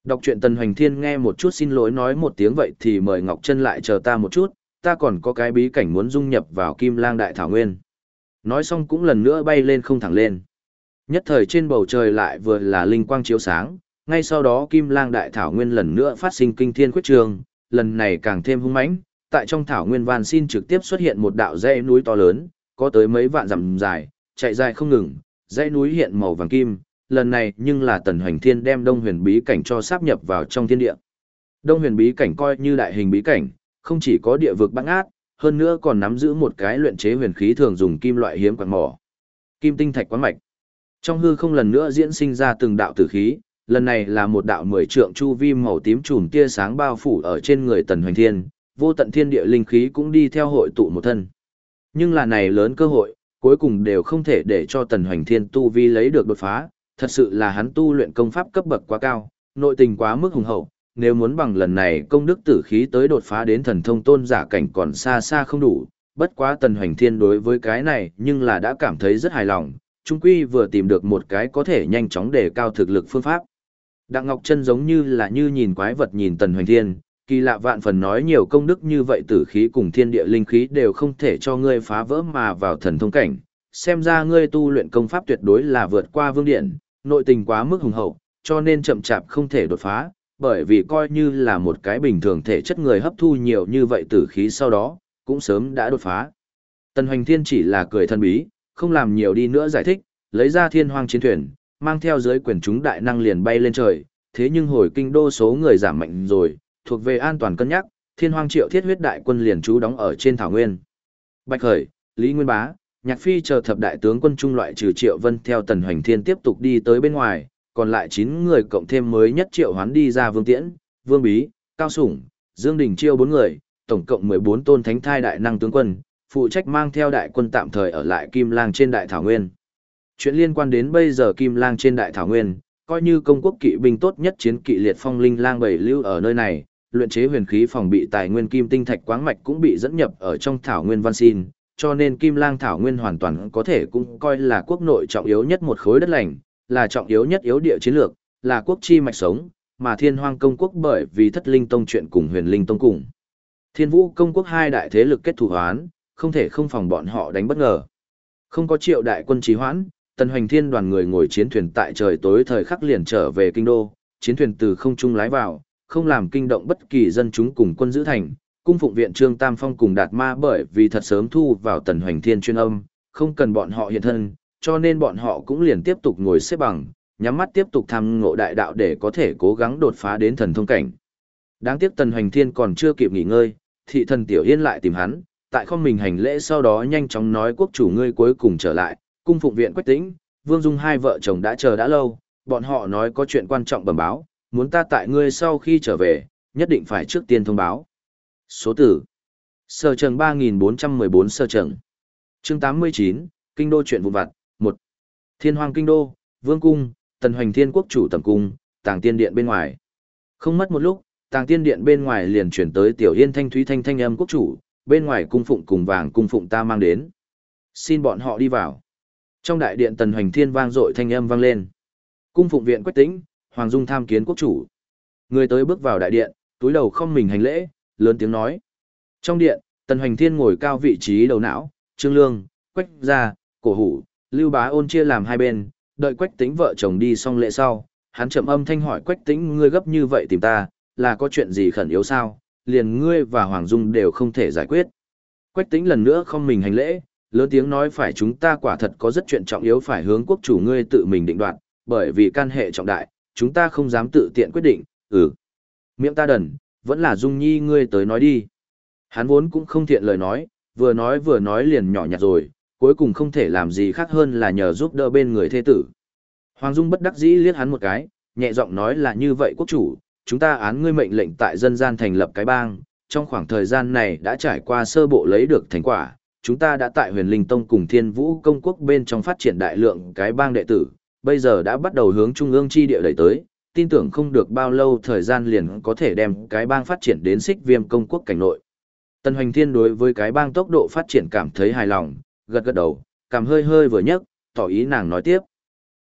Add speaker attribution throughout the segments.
Speaker 1: Đọc truyện Tần Hoành Thiên nghe một chút xin lỗi nói một tiếng vậy thì mời Ngọc Chân lại chờ ta một chút, ta còn có cái bí cảnh muốn dung nhập vào Kim Lang Đại Thảo Nguyên. Nói xong cũng lần nữa bay lên không thẳng lên. Nhất thời trên bầu trời lại vừa là linh quang chiếu sáng, ngay sau đó Kim Lang Đại Thảo Nguyên lần nữa phát sinh kinh thiên quyết trường, lần này càng thêm hung mãnh, tại trong Thảo Nguyên van xin trực tiếp xuất hiện một đạo dãy núi to lớn, có tới mấy vạn dặm dài, chạy dài không ngừng, dãy núi hiện màu vàng kim, lần này nhưng là Tần Hoành Thiên đem Đông Huyền bí cảnh cho sáp nhập vào trong thiên địa. Đông Huyền bí cảnh coi như đại hình bí cảnh, không chỉ có địa vực băng ác, hơn nữa còn nắm giữ một cái luyện chế huyền khí thường dùng kim loại hiếm quặng mỏ. Kim tinh thạch quán mạch. Trong hư không lần nữa diễn sinh ra từng đạo tử khí, lần này là một đạo 10 trượng chu vi màu tím chùm tia sáng bao phủ ở trên người Tần Hoành Thiên, vô tận thiên địa linh khí cũng đi theo hội tụ một thân. Nhưng là này lớn cơ hội, cuối cùng đều không thể để cho Tần Hoành Thiên tu vi lấy được đột phá, thật sự là hắn tu luyện công pháp cấp bậc quá cao, nội tình quá mức hùng hậu, nếu muốn bằng lần này công đức tử khí tới đột phá đến thần thông tôn giả cảnh còn xa xa không đủ, bất quá Tần Hoành Thiên đối với cái này nhưng là đã cảm thấy rất hài lòng, chung quy vừa tìm được một cái có thể nhanh chóng đề cao thực lực phương pháp. Đặng Ngọc Chân giống như là như nhìn quái vật nhìn Tần Hoành Thiên, kỳ lạ vạn phần nói nhiều công đức như vậy tử khí cùng thiên địa linh khí đều không thể cho ngươi phá vỡ mà vào thần thông cảnh, xem ra ngươi tu luyện công pháp tuyệt đối là vượt qua vương điện, nội tình quá mức hùng hậu, cho nên chậm chạp không thể đột phá, bởi vì coi như là một cái bình thường thể chất người hấp thu nhiều như vậy tử khí sau đó, cũng sớm đã đột phá. Tần Hoành Thiên chỉ là cười thân bí, không làm nhiều đi nữa giải thích, lấy ra thiên hoang chiến thuyền, mang theo dưới quyền chúng đại năng liền bay lên trời, thế nhưng hồi kinh đô số người giảm mạnh rồi, thuộc về an toàn cân nhắc, thiên hoang triệu thiết huyết đại quân liền trú đóng ở trên thảo nguyên. Bạch Khởi, Lý Nguyên Bá, Nhạc Phi chờ thập đại tướng quân trung loại trừ Triệu Vân theo Tần Hoành Thiên tiếp tục đi tới bên ngoài, còn lại 9 người cộng thêm mới nhất Triệu Hoán đi ra Vương Tiễn, Vương Bí, Cao Sủng, Dương Đình Chiêu 4 người, tổng cộng 14 tôn thánh thai đại năng tướng quân, phụ trách mang theo đại quân tạm thời ở lại Kim Lang trên đại thảo nguyên. Chuyện liên quan đến bây giờ Kim Lang trên đại thảo nguyên, coi như công quốc kỵ binh tốt nhất chiến kỵ liệt phong linh lang bảy lưu ở nơi này, luyện chế huyền khí phòng bị tài nguyên kim tinh thạch quáng mạch cũng bị dẫn nhập ở trong thảo nguyên văn xin, cho nên Kim Lang thảo nguyên hoàn toàn có thể cũng coi là quốc nội trọng yếu nhất một khối đất lành, là trọng yếu nhất yếu địa chiến lược, là quốc chi mạch sống, mà Thiên Hoang công quốc bởi vì Thất Linh tông chuyện cùng Huyền Linh tông cùng Thiên Vũ công quốc hai đại thế lực kết thù hoán, không thể không phòng bọn họ đánh bất ngờ. Không có Triệu đại quân trì hoãn, Tần Hoành Thiên đoàn người ngồi chiến thuyền tại trời tối thời khắc liền trở về kinh đô, chiến thuyền từ không trung lái vào, không làm kinh động bất kỳ dân chúng cùng quân giữ thành. Cung phụng viện Trương Tam Phong cùng Đạt Ma bởi vì thật sớm thu vào Tần Hoành Thiên chuyên âm, không cần bọn họ hiện thân, cho nên bọn họ cũng liền tiếp tục ngồi xếp bằng, nhắm mắt tiếp tục tham ngộ đại đạo để có thể cố gắng đột phá đến thần thông cảnh. Đáng tiếc Tần Hoành Thiên còn chưa kịp nghỉ ngơi, thị thần Tiểu Yên lại tìm hắn, tại không mình hành lễ sau đó nhanh chóng nói quốc chủ ngươi cuối cùng trở lại, cung phụng viện Quách Tĩnh, Vương Dung hai vợ chồng đã chờ đã lâu, bọn họ nói có chuyện quan trọng bẩm báo, muốn ta tại ngươi sau khi trở về, nhất định phải trước tiên thông báo. Số tử Sở Trần 3414 Sở Trần chương 89, Kinh đô chuyện vụn vặt 1. Thiên Hoang Kinh đô, Vương cung, Tần Hoành Thiên quốc chủ tầm cung, Tàng Tiên điện bên ngoài. Không mất một lúc, Tàng Tiên điện bên ngoài liền chuyển tới Tiểu Yên thanh thúy thanh âm quốc chủ, bên ngoài cung phụng cùng vàng cung phụng ta mang đến. Xin bọn họ đi vào. Trong đại điện Tần Hoành Thiên vang dội thanh âm vang lên. Cung phụng viện Quách Tĩnh, Hoàng Dung tham kiến quốc chủ. Người tới bước vào đại điện, túi đầu không mình hành lễ, lớn tiếng nói. Trong điện, Tần Hoành Thiên ngồi cao vị trí đầu não, Trương Lương, Quách Gia, Cổ Hủ, Lưu Bá Ôn chia làm hai bên, đợi Quách Tĩnh vợ chồng đi xong lễ sau, hắn chậm âm thanh hỏi Quách Tĩnh ngươi gấp như vậy tìm ta, là có chuyện gì khẩn yếu sao, liền ngươi và Hoàng Dung đều không thể giải quyết. Quách Tĩnh lần nữa không mình hành lễ, lớn tiếng nói phải chúng ta quả thật có rất chuyện trọng yếu phải hướng quốc chủ ngươi tự mình định đoạt, bởi vì can hệ trọng đại, chúng ta không dám tự tiện quyết định, miệng ta đần, vẫn là Dung Nhi ngươi tới nói đi. Hắn vốn cũng không thiện lời nói vừa nói liền nhỏ nhặt rồi, cuối cùng không thể làm gì khác hơn là nhờ giúp đỡ bên người thê tử. Hoàng Dung bất đắc dĩ liếc hắn một cái, nhẹ giọng nói là như vậy quốc chủ, chúng ta án ngươi mệnh lệnh tại dân gian thành lập cái bang, trong khoảng thời gian này đã trải qua sơ bộ lấy được thành quả, chúng ta đã tại Huyền Linh Tông cùng Thiên Vũ công quốc bên trong phát triển đại lượng cái bang đệ tử, bây giờ đã bắt đầu hướng trung ương chi địa đẩy tới, tin tưởng không được bao lâu thời gian liền có thể đem cái bang phát triển đến Xích Viêm công quốc cảnh nội. Tần Hoành Thiên đối với cái bang tốc độ phát triển cảm thấy hài lòng, gật gật đầu, cảm hơi hơi vừa nhấc, tỏ ý nàng nói tiếp.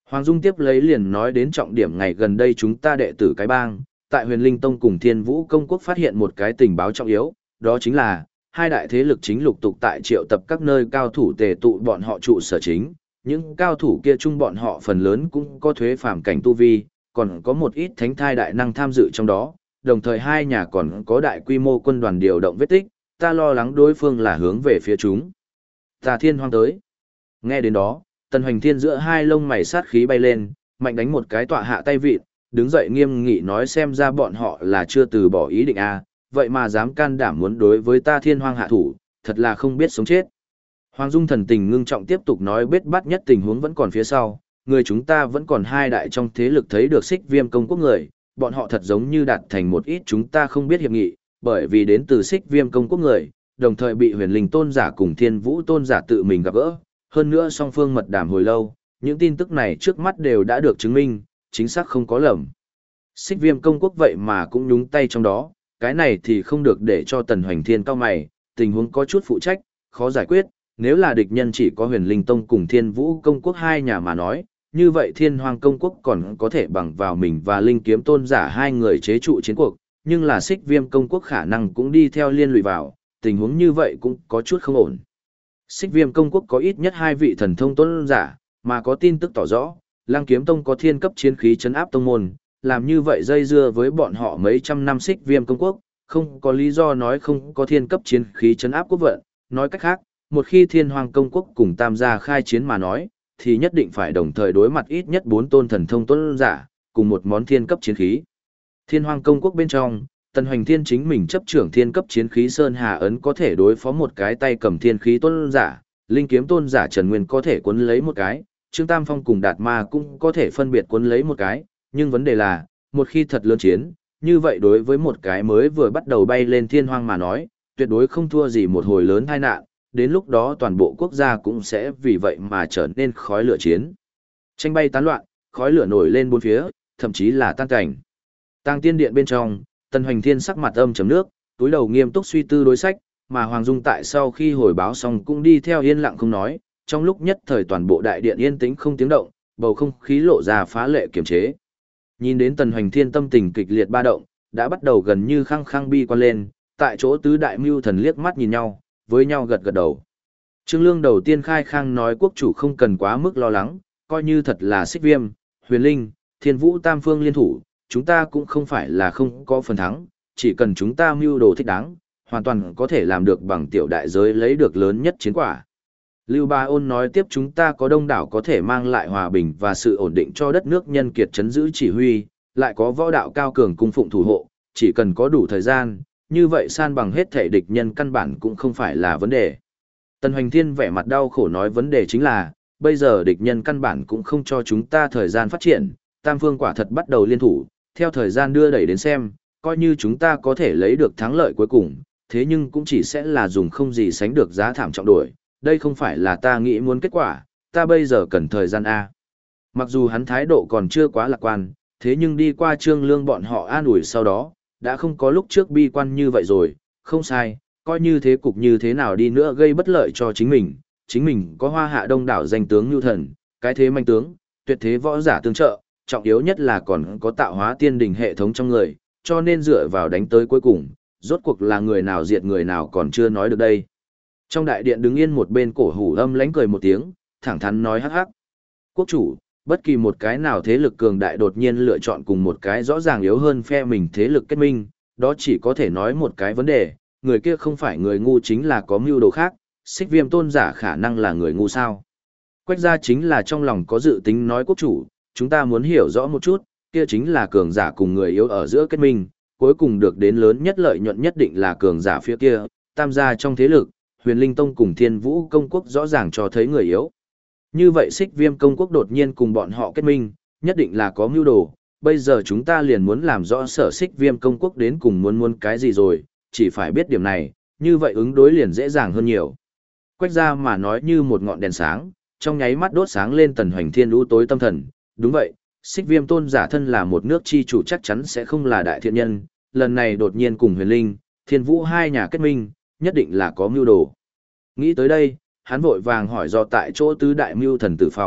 Speaker 1: Hoàng Dung tiếp lấy liền nói đến trọng điểm ngày gần đây chúng ta đệ tử cái bang, tại Huyền Linh Tông cùng Thiên Vũ Công Quốc phát hiện một cái tình báo trọng yếu, đó chính là hai đại thế lực chính lục tục tại triệu tập các nơi cao thủ tề tụ bọn họ trụ sở chính. Những cao thủ kia chung bọn họ phần lớn cũng có thuế phàm cảnh tu vi, còn có một ít thánh thai đại năng tham dự trong đó, đồng thời hai nhà còn có đại quy mô quân đoàn điều động vết tích, ta lo lắng đối phương là hướng về phía chúng. Ta Thiên Hoang tới. Nghe đến đó, Tần Hoành Thiên giữa hai lông mày sát khí bay lên, mạnh đánh một cái tọa hạ tay vịt, đứng dậy nghiêm nghị nói xem ra bọn họ là chưa từ bỏ ý định a, vậy mà dám can đảm muốn đối với ta Thiên Hoang hạ thủ, thật là không biết sống chết. Hoàng Dung thần tình ngưng trọng tiếp tục nói bết bát nhất tình huống vẫn còn phía sau, người chúng ta vẫn còn hai đại trong thế lực thấy được Xích Viêm công quốc người, bọn họ thật giống như đạt thành một ít chúng ta không biết hiệp nghị, bởi vì đến từ Xích Viêm công quốc người, đồng thời bị Huyền Linh tôn giả cùng Thiên Vũ tôn giả tự mình gặp gỡ, hơn nữa song phương mật đàm hồi lâu, những tin tức này trước mắt đều đã được chứng minh, chính xác không có lầm. Xích Viêm công quốc vậy mà cũng nhúng tay trong đó, cái này thì không được để cho Tần Hoành Thiên cao mày, tình huống có chút phụ trách, khó giải quyết, nếu là địch nhân chỉ có Huyền Linh Tông cùng Thiên Vũ công quốc hai nhà mà nói, như vậy Thiên Hoang công quốc còn có thể bằng vào mình và Linh Kiếm tôn giả hai người chế trụ chiến cuộc, nhưng là Xích Viêm công quốc khả năng cũng đi theo liên lụy vào, tình huống như vậy cũng có chút không ổn. Xích Viêm công quốc có ít nhất hai vị thần thông tôn giả, mà có tin tức tỏ rõ, Lăng Kiếm tông có thiên cấp chiến khí trấn áp tông môn, làm như vậy dây dưa với bọn họ mấy trăm năm Xích Viêm công quốc, không có lý do nói không có thiên cấp chiến khí trấn áp quốc vận, nói cách khác, một khi Thiên Hoang công quốc cùng Tam gia khai chiến mà nói, thì nhất định phải đồng thời đối mặt ít nhất 4 tôn thần thông tôn giả, cùng một món thiên cấp chiến khí. Thiên Hoang công quốc bên trong, Tần Hoành Thiên chính mình chấp trưởng thiên cấp chiến khí Sơn Hà ấn có thể đối phó một cái tay cầm thiên khí tôn giả, Linh Kiếm tôn giả Trần Nguyên có thể cuốn lấy một cái, Trương Tam Phong cùng Đạt Ma cũng có thể phân biệt cuốn lấy một cái, nhưng vấn đề là, một khi thật lớn chiến, như vậy đối với một cái mới vừa bắt đầu bay lên thiên hoang mà nói, tuyệt đối không thua gì một hồi lớn tai nạn, đến lúc đó toàn bộ quốc gia cũng sẽ vì vậy mà trở nên khói lửa chiến. Tranh bay tán loạn, khói lửa nổi lên bốn phía, thậm chí là tan cảnh. Tàng tiên điện bên trong, Tần Hoành Thiên sắc mặt âm trầm nước, túi đầu nghiêm túc suy tư đối sách, mà Hoàng Dung tại sau khi hồi báo xong cũng đi theo yên lặng không nói, trong lúc nhất thời toàn bộ đại điện yên tĩnh không tiếng động, bầu không khí lộ ra phá lệ kiềm chế. Nhìn đến Tần Hoành Thiên tâm tình kịch liệt ba động, đã bắt đầu gần như khăng khăng bi quan lên, tại chỗ tứ đại mưu thần liếc mắt nhìn nhau, với nhau gật gật đầu. Trương Lương đầu tiên khai khang nói quốc chủ không cần quá mức lo lắng, coi như thật là Xích Viêm, Huyền Linh, Thiên Vũ tam phương liên thủ, chúng ta cũng không phải là không có phần thắng, chỉ cần chúng ta mưu đồ thích đáng, hoàn toàn có thể làm được bằng tiểu đại giới lấy được lớn nhất chiến quả. Lưu Ba Ôn nói tiếp chúng ta có đông đảo có thể mang lại hòa bình và sự ổn định cho đất nước nhân kiệt trấn giữ chỉ huy, lại có võ đạo cao cường cung phụng thủ hộ, chỉ cần có đủ thời gian, như vậy san bằng hết thể địch nhân căn bản cũng không phải là vấn đề. Tần Hoành Thiên vẻ mặt đau khổ nói vấn đề chính là, bây giờ địch nhân căn bản cũng không cho chúng ta thời gian phát triển, tam phương quả thật bắt đầu liên thủ, theo thời gian đưa đẩy đến xem, coi như chúng ta có thể lấy được thắng lợi cuối cùng, thế nhưng cũng chỉ sẽ là dùng không gì sánh được giá thảm trọng đổi, đây không phải là ta nghĩ muốn kết quả, ta bây giờ cần thời gian A. Mặc dù hắn thái độ còn chưa quá lạc quan, thế nhưng đi qua Trương Lương bọn họ an ủi sau đó, đã không có lúc trước bi quan như vậy rồi, không sai, coi như thế cục như thế nào đi nữa gây bất lợi cho chính mình có hoa hạ đông đảo danh tướng như thần, cái thế manh tướng, tuyệt thế võ giả tương trợ, trọng yếu nhất là còn có tạo hóa tiên đình hệ thống trong người, cho nên dựa vào đánh tới cuối cùng, rốt cuộc là người nào diệt người nào còn chưa nói được đây. Trong đại điện đứng yên một bên cổ hủ âm lánh cười một tiếng, thẳng thắn nói hắc hắc. Quốc chủ, bất kỳ một cái nào thế lực cường đại đột nhiên lựa chọn cùng một cái rõ ràng yếu hơn phe mình thế lực kết minh, đó chỉ có thể nói một cái vấn đề, người kia không phải người ngu chính là có mưu đồ khác, Xích Viêm tôn giả khả năng là người ngu sao. Quách gia chính là trong lòng có dự tính nói quốc chủ, chúng ta muốn hiểu rõ một chút, kia chính là cường giả cùng người yếu ở giữa kết minh, cuối cùng được đến lớn nhất lợi nhuận nhất định là cường giả phía kia, tam gia trong thế lực, Huyền Linh Tông cùng Thiên Vũ công quốc rõ ràng cho thấy người yếu. Như vậy Xích Viêm công quốc đột nhiên cùng bọn họ kết minh, nhất định là có mưu đồ, bây giờ chúng ta liền muốn làm rõ sở Xích Viêm công quốc đến cùng muốn cái gì rồi, chỉ phải biết điểm này, như vậy ứng đối liền dễ dàng hơn nhiều. Quách gia mà nói như một ngọn đèn sáng, trong nháy mắt đốt sáng lên Tần Hoành Thiên lũ tối tâm thần, đúng vậy, Xích Viêm tôn giả thân là một nước chi chủ chắc chắn sẽ không là đại thiện nhân, lần này đột nhiên cùng Huyền Linh, Thiên Vũ hai nhà kết minh, nhất định là có mưu đồ. Nghĩ tới đây, hắn vội vàng hỏi do tại chỗ tứ đại mưu thần tử phòng,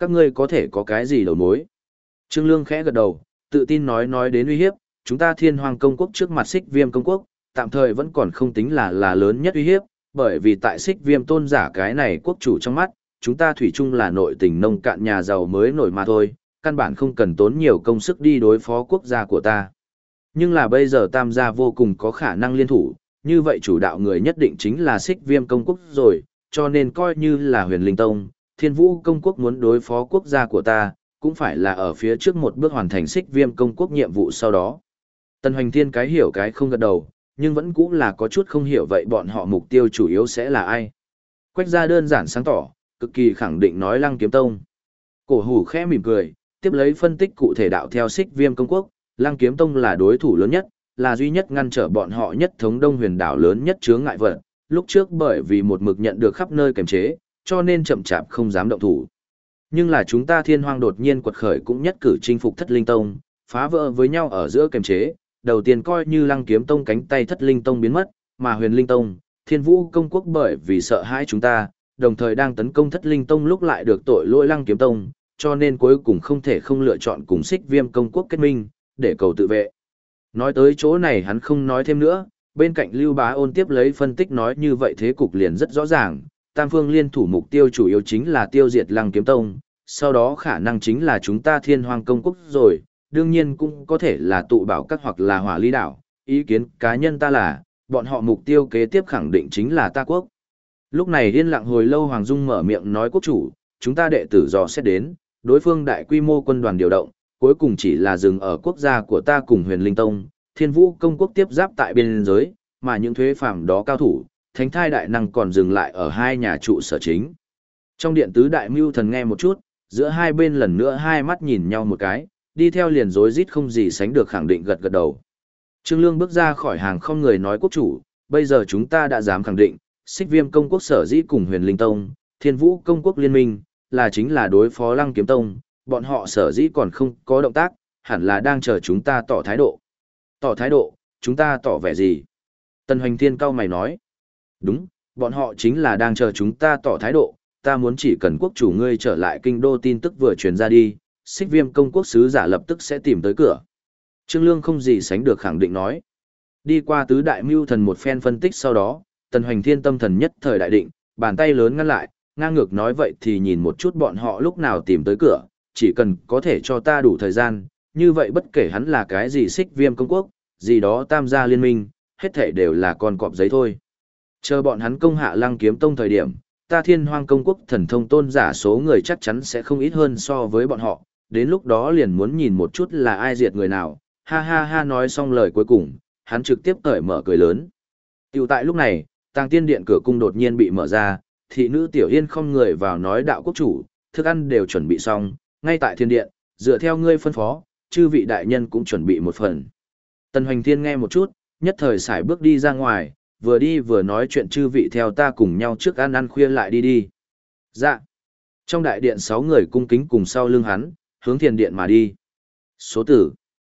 Speaker 1: các ngươi có thể có cái gì đầu mối? Trương Lương khẽ gật đầu, tự tin nói đến uy hiếp, chúng ta Thiên Hoang công quốc trước mặt Xích Viêm công quốc, tạm thời vẫn còn không tính là lớn nhất uy hiếp, bởi vì tại Xích Viêm tôn giả cái này quốc chủ trong mắt, chúng ta thủy chung là nội tình nông cạn nhà giàu mới nổi mà thôi, căn bản không cần tốn nhiều công sức đi đối phó quốc gia của ta. Nhưng là bây giờ Tam gia vô cùng có khả năng liên thủ, như vậy chủ đạo người nhất định chính là Xích Viêm công quốc rồi, cho nên coi như là Huyền Linh Tông, Thiên Vũ công quốc muốn đối phó quốc gia của ta, cũng phải là ở phía trước một bước hoàn thành Xích Viêm công quốc nhiệm vụ sau đó. Tần Hoành Thiên cái hiểu cái không gật đầu, nhưng vẫn cũng là có chút không hiểu vậy bọn họ mục tiêu chủ yếu sẽ là ai. Quách gia đơn giản sáng tỏ, cực kỳ khẳng định nói Lăng Kiếm Tông. Cổ Hủ khẽ mỉm cười, tiếp lấy phân tích cụ thể đạo theo Xích Viêm công quốc, Lăng Kiếm Tông là đối thủ lớn nhất, là duy nhất ngăn trở bọn họ nhất thống Đông Huyền đảo lớn nhất chướng ngại vật. Lúc trước bởi vì một mực nhận được khắp nơi kiềm chế, cho nên chậm chạp không dám động thủ. Nhưng là chúng ta Thiên Hoang đột nhiên quật khởi cũng nhất cử chinh phục Thất Linh Tông, phá vỡ với nhau ở giữa kiềm chế, đầu tiên coi như Lăng Kiếm Tông cánh tay Thất Linh Tông biến mất, mà Huyền Linh Tông, Thiên Vũ công quốc bởi vì sợ hãi chúng ta, đồng thời đang tấn công Thất Linh Tông lúc lại được tội lỗi Lăng Kiếm Tông, cho nên cuối cùng không thể không lựa chọn cùng Xích Viêm công quốc kết minh, để cầu tự vệ. Nói tới chỗ này hắn không nói thêm nữa, bên cạnh Lưu Bá Ôn tiếp lấy phân tích nói như vậy thế cục liền rất rõ ràng, Tam phương liên thủ mục tiêu chủ yếu chính là tiêu diệt Lăng Kiếm Tông, sau đó khả năng chính là chúng ta Thiên Hoang công quốc rồi, đương nhiên cũng có thể là tụ bảo các hoặc là hỏa ly đảo, ý kiến cá nhân ta là, bọn họ mục tiêu kế tiếp khẳng định chính là ta quốc. Lúc này yên lặng hồi lâu Hoàng Dung mở miệng nói quốc chủ, chúng ta đệ tử dò xét đến, đối phương đại quy mô quân đoàn điều động, cuối cùng chỉ là dừng ở quốc gia của ta cùng Huyền Linh Tông, Thiên Vũ công quốc tiếp giáp tại biên giới, mà những thuế phàm đó cao thủ, thánh thai đại năng còn dừng lại ở hai nhà trụ sở chính. Trong điện tứ đại mưu thần nghe một chút, giữa hai bên lần nữa hai mắt nhìn nhau một cái, đi theo liền rối rít không gì sánh được khẳng định gật gật đầu. Trương Lương bước ra khỏi hàng không người nói quốc chủ, bây giờ chúng ta đã dám khẳng định, Xích Viêm công quốc sở dĩ cùng Huyền Linh Tông, Thiên Vũ công quốc liên minh, là chính là đối phó Lăng Kiếm Tông, bọn họ sở dĩ còn không có động tác, hẳn là đang chờ chúng ta tỏ thái độ. Tỏ thái độ, chúng ta tỏ vẻ gì? Tần Hoành Thiên cao mày nói. Đúng, bọn họ chính là đang chờ chúng ta tỏ thái độ, ta muốn chỉ cần quốc chủ ngươi trở lại kinh đô tin tức vừa truyền ra đi, Xích Viêm công quốc sứ giả lập tức sẽ tìm tới cửa. Trương Lương không gì sánh được khẳng định nói. Đi qua tứ đại mưu thần một phen phân tích sau đó, Tần Hoành Thiên tâm thần nhất thời đại định, bàn tay lớn ngăn lại, ngang ngược nói vậy thì nhìn một chút bọn họ lúc nào tìm tới cửa, chỉ cần có thể cho ta đủ thời gian, như vậy bất kể hắn là cái gì Xích Viêm công quốc, gì đó Tam gia liên minh, hết thảy đều là con cọp giấy thôi. Chờ bọn hắn công hạ Lăng Kiếm Tông thời điểm, ta Thiên Hoang công quốc thần thông tôn giả số người chắc chắn sẽ không ít hơn so với bọn họ, đến lúc đó liền muốn nhìn một chút là ai diệt người nào, ha ha ha nói xong lời cuối cùng, hắn trực tiếp cởi mở cười lớn. Tiểu tại lúc này, Tàng Tiên Điện cửa cung đột nhiên bị mở ra, thị nữ Tiểu Yên không người vào nói đạo quốc chủ, thức ăn đều chuẩn bị xong, ngay tại thiên điện, dựa theo ngươi phân phó, chư vị đại nhân cũng chuẩn bị một phần. Tần Hoành Thiên nghe một chút, nhất thời xài bước đi ra ngoài, vừa đi vừa nói chuyện chư vị theo ta cùng nhau trước ăn khuya lại đi đi. Dạ. Trong đại điện 6 người cung kính cùng sau lưng hắn, hướng thiền điện mà đi. Số tử.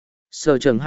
Speaker 1: Sơ trần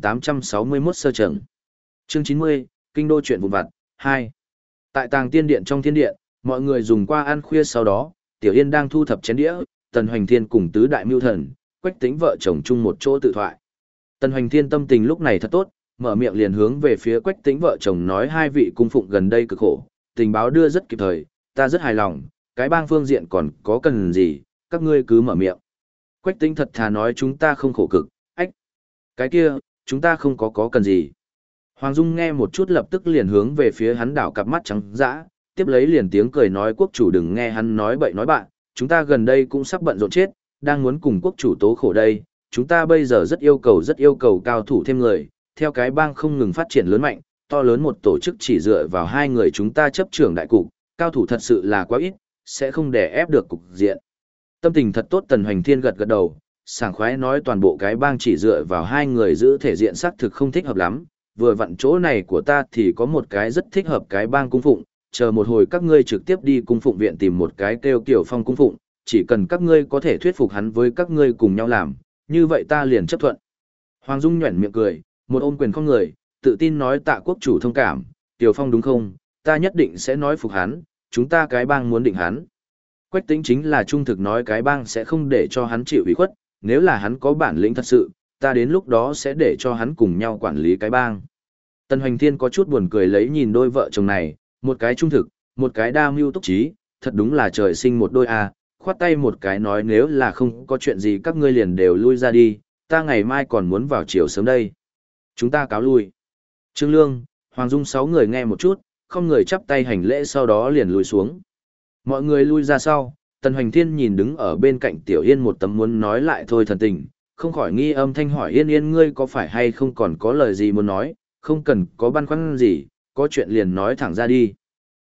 Speaker 1: 2861 sơ trần. Chương 90, Kinh đô chuyện vụn vặt, 2. Tại Tàng Tiên Điện trong thiên điện, mọi người dùng qua ăn khuya sau đó, Tiểu Yên đang thu thập chén đĩa, Tần Hoành Thiên cùng tứ đại mưu thần, Quách Tĩnh vợ chồng chung một chỗ tự thoại. Tần Hoành Thiên tâm tình lúc này thật tốt, mở miệng liền hướng về phía Quách Tĩnh vợ chồng nói hai vị cung phụng gần đây cực khổ, tình báo đưa rất kịp thời, ta rất hài lòng, cái bang phương diện còn có cần gì, các ngươi cứ mở miệng. Quách Tĩnh thật thà nói chúng ta không khổ cực, ách. Cái kia, chúng ta không có cần gì. Hoàng Dung nghe một chút lập tức liền hướng về phía hắn đảo cặp mắt trắng dã, tiếp lấy liền tiếng cười nói quốc chủ đừng nghe hắn nói bậy nói bạn, chúng ta gần đây cũng sắp bận rộn chết, đang muốn cùng quốc chủ tố khổ đây, chúng ta bây giờ rất yêu cầu cao thủ thêm người, theo cái bang không ngừng phát triển lớn mạnh, to lớn một tổ chức chỉ dựa vào hai người chúng ta chấp trưởng đại cục, cao thủ thật sự là quá ít, sẽ không đè ép được cục diện. Tâm tình thật tốt Tần Hoành Thiên gật gật đầu, sảng khoái nói toàn bộ cái bang chỉ dựa vào hai người giữ thể diện xác thực không thích hợp lắm, vừa vặn chỗ này của ta thì có một cái rất thích hợp cái bang cung phụng, chờ một hồi các ngươi trực tiếp đi cung phụng viện tìm một cái kêu Tiểu Phong cung phụng, chỉ cần các ngươi có thể thuyết phục hắn với các ngươi cùng nhau làm, như vậy ta liền chấp thuận. Hoàng Dung nhuyễn miệng cười, một ôm quyền không người, tự tin nói tạ quốc chủ thông cảm, Tiểu Phong đúng không, ta nhất định sẽ nói phục hắn, chúng ta cái bang muốn định hắn. Quách Tĩnh chính là trung thực nói cái bang sẽ không để cho hắn chịu ủy khuất, nếu là hắn có bản lĩnh thật sự, ta đến lúc đó sẽ để cho hắn cùng nhau quản lý cái bang. Tần Hoành Thiên có chút buồn cười lấy nhìn đôi vợ chồng này, một cái trung thực, một cái đa mưu túc trí, thật đúng là trời sinh một đôi a. Khoát tay một cái nói nếu là không có chuyện gì các ngươi liền đều lui ra đi, ta ngày mai còn muốn vào chiều sớm đây. Chúng ta cáo lui. Trương Lương, Hoàng Dung 6 người nghe một chút, không người chắp tay hành lễ sau đó liền lùi xuống. Mọi người lui ra sau, Tần Hoành Thiên nhìn đứng ở bên cạnh Tiểu Yên một tấm muốn nói lại thôi thần tình, không khỏi nghi âm thanh hỏi Yên Yên ngươi có phải hay không còn có lời gì muốn nói, không cần có băn khoăn gì, có chuyện liền nói thẳng ra đi.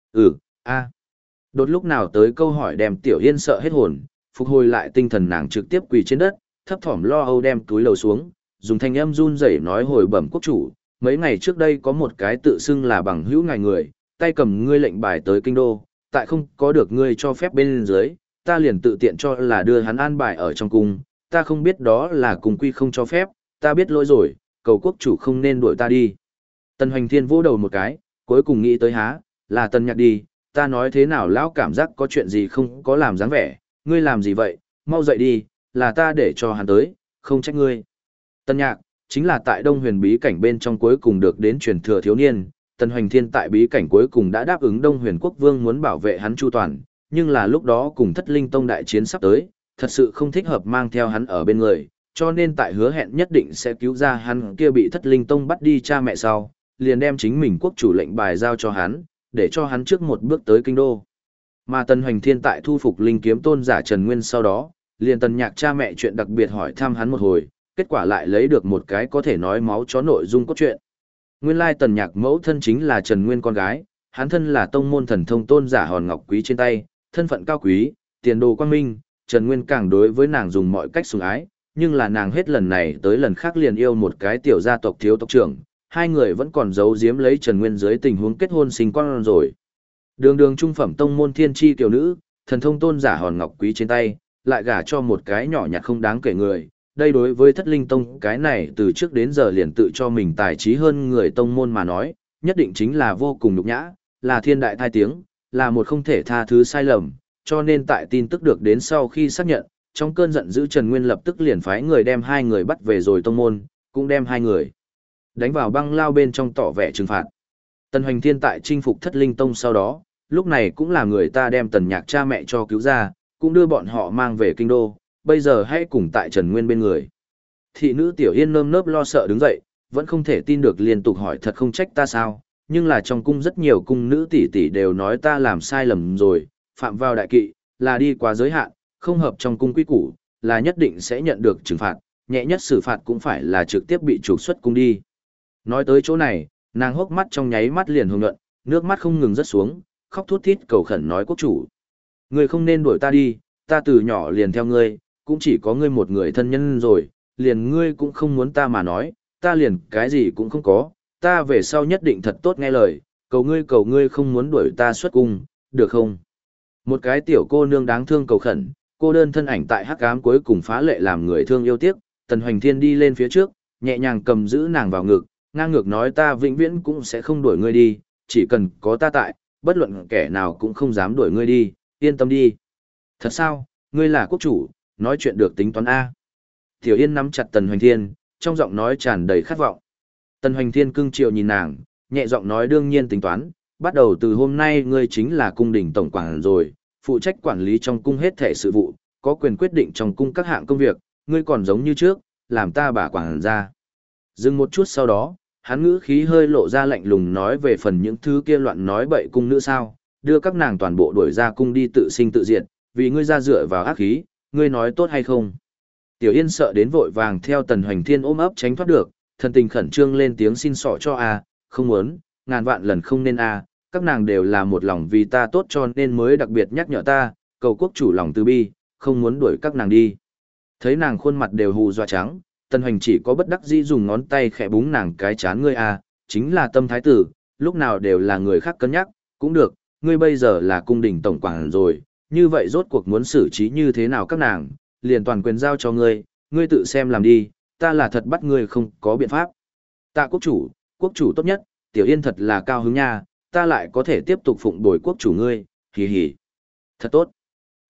Speaker 1: A. Đột lúc nào tới câu hỏi đem Tiểu Yên sợ hết hồn, phục hồi lại tinh thần nàng trực tiếp quỳ trên đất, thấp thỏm lo âu đem túi lầu xuống, dùng thanh âm run rẩy nói hồi bẩm quốc chủ, mấy ngày trước đây có một cái tự xưng là bằng hữu ngài người, tay cầm ngươi lệnh bài tới kinh đô, tại không có được ngươi cho phép bên dưới, ta liền tự tiện cho là đưa hắn an bài ở trong cung, ta không biết đó là cung quy không cho phép, ta biết lỗi rồi, cầu quốc chủ không nên đuổi ta đi. Tần Hoành Thiên vỗ đầu một cái, cuối cùng nghĩ tới là Tần Nhạc đi, ta nói thế nào lão cảm giác có chuyện gì không có làm dáng vẻ, ngươi làm gì vậy, mau dậy đi, là ta để cho hắn tới, không trách ngươi. Tần Nhạc, chính là tại Đông Huyền bí cảnh bên trong cuối cùng được đến truyền thừa thiếu niên, Tần Hoành Thiên tại bí cảnh cuối cùng đã đáp ứng Đông Huyền Quốc Vương muốn bảo vệ hắn chu toàn, nhưng là lúc đó cùng Thất Linh Tông đại chiến sắp tới, thật sự không thích hợp mang theo hắn ở bên người, cho nên tại hứa hẹn nhất định sẽ cứu ra hắn kia bị Thất Linh Tông bắt đi cha mẹ sau, liền đem chính mình quốc chủ lệnh bài giao cho hắn, để cho hắn trước một bước tới kinh đô. Mà Tần Hoành Thiên tại thu phục linh kiếm tôn giả Trần Nguyên sau đó, liền Tần Nhạc cha mẹ chuyện đặc biệt hỏi thăm hắn một hồi, kết quả lại lấy được một cái có thể nói máu chó nội dung cốt truyện. Nguyên lai Tần Nhạc mẫu thân chính là Trần Nguyên con gái, hắn thân là tông môn thần thông tôn giả hòn ngọc quý trên tay, thân phận cao quý, tiền đồ quang minh, Trần Nguyên càng đối với nàng dùng mọi cách sủng ái, nhưng là nàng hết lần này tới lần khác liền yêu một cái tiểu gia tộc thiếu tộc trưởng, hai người vẫn còn giấu giếm lấy Trần Nguyên dưới tình huống kết hôn sinh con rồi. Đường đường trung phẩm tông môn thiên chi tiểu nữ, thần thông tôn giả hòn ngọc quý trên tay, lại gả cho một cái nhỏ nhặt không đáng kể người. Đây đối với Thất Linh Tông cái này từ trước đến giờ liền tự cho mình tài trí hơn người tông môn mà nói, nhất định chính là vô cùng nhục nhã, là thiên đại thai tiếng, là một không thể tha thứ sai lầm, cho nên tại tin tức được đến sau khi xác nhận, trong cơn giận dữ Trần Nguyên lập tức liền phái người đem hai người bắt về rồi tông môn, cũng đem hai người đánh vào băng lao bên trong tỏ vẻ trừng phạt. Tần Hoành Thiên tại chinh phục Thất Linh Tông sau đó, lúc này cũng là người ta đem Tần Nhạc cha mẹ cho cứu ra, cũng đưa bọn họ mang về kinh đô, bây giờ hãy cùng tại Trần Nguyên bên người. Thị nữ Tiểu Yên nơm nớp lo sợ đứng dậy, vẫn không thể tin được liên tục hỏi thật không trách ta sao, nhưng là trong cung rất nhiều cung nữ tỷ tỷ đều nói ta làm sai lầm rồi, phạm vào đại kỵ, là đi quá giới hạn, không hợp trong cung quy củ, là nhất định sẽ nhận được trừng phạt, nhẹ nhất xử phạt cũng phải là trực tiếp bị trục xuất cung đi. Nói tới chỗ này, nàng hốc mắt trong nháy mắt liền hồng nhuận, nước mắt không ngừng rớt xuống, khóc thút thít cầu khẩn nói quốc chủ. Ngươi không nên đuổi ta đi, ta từ nhỏ liền theo ngươi, cũng chỉ có ngươi một người thân nhân rồi, liền ngươi cũng không muốn ta mà nói, ta liền cái gì cũng không có, ta về sau nhất định thật tốt nghe lời, cầu ngươi không muốn đuổi ta xuất cung, được không? Một cái tiểu cô nương đáng thương cầu khẩn, cô đơn thân ảnh tại hắc ám cuối cùng phá lệ làm người thương yêu tiếc, Tần Hoành Thiên đi lên phía trước, nhẹ nhàng cầm giữ nàng vào ngực, ngang ngược nói ta vĩnh viễn cũng sẽ không đuổi ngươi đi, chỉ cần có ta tại, bất luận kẻ nào cũng không dám đuổi ngươi đi, yên tâm đi. Thật sao, ngươi là quốc chủ, nói chuyện được tính toán A. Tiểu Yên nắm chặt Tần Hoành Thiên, trong giọng nói tràn đầy khát vọng. Tần Hoành Thiên cưng chiều nhìn nàng, nhẹ giọng nói đương nhiên tính toán, bắt đầu từ hôm nay ngươi chính là cung đình tổng quản rồi, phụ trách quản lý trong cung hết thể sự vụ, có quyền quyết định trong cung các hạng công việc, ngươi còn giống như trước, làm ta bà quản gia. Dừng một chút sau đó, hắn ngữ khí hơi lộ ra lạnh lùng nói về phần những thứ kia loạn nói bậy cung nữ sao, đưa các nàng toàn bộ đuổi ra cung đi tự sinh tự diệt, vì ngươi ra dựa vào ác khí, ngươi nói tốt hay không? Tiểu Yên sợ đến vội vàng theo Tần Hoành Thiên ôm ấp tránh thoát được, thần tình khẩn trương lên tiếng xin xỏ cho a, không muốn, ngàn vạn lần không nên a, các nàng đều là một lòng vì ta tốt cho nên mới đặc biệt nhắc nhở ta, cầu quốc chủ lòng từ bi, không muốn đuổi các nàng đi. Thấy nàng khuôn mặt đều hù dọa trắng, Tần Hoành chỉ có bất đắc dĩ dùng ngón tay khẽ búng nàng cái chán ngươi a, chính là tâm thái tử, lúc nào đều là người khác cân nhắc, cũng được, ngươi bây giờ là cung đình tổng quản rồi, như vậy rốt cuộc muốn xử trí như thế nào các nàng, liền toàn quyền giao cho ngươi, ngươi tự xem làm đi, ta là thật bắt ngươi không có biện pháp. Tạ quốc chủ tốt nhất, Tiểu Yên thật là cao hứng nha, ta lại có thể tiếp tục phụng bồi quốc chủ ngươi, hì hì. Thật tốt.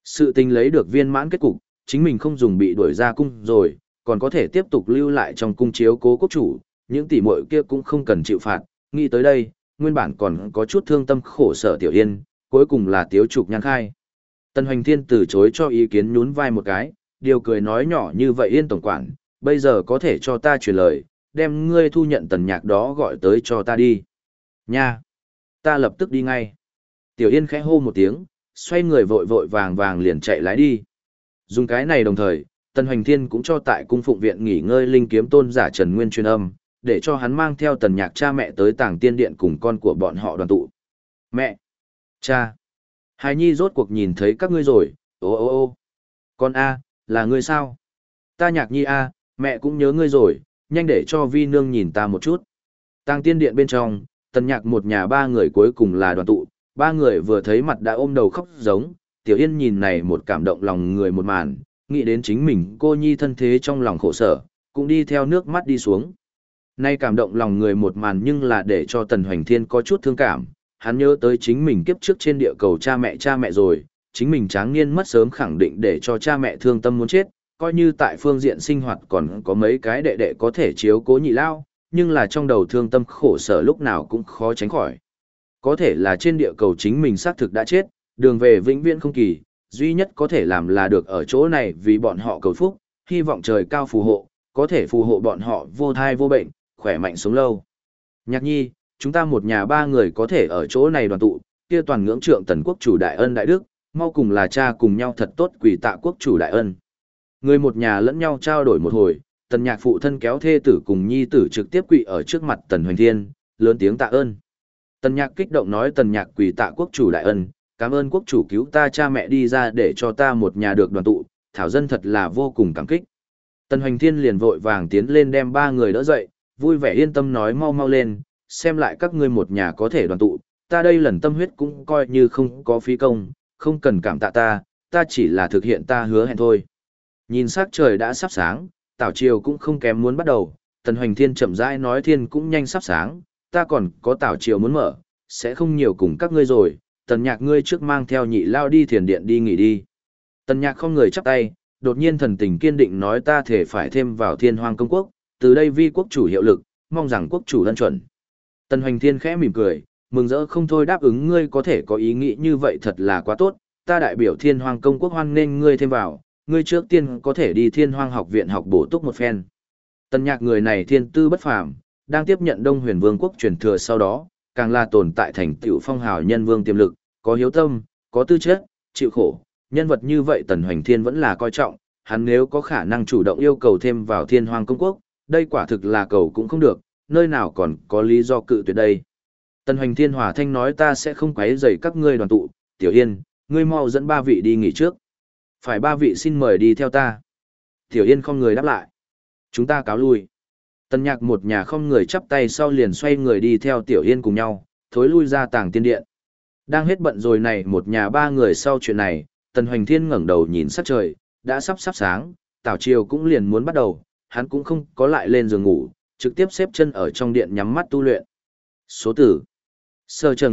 Speaker 1: Sự tình lấy được viên mãn kết cục, chính mình không dùng bị đuổi ra cung rồi, còn có thể tiếp tục lưu lại trong cung chiếu cố quốc chủ, những tỷ muội kia cũng không cần chịu phạt, nghĩ tới đây, nguyên bản còn có chút thương tâm khổ sở Tiểu Yên, cuối cùng là tiếu trục nhan khai. Tần Hoành Thiên từ chối cho ý kiến nhún vai một cái, điều cười nói nhỏ như vậy Yên tổng quản, bây giờ có thể cho ta truyền lời, đem ngươi thu nhận Tần Nhạc đó gọi tới cho ta đi. Nha! Ta lập tức đi ngay. Tiểu Yên khẽ hô một tiếng, xoay người vội vội vàng vàng liền chạy lái đi. Dùng cái này đồng thời, Tần Hoành Thiên cũng cho tại cung phụng viện nghỉ ngơi linh kiếm tôn giả Trần Nguyên truyền âm, để cho hắn mang theo Tần Nhạc cha mẹ tới Tàng Tiên Điện cùng con của bọn họ đoàn tụ. Mẹ! Cha! Hài nhi rốt cuộc nhìn thấy các ngươi rồi, ô ô ô! Con A, là ngươi sao? Ta Nhạc nhi A, mẹ cũng nhớ ngươi rồi, nhanh để cho vi nương nhìn ta một chút. Tàng Tiên Điện bên trong, Tần Nhạc một nhà ba người cuối cùng là đoàn tụ, ba người vừa thấy mặt đã ôm đầu khóc giống, Tiểu Yên nhìn này một cảm động lòng người một màn, nghĩ đến chính mình cô nhi thân thế trong lòng khổ sở, cũng đi theo nước mắt đi xuống. Nay cảm động lòng người một màn nhưng là để cho Tần Hoành Thiên có chút thương cảm, hắn nhớ tới chính mình kiếp trước trên địa cầu cha mẹ rồi, chính mình tráng niên mất sớm khẳng định để cho cha mẹ thương tâm muốn chết, coi như tại phương diện sinh hoạt còn có mấy cái đệ đệ có thể chiếu cố nhị lao, nhưng là trong đầu thương tâm khổ sở lúc nào cũng khó tránh khỏi. Có thể là trên địa cầu chính mình xác thực đã chết, đường về vĩnh viễn không kỳ, duy nhất có thể làm là được ở chỗ này vì bọn họ cầu phúc, hy vọng trời cao phù hộ, có thể phù hộ bọn họ vô thai vô bệnh, khỏe mạnh sống lâu. Nhạc nhi, chúng ta một nhà ba người có thể ở chỗ này đoàn tụ, kia toàn ngưỡng trượng Tần quốc chủ đại ân đại đức, mau cùng là cha cùng nhau thật tốt quỳ tạ quốc chủ đại ân. Người một nhà lẫn nhau trao đổi một hồi, Tần Nhạc phụ thân kéo thê tử cùng nhi tử trực tiếp quỳ ở trước mặt Tần Hoành Thiên, lớn tiếng tạ ơn. Tần Nhạc kích động nói Tần Nhạc quỳ tạ quốc chủ đại ân, cảm ơn quốc chủ cứu ta cha mẹ đi ra để cho ta một nhà được đoàn tụ, thảo dân thật là vô cùng cảm kích. Tần Hoành Thiên liền vội vàng tiến lên đem ba người đỡ dậy, vui vẻ yên tâm nói mau mau lên, xem lại các ngươi một nhà có thể đoàn tụ, ta đây lần tâm huyết cũng coi như không có phí công, không cần cảm tạ ta chỉ là thực hiện ta hứa hẹn thôi. Nhìn sắc trời đã sắp sáng, tảo triều cũng không kém muốn bắt đầu, Tần Hoành Thiên chậm rãi nói thiên cũng nhanh sắp sáng, ta còn có tảo triều muốn mở, sẽ không nhiều cùng các ngươi rồi, Tần Nhạc ngươi trước mang theo nhị lao đi thiền điện đi nghỉ đi. Tần Nhạc không người chắp tay, đột nhiên thần tình kiên định nói ta thể phải thêm vào Thiên Hoang công quốc, từ đây vi quốc chủ hiệu lực, mong rằng quốc chủ ân chuẩn. Tần Hoành Thiên khẽ mỉm cười, mừng rỡ không thôi đáp ứng ngươi có thể có ý nghĩ như vậy thật là quá tốt, ta đại biểu Thiên Hoang công quốc hoan nên ngươi thêm vào, ngươi trước tiên có thể đi Thiên Hoang học viện học bổ túc một phen. Tần Nhạc người này thiên tư bất phàm, đang tiếp nhận Đông Huyền Vương quốc truyền thừa sau đó, càng là tồn tại thành tựu phong hào nhân vương tiềm lực, có hiếu tâm, có tư chất, chịu khổ, nhân vật như vậy Tần Hoành Thiên vẫn là coi trọng, hắn nếu có khả năng chủ động yêu cầu thêm vào Thiên Hoang công quốc, đây quả thực là cầu cũng không được, nơi nào còn có lý do cự tuyệt đây. Tần Hoành Thiên hòa thanh nói ta sẽ không quấy rầy các ngươi đoàn tụ, Tiểu Yên, ngươi mau dẫn ba vị đi nghỉ trước. Phải ba vị xin mời đi theo ta. Tiểu Yên không người đáp lại. Chúng ta cáo lui. Tần Nhạc một nhà không người chắp tay sau liền xoay người đi theo Tiểu Yên cùng nhau, thối lui ra Tàng Tiên Điện. Đang hết bận rồi này một nhà ba người sau chuyện này, Tần Hoành Thiên ngẩng đầu nhìn sắc trời, đã sắp sáng, tảo triều cũng liền muốn bắt đầu, hắn cũng không có lại lên giường ngủ, trực tiếp xếp chân ở trong điện nhắm mắt tu luyện. Số tử. Sở Trần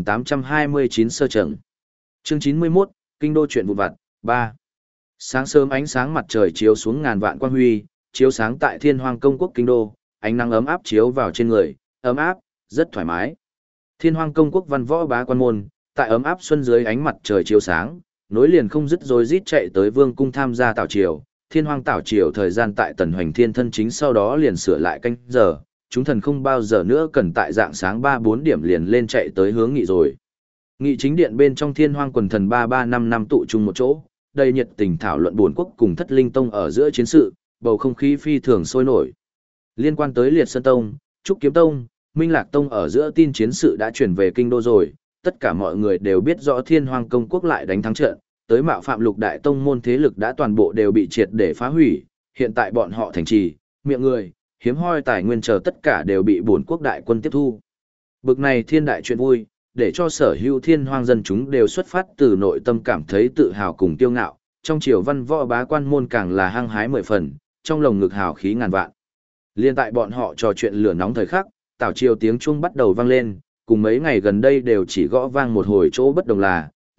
Speaker 1: 2829 Sở Trần. Chương 91, Kinh đô chuyện vụn vặt, 3. Sáng sớm ánh sáng mặt trời chiếu xuống ngàn vạn quang huy, chiếu sáng tại Thiên Hoang công quốc kinh đô, ánh nắng ấm áp chiếu vào trên người, ấm áp, rất thoải mái. Thiên Hoang công quốc văn võ bá quan môn, tại ấm áp xuân dưới ánh mặt trời chiếu sáng, nối liền không dứt rối rít chạy tới vương cung tham gia tảo triều. Thiên Hoang tảo triều thời gian tại Tần Hoành Thiên thân chính sau đó liền sửa lại canh giờ, chúng thần không bao giờ nữa cần tại dạng sáng 3-4 điểm liền lên chạy tới hướng nghị rồi. Nghị chính điện bên trong Thiên Hoang quần thần 3-3-5 năm tụ chung một chỗ, đầy nhiệt tình thảo luận buồn quốc cùng Thất Linh Tông ở giữa chiến sự, bầu không khí phi thường sôi nổi. Liên quan tới Liệt Sơn Tông, Trúc Kiếm Tông, Minh Lạc Tông ở giữa tin chiến sự đã chuyển về kinh đô rồi, tất cả mọi người đều biết rõ Thiên Hoang công quốc lại đánh thắng trận, tới mạo phạm lục đại tông môn thế lực đã toàn bộ đều bị triệt để phá hủy, hiện tại bọn họ thành trì, miệng người, hiếm hoi tài nguyên chờ tất cả đều bị bổn quốc đại quân tiếp thu. Bực này thiên đại chuyện vui, để cho sở hữu Thiên Hoang dân chúng đều xuất phát từ nội tâm cảm thấy tự hào cùng kiêu ngạo, trong triều văn võ bá quan môn càng là hăng hái 10 phần, trong lồng ngực hào khí ngàn vạn. Liên tại bọn họ trò chuyện lửa nóng thời khắc, tảo triều tiếng chuông bắt đầu vang lên, cùng mấy ngày gần đây đều chỉ gõ vang một hồi chỗ bất đồng là,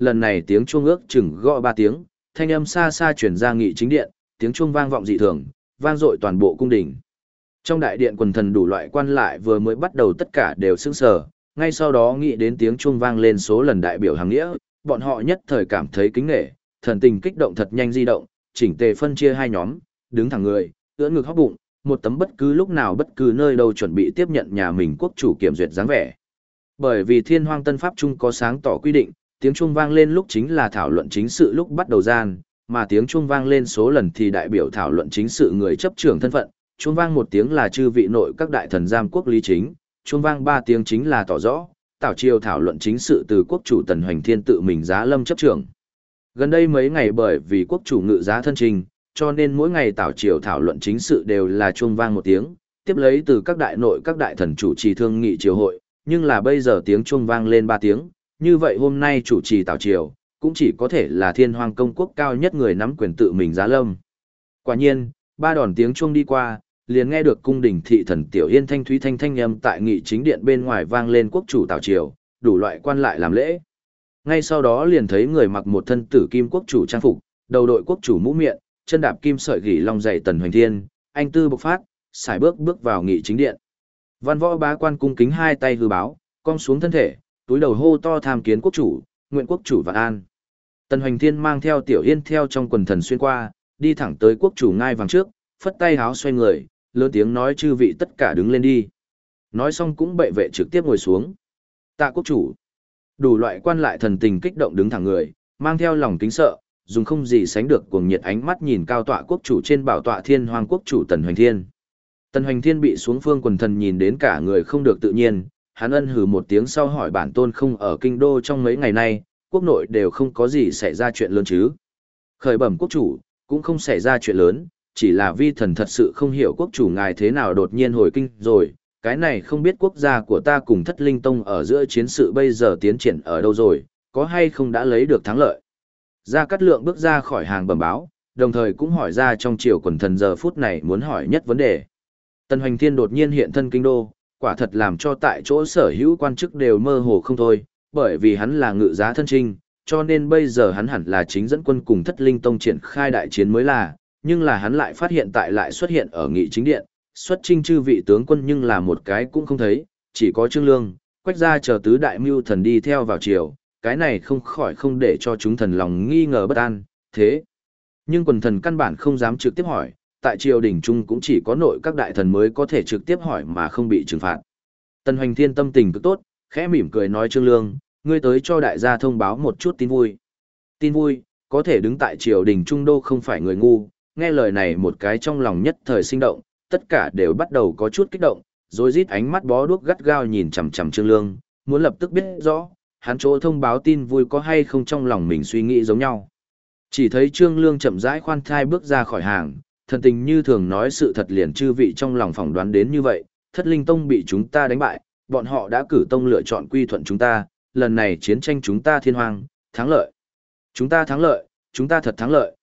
Speaker 1: lần này tiếng chuông ước chừng gõ 3 tiếng, thanh âm xa xa truyền ra nghị chính điện, tiếng chuông vang vọng dị thường, vang dội toàn bộ cung đình. Trong đại điện quần thần đủ loại quan lại vừa mới bắt đầu tất cả đều sững sờ, ngay sau đó nghĩ đến tiếng chuông vang lên số lần đại biểu hàng nghĩa, bọn họ nhất thời cảm thấy kính nể, thần tình kích động thật nhanh di động, chỉnh tề phân chia hai nhóm, đứng thẳng người, ưỡn ngực hóc bụng, một tấm bất cứ lúc nào bất cứ nơi đâu chuẩn bị tiếp nhận nhà mình quốc chủ kiểm duyệt dáng vẻ. Bởi vì Thiên Hoang Tân Pháp Trung có sáng tỏ quy định, tiếng chuông vang lên lúc chính là thảo luận chính sự lúc bắt đầu gian, mà tiếng chuông vang lên số lần thì đại biểu thảo luận chính sự người chấp trưởng thân phận, chuông vang một tiếng là chư vị nội các đại thần giam quốc lý chính, chuông vang 3 tiếng chính là tỏ rõ, tảo triều thảo luận chính sự từ quốc chủ Tần Hoành Thiên tự mình giá lâm chấp trưởng. Gần đây mấy ngày bởi vì quốc chủ ngự giá thân trình, cho nên mỗi ngày tảo triều thảo luận chính sự đều là chuông vang một tiếng, tiếp lấy từ các đại nội các đại thần chủ trì thương nghị triều hội, nhưng là bây giờ tiếng chuông vang lên 3 tiếng, như vậy hôm nay chủ trì tảo triều, cũng chỉ có thể là Thiên Hoang công quốc cao nhất người nắm quyền tự mình giá lâm. Quả nhiên, 3 đòn tiếng chuông đi qua, liền nghe được cung đình thị thần Tiểu Yên thanh thúy thanh âm tại nghị chính điện bên ngoài vang lên quốc chủ tảo triều, đủ loại quan lại làm lễ. Ngay sau đó liền thấy người mặc một thân tử kim quốc chủ trang phục, đầu đội quốc chủ mũ miệng, chân đạp kim sợi gỉ long dày Tần Hoành Thiên, anh tư bộc phát, xài bước vào nghị chính điện. Văn võ bá quan cung kính hai tay hư báo, cong xuống thân thể, túi đầu hô to tham kiến quốc chủ, nguyện quốc chủ vạn an. Tần Hoành Thiên mang theo Tiểu Yên theo trong quần thần xuyên qua, đi thẳng tới quốc chủ ngai vàng trước, phất tay háo xoay người, lớn tiếng nói chư vị tất cả đứng lên đi. Nói xong cũng bệ vệ trực tiếp ngồi xuống. Tạ quốc chủ. Đủ loại quan lại thần tình kích động đứng thẳng người, mang theo lòng kính sợ, dùng không gì sánh được cuồng nhiệt ánh mắt nhìn cao tọa quốc chủ trên bảo tọa Thiên Hoang quốc chủ Tần Hoành Thiên. Tần Hoành Thiên bị xuống phương quần thần nhìn đến cả người không được tự nhiên, hắn ân hừ một tiếng sau hỏi bản tôn không ở kinh đô trong mấy ngày nay, quốc nội đều không có gì xảy ra chuyện lớn chứ. Khởi bẩm quốc chủ, cũng không xảy ra chuyện lớn, chỉ là vi thần thật sự không hiểu quốc chủ ngài thế nào đột nhiên hồi kinh rồi, cái này không biết quốc gia của ta cùng Thất Linh Tông ở giữa chiến sự bây giờ tiến triển ở đâu rồi, có hay không đã lấy được thắng lợi. Gia Cát Lượng bước ra khỏi hàng bẩm báo, đồng thời cũng hỏi ra trong triều quần thần giờ phút này muốn hỏi nhất vấn đề. Tần Hoành Thiên đột nhiên hiện thân kinh đô, quả thật làm cho tại chỗ sở hữu quan chức đều mơ hồ không thôi, bởi vì hắn là ngự giá thân trinh, cho nên bây giờ hắn hẳn là chính dẫn quân cùng Thất Linh Tông triển khai đại chiến mới là, nhưng là hắn lại phát hiện tại lại xuất hiện ở nghị chính điện, xuất chinh chư vị tướng quân nhưng là một cái cũng không thấy, chỉ có Trương Lương, Quách Gia chờ tứ đại mưu thần đi theo vào triều, cái này không khỏi không để cho chúng thần lòng nghi ngờ bất an, thế. Nhưng quần thần căn bản không dám trực tiếp hỏi, tại triều đình trung cũng chỉ có nội các đại thần mới có thể trực tiếp hỏi mà không bị trừng phạt. Tần Hoành Thiên tâm tình cực tốt, khẽ mỉm cười nói Trương Lương, ngươi tới cho đại gia thông báo một chút tin vui. Tin vui, có thể đứng tại triều đình trung đô không phải người ngu, nghe lời này một cái trong lòng nhất thời sinh động, tất cả đều bắt đầu có chút kích động, rồi rít ánh mắt bó đuốc gắt gao nhìn chằm chằm Trương Lương, muốn lập tức biết rõ, hắn chỗ thông báo tin vui có hay không trong lòng mình suy nghĩ giống nhau. Chỉ thấy Trương Lương chậm rãi khoan thai bước ra khỏi hàng, thần tình như thường nói sự thật liền chư vị trong lòng phỏng đoán đến như vậy, Thất Linh Tông bị chúng ta đánh bại, bọn họ đã cử tông lựa chọn quy thuận chúng ta, lần này chiến tranh chúng ta Thiên Hoang, thắng lợi. Chúng ta thắng lợi, chúng ta thật thắng lợi,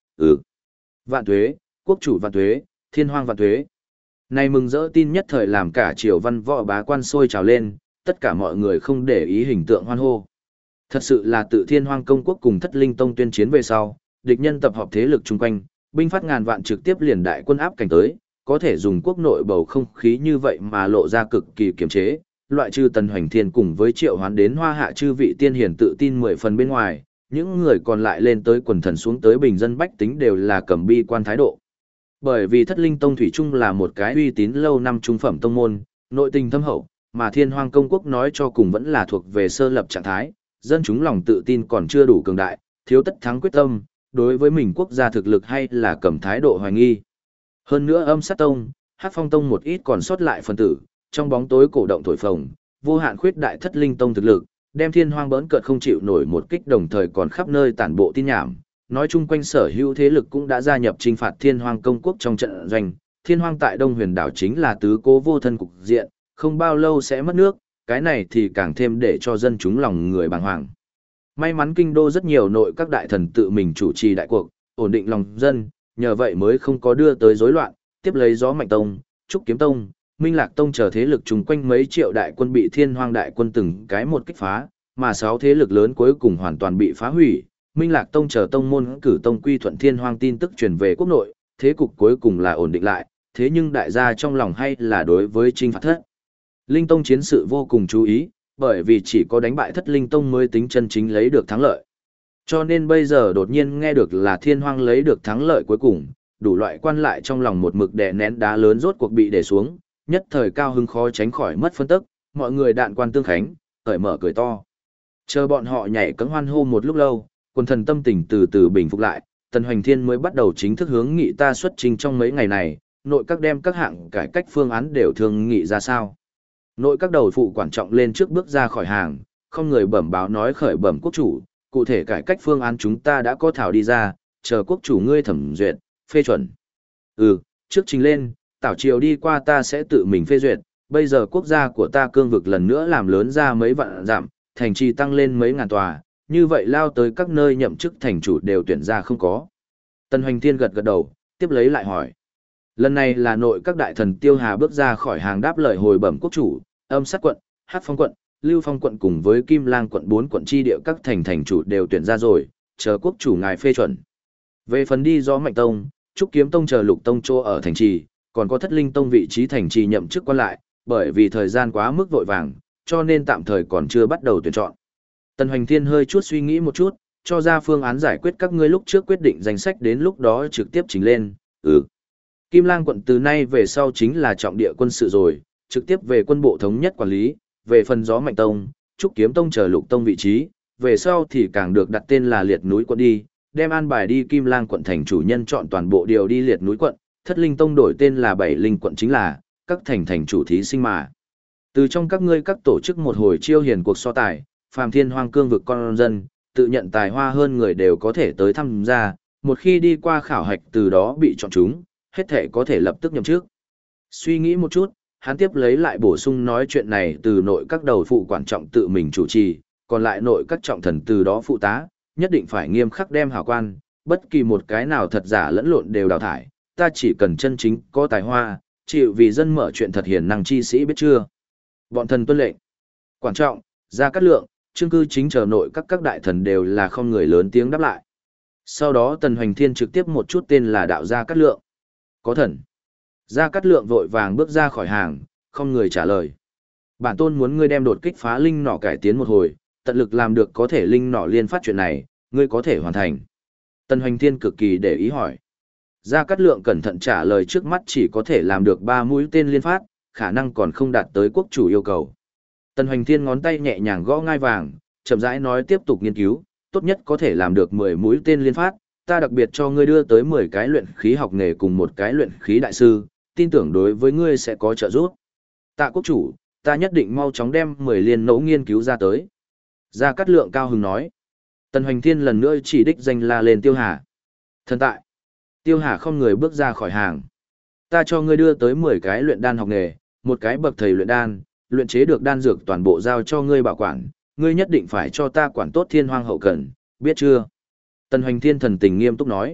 Speaker 1: Vạn tuế, quốc chủ vạn tuế, Thiên Hoang vạn tuế. Này mừng rỡ tin nhất thời làm cả triều văn võ bá quan sôi trào lên, tất cả mọi người không để ý hình tượng hoan hô. Thật sự là tự Thiên Hoang công quốc cùng Thất Linh Tông tuyên chiến về sau, địch nhân tập hợp thế lực chung quanh, binh phát ngàn vạn trực tiếp liền đại quân áp cảnh tới, có thể dùng quốc nội bầu không khí như vậy mà lộ ra cực kỳ kiềm chế, loại trừ Tần Hoành Thiên cùng với Triệu Hoán đến Hoa Hạ chư vị tiên hiển tự tin 10 phần bên ngoài, những người còn lại lên tới quần thần xuống tới bình dân bách tính đều là cầm bi quan thái độ. Bởi vì Thất Linh Tông thủy chung là một cái uy tín lâu năm trung phẩm tông môn, nội tình thâm hậu, mà Thiên Hoang công quốc nói cho cùng vẫn là thuộc về sơ lập trạng thái, dân chúng lòng tự tin còn chưa đủ cường đại, thiếu tất thắng quyết tâm, đối với mình quốc gia thực lực hay là cầm thái độ hoài nghi. Hơn nữa Âm Sát Tông, Hắc Phong Tông một ít còn sót lại phần tử, trong bóng tối cổ động thổi phồng, vô hạn khuyết đại Thất Linh Tông thực lực, đem Thiên Hoang bỡn cợt không chịu nổi một kích, đồng thời còn khắp nơi tản bộ tin nhảm, nói chung quanh sở hữu thế lực cũng đã gia nhập trinh phạt Thiên Hoang công quốc trong trận doanh. Thiên Hoang tại Đông Huyền đảo chính là tứ cố vô thân cục diện, không bao lâu sẽ mất nước, cái này thì càng thêm để cho dân chúng lòng người bàng hoàng. May mắn kinh đô rất nhiều nội các đại thần tự mình chủ trì đại cuộc, ổn định lòng dân, nhờ vậy mới không có đưa tới rối loạn, tiếp lấy Gió Mạnh Tông, Trúc Kiếm Tông, Minh Lạc Tông chờ thế lực chung quanh mấy triệu đại quân bị Thiên Hoang đại quân từng cái một kích phá, mà 6 thế lực lớn cuối cùng hoàn toàn bị phá hủy, Minh Lạc Tông chờ tông môn cử tông quy thuận Thiên Hoang tin tức truyền về quốc nội, thế cục cuối cùng là ổn định lại, thế nhưng đại gia trong lòng hay là đối với Trinh Phạt Thất. Linh Tông chiến sự vô cùng chú ý, bởi vì chỉ có đánh bại Thất Linh Tông mới tính chân chính lấy được thắng lợi. Cho nên bây giờ đột nhiên nghe được là Thiên Hoang lấy được thắng lợi cuối cùng, đủ loại quan lại trong lòng một mực đè nén đá lớn rốt cuộc bị để xuống, nhất thời cao hứng khó tránh khỏi mất phân tức, mọi người đạn quan tương khánh, cởi mở cười to. Chờ bọn họ nhảy cẫng hoan hô một lúc lâu, quần thần tâm tình từ từ bình phục lại, Tần Hoành Thiên mới bắt đầu chính thức hướng nghị ta xuất trình trong mấy ngày này, nội các đem các hạng cải cách phương án đều thương nghị ra sao. Nội các đầu phụ quan trọng lên trước bước ra khỏi hàng, không người bẩm báo nói khởi bẩm quốc chủ, cụ thể cải cách phương án chúng ta đã có thảo đi ra, chờ quốc chủ ngươi thẩm duyệt, phê chuẩn. Trước trình lên, tảo triều đi qua ta sẽ tự mình phê duyệt, bây giờ quốc gia của ta cương vực lần nữa làm lớn ra mấy vạn dặm, thành trì tăng lên mấy ngàn tòa, như vậy lao tới các nơi nhậm chức thành chủ đều tuyển ra không có. Tần Hoành Thiên gật gật đầu, tiếp lấy lại hỏi. Lần này là nội các đại thần Tiêu Hà bước ra khỏi hàng đáp lời hồi bẩm quốc chủ, Âm Sát quận, Hắc Phong quận, Lưu Phong quận cùng với Kim Lang quận 4 quận chi địa các thành chủ đều tuyển ra rồi, chờ quốc chủ ngài phê chuẩn. Về phần đi do Mạnh Tông, Trúc Kiếm Tông chờ Lục Tông chỗ ở thành trì, còn có Thất Linh Tông vị trí thành trì nhậm chức quan lại, bởi vì thời gian quá mức vội vàng, cho nên tạm thời còn chưa bắt đầu tuyển chọn. Tần Hoành Thiên hơi chút suy nghĩ một chút, cho ra phương án giải quyết các ngươi lúc trước quyết định danh sách đến lúc đó trực tiếp trình lên. Kim Lang quận từ nay về sau chính là trọng địa quân sự rồi, trực tiếp về quân bộ thống nhất quản lý, về phần Gió Mạnh Tông, Trúc Kiếm Tông chờ Lục Tông vị trí, về sau thì càng được đặt tên là Liệt Núi quận đi, đem an bài đi Kim Lang quận thành chủ nhân chọn toàn bộ điều đi Liệt Núi quận, Thất Linh Tông đổi tên là Bảy Linh quận chính là các thành chủ thí sinh mà. Từ trong các ngươi các tổ chức một hồi chiêu hiền cuộc so tài, phàm Thiên Hoang cương vực con dân, tự nhận tài hoa hơn người đều có thể tới tham gia, một khi đi qua khảo hạch từ đó bị chọn chúng, hết thể có thể lập tức nhậm chức. Suy nghĩ một chút, hắn tiếp lấy lại bổ sung nói chuyện này từ nội các đầu phụ quan trọng tự mình chủ trì, còn lại nội các trọng thần từ đó phụ tá, nhất định phải nghiêm khắc đem hảo quan, bất kỳ một cái nào thật giả lẫn lộn đều đào thải, ta chỉ cần chân chính có tài hoa, chịu vì dân mở chuyện thật hiền năng chi sĩ biết chưa. Bọn thần tuân lệnh. Quan trọng, Gia Cát Lượng, Trương Cư Chính chờ nội các đại thần đều là không người lớn tiếng đáp lại. Sau đó Tần Hoành Thiên trực tiếp một chút tên là đạo Gia Cát Lượng. Có thần. Gia Cát Lượng vội vàng bước ra khỏi hàng, không người trả lời. Bản tôn muốn ngươi đem đột kích phá linh nỏ cải tiến một hồi, tận lực làm được có thể linh nỏ liên phát chuyện này, ngươi có thể hoàn thành. Tần Hoành Thiên cực kỳ để ý hỏi. Gia Cát Lượng cẩn thận trả lời trước mắt chỉ có thể làm được 3 mũi tên liên phát, khả năng còn không đạt tới quốc chủ yêu cầu. Tần Hoành Thiên ngón tay nhẹ nhàng gõ ngai vàng, chậm rãi nói tiếp tục nghiên cứu, tốt nhất có thể làm được 10 mũi tên liên phát, ta đặc biệt cho ngươi đưa tới 10 cái luyện khí học nghề cùng một cái luyện khí đại sư, tin tưởng đối với ngươi sẽ có trợ giúp. Tạ quốc chủ, ta nhất định mau chóng đem 10 liên nấu nghiên cứu ra tới. Gia Cát Lượng cao hứng nói. Tần Hoành Thiên lần nữa chỉ đích danh la lên Tiêu Hà. Thần tại. Tiêu Hà không người bước ra khỏi hàng. Ta cho ngươi đưa tới 10 cái luyện đan học nghề, một cái bậc thầy luyện đan, luyện chế được đan dược toàn bộ giao cho ngươi bảo quản, ngươi nhất định phải cho ta quản tốt Thiên Hoang hậu cần, biết chưa? Tần Hoành Thiên thần tình nghiêm túc nói.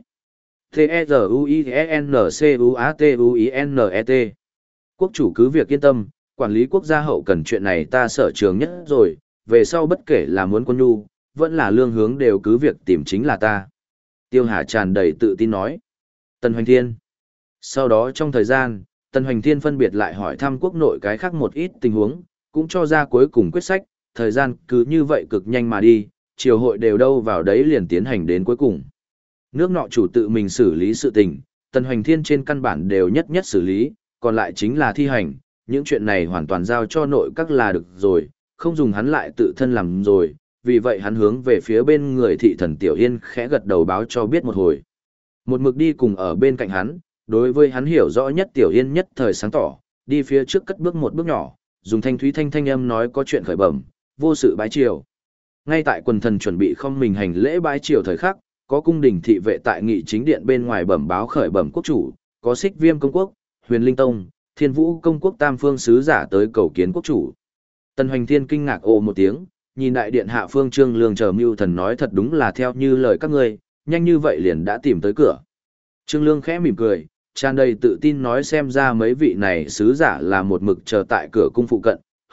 Speaker 1: T-E-Z-U-I-N-C-U-A-T-U-I-N-E-T. Quốc chủ cứ việc yên tâm, quản lý quốc gia hậu cần chuyện này ta sở trường nhất rồi, về sau bất kể là muốn quân nhu, vẫn là lương hướng đều cứ việc tìm chính là ta. Tiêu Hà tràn đầy tự tin nói. Tần Hoành Thiên. Sau đó trong thời gian, Tần Hoành Thiên phân biệt lại hỏi thăm quốc nội cái khác một ít tình huống, cũng cho ra cuối cùng quyết sách, thời gian cứ như vậy cực nhanh mà đi, triều hội đều đâu vào đấy liền tiến hành đến cuối cùng. Nước nọ chủ tự mình xử lý sự tình, Tần Hoành Thiên trên căn bản đều nhất nhất xử lý, còn lại chính là thi hành, những chuyện này hoàn toàn giao cho nội các là được rồi, không dùng hắn lại tự thân làm rồi, vì vậy hắn hướng về phía bên người thị thần Tiểu Yên khẽ gật đầu báo cho biết một hồi. Một mực đi cùng ở bên cạnh hắn, đối với hắn hiểu rõ nhất Tiểu Yên nhất thời sáng tỏ, đi phía trước cất bước một bước nhỏ, dùng thanh thúy thanh âm nói có chuyện khởi bẩm, vô sự bái triều. Ngay tại quần thần chuẩn bị không mình hành lễ bái triều thời khắc, có cung đình thị vệ tại nghị chính điện bên ngoài bẩm báo khởi bẩm quốc chủ, có Xích Viêm công quốc, Huyền Linh tông, Thiên Vũ công quốc tam phương sứ giả tới cầu kiến quốc chủ. Tần Hoành Thiên kinh ngạc ồ một tiếng, nhìn đại điện hạ phương Trương Lương chờ mưu thần nói thật đúng là theo như lời các ngươi, nhanh như vậy liền đã tìm tới cửa. Trương Lương khẽ mỉm cười, tràn đầy tự tin nói xem ra mấy vị này sứ giả là một mực chờ tại cửa cung phụ cận,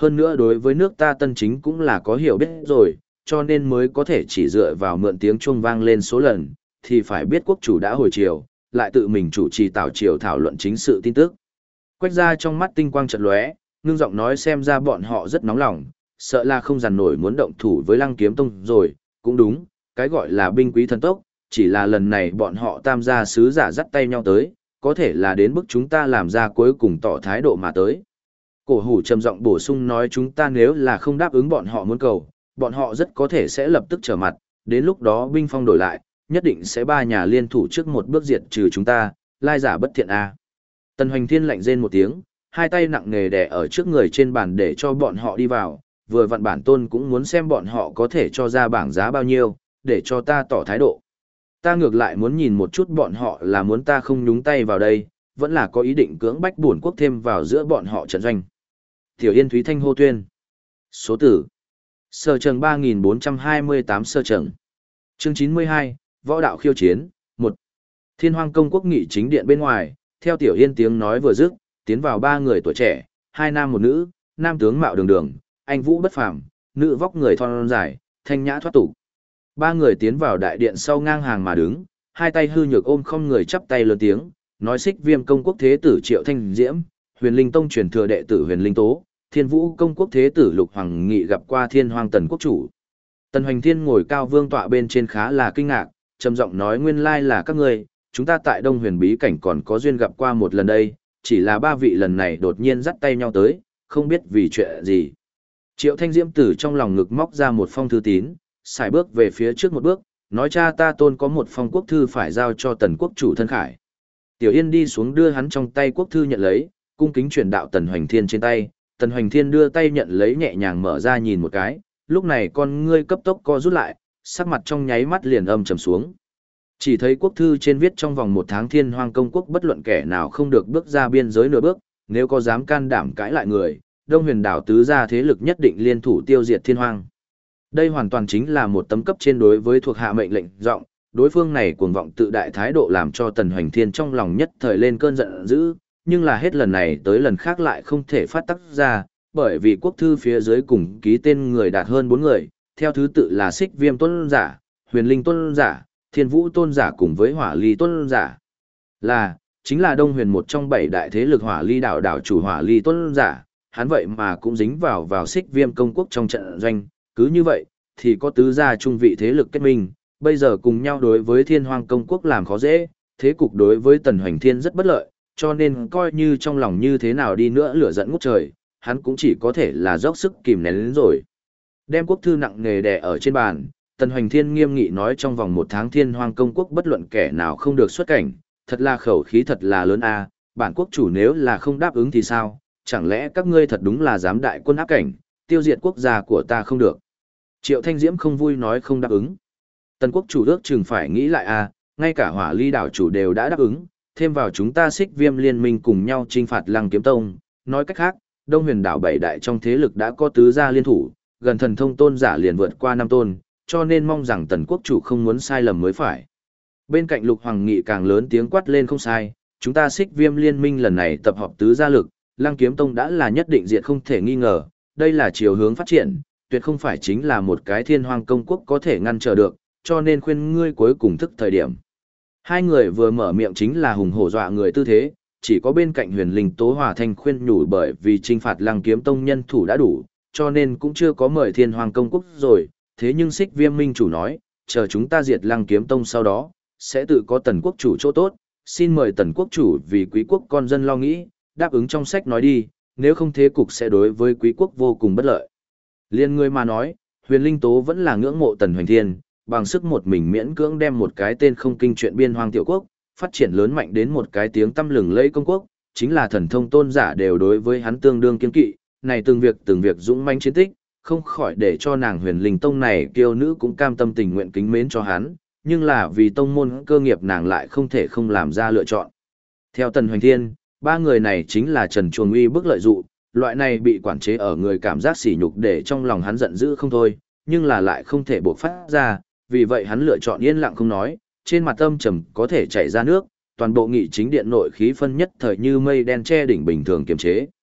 Speaker 1: hơn nữa đối với nước ta tân chính cũng là có hiểu biết rồi, cho nên mới có thể chỉ dựa vào mượn tiếng chuông vang lên số lần, thì phải biết quốc chủ đã hồi triều, lại tự mình chủ trì tảo triều thảo luận chính sự tin tức. Quách ra trong mắt tinh quang chợt lóe, ngưng giọng nói xem ra bọn họ rất nóng lòng, sợ là không dằn nổi muốn động thủ với Lăng Kiếm Tông rồi, cũng đúng, cái gọi là binh quý thần tốc, chỉ là lần này bọn họ tam gia sứ giả dắt tay nhau tới, có thể là đến mức chúng ta làm ra cuối cùng tỏ thái độ mà tới. Cổ hủ trầm giọng bổ sung nói chúng ta nếu là không đáp ứng bọn họ muốn cầu, bọn họ rất có thể sẽ lập tức trở mặt, đến lúc đó binh phong đổi lại, nhất định sẽ ba nhà liên thủ trước một bước diệt trừ chúng ta, lai giả bất thiện a. Tần Hoành Thiên lạnh rên một tiếng, hai tay nặng nề đè ở trước người trên bàn để cho bọn họ đi vào, vừa vặn bản tôn cũng muốn xem bọn họ có thể cho ra bảng giá bao nhiêu, để cho ta tỏ thái độ. Ta ngược lại muốn nhìn một chút bọn họ là muốn ta không nhúng tay vào đây, vẫn là có ý định cưỡng bách bổn quốc thêm vào giữa bọn họ trận doanh. Tiểu Yên Thúy Thanh hô tuyên. Số tử. Sở Trần 3428 Sở Trần. Chương 92, Võ đạo khiêu chiến, 1. Thiên Hoang Công Quốc nghị chính điện bên ngoài, theo Tiểu Yên tiếng nói vừa dứt, tiến vào ba người tuổi trẻ, hai nam một nữ, nam tướng mạo đường đường, anh vũ bất phàm, nữ vóc người thon dài, thanh nhã thoát tục. Ba người tiến vào đại điện sau ngang hàng mà đứng, hai tay hư nhược ôm không người chắp tay lớn tiếng, nói Xích Viêm Công Quốc thế tử Triệu Thanh Diễm, Huyền Linh Tông truyền thừa đệ tử Huyền Linh Tố, Thiên Vũ Công Quốc thế tử Lục Hoàng Nghị gặp qua Thiên Hoang Tần quốc chủ. Tần Hoành Thiên ngồi cao vương tọa bên trên khá là kinh ngạc, trầm giọng nói nguyên lai là các ngươi, chúng ta tại Đông Huyền bí cảnh còn có duyên gặp qua một lần đây, chỉ là ba vị lần này đột nhiên dắt tay nhau tới, không biết vì chuyện gì. Triệu Thanh Diễm từ trong lòng ngực móc ra một phong thư tín, xài bước về phía trước một bước, nói cha ta tôn có một phong quốc thư phải giao cho Tần quốc chủ thân khải. Tiểu Yên đi xuống đưa hắn trong tay quốc thư nhận lấy, cung kính chuyển đạo Tần Hoành Thiên trên tay, Tần Hoành Thiên đưa tay nhận lấy nhẹ nhàng mở ra nhìn một cái, lúc này con ngươi cấp tốc co rút lại, sắc mặt trong nháy mắt liền âm trầm xuống. Chỉ thấy quốc thư trên viết trong vòng 1 tháng Thiên Hoang Công Quốc bất luận kẻ nào không được bước ra biên giới nửa bước, nếu có dám can đảm cãi lại người, Đông Huyền đảo tứ gia thế lực nhất định liên thủ tiêu diệt Thiên Hoang. Đây hoàn toàn chính là một tấm cấp trên đối với thuộc hạ mệnh lệnh rộng, đối phương này cuồng vọng tự đại thái độ làm cho Tần Hoành Thiên trong lòng nhất thời lên cơn giận dữ, nhưng là hết lần này tới lần khác lại không thể phát tác ra, bởi vì quốc thư phía dưới cùng ký tên người đạt hơn 4 người, theo thứ tự là Xích Viêm tôn giả, Huyền Linh tôn giả, Thiên Vũ tôn giả cùng với Hỏa Ly tôn giả. Chính là Đông Huyền một trong 7 đại thế lực Hỏa Ly đảo đảo chủ Hỏa Ly tôn giả, hắn vậy mà cũng dính vào Xích Viêm công quốc trong trận doanh, cứ như vậy thì có tứ gia trung vị thế lực kết minh, bây giờ cùng nhau đối với Thiên Hoang công quốc làm khó dễ, thế cục đối với Tần Hoành Thiên rất bất lợi, cho nên coi như trong lòng như thế nào đi nữa lửa giận ngút trời, hắn cũng chỉ có thể là dốc sức kìm nén đến rồi. Đem quốc thư nặng nề đè ở trên bàn, Tần Hoành Thiên nghiêm nghị nói trong vòng 1 tháng Thiên Hoang công quốc bất luận kẻ nào không được xuất cảnh, thật là khẩu khí thật là lớn a, bản quốc chủ nếu là không đáp ứng thì sao, chẳng lẽ các ngươi thật đúng là dám đại quân áp cảnh, tiêu diệt quốc gia của ta không được. Triệu Thanh Diễm không vui nói không đáp ứng. Tần quốc chủ ước chừng phải nghĩ lại a, ngay cả Hỏa Ly đảo chủ đều đã đáp ứng, thêm vào chúng ta Xích Viêm liên minh cùng nhau chinh phạt Lăng Kiếm Tông, nói cách khác, Đông Huyền đảo 7 đại trong thế lực đã có tứ gia liên thủ, gần thần thông tôn giả liền vượt qua 5 tôn, cho nên mong rằng Tần quốc chủ không muốn sai lầm mới phải. Bên cạnh Lục Hoàng Nghị càng lớn tiếng quát lên không sai, chúng ta Xích Viêm liên minh lần này tập hợp tứ gia lực, Lăng Kiếm Tông đã là nhất định diệt không thể nghi ngờ, đây là chiều hướng phát triển, tuyệt không phải chính là một cái Thiên Hoang công quốc có thể ngăn trở được, cho nên khuyên ngươi cuối cùng thức thời điểm. Hai người vừa mở miệng chính là hùng hổ dọa người tư thế, chỉ có bên cạnh Huyền Linh Tố Hòa Thanh khuyên nhủ bởi vì trinh phạt Lăng Kiếm Tông nhân thủ đã đủ, cho nên cũng chưa có mời Thiên Hoang công quốc rồi, thế nhưng Xích Viêm minh chủ nói, chờ chúng ta diệt Lăng Kiếm Tông sau đó, sẽ tự có Tần quốc chủ chỗ tốt, xin mời Tần quốc chủ vì quý quốc con dân lo nghĩ, đáp ứng trong sách nói đi, nếu không thế cục sẽ đối với quý quốc vô cùng bất lợi. Liên người mà nói, Huyền Linh Tố vẫn là ngưỡng mộ Tần Hoành Thiên, bằng sức một mình miễn cưỡng đem một cái tên không kinh chuyện biên hoang tiểu quốc, phát triển lớn mạnh đến một cái tiếng tăm lừng lẫy công quốc, chính là thần thông tôn giả đều đối với hắn tương đương kiên kỵ, này từng việc dũng mãnh chiến tích, không khỏi để cho nàng Huyền Linh Tông này kiêu nữ cũng cam tâm tình nguyện kính mến cho hắn, nhưng là vì tông môn cơ nghiệp nàng lại không thể không làm ra lựa chọn. Theo Tần Hoành Thiên, ba người này chính là Trần Chuồng Uy bức lợi dụ, loại này bị quản chế ở người cảm giác sỉ nhục để trong lòng hắn giận dữ không thôi, nhưng là lại không thể bộc phát ra, vì vậy hắn lựa chọn yên lặng không nói, trên mặt âm trầm có thể chảy ra nước, toàn bộ nghị chính điện nội khí phân nhất thời như mây đen che đỉnh bình thường kiềm chế.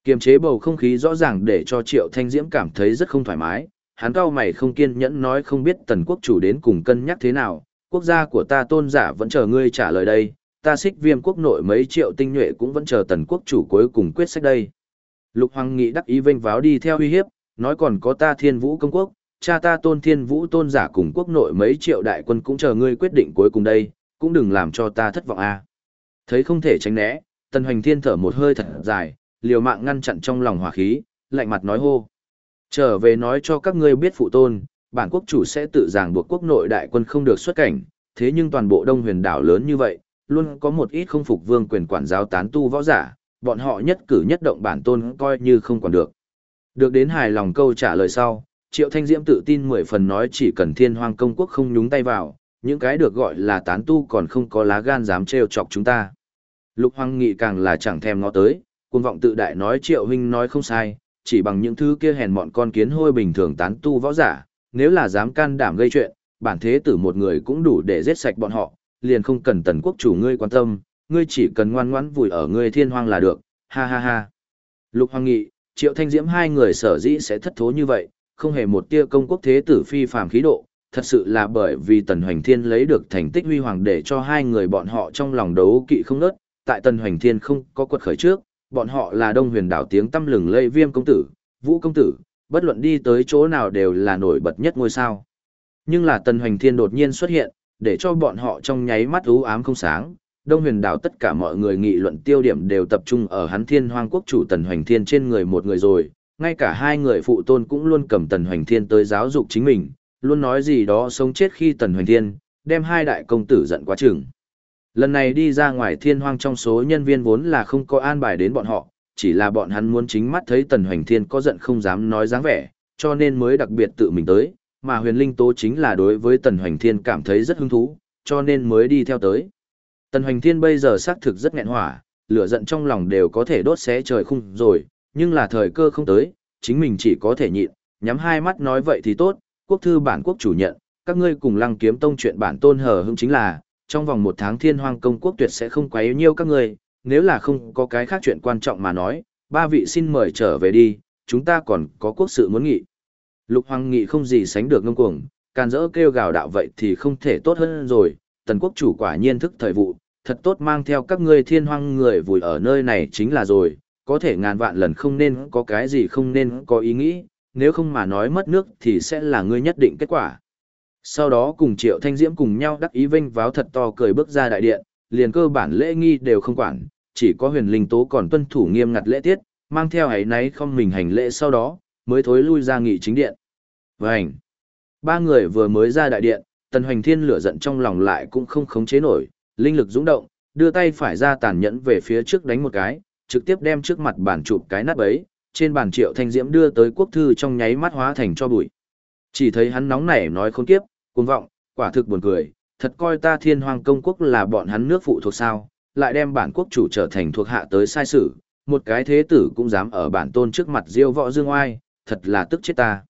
Speaker 1: Kiềm chế bầu không khí rõ ràng để cho Triệu Thanh Diễm cảm thấy rất không thoải mái, hắn cau mày không kiên nhẫn nói không biết tần quốc chủ đến cùng cân nhắc thế nào, quốc gia của ta tôn giả vẫn chờ ngươi trả lời đây, ta Xích Viêm quốc nội mấy triệu tinh nhuệ cũng vẫn chờ tần quốc chủ cuối cùng quyết sách đây. Lục Hoàng Nghị đắc ý vênh váo đi theo uy hiếp, nói còn có ta Thiên Vũ công quốc, cha ta Tôn Thiên Vũ tôn giả cùng quốc nội mấy triệu đại quân cũng chờ ngươi quyết định cuối cùng đây, cũng đừng làm cho ta thất vọng a. Thấy không thể tránh né, Tần Hoành Thiên thở một hơi thật dài, liều mạng ngăn chặn trong lòng hỏa khí, lạnh mặt nói hô: "Trở về nói cho các ngươi biết phụ tôn, bản quốc chủ sẽ tự ràng buộc quốc nội đại quân không được xuất cảnh, thế nhưng toàn bộ Đông Huyền đảo lớn như vậy, luôn có một ít không phục vương quyền quản giáo tán tu võ giả, bọn họ nhất cử nhất động bản tôn coi như không quản được." Được đến hài lòng câu trả lời sau, Triệu Thanh Diễm tự tin 10 phần nói chỉ cần Thiên Hoang công quốc không nhúng tay vào, những cái được gọi là tán tu còn không có lá gan dám trêu chọc chúng ta. Lục Hoàng Nghị càng là chẳng thèm ngó tới, cuồng vọng tự đại nói Triệu huynh nói không sai, chỉ bằng những thứ kia hèn mọn con kiến hôi bình thường tán tu võ giả, nếu là dám can đảm gây chuyện, bản thế tử một người cũng đủ để giết sạch bọn họ, liền không cần tần quốc chủ ngươi quan tâm, ngươi chỉ cần ngoan ngoãn vùi ở ngươi Thiên Hoang là được, ha ha ha. Lục Hoàng Nghị, Triệu Thanh Diễm hai người sở dĩ sẽ thất thố như vậy, không hề một tia công quốc thế tử phi phàm khí độ, thật sự là bởi vì Tần Hoành Thiên lấy được thành tích huy hoàng để cho hai người bọn họ trong lòng đấu kỵ không nớt, tại Tần Hoành Thiên không có quật khởi trước, bọn họ là Đông Huyền đảo tiếng tăm lừng lây Viêm công tử, Vũ công tử, bất luận đi tới chỗ nào đều là nổi bật nhất ngôi sao. Nhưng là Tần Hoành Thiên đột nhiên xuất hiện, để cho bọn họ trong nháy mắt u ám không sáng. Đông Huyền đảo tất cả mọi người nghị luận tiêu điểm đều tập trung ở hắn Thiên Hoang quốc chủ Tần Hoành Thiên trên người một người rồi, ngay cả hai người phụ tôn cũng luôn cầm Tần Hoành Thiên tới giáo dục chính mình, luôn nói gì đó sống chết khi Tần Hoành Thiên, đem hai đại công tử giận quá chừng. Lần này đi ra ngoài Thiên Hoang trong số nhân viên vốn là không có an bài đến bọn họ, chỉ là bọn hắn muốn chính mắt thấy Tần Hoành Thiên có giận không dám nói dáng vẻ, cho nên mới đặc biệt tự mình tới, mà Huyền Linh Tố chính là đối với Tần Hoành Thiên cảm thấy rất hứng thú, cho nên mới đi theo tới. Tần Hoành Thiên bây giờ xác thực rất nghẹn hỏa, lửa giận trong lòng đều có thể đốt xé trời khung rồi, nhưng là thời cơ không tới, chính mình chỉ có thể nhịn, nhắm hai mắt nói vậy thì tốt, quốc thư bản quốc chủ nhận, các ngươi cùng Lăng Kiếm Tông chuyện bản tôn hờ hững chính là, trong vòng 1 tháng Thiên Hoang công quốc tuyệt sẽ không quấy nhiêu các ngươi, nếu là không có cái khác chuyện quan trọng mà nói, ba vị xin mời trở về đi, chúng ta còn có quốc sự muốn nghị. Lục Hoàng Nghị không gì sánh được ngông cuồng, can dỡ kêu gào đạo vậy thì không thể tốt hơn rồi, tần quốc chủ quả nhiên thức thời vụ, thật tốt mang theo các ngươi Thiên Hoang người vùi ở nơi này chính là rồi, có thể ngàn vạn lần không nên có cái gì không nên có ý nghĩ, nếu không mà nói mất nước thì sẽ là ngươi nhất định kết quả. Sau đó cùng Triệu Thanh Diễm cùng nhau đắc ý vênh váo thật to cười bước ra đại điện, liền cơ bản lễ nghi đều không quản, chỉ có Huyền Linh Tố còn tuân thủ nghiêm ngặt lễ tiết, mang theo ấy náy không mình hành lễ sau đó, mới thối lui ra nghị chính điện. Vânh! Ba người vừa mới ra đại điện, Tần Hoành Thiên lửa giận trong lòng lại cũng không khống chế nổi, linh lực dũng động, đưa tay phải ra tàn nhẫn về phía trước đánh một cái, trực tiếp đem trước mặt bàn chụp cái nát bấy, trên bàn Triệu Thanh Diễm đưa tới quốc thư trong nháy mắt hóa thành cho bụi. Chỉ thấy hắn nóng nảy nói khốn kiếp, cuồng vọng, quả thực buồn cười, thật coi ta Thiên Hoang công quốc là bọn hắn nước phụ thuộc sao, lại đem bản quốc chủ trở thành thuộc hạ tới sai sử, một cái thế tử cũng dám ở bản tôn trước mặt diêu võ dương oai, thật là tức chết ta.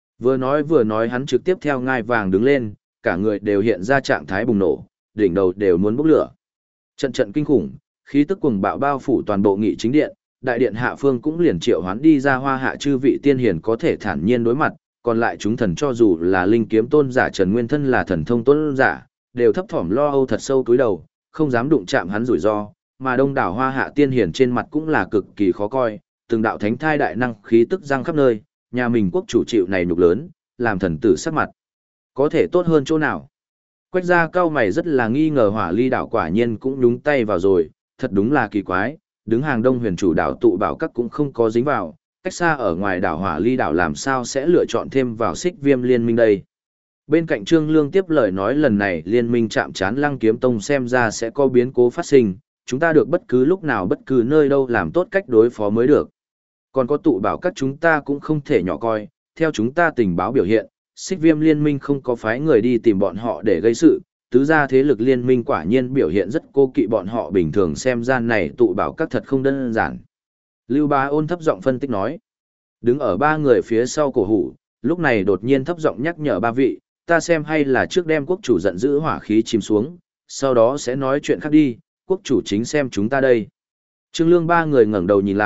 Speaker 1: Vừa nói hắn trực tiếp theo ngai vàng đứng lên, cả người đều hiện ra trạng thái bùng nổ, đỉnh đầu đều muốn bốc lửa. Trận trận kinh khủng, khí tức cuồng bạo bao phủ toàn bộ nghị chính điện, đại điện hạ phương cũng liền triệu hoán đi ra hoa hạ chư vị tiên hiền có thể thản nhiên đối mặt, còn lại chúng thần cho dù là linh kiếm tôn giả Trần Nguyên Thân là thần thông tôn giả, đều thấp thỏm lo âu thật sâu túi đầu, không dám đụng chạm hắn rủi ro, mà đông đảo hoa hạ tiên hiền trên mặt cũng là cực kỳ khó coi, từng đạo thánh thai đại năng khí tức giăng khắp nơi, nhà mình quốc chủ chịu này nhục lớn, làm thần tử sắc mặt. Có thể tốt hơn chỗ nào? Quách gia cao mày rất là nghi ngờ Hỏa Ly đảo quả nhiên cũng nhúng tay vào rồi, thật đúng là kỳ quái, đứng hàng Đông Huyền chủ đảo tụ bảo các cũng không có dính vào, cách xa ở ngoài đảo Hỏa Ly đảo làm sao sẽ lựa chọn thêm vào Xích Viêm liên minh đây. Bên cạnh Trương Lương tiếp lời nói lần này liên minh chạm trán Lăng Kiếm Tông xem ra sẽ có biến cố phát sinh, chúng ta được bất cứ lúc nào bất cứ nơi đâu làm tốt cách đối phó mới được. Còn có tụ bảo các chúng ta cũng không thể nhỏ coi, theo chúng ta tình báo biểu hiện, Xích Viêm liên minh không có phái người đi tìm bọn họ để gây sự, tứ gia thế lực liên minh quả nhiên biểu hiện rất cô kỵ bọn họ bình thường xem ra này tụ bảo các thật không đơn giản. Lưu Bá Ôn thấp giọng phân tích nói. Đứng ở ba người phía sau cổ hủ, lúc này đột nhiên thấp giọng nhắc nhở ba vị, ta xem hay là trước đem quốc chủ giận dữ hỏa khí chìm xuống, sau đó sẽ nói chuyện khác đi, quốc chủ chính xem chúng ta đây. Trương Lương ba người ngẩng đầu nhìn lại,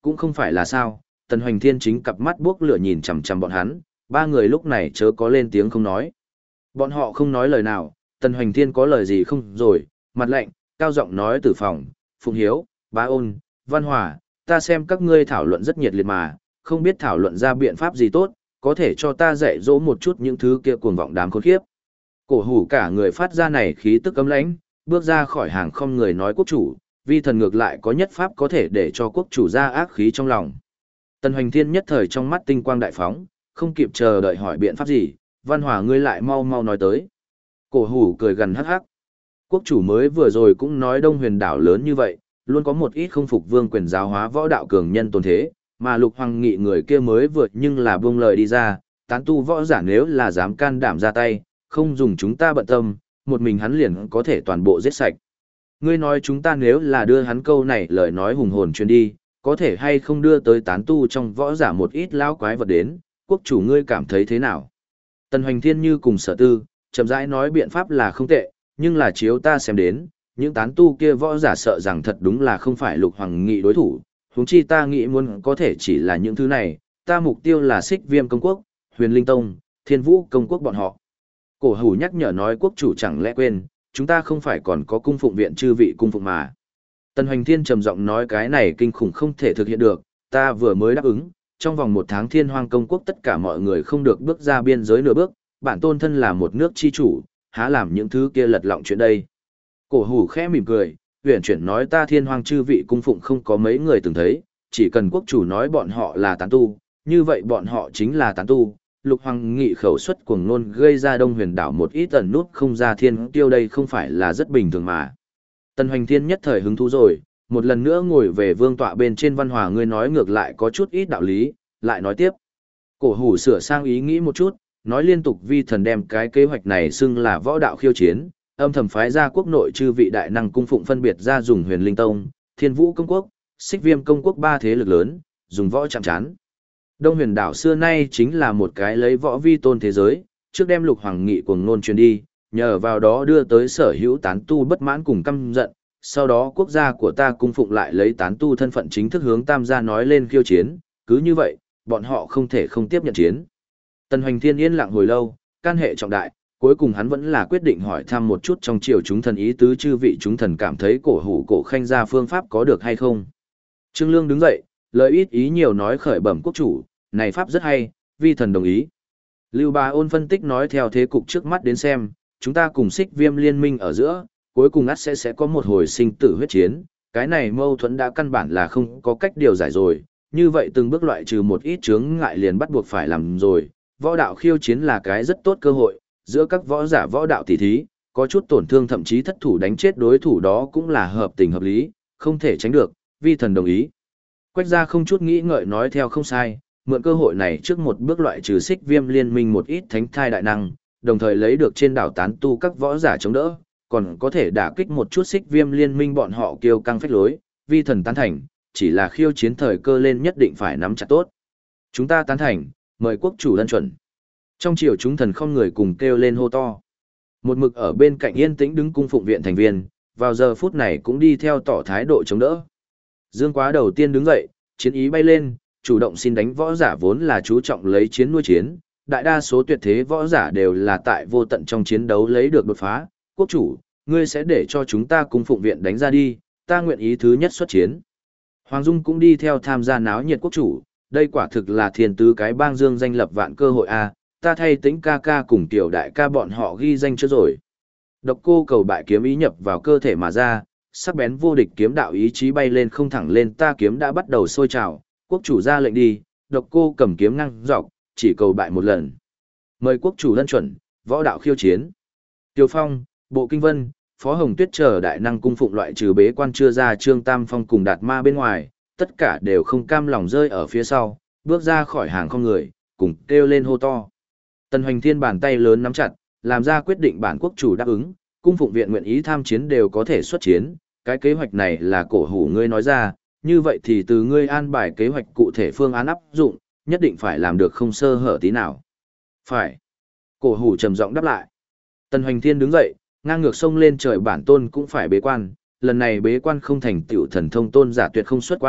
Speaker 1: Cũng không phải là sao, Tần Hoành Thiên chính cặp mắt buốc lửa nhìn chằm chằm bọn hắn, ba người lúc này chớ có lên tiếng không nói. Bọn họ không nói lời nào, Tần Hoành Thiên có lời gì không rồi, mặt lạnh, cao giọng nói từ phòng, Phùng Hiếu, Bá Ôn, Văn Hòa, ta xem các ngươi thảo luận rất nhiệt liệt mà, không biết thảo luận ra biện pháp gì tốt, có thể cho ta dạy dỗ một chút những thứ kia cuồng vọng đám khốn khiếp. Cổ hủ cả người phát ra này khí tức cấm lãnh, bước ra khỏi hàng không người nói quốc chủ, vi thần ngược lại có nhất pháp có thể để cho quốc chủ ra ác khí trong lòng. Tần Hoành Thiên nhất thời trong mắt tinh quang đại phóng, không kịp chờ đợi hỏi biện pháp gì, Văn Hòa ngươi lại mau mau nói tới. Cổ hủ cười gần hắc hắc. Quốc chủ mới vừa rồi cũng nói Đông Huyền đảo lớn như vậy, luôn có một ít không phục vương quyền giáo hóa võ đạo cường nhân tồn thế, mà Lục Hoàng Nghị người kia mới vượt nhưng là buông lời đi ra, tán tu võ giả nếu là dám can đảm ra tay, không dùng chúng ta bận tâm, một mình hắn liền có thể toàn bộ giết sạch. Ngươi nói chúng ta nếu là đưa hắn câu này lời nói hùng hồn truyền đi, có thể hay không đưa tới tán tu trong võ giả một ít lão quái vật đến, quốc chủ ngươi cảm thấy thế nào? Tần Hoành Thiên như cùng Sở Tư, chậm rãi nói biện pháp là không tệ, nhưng là chiếu ta xem đến, những tán tu kia võ giả sợ rằng thật đúng là không phải Lục Hoàng Nghị đối thủ, huống chi ta nghĩ muốn có thể chỉ là những thứ này, ta mục tiêu là Xích Viêm công quốc, Huyền Linh Tông, Thiên Vũ công quốc bọn họ. Cổ hủ nhắc nhở nói quốc chủ chẳng lẽ quên, chúng ta không phải còn có cung phụng viện chư vị cung phụng mà. Tần Hoành Thiên trầm giọng nói cái này kinh khủng không thể thực hiện được, ta vừa mới đáp ứng, trong vòng 1 tháng Thiên Hoang công quốc tất cả mọi người không được bước ra biên giới nửa bước, bản tôn thân là một nước chi chủ, há làm những thứ kia lật lọng chuyện đây. Cổ hủ khẽ mỉm cười, huyền chuyển nói ta Thiên Hoang chư vị cung phụng không có mấy người từng thấy, chỉ cần quốc chủ nói bọn họ là tán tu, như vậy bọn họ chính là tán tu. Lục Hoàng Nghị khẩu xuất cuồng nôn gây ra Đông Huyền đảo một ít ẩn nút không ra thiên tiêu đây không phải là rất bình thường mà. Tần Hoành Thiên nhất thời hứng thú rồi, một lần nữa ngồi về vương tọa bên trên. Văn Hòa ngươi nói ngược lại có chút ít đạo lý, lại nói tiếp. Cổ hủ sửa sang ý nghĩ một chút, nói liên tục vi thần đem cái kế hoạch này xưng là võ đạo khiêu chiến, âm thầm phái ra quốc nội chư vị đại năng cung phụng phân biệt ra dùng Huyền Linh Tông, Thiên Vũ công quốc, Xích Viêm công quốc 3 thế lực lớn, dùng võ chạm trán. Đông Huyền đảo xưa nay chính là một cái lấy võ vi tôn thế giới, trước đem Lục Hoàng Nghị cuồng nôn truyền đi, nhờ vào đó đưa tới sở hữu tán tu bất mãn cùng căm giận, sau đó quốc gia của ta cung phụng lại lấy tán tu thân phận chính thức hướng Tam gia nói lên khiêu chiến, cứ như vậy, bọn họ không thể không tiếp nhận chiến. Tần Hoành Thiên yên lặng hồi lâu, can hệ trọng đại, cuối cùng hắn vẫn là quyết định hỏi thăm một chút trong triều chúng thần ý tứ chư vị chúng thần cảm thấy cổ hủ cổ khanh ra phương pháp có được hay không. Trương Lương đứng dậy, lời ít ý nhiều nói khởi bẩm quốc chủ, này pháp rất hay, vi thần đồng ý. Lưu Bá Ôn phân tích nói theo thế cục trước mắt đến xem, chúng ta cùng Xích Viêm liên minh ở giữa, cuối cùng ắt sẽ có một hồi sinh tử huyết chiến, cái này mâu thuẫn đã căn bản là không có cách điều giải rồi, như vậy từng bước loại trừ một ít chướng ngại liền bắt buộc phải làm rồi, võ đạo khiêu chiến là cái rất tốt cơ hội, giữa các võ giả võ đạo tỷ thí, có chút tổn thương thậm chí thất thủ đánh chết đối thủ đó cũng là hợp tình hợp lý, không thể tránh được, vi thần đồng ý. Quách gia không chút nghĩ ngợi nói theo không sai, mượn cơ hội này trước một bước loại trừ Xích Viêm liên minh một ít thánh thai đại năng, đồng thời lấy được trên đảo tán tu các võ giả chống đỡ, còn có thể đả kích một chút Xích Viêm liên minh bọn họ kiêu căng phách lối, vi thần tán thành, chỉ là khiêu chiến thời cơ lên nhất định phải nắm chặt tốt. Chúng ta tán thành, mời quốc chủ lân chuẩn. Trong triều chúng thần không người cùng kêu lên hô to. Một mực ở bên cạnh yên tĩnh đứng cung phụng viện thành viên, vào giờ phút này cũng đi theo tỏ thái độ chống đỡ. Dương Quá đầu tiên đứng dậy, chiến ý bay lên, chủ động xin đánh võ giả vốn là chú trọng lấy chiến nuôi chiến, đại đa số tuyệt thế võ giả đều là tại vô tận trong chiến đấu lấy được đột phá. Quốc chủ, ngươi sẽ để cho chúng ta cung phụng viện đánh ra đi, ta nguyện ý thứ nhất xuất chiến. Hoàng Dung cũng đi theo tham gia náo nhiệt quốc chủ, đây quả thực là thiên tứ cái bang dương danh lập vạn cơ hội a, ta thay Tĩnh ca ca cùng tiểu đại ca bọn họ ghi danh trước rồi. Độc Cô Cầu bại kiếm ý nhập vào cơ thể mà ra, sắc bén vô địch kiếm đạo ý chí bay lên không thẳng lên, ta kiếm đã bắt đầu sôi trào, quốc chủ ra lệnh đi. Độc Cô cầm kiếm ngang dọc, chỉ cầu bại một lần. Mời quốc chủ lân chuẩn, võ đạo khiêu chiến. Tiêu Phong, Bộ Kinh Vân, Phó Hồng Tuyết chờ đại năng cung phụng loại trừ bế quan chưa ra Trương Tam Phong cùng Đạt Ma bên ngoài, tất cả đều không cam lòng rơi ở phía sau, bước ra khỏi hàng không người, cùng kêu lên hô to. Tần Hoành Thiên bàn tay lớn nắm chặt, làm ra quyết định bản quốc chủ đáp ứng, cung phụng viện nguyện ý tham chiến đều có thể xuất chiến, cái kế hoạch này là cổ hủ ngươi nói ra, như vậy thì từ ngươi an bài kế hoạch cụ thể phương án áp dụng, nhất định phải làm được không sơ hở tí nào. Phải. Cổ hủ trầm giọng đáp lại. Tần Hoành Thiên đứng dậy, ngang ngược sông lên trời, bản tôn cũng phải bế quan, lần này bế quan không thành tựu thần thông tôn giả tuyệt không xuất quan,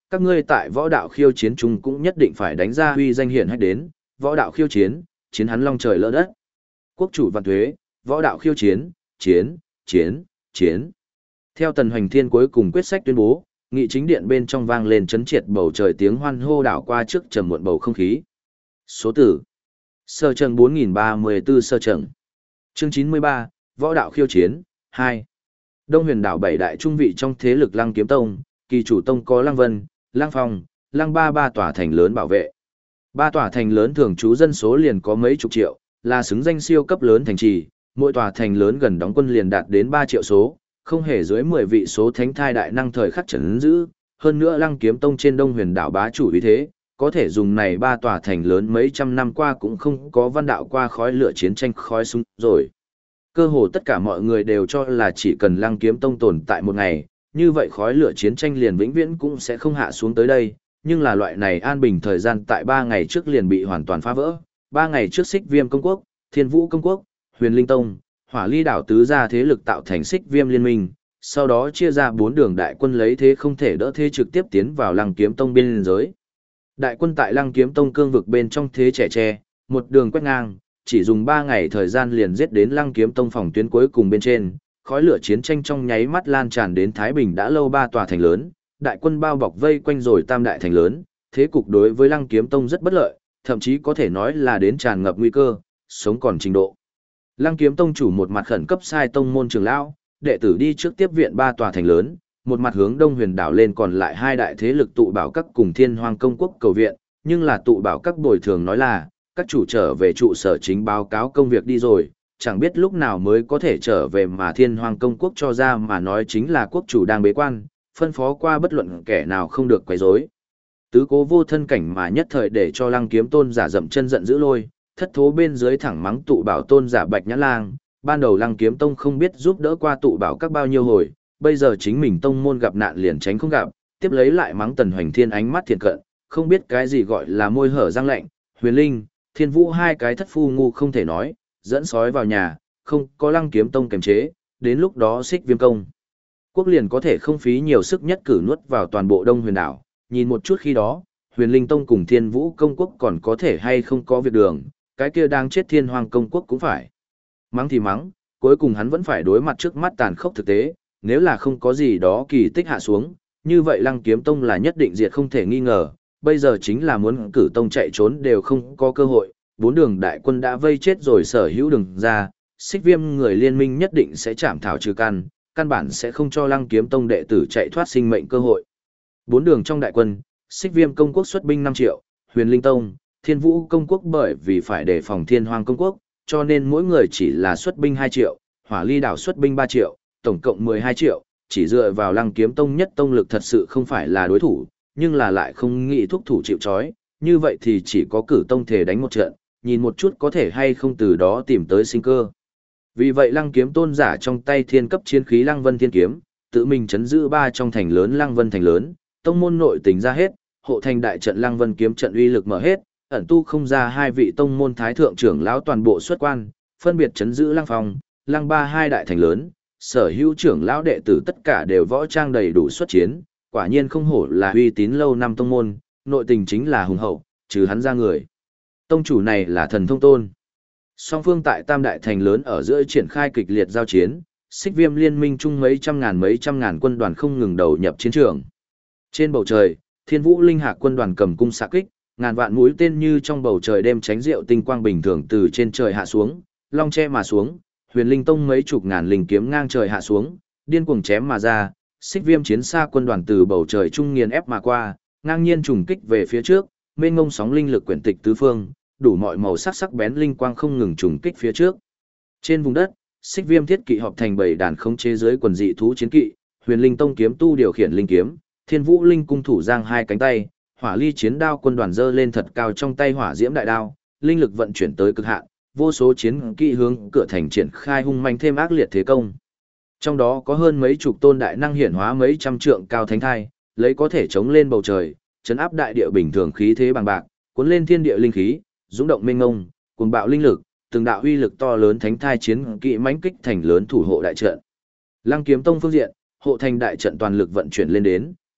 Speaker 1: các ngươi tại võ đạo khiêu chiến chung cũng nhất định phải đánh ra huy danh hiển hách đến, võ đạo khiêu chiến, chiến hắn long trời lỡ đất. Quốc chủ vạn thuế, võ đạo khiêu chiến, chiến, chiến, chiến. Theo Tần Hoành Thiên cuối cùng quyết sách tuyên bố, nghị chính điện bên trong vang lên chấn triệt bầu trời tiếng hoan hô đảo qua trước trầm muộn bầu không khí. Số tử. Sơ trần 4034 sơ trần. Chương 93, võ đạo khiêu chiến, 2. Đông Huyền đảo bảy đại trung vị trong thế lực Lăng Kiếm Tông, kỳ chủ tông có Lăng Vân, Lăng Phong, Lăng ba tòa thành lớn bảo vệ. Ba tòa thành lớn thường trú dân số liền có mấy chục triệu, là xứng danh siêu cấp lớn thành trì, mỗi tòa thành lớn gần đóng quân liền đạt đến 3 triệu số, không hề dưới 10 vị số thánh thai đại năng thời khắc trấn giữ, hơn nữa Lăng Kiếm Tông trên Đông Huyền đảo bá chủ uy thế, có thể dùng này ba tòa thành lớn mấy trăm năm qua cũng không có văn đạo qua khói lửa chiến tranh khói súng rồi. Cơ hồ tất cả mọi người đều cho là chỉ cần Lăng Kiếm Tông tồn tại một ngày, như vậy khói lửa chiến tranh liền vĩnh viễn cũng sẽ không hạ xuống tới đây, nhưng là loại này an bình thời gian tại 3 ngày trước liền bị hoàn toàn phá vỡ. 3 ngày trước Xích Viêm Công Quốc, Thiên Vũ Công Quốc, Huyền Linh Tông, Hỏa Ly đảo tứ gia thế lực tạo thành Xích Viêm liên minh, sau đó chia ra 4 đường đại quân lấy thế không thể đỡ thế trực tiếp tiến vào Lăng Kiếm Tông biên giới. Đại quân tại Lăng Kiếm Tông cương vực bên trong thế trẻ tre, một đường quét ngang, chỉ dùng 3 ngày thời gian liền giết đến Lăng Kiếm Tông phòng tuyến cuối cùng bên trên, khói lửa chiến tranh trong nháy mắt lan tràn đến Thái Bình đã lâu 3 tòa thành lớn, đại quân bao bọc vây quanh rồi tam đại thành lớn, thế cục đối với Lăng Kiếm Tông rất bất lợi, thậm chí có thể nói là đến tràn ngập nguy cơ, sống còn trình độ. Lăng Kiếm Tông chủ một mặt khẩn cấp sai tông môn trưởng lão, đệ tử đi trước tiếp viện 3 tòa thành lớn, một mặt hướng Đông Huyền đảo lên còn lại 2 đại thế lực tụ bảo các cùng Thiên Hoang Công Quốc cầu viện, nhưng là tụ bảo các bồi thường nói là, các chủ trở về trụ sở chính báo cáo công việc đi rồi, chẳng biết lúc nào mới có thể trở về mà Thiên Hoang Công Quốc cho ra mà nói chính là quốc chủ đang bế quan, phân phó qua bất luận kẻ nào không được quấy rối. Tứ cố vô thân cảnh mà nhất thời để cho Lăng Kiếm Tôn giả dậm chân giận dữ lôi, thất thố bên dưới thẳng mắng tụ bảo tôn giả Bạch Nhã Lang, ban đầu Lăng Kiếm Tông không biết giúp đỡ qua tụ bảo các bao nhiêu hồi, bây giờ chính mình tông môn gặp nạn liền tránh không gặp, tiếp lấy lại mắng Tần Hoành Thiên ánh mắt thiện cận, không biết cái gì gọi là môi hở răng lạnh, Huyền Linh, Thiên Vũ hai cái thất phu ngu không thể nói, dẫn sói vào nhà, không có Lăng Kiếm Tông kiềm chế, đến lúc đó Xích Viêm Công Quốc liền có thể không phí nhiều sức nhất cử nuốt vào toàn bộ Đông Huyền đảo, nhìn một chút khi đó, Huyền Linh Tông cùng Thiên Vũ Công Quốc còn có thể hay không có việc đường, cái kia đang chết Thiên Hoang Công Quốc cũng phải. Mắng thì mắng, cuối cùng hắn vẫn phải đối mặt trước mắt tàn khốc thực tế, nếu là không có gì đó kỳ tích hạ xuống, như vậy Lăng Kiếm Tông là nhất định diệt không thể nghi ngờ, bây giờ chính là muốn cử tông chạy trốn đều không có cơ hội, 4 đường đại quân đã vây chết rồi sở hữu đường ra, Xích Viêm người liên minh nhất định sẽ chạm thảo trừ căn bản sẽ không cho Lăng Kiếm Tông đệ tử chạy thoát sinh mệnh cơ hội. 4 đường trong đại quân, Xích Viêm Công Quốc xuất binh 5 triệu, Huyền Linh Tông, Thiên Vũ Công Quốc bởi vì phải đề phòng Thiên Hoang Công Quốc, cho nên mỗi người chỉ là xuất binh 2 triệu, Hỏa Ly đảo xuất binh 3 triệu, tổng cộng 12 triệu, chỉ dựa vào Lăng Kiếm Tông nhất tông lực thật sự không phải là đối thủ, nhưng là lại không nghĩ thúc thủ chịu trói, như vậy thì chỉ có cử tông thể đánh một trận, nhìn một chút có thể hay không từ đó tìm tới sinh cơ. Vì vậy Lăng Kiếm Tôn giả trong tay thiên cấp chiến khí Lăng Vân Thiên Kiếm, tự mình chấn giữ 3 trong thành lớn Lăng Vân thành lớn, tông môn nội tình ra hết, hộ thành đại trận Lăng Vân kiếm trận uy lực mở hết, ẩn tu không ra 2 vị tông môn thái thượng trưởng lão toàn bộ xuất quan, phân biệt chấn giữ Lăng Phong, Lăng Ba 2 đại thành lớn, sở hữu trưởng lão đệ tử tất cả đều võ trang đầy đủ xuất chiến, quả nhiên không hổ là uy tín lâu năm tông môn, nội tình chính là hùng hậu, trừ hắn ra người. Tông chủ này là Thần Thông Tôn. Song phương tại tam đại thành lớn ở giữa triển khai kịch liệt giao chiến, Xích Viêm liên minh chung mấy trăm ngàn quân đoàn không ngừng đầu nhập chiến trường. Trên bầu trời, Thiên Vũ Linh Hạc quân đoàn cầm cung xạ kích, ngàn vạn mũi tên như trong bầu trời đêm tránh rượu tinh quang bình thường từ trên trời hạ xuống, long che mà xuống, Huyền Linh Tông mấy chục ngàn linh kiếm ngang trời hạ xuống, điên cuồng chém mà ra, Xích Viêm chiến xa quân đoàn từ bầu trời trung nghiền ép mà qua, ngang nhiên trùng kích về phía trước, mênh mông sóng linh lực quyển tịch tứ phương, đủ mọi màu sắc sắc bén linh quang không ngừng trùng kích phía trước. Trên vùng đất, Xích Viêm thiết kỵ họp thành bảy đàn khống chế dưới quần dị thú chiến kỵ, Huyền Linh Tông kiếm tu điều khiển linh kiếm, Thiên Vũ Linh cung thủ giang hai cánh tay, Hỏa Ly chiến đao quân đoàn giơ lên thật cao trong tay hỏa diễm đại đao, linh lực vận chuyển tới cực hạn, vô số chiến kỵ hướng cửa thành triển khai hung manh thêm ác liệt thế công. Trong đó có hơn mấy chục tôn đại năng hiển hóa mấy trăm trượng cao thánh thai, lấy có thể chống lên bầu trời, trấn áp đại địa bình thường khí thế bằng bạc, cuốn lên thiên địa linh khí, dũng động mênh mông, cuồng bạo linh lực, từng đạo uy lực to lớn thánh thai chiến kỵ mãnh kích thành lớn thủ hộ đại trận. Lăng Kiếm Tông phương diện, hộ thành đại trận toàn lực vận chuyển lên đến,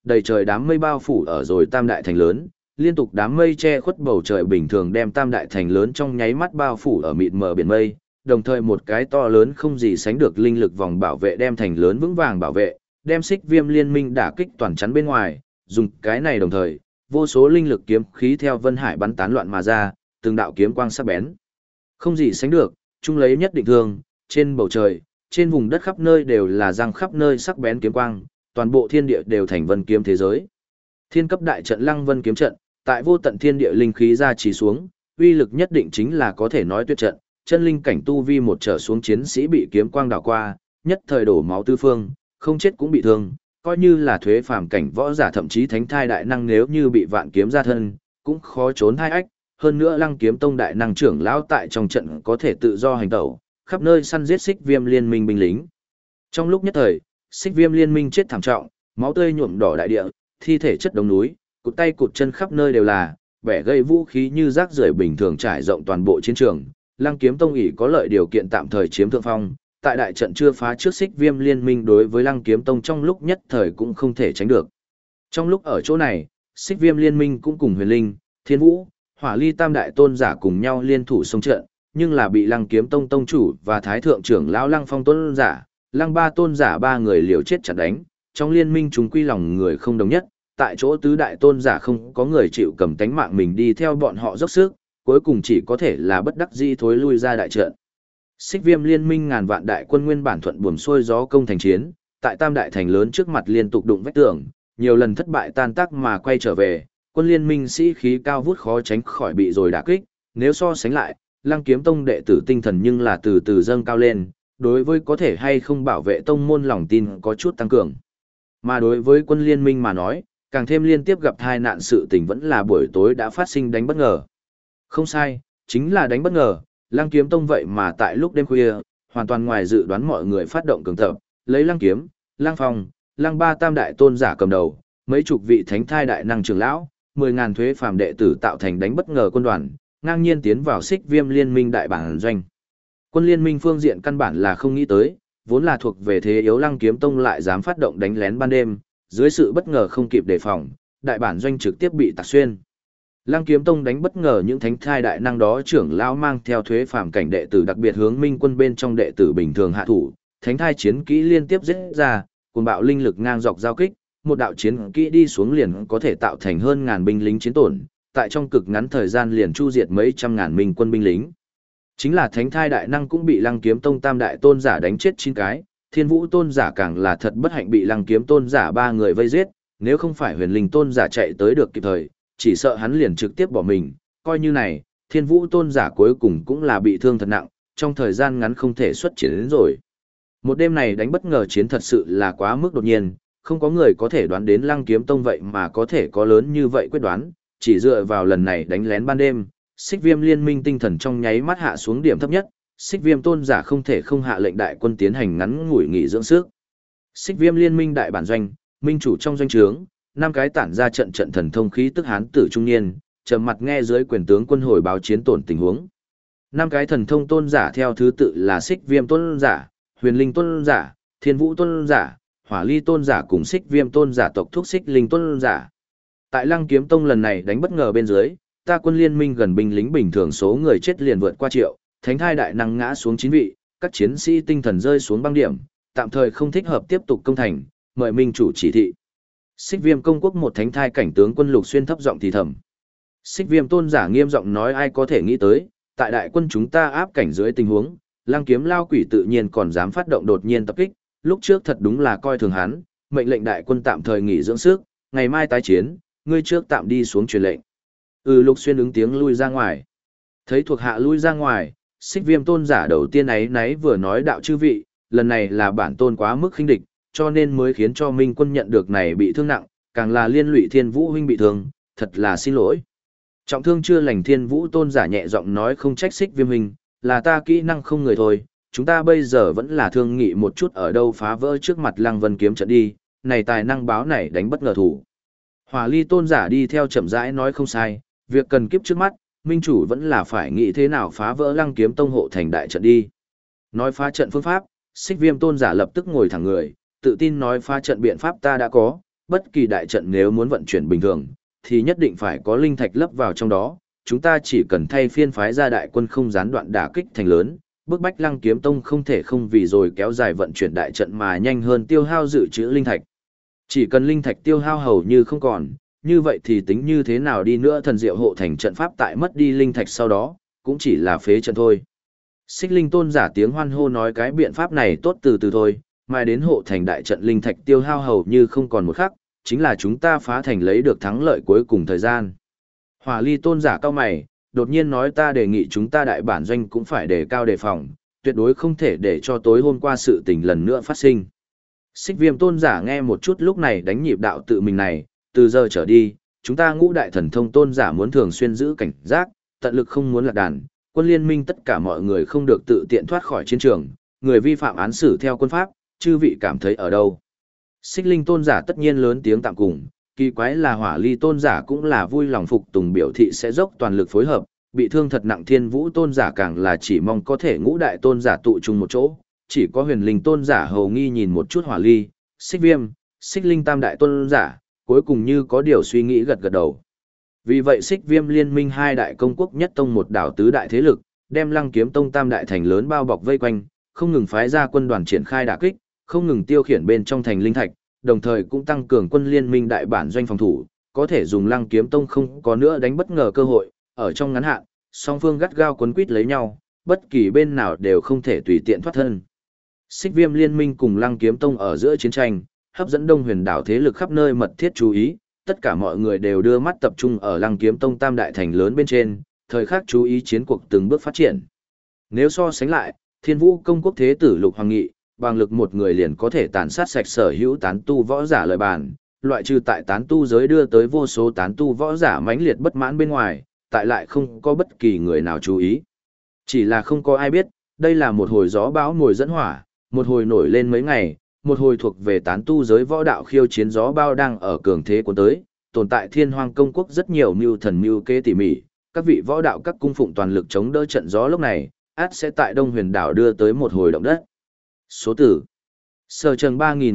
Speaker 1: đầy trời đám mây bao phủ ở rồi tam đại thành lớn, liên tục đám mây che khuất bầu trời bình thường đem tam đại thành lớn trong nháy mắt bao phủ ở mịt mờ biển mây, đồng thời một cái to lớn không gì sánh được linh lực vòng bảo vệ đem thành lớn vững vàng bảo vệ, đem Xích Viêm Liên Minh đả kích toàn chắn bên ngoài, dùng cái này đồng thời, vô số linh lực kiếm khí theo Vân Hải bắn tán loạn mà ra, từng đạo kiếm quang sắc bén. Không gì sánh được, chung lấy nhất định thương, trên bầu trời, trên vùng đất khắp nơi đều là răng khắp nơi sắc bén kiếm quang, toàn bộ thiên địa đều thành vân kiếm thế giới. Thiên cấp đại trận Lăng Vân kiếm trận, tại vô tận thiên địa linh khí ra chỉ xuống, uy lực nhất định chính là có thể nói tuyệt trận, chân linh cảnh tu vi một trở xuống chiến sĩ bị kiếm quang đảo qua, nhất thời đổ máu tư phương, không chết cũng bị thương, coi như là thuế phàm cảnh võ giả thậm chí thánh thai đại năng nếu như bị vạn kiếm ra thân, cũng khó trốn hai ách, hơn nữa Lăng Kiếm Tông đại năng trưởng lão tại trong trận có thể tự do hành tẩu, khắp nơi săn giết Xích Viêm Liên Minh binh lính. Trong lúc nhất thời, Xích Viêm Liên Minh chết thảm trọng, máu tươi nhuộm đỏ đại địa, thi thể chất đống núi, cụt tay cụt chân khắp nơi đều là, vẻ gây vũ khí như rác rưởi bình thường trải rộng toàn bộ chiến trường. Lăng Kiếm Tông ỷ có lợi điều kiện tạm thời chiếm thượng phong, tại đại trận chưa phá trước Xích Viêm Liên Minh đối với Lăng Kiếm Tông trong lúc nhất thời cũng không thể tránh được. Trong lúc ở chỗ này, Xích Viêm Liên Minh cũng cùng Huyền Linh, Thiên Vũ, Hỏa Ly tam đại tôn giả cùng nhau liên thủ xông trận, nhưng là bị Lăng Kiếm Tông tông chủ và thái thượng trưởng lão Lăng Phong tôn giả, Lăng Ba tôn giả ba người liều chết chặt đánh, trong liên minh chúng quy lòng người không đồng nhất, tại chỗ tứ đại tôn giả không có người chịu cầm tánh mạng mình đi theo bọn họ dốc sức, cuối cùng chỉ có thể là bất đắc dĩ thối lui ra đại trận. Xích Viêm Liên Minh ngàn vạn đại quân nguyên bản thuận buồm xuôi gió công thành chiến, tại tam đại thành lớn trước mặt liên tục đụng vách tường, nhiều lần thất bại tan tác mà quay trở về, quân liên minh sĩ khí cao vút khó tránh khỏi bị rồi đả kích, nếu so sánh lại, Lăng Kiếm Tông đệ tử tinh thần nhưng là từ từ dâng cao lên, đối với có thể hay không bảo vệ tông môn lòng tin có chút tăng cường. Mà đối với quân liên minh mà nói, càng thêm liên tiếp gặp tai nạn sự tình vẫn là buổi tối đã phát sinh đánh bất ngờ. Không sai, chính là đánh bất ngờ, Lăng Kiếm Tông vậy mà tại lúc đêm khuya, hoàn toàn ngoài dự đoán mọi người phát động cường tập, lấy Lăng Kiếm, Lăng Phong, Lăng Ba tam đại tôn giả cầm đầu, mấy chục vị thánh thai đại năng trưởng lão, 10.000 thuế phàm đệ tử tạo thành đánh bất ngờ quân đoàn, ngang nhiên tiến vào Xích Viêm Liên Minh đại bản doanh. Quân liên minh phương diện căn bản là không nghĩ tới, vốn là thuộc về thế yếu Lăng Kiếm Tông lại dám phát động đánh lén ban đêm, dưới sự bất ngờ không kịp đề phòng, đại bản doanh trực tiếp bị tạc xuyên. Lăng Kiếm Tông đánh bất ngờ những thánh thai đại năng đó trưởng lão mang theo thuế phàm cảnh đệ tử đặc biệt hướng minh quân bên trong đệ tử bình thường hạ thủ, thánh thai chiến kỹ liên tiếp giết ra, cuồng bạo linh lực ngang dọc giao kích, một đạo chiến kỹ đi xuống liền có thể tạo thành hơn ngàn binh lính chiến tổn, tại trong cực ngắn thời gian liền chu diệt mấy trăm ngàn minh quân binh lính. Chính là thánh thai đại năng cũng bị Lăng Kiếm Tông tam đại tôn giả đánh chết 9 cái, Thiên Vũ tôn giả càng là thật bất hạnh bị Lăng Kiếm tôn giả 3 người vây giết, nếu không phải Huyền Linh tôn giả chạy tới được kịp thời, chỉ sợ hắn liền trực tiếp bỏ mình, coi như này, Thiên Vũ tôn giả cuối cùng cũng là bị thương thật nặng, trong thời gian ngắn không thể xuất chiến đến rồi. Một đêm này đánh bất ngờ chiến thật sự là quá mức đột nhiên, không có người có thể đoán đến Lăng Kiếm Tông vậy mà có thể có lớn như vậy quyết đoán, chỉ dựa vào lần này đánh lén ban đêm, Xích Viêm Liên Minh tinh thần trong nháy mắt hạ xuống điểm thấp nhất, Xích Viêm tôn giả không thể không hạ lệnh đại quân tiến hành ngắn ngủi nghỉ dưỡng sức. Xích Viêm Liên Minh đại bản doanh, minh chủ trong doanh trướng, 5 cái tản ra trận trận thần thông khí tức hán tử trung niên, trầm mặt nghe dưới quyền tướng quân hồi báo chiến tổn tình huống. 5 cái thần thông tôn giả theo thứ tự là Xích Viêm tôn giả, Huyền Linh tôn giả, Thiên Vũ tôn giả, Hỏa Ly tôn giả cùng Xích Viêm tôn giả tộc thúc Xích Linh tôn giả. Tại Lăng Kiếm Tông lần này đánh bất ngờ bên dưới, ta quân liên minh gần binh lính bình thường số người chết liền vượt qua triệu, thánh thai đại năng ngã xuống 9 vị, các chiến sĩ tinh thần rơi xuống băng điểm, tạm thời không thích hợp tiếp tục công thành, mời minh chủ chỉ thị. Xích Viêm công quốc một thánh thai cảnh tướng quân Lục Xuyên thấp giọng thì thầm. Xích Viêm tôn giả nghiêm giọng nói ai có thể nghĩ tới, tại đại quân chúng ta áp cảnh dưới tình huống, Lăng Kiếm lao quỷ tự nhiên còn dám phát động đột nhiên tập kích, lúc trước thật đúng là coi thường hắn, mệnh lệnh đại quân tạm thời nghỉ dưỡng sức, ngày mai tái chiến, ngươi trước tạm đi xuống truyền lệnh. Lục Xuyên ứng tiếng lui ra ngoài. Thấy thuộc hạ lui ra ngoài, Xích Viêm tôn giả đầu tiên ấy náy vừa nói đạo chư vị, lần này là bản tôn quá mức khinh địch, cho nên mới khiến cho Minh quân nhận được này bị thương nặng, càng là liên lụy Thiên Vũ huynh bị thương, thật là xin lỗi. Trọng thương chưa lành Thiên Vũ tôn giả nhẹ giọng nói không trách Xích Viêm huynh, là ta kỹ năng không người thôi, chúng ta bây giờ vẫn là thương nghị một chút ở đâu phá vỡ trước mặt Lăng Vân kiếm trận đi, này tài năng báo này đánh bất ngờ thủ. Hỏa Ly tôn giả đi theo chậm rãi nói không sai, việc cần kiếp trước mắt, minh chủ vẫn là phải nghĩ thế nào phá vỡ Lăng Kiếm Tông hộ thành đại trận đi. Nói phá trận phương pháp, Xích Viêm tôn giả lập tức ngồi thẳng người, tự tin nói phá trận biện pháp ta đã có, bất kỳ đại trận nếu muốn vận chuyển bình thường, thì nhất định phải có linh thạch lấp vào trong đó, chúng ta chỉ cần thay phiên phái ra đại quân không gián đoạn đả kích thành lớn, bức bách Lăng Kiếm Tông không thể không vì rồi kéo dài vận chuyển đại trận mà nhanh hơn tiêu hao dự trữ linh thạch. Chỉ cần linh thạch tiêu hao hầu như không còn, như vậy thì tính như thế nào đi nữa thần diệu hộ thành trận pháp tại mất đi linh thạch sau đó, cũng chỉ là phế trận thôi. Xích Linh Tôn giả tiếng hoan hô nói cái biện pháp này tốt từ từ thôi, mai đến hộ thành đại trận linh thạch tiêu hao hầu như không còn một khắc, chính là chúng ta phá thành lấy được thắng lợi cuối cùng thời gian. Hỏa Ly Tôn giả cao mày, đột nhiên nói ta đề nghị chúng ta đại bản doanh cũng phải đề cao đề phòng, tuyệt đối không thể để cho tối hôm qua sự tình lần nữa phát sinh. Xích Viêm Tôn giả nghe một chút lúc này đánh nhịp đạo tự mình này, từ giờ trở đi, chúng ta ngũ đại thần thông tôn giả muốn thường xuyên giữ cảnh giác, tận lực không muốn lạc đàn, quân liên minh tất cả mọi người không được tự tiện thoát khỏi chiến trường, người vi phạm án xử theo quân pháp, chư vị cảm thấy ở đâu. Xích Linh Tôn giả tất nhiên lớn tiếng tạm cùng, kỳ quái là Hỏa Ly Tôn giả cũng là vui lòng phục tùng biểu thị sẽ dốc toàn lực phối hợp, bị thương thật nặng Thiên Vũ Tôn giả càng là chỉ mong có thể ngũ đại tôn giả tụ chung một chỗ, chỉ có Huyền Linh Tôn giả hầu nghi nhìn một chút Hỏa Ly, Xích Viêm, Xích Linh Tam đại tôn giả, cuối cùng như có điều suy nghĩ gật gật đầu. Vì vậy Xích Viêm liên minh hai đại công quốc nhất tông một đảo tứ đại thế lực, đem Lăng Kiếm Tông tam đại thành lớn bao bọc vây quanh, không ngừng phái ra quân đoàn triển khai đả kích, không ngừng tiêu khiển bên trong thành linh thạch, đồng thời cũng tăng cường quân liên minh đại bản doanh phòng thủ, có thể dùng Lăng Kiếm Tông không có nữa đánh bất ngờ cơ hội, ở trong ngắn hạn, song phương gắt gao quấn quýt lấy nhau, bất kỳ bên nào đều không thể tùy tiện thoát thân. Xích Viêm liên minh cùng Lăng Kiếm Tông ở giữa chiến tranh, hấp dẫn Đông Huyền đảo thế lực khắp nơi mật thiết chú ý, tất cả mọi người đều đưa mắt tập trung ở Lăng Kiếm Tông tam đại thành lớn bên trên, thời khắc chú ý chiến cuộc từng bước phát triển. Nếu so sánh lại, Thiên Vũ công quốc thế tử Lục Hoàng Nghị, bằng lực một người liền có thể tàn sát sạch sở hữu tán tu võ giả lợi bàn, loại trừ tại tán tu giới đưa tới vô số tán tu võ giả mãnh liệt bất mãn bên ngoài, tại lại không có bất kỳ người nào chú ý. Chỉ là không có ai biết, đây là một hồi gió bão mồi dẫn hỏa, một hồi nổi lên mấy ngày, một hồi thuộc về tán tu giới võ đạo khiêu chiến gió bao đang ở cường thế cuốn tới, tồn tại Thiên Hoang công quốc rất nhiều mưu thần mưu kế tỉ mỉ, các vị võ đạo các cung phụng toàn lực chống đỡ trận gió lúc này, át sẽ tại Đông Huyền đảo đưa tới một hồi động đất. Số tử Sở Trần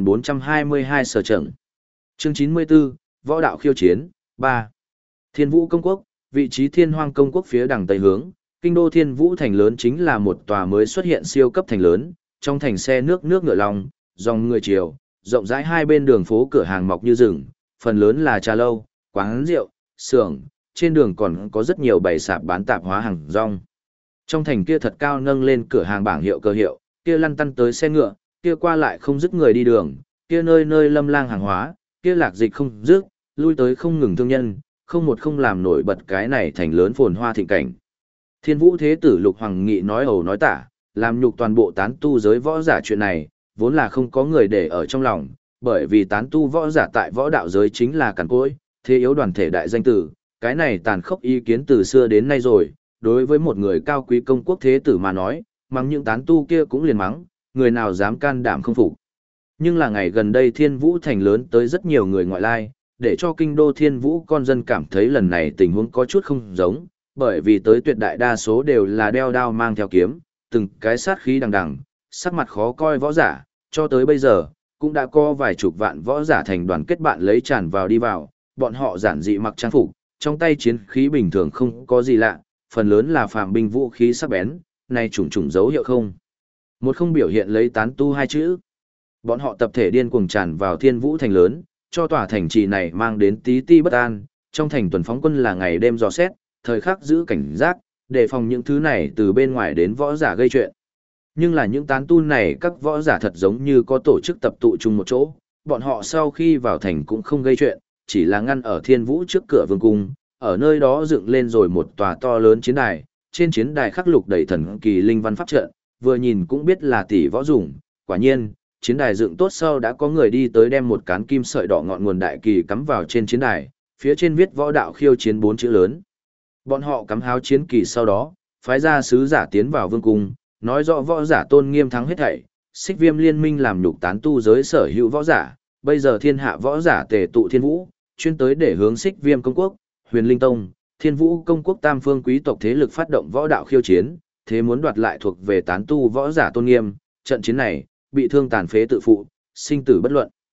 Speaker 1: 3422 Sở Trần Chương 94 Võ đạo khiêu chiến 3 Thiên Vũ công quốc, vị trí Thiên Hoang công quốc phía đằng tây hướng, kinh đô Thiên Vũ thành lớn chính là một tòa mới xuất hiện siêu cấp thành lớn, trong thành xe nước ngựa lòng, dòng người chiều, rộng rãi hai bên đường phố cửa hàng mọc như rừng, phần lớn là trà lâu, quán rượu, xưởng, trên đường còn có rất nhiều bày sạp bán tạp hóa hàng rong. Trong thành kia thật cao nâng lên cửa hàng bảng hiệu cơ hiệu, kia lăn tăn tới xe ngựa, kia qua lại không dứt người đi đường, kia nơi nơi lâm lang hàng hóa, kia lạc dịch không dứt, lui tới không ngừng thương nhân, không một không làm nổi bật cái này thành lớn phồn hoa thịnh cảnh. Thiên Vũ thế tử Lục Hoàng Nghị nói ẩu nói tả, làm nhục toàn bộ tán tu giới võ giả chuyện này, vốn là không có người để ở trong lòng, bởi vì tán tu võ giả tại võ đạo giới chính là cằn cỗi, thế yếu đoàn thể đại danh tử, cái này tàn khốc ý kiến từ xưa đến nay rồi, đối với một người cao quý công quốc thế tử mà nói, mắng những tán tu kia cũng liền mắng, người nào dám can đảm không phục. Nhưng là ngày gần đây Thiên Vũ thành lớn tới rất nhiều người ngoại lai, để cho kinh đô Thiên Vũ con dân cảm thấy lần này tình huống có chút không giống, bởi vì tới tuyệt đại đa số đều là đeo đao mang theo kiếm, từng cái sát khí đằng đằng, sắc mặt khó coi võ giả, cho tới bây giờ, cũng đã có vài chục vạn võ giả thành đoàn kết bạn lấy tràn vào đi vào, bọn họ giản dị mặc trang phục, trong tay chiến khí bình thường không có gì lạ, phần lớn là phàm binh vũ khí sắc bén, này trùng dấu hiệu không. Một không biểu hiện lấy tán tu hai chữ. Bọn họ tập thể điên cuồng tràn vào Thiên Vũ thành lớn, cho tòa thành trì này mang đến tí ti bất an, trong thành tuần phóng quân là ngày đêm dò xét, thời khắc giữ cảnh giác, đề phòng những thứ này từ bên ngoài đến võ giả gây chuyện. Nhưng là những tán tu này các võ giả thật giống như có tổ chức tập tụ chung một chỗ, bọn họ sau khi vào thành cũng không gây chuyện, chỉ là ngăn ở Thiên Vũ trước cửa vương cung, ở nơi đó dựng lên rồi một tòa to lớn chiến đài, trên chiến đài khắc lục đầy thần kỳ linh văn pháp trận, vừa nhìn cũng biết là tỷ võ dùng, quả nhiên, chiến đài dựng tốt sau đã có người đi tới đem một cán kim sợi đỏ ngọn nguồn đại kỳ cắm vào trên chiến đài, phía trên viết võ đạo khiêu chiến 4 chữ lớn. Bọn họ cắm háo chiến kỳ sau đó, phái ra sứ giả tiến vào vương cung, nói rõ võ giả tôn nghiêm thắng hết thảy, Xích Viêm liên minh làm nhục tán tu giới sở hữu võ giả, bây giờ thiên hạ võ giả tề tụ Thiên Vũ, chuyên tới để hướng Xích Viêm công quốc, Huyền Linh tông, Thiên Vũ công quốc tam phương quý tộc thế lực phát động võ đạo khiêu chiến, thế muốn đoạt lại thuộc về tán tu võ giả tôn nghiêm, trận chiến này, bị thương tàn phế tự phụ, sinh tử bất luận.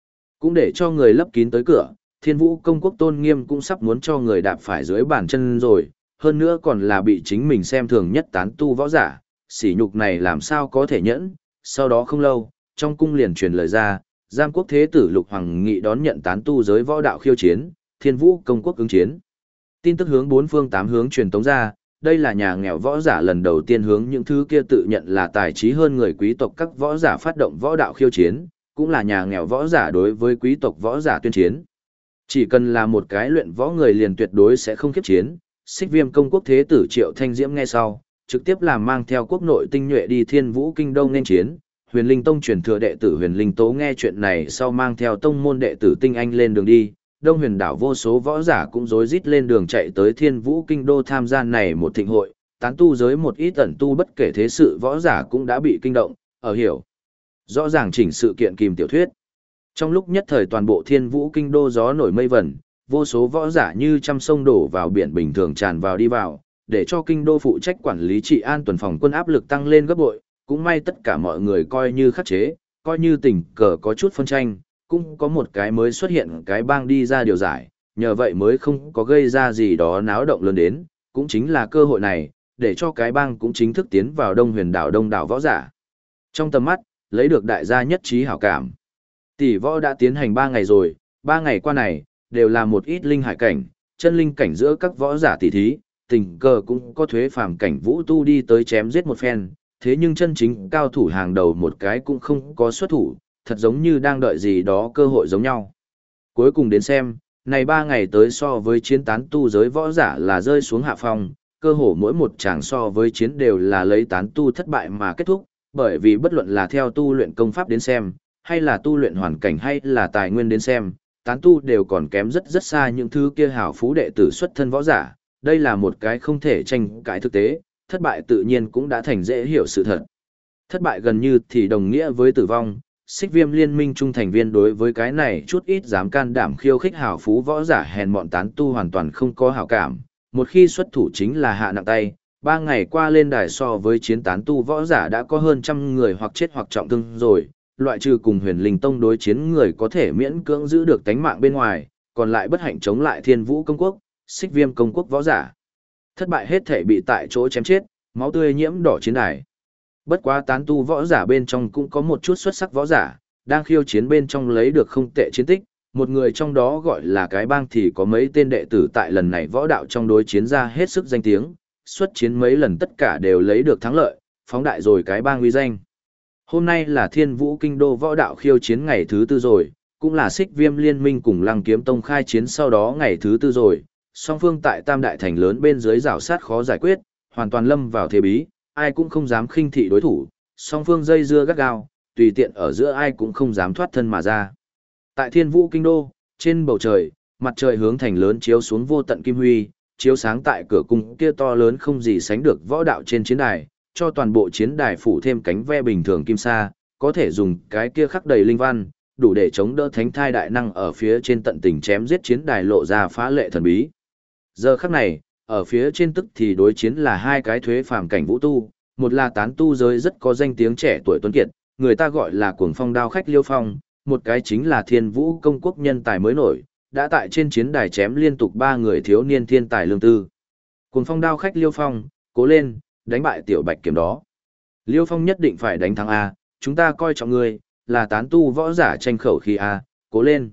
Speaker 1: cũng để cho người lấp kín tới cửa, Thiên Vũ công quốc tôn nghiêm cũng sắp muốn cho người đạp phải dưới bàn chân rồi, hơn nữa còn là bị chính mình xem thường nhất tán tu võ giả, sỉ nhục này làm sao có thể nhẫn. Sau đó không lâu, trong cung liền truyền lời ra, Giang quốc thế tử Lục Hoàng Nghị đón nhận tán tu giới võ đạo khiêu chiến, Thiên Vũ công quốc ứng chiến. Tin tức hướng bốn phương tám hướng truyền tống ra, đây là nhà nghèo võ giả lần đầu tiên hướng những thứ kia tự nhận là tài trí hơn người quý tộc các võ giả phát động võ đạo khiêu chiến, cũng là nhà nghèo võ giả đối với quý tộc võ giả tuyên chiến. Chỉ cần là một cái luyện võ người liền tuyệt đối sẽ không khiếp chiến. Xích Viêm công quốc thế tử Triệu Thanh Diễm nghe sau, trực tiếp làm mang theo quốc nội tinh nhuệ đi Thiên Vũ kinh đông nên chiến. Huyền Linh Tông truyền thừa đệ tử Huyền Linh Tố nghe chuyện này sau mang theo tông môn đệ tử Tinh Anh lên đường đi. Đông Huyền đảo vô số võ giả cũng rối rít lên đường chạy tới Thiên Vũ kinh đô tham gia này một thịnh hội, tán tu giới một ít ẩn tu bất kể thế sự võ giả cũng đã bị kinh động, ở hiểu rõ ràng chỉnh sự kiện kìm tiểu thuyết. Trong lúc nhất thời toàn bộ Thiên Vũ kinh đô gió nổi mây vẩn, vô số võ giả như trăm sông đổ vào biển bình thường tràn vào đi vào, để cho kinh đô phụ trách quản lý trị an tuần phòng quân áp lực tăng lên gấp bội, cũng may tất cả mọi người coi như khắc chế, coi như tình cờ có chút phân tranh, cũng có một cái mới xuất hiện cái bang đi ra điều giải, nhờ vậy mới không có gây ra gì đó náo động lớn đến, cũng chính là cơ hội này, để cho cái bang cũng chính thức tiến vào Đông Huyền đảo đông đảo võ giả. Trong tầm mắt, lấy được đại gia nhất trí hảo cảm. Tỷ võ đã tiến hành 3 ngày rồi, 3 ngày qua này, đều là một ít linh hải cảnh, chân linh cảnh giữa các võ giả tỷ thí, tình cờ cũng có thuế phàm cảnh vũ tu đi tới chém giết một phen, thế nhưng chân chính cao thủ hàng đầu một cái cũng không có xuất thủ, thật giống như đang đợi gì đó cơ hội giống nhau. Cuối cùng đến xem, này 3 ngày tới so với chiến tán tu giới võ giả là rơi xuống hạ phong, cơ hồ mỗi một tràng so với chiến đều là lấy tán tu thất bại mà kết thúc, bởi vì bất luận là theo tu luyện công pháp đến xem, hay là tu luyện hoàn cảnh hay là tài nguyên đến xem, tán tu đều còn kém rất rất xa những thứ kia hảo phú đệ tử xuất thân võ giả, đây là một cái không thể tranh cãi thực tế, thất bại tự nhiên cũng đã thành dễ hiểu sự thật. Thất bại gần như thì đồng nghĩa với tử vong, Xích Viêm liên minh trung thành viên đối với cái này chút ít dám can đảm khiêu khích hảo phú võ giả hèn mọn tán tu hoàn toàn không có hảo cảm, một khi xuất thủ chính là hạ nặng tay. 3 ngày qua lên đài so với chiến tán tu võ giả đã có hơn trăm người hoặc chết hoặc trọng thương rồi, loại trừ cùng Huyền Linh Tông đối chiến người có thể miễn cưỡng giữ được tánh mạng bên ngoài, còn lại bất hạnh chống lại Thiên Vũ công quốc, Xích Viêm công quốc võ giả. Thất bại hết thể bị tại chỗ chém chết, máu tươi nhiễm đỏ chiến đài. Bất quá tán tu võ giả bên trong cũng có một chút xuất sắc võ giả, đang khiêu chiến bên trong lấy được không tệ chiến tích, một người trong đó gọi là cái bang thì có mấy tên đệ tử tại lần này võ đạo trong đối chiến ra hết sức danh tiếng, xuất chiến mấy lần tất cả đều lấy được thắng lợi, phóng đại rồi cái bang uy danh. Hôm nay là Thiên Vũ kinh đô võ đạo khiêu chiến ngày thứ 4 rồi, cũng là Xích Viêm liên minh cùng Lăng Kiếm Tông khai chiến sau đó ngày thứ 4 rồi, song phương tại Tam đại thành lớn bên dưới rào sát khó giải quyết, hoàn toàn lâm vào thế bí, ai cũng không dám khinh thị đối thủ, song phương dây dưa gắt gao, tùy tiện ở giữa ai cũng không dám thoát thân mà ra. Tại Thiên Vũ kinh đô, trên bầu trời, mặt trời hướng thành lớn chiếu xuống vô tận kim huy, chiếu sáng tại cửa cung kia to lớn không gì sánh được võ đạo trên chiến đài, cho toàn bộ chiến đài phủ thêm cánh ve bình thường kim sa, có thể dùng cái kia khắc đầy linh văn, đủ để chống đỡ thánh thai đại năng ở phía trên tận tình chém giết chiến đài lộ ra phá lệ thần bí. Giờ khắc này, ở phía trên tức thì đối chiến là hai cái thuế phàm cảnh vũ tu, một là tán tu giới rất có danh tiếng trẻ tuổi tuấn kiệt, người ta gọi là Cuồng Phong đao khách Liêu Phong, một cái chính là Thiên Vũ công quốc nhân tài mới nổi, đã tại trên chiến đài chém liên tục 3 người thiếu niên thiên tài Lương Tư. Cuồng Phong đao khách Liêu Phong, cố lên, đánh bại tiểu bạch kiểm đó. Liêu Phong nhất định phải đánh thắng A, chúng ta coi trọng ngươi, là tán tu võ giả tranh khẩu khi A, cố lên.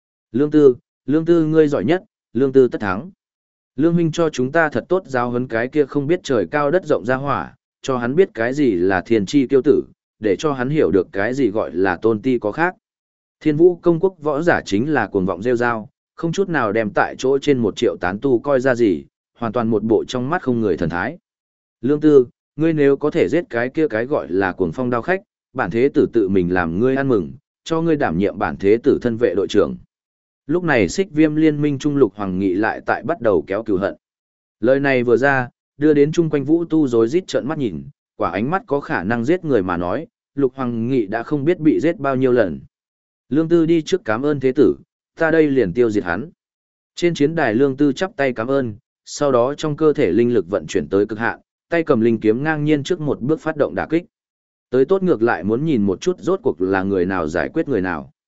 Speaker 1: Lương Tư ngươi giỏi nhất, Lương Tư tất thắng. Lương huynh cho chúng ta thật tốt giáo huấn cái kia không biết trời cao đất rộng ra hỏa, cho hắn biết cái gì là thiên chi kiêu tử, để cho hắn hiểu được cái gì gọi là tôn ti có khác. Thiên Vũ công quốc võ giả chính là cuồng vọng rêu rao, không chút nào đem tại chỗ trên 1 triệu tán tu coi ra gì, hoàn toàn một bộ trong mắt không người thần thái. Lương Tư, ngươi nếu có thể giết cái kia cái gọi là Cuồng Phong đao khách, bản thế tử tự mình làm ngươi ăn mừng, cho ngươi đảm nhiệm bản thế tử thân vệ đội trưởng. Lúc này Xích Viêm liên minh trung Lục Hoàng Nghị lại tại bắt đầu kéo cừu hận. Lời này vừa ra, đưa đến chung quanh vũ tu rối rít trợn mắt nhìn, quả ánh mắt có khả năng giết người mà nói, Lục Hoàng Nghị đã không biết bị giết bao nhiêu lần. Lương Tư đi trước cảm ơn thế tử, ta đây liền tiêu diệt hắn. Trên chiến đài Lương Tư chắp tay cảm ơn, sau đó trong cơ thể linh lực vận chuyển tới cực hạn, tay cầm linh kiếm ngang nhiên trước một bước phát động đả kích. Tới tốt ngược lại muốn nhìn một chút rốt cuộc là người nào giải quyết người nào.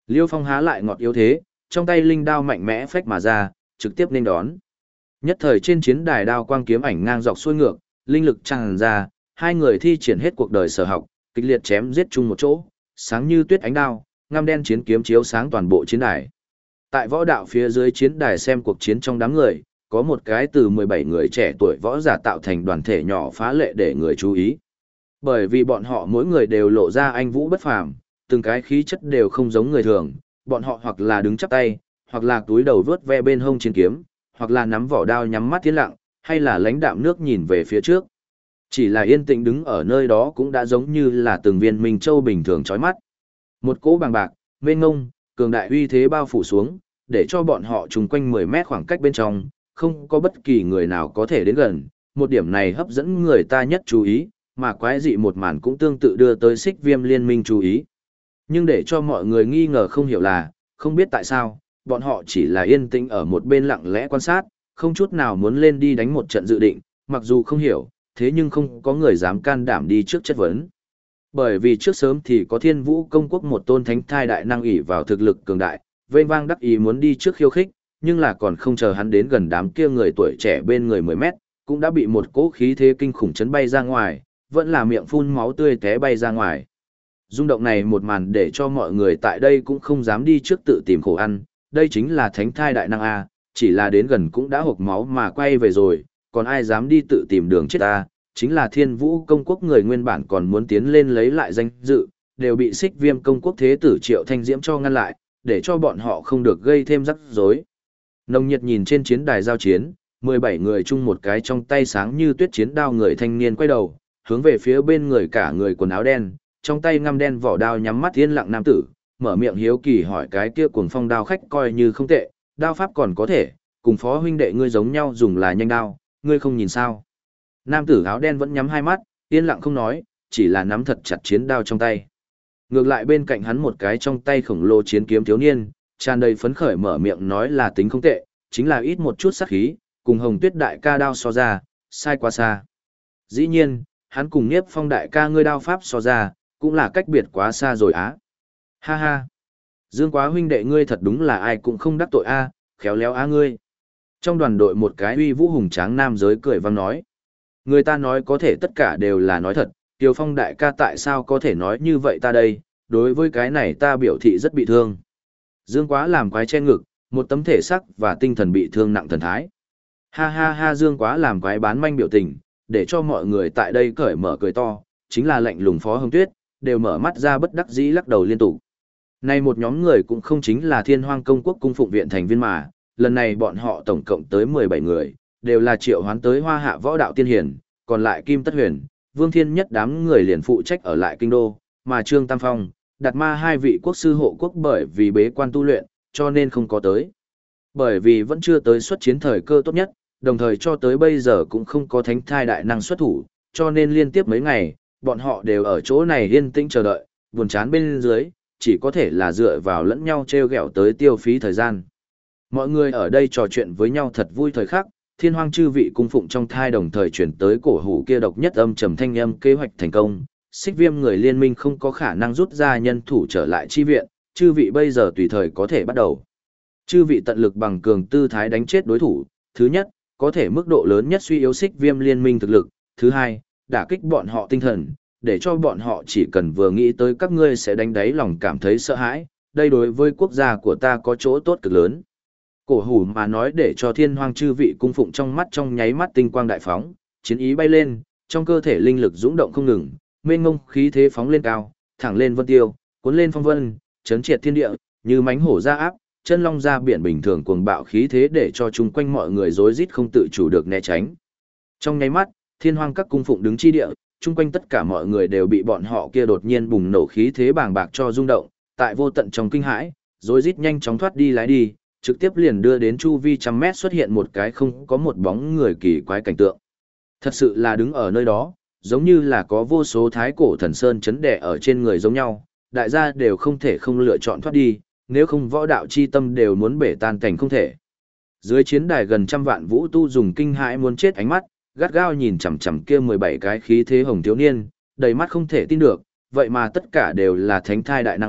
Speaker 1: Liêu Phong há lại ngọt yếu thế, trong tay linh đao mạnh mẽ phách mà ra, trực tiếp nên đón. Nhất thời trên chiến đài đao quang kiếm ảnh ngang dọc xuôi ngược, linh lực tràn ra, hai người thi triển hết cuộc đời sở học, kịch liệt chém giết chung một chỗ, sáng như tuyết ánh đao, ngăm đen chiến kiếm chiếu sáng toàn bộ chiến đài. Tại võ đạo phía dưới chiến đài xem cuộc chiến trong đám người, có một cái từ 17 người trẻ tuổi võ giả tạo thành đoàn thể nhỏ phá lệ để người chú ý. Bởi vì bọn họ mỗi người đều lộ ra anh vũ bất phàm, từng cái khí chất đều không giống người thường, bọn họ hoặc là đứng chắp tay, hoặc là túi đầu vớt ve bên hông chiến kiếm, hoặc là nắm vỏ đao nhắm mắt tiến lặng, hay là lãnh đạm nước nhìn về phía trước. Chỉ là yên tĩnh đứng ở nơi đó cũng đã giống như là từng viên minh châu bình thường chói mắt. Một cỗ bàng bạc, mênh ngông, cường đại uy thế bao phủ xuống, để cho bọn họ chung quanh 10 mét khoảng cách bên trong, không có bất kỳ người nào có thể đến gần. Một điểm này hấp dẫn người ta nhất chú ý, mà quái dị một màn cũng tương tự đưa tới Xích Viêm liên minh chú ý. Nhưng để cho mọi người nghi ngờ không hiểu là, không biết tại sao, bọn họ chỉ là yên tĩnh ở một bên lặng lẽ quan sát, không chút nào muốn lên đi đánh một trận dự định, mặc dù không hiểu, thế nhưng không có người dám can đảm đi trước chất vấn. Bởi vì trước sớm thì có Thiên Vũ Công Quốc một tôn thánh thai đại năng ỷ vào thực lực cường đại, vênh vang đắc ý muốn đi trước khiêu khích, nhưng là còn không chờ hắn đến gần đám kia người tuổi trẻ bên người 10 mét, cũng đã bị một cỗ khí thế kinh khủng chấn bay ra ngoài, vẫn là miệng phun máu tươi té bay ra ngoài. Rung động này một màn để cho mọi người tại đây cũng không dám đi trước tự tìm khổ ăn, đây chính là thánh thai đại năng A, chỉ là đến gần cũng đã hộc máu mà quay về rồi, còn ai dám đi tự tìm đường chết A, chính là Thiên Vũ Công Quốc người nguyên bản còn muốn tiến lên lấy lại danh dự, đều bị Xích Viêm Công Quốc thế tử Triệu Thanh Diễm cho ngăn lại, để cho bọn họ không được gây thêm rắc rối. Nồng nhiệt nhìn trên chiến đài giao chiến, 17 người chung một cái trong tay sáng như tuyết chiến đao người thanh niên quay đầu, hướng về phía bên người cả người quần áo đen, trong tay ngăm đen vỏ đao nhắm mắt yên lặng nam tử, mở miệng hiếu kỳ hỏi cái kia cuồng phong đao khách coi như không tệ, đao pháp còn có thể, cùng phó huynh đệ ngươi giống nhau dùng là nhanh đao, ngươi không nhìn sao. Nam tử áo đen vẫn nhắm hai mắt, yên lặng không nói, chỉ là nắm thật chặt chiến đao trong tay. Ngược lại bên cạnh hắn một cái trong tay khổng lồ chiến kiếm thiếu niên, tràn đầy phấn khởi mở miệng nói là tính không tệ, chính là ít một chút sát khí, cùng Hồng Tuyết đại ca đao so ra, sai quá xa. Dĩ nhiên, hắn cùng Niếp Phong đại ca ngươi đao pháp so ra, cũng là cách biệt quá xa rồi á. Ha ha. Dương Quá huynh đệ ngươi thật đúng là ai cũng không đắc tội a, khéo léo á ngươi. Trong đoàn đội một cái uy vũ hùng tráng nam giới cười vang nói. Người ta nói có thể tất cả đều là nói thật, Tiều Phong đại ca tại sao có thể nói như vậy ta đây, đối với cái này ta biểu thị rất bị thương. Dương Quá làm quái che ngực, một tấm thể sắc và tinh thần bị thương nặng thần thái. Ha ha ha, Dương Quá làm quái bán manh biểu tình, để cho mọi người tại đây cởi mở cười to, chính là lạnh lùng Phó Hồng Tuyết, đều mở mắt ra bất đắc dĩ lắc đầu liên tục. Này một nhóm người cũng không chính là Thiên Hoang Công Quốc cung phụng viện thành viên mà, lần này bọn họ tổng cộng tới 17 người, đều là triệu hoán tới Hoa Hạ võ đạo tiên hiển, còn lại Kim Tất Huyền, Vương Thiên Nhất đám người liền phụ trách ở lại kinh đô, mà Trương Tam Phong, Đạt Ma hai vị quốc sư hộ quốc bởi vì bế quan tu luyện, cho nên không có tới. Bởi vì vẫn chưa tới xuất chiến thời cơ tốt nhất, đồng thời cho tới bây giờ cũng không có thánh thai đại năng xuất thủ, cho nên liên tiếp mấy ngày, bọn họ đều ở chỗ này yên tĩnh chờ đợi, buồn chán bên dưới, chỉ có thể là dựa vào lẫn nhau treo gẹo tới tiêu phí thời gian. Mọi người ở đây trò chuyện với nhau thật vui thời khắc, Thiên Hoang chư vị cung phụng trong thai đồng thời chuyển tới cổ hủ kia độc nhất âm trầm thanh âm kế hoạch thành công, Xích Viêm người liên minh không có khả năng rút ra nhân thủ trở lại chi viện, chư vị bây giờ tùy thời có thể bắt đầu. Chư vị tận lực bằng cường tư thái đánh chết đối thủ, thứ nhất, có thể mức độ lớn nhất suy yếu Xích Viêm liên minh thực lực, thứ hai, đả kích bọn họ tinh thần, để cho bọn họ chỉ cần vừa nghĩ tới các ngươi sẽ đánh đáy lòng cảm thấy sợ hãi, đây đối với quốc gia của ta có chỗ tốt cực lớn. Cổ hủ mà nói để cho Thiên Hoang chư vị cung phụng trong mắt trong nháy mắt tinh quang đại phóng, chiến ý bay lên, trong cơ thể linh lực dũng động không ngừng, mênh mông khí thế phóng lên cao, thẳng lên vân tiêu, cuốn lên phong vân, chấn triệt thiên địa, như mãnh hổ ra áp, chân long ra biển bình thường cuồng bạo khí thế để cho chung quanh mọi người rối rít không tự chủ được né tránh. Trong nháy mắt, Thiên Hoang các cung phụng đứng chi địa, chung quanh tất cả mọi người đều bị bọn họ kia đột nhiên bùng nổ khí thế bàng bạc cho rung động, tại vô tận trong kinh hãi, rối rít nhanh chóng thoát đi lái đi, trực tiếp liền đưa đến chu vi trăm mét xuất hiện một cái không có một bóng người kỳ quái cảnh tượng. Thật sự là đứng ở nơi đó, giống như là có vô số thái cổ thần sơn chấn đè ở trên người giống nhau, đại gia đều không thể không lựa chọn thoát đi, nếu không võ đạo chi tâm đều muốn bể tan cảnh không thể. Dưới chiến đài gần trăm vạn vũ tu dùng kinh hãi muốn chết ánh mắt, gắt gao nhìn chằm chằm kia 17 cái khí thế hồng thiếu niên, đầy mắt không thể tin được, vậy mà tất cả đều là thánh thai đại năng A,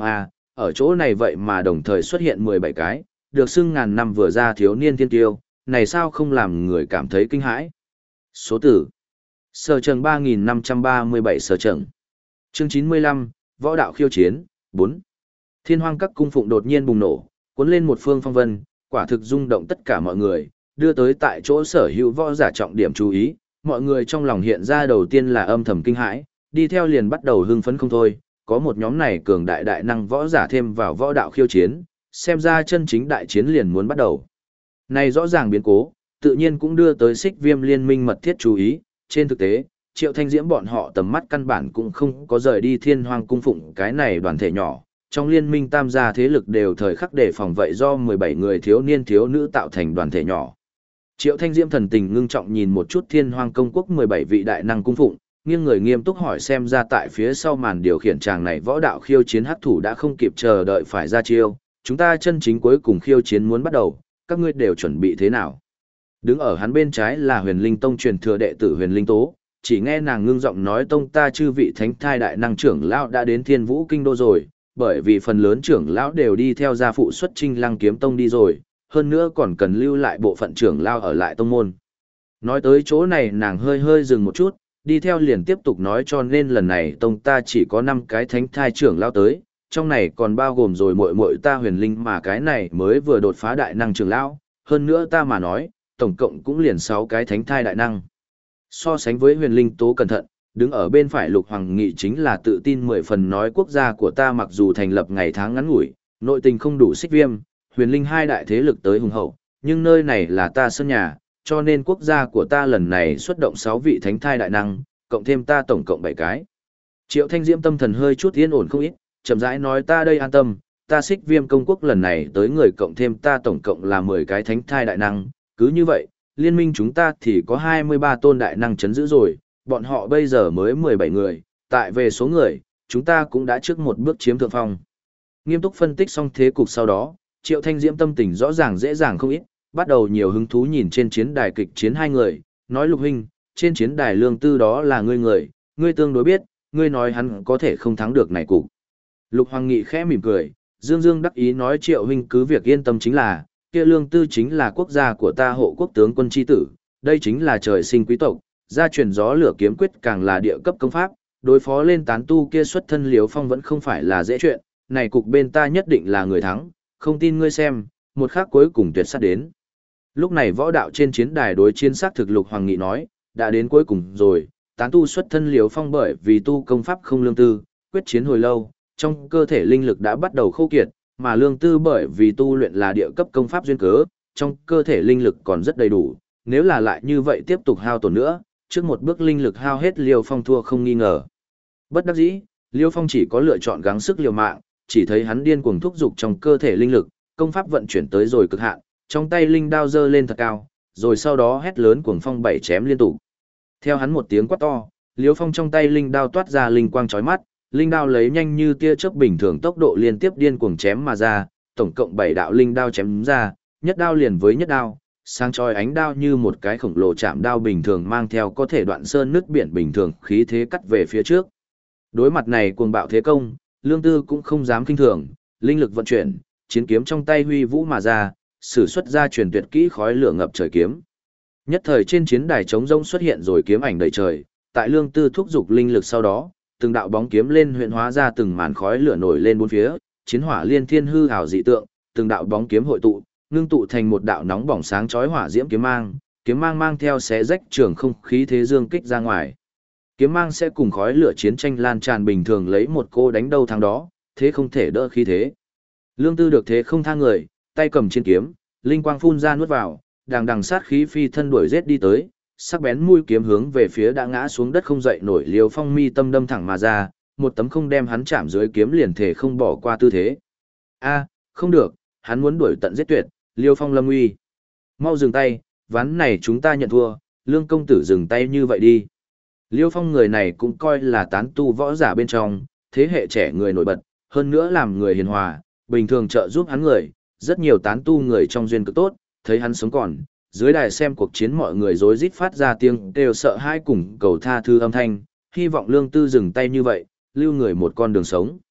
Speaker 1: ở chỗ này vậy mà đồng thời xuất hiện 17 cái, được xưng ngàn năm vừa ra thiếu niên thiên tiêu, này sao không làm người cảm thấy kinh hãi. Số tử Sở Trần 3537 Sở Trần. Chương 95, Võ đạo khiêu chiến, 4. Thiên Hoang Các cung phụng đột nhiên bùng nổ, cuốn lên một phương phong vân, quả thực rung động tất cả mọi người, đưa tới tại chỗ sở hữu võ giả trọng điểm chú ý, mọi người trong lòng hiện ra đầu tiên là âm thầm kinh hãi, đi theo liền bắt đầu hưng phấn không thôi, có một nhóm này cường đại đại năng võ giả thêm vào võ đạo khiêu chiến, xem ra chân chính đại chiến liền muốn bắt đầu. Này rõ ràng biến cố, tự nhiên cũng đưa tới Xích Viêm liên minh mật thiết chú ý, trên thực tế, Triệu Thanh Diễm bọn họ tầm mắt căn bản cũng không có rời đi Thiên Hoang cung phụng cái này đoàn thể nhỏ, trong liên minh tam gia thế lực đều thời khắc đề phòng vậy do 17 người thiếu niên thiếu nữ tạo thành đoàn thể nhỏ. Triệu Thanh Diễm thần tình ngưng trọng nhìn một chút Thiên Hoang công quốc 17 vị đại năng cung phụng, nghiêng người nghiêm túc hỏi xem ra tại phía sau màn điều khiển chàng này võ đạo khiêu chiến hắc thủ đã không kịp chờ đợi phải ra chiêu, chúng ta chân chính cuối cùng khiêu chiến muốn bắt đầu, các ngươi đều chuẩn bị thế nào? Đứng ở hắn bên trái là Huyền Linh Tông truyền thừa đệ tử Huyền Linh Tố, chỉ nghe nàng ngưng giọng nói tông ta chư vị thánh thai đại năng trưởng lão đã đến Thiên Vũ kinh đô rồi, bởi vì phần lớn trưởng lão đều đi theo gia phụ xuất Trinh Lăng Kiếm Tông đi rồi, hơn nữa còn cần lưu lại bộ phận trưởng lão ở lại tông môn. Nói tới chỗ này nàng hơi dừng một chút, đi theo liền tiếp tục nói cho nên lần này tông ta chỉ có 5 cái thánh thai trưởng lão tới, trong này còn bao gồm rồi muội ta Huyền Linh mà cái này mới vừa đột phá đại năng trưởng lão, hơn nữa ta mà nói, tổng cộng cũng liền 6 cái thánh thai đại năng. So sánh với Huyền Linh Tố cẩn thận, đứng ở bên phải Lục Hoàng Nghị chính là tự tin 10 phần nói quốc gia của ta mặc dù thành lập ngày tháng ngắn ngủi, nội tình không đủ Xích Viêm, Huyền Linh hai đại thế lực tới hùng hậu, nhưng nơi này là ta sân nhà, cho nên quốc gia của ta lần này xuất động 6 vị thánh thai đại năng, cộng thêm ta tổng cộng 7 cái. Triệu Thanh Diễm tâm thần hơi chút yên ổn không ít, chậm rãi nói ta đây an tâm, ta Xích Viêm công quốc lần này tới người cộng thêm ta tổng cộng là 10 cái thánh thai đại năng, cứ như vậy, liên minh chúng ta thì có 23 tôn đại năng chấn giữ rồi, bọn họ bây giờ mới 17 người, tại về số người, chúng ta cũng đã trước một bước chiếm thượng phong. Nghiêm túc phân tích xong thế cục sau đó, Triệu Thanh Diễm tâm tình rõ ràng dễ dàng không ít, bắt đầu nhiều hứng thú nhìn trên chiến đài kịch chiến hai người, nói Lục huynh, trên chiến đài Lương Tư đó là ngươi tương đối biết, ngươi nói hắn có thể không thắng được này cục. Lục Hoàng Nghị khẽ mỉm cười, dương đắc ý nói Triệu huynh cứ việc yên tâm chính là, kia Lương Tư chính là quốc gia của ta hộ quốc tướng quân chi tử, đây chính là trời sinh quý tộc, gia truyền gió lửa kiếm quyết càng là địa cấp công pháp, đối phó lên tán tu kia xuất thân Liếu Phong vẫn không phải là dễ chuyện, này cục bên ta nhất định là người thắng, không tin ngươi xem, một khắc cuối cùng tuyệt sát đến. Lúc này võ đạo trên chiến đài đối chiến xác thực Lục Hoàng Nghị nói, đã đến cuối cùng rồi, tán tu xuất thân Liếu Phong bởi vì tu công pháp không Lương Tư, quyết chiến hồi lâu, trong cơ thể linh lực đã bắt đầu khô kiệt, mà Lương Tư bởi vì tu luyện là địa cấp công pháp duyên cớ, trong cơ thể linh lực còn rất đầy đủ, nếu là lại như vậy tiếp tục hao tổn nữa, trước một bước linh lực hao hết Liêu Phong thua không nghi ngờ. Bất đắc dĩ, Liêu Phong chỉ có lựa chọn gắng sức liều mạng, chỉ thấy hắn điên cuồng thúc dục trong cơ thể linh lực, công pháp vận chuyển tới rồi cực hạn, trong tay linh đao giơ lên thật cao, rồi sau đó hét lớn cuồng phong bảy chém liên tục. Theo hắn một tiếng quát to, Liêu Phong trong tay linh đao toát ra linh quang chói mắt, linh đao lấy nhanh như tia chớp bình thường tốc độ liên tiếp điên cuồng chém mà ra, tổng cộng 7 đạo linh đao chém ra, nhất đao liền với nhất đao, sáng chói ánh đao như một cái khổng lồ chạm đao bình thường mang theo có thể đoạn sơn nước biển bình thường khí thế cắt về phía trước. Đối mặt này cuồng bạo thế công, Lương Tư cũng không dám kinh thường, linh lực vận chuyển, chiến kiếm trong tay huy vũ mà ra, sử xuất ra truyền tuyệt kỹ khói lửa ngập trời kiếm. Nhất thời trên chiến đài trống rỗng xuất hiện rồi kiếm ảnh đầy trời, tại Lương Tư thúc dục linh lực sau đó, từng đạo bóng kiếm lên huyện hóa ra từng màn khói lửa nổi lên bốn phía, chiến hỏa liên thiên hư ảo dị tượng, từng đạo bóng kiếm hội tụ, ngưng tụ thành một đạo nóng bỏng sáng chói hỏa diễm kiếm mang mang theo xé rách trường không khí thế dương kích ra ngoài. Kiếm mang sẽ cùng khói lửa chiến tranh lan tràn bình thường lấy một cô đánh đâu thắng đó, thế không thể đỡ khí thế. Lương Tư được thế không tha người, tay cầm trên kiếm, linh quang phun ra nuốt vào, đằng sát khí phi thân đuổi giết đi tới, sắc bén mũi kiếm hướng về phía đã ngã xuống đất không dậy nổi Liêu Phong mi tâm đâm thẳng mà ra, một tấm không đem hắn chạm dưới kiếm liền thể không bỏ qua tư thế. A, không được, hắn muốn đuổi tận giết tuyệt, Liêu Phong lâm uy. Mau dừng tay, ván này chúng ta nhận thua, Lương công tử dừng tay như vậy đi. Liêu Phong người này cũng coi là tán tu võ giả bên trong, thế hệ trẻ người nổi bật, hơn nữa làm người hiền hòa, bình thường trợ giúp hắn người, rất nhiều tán tu người trong duyên cực tốt, thấy hắn sống còn, dưới đài xem cuộc chiến mọi người rối rít phát ra tiếng đều sợ hãi cùng cầu tha thứ âm thanh, hy vọng Lương Tư dừng tay như vậy, lưu người một con đường sống.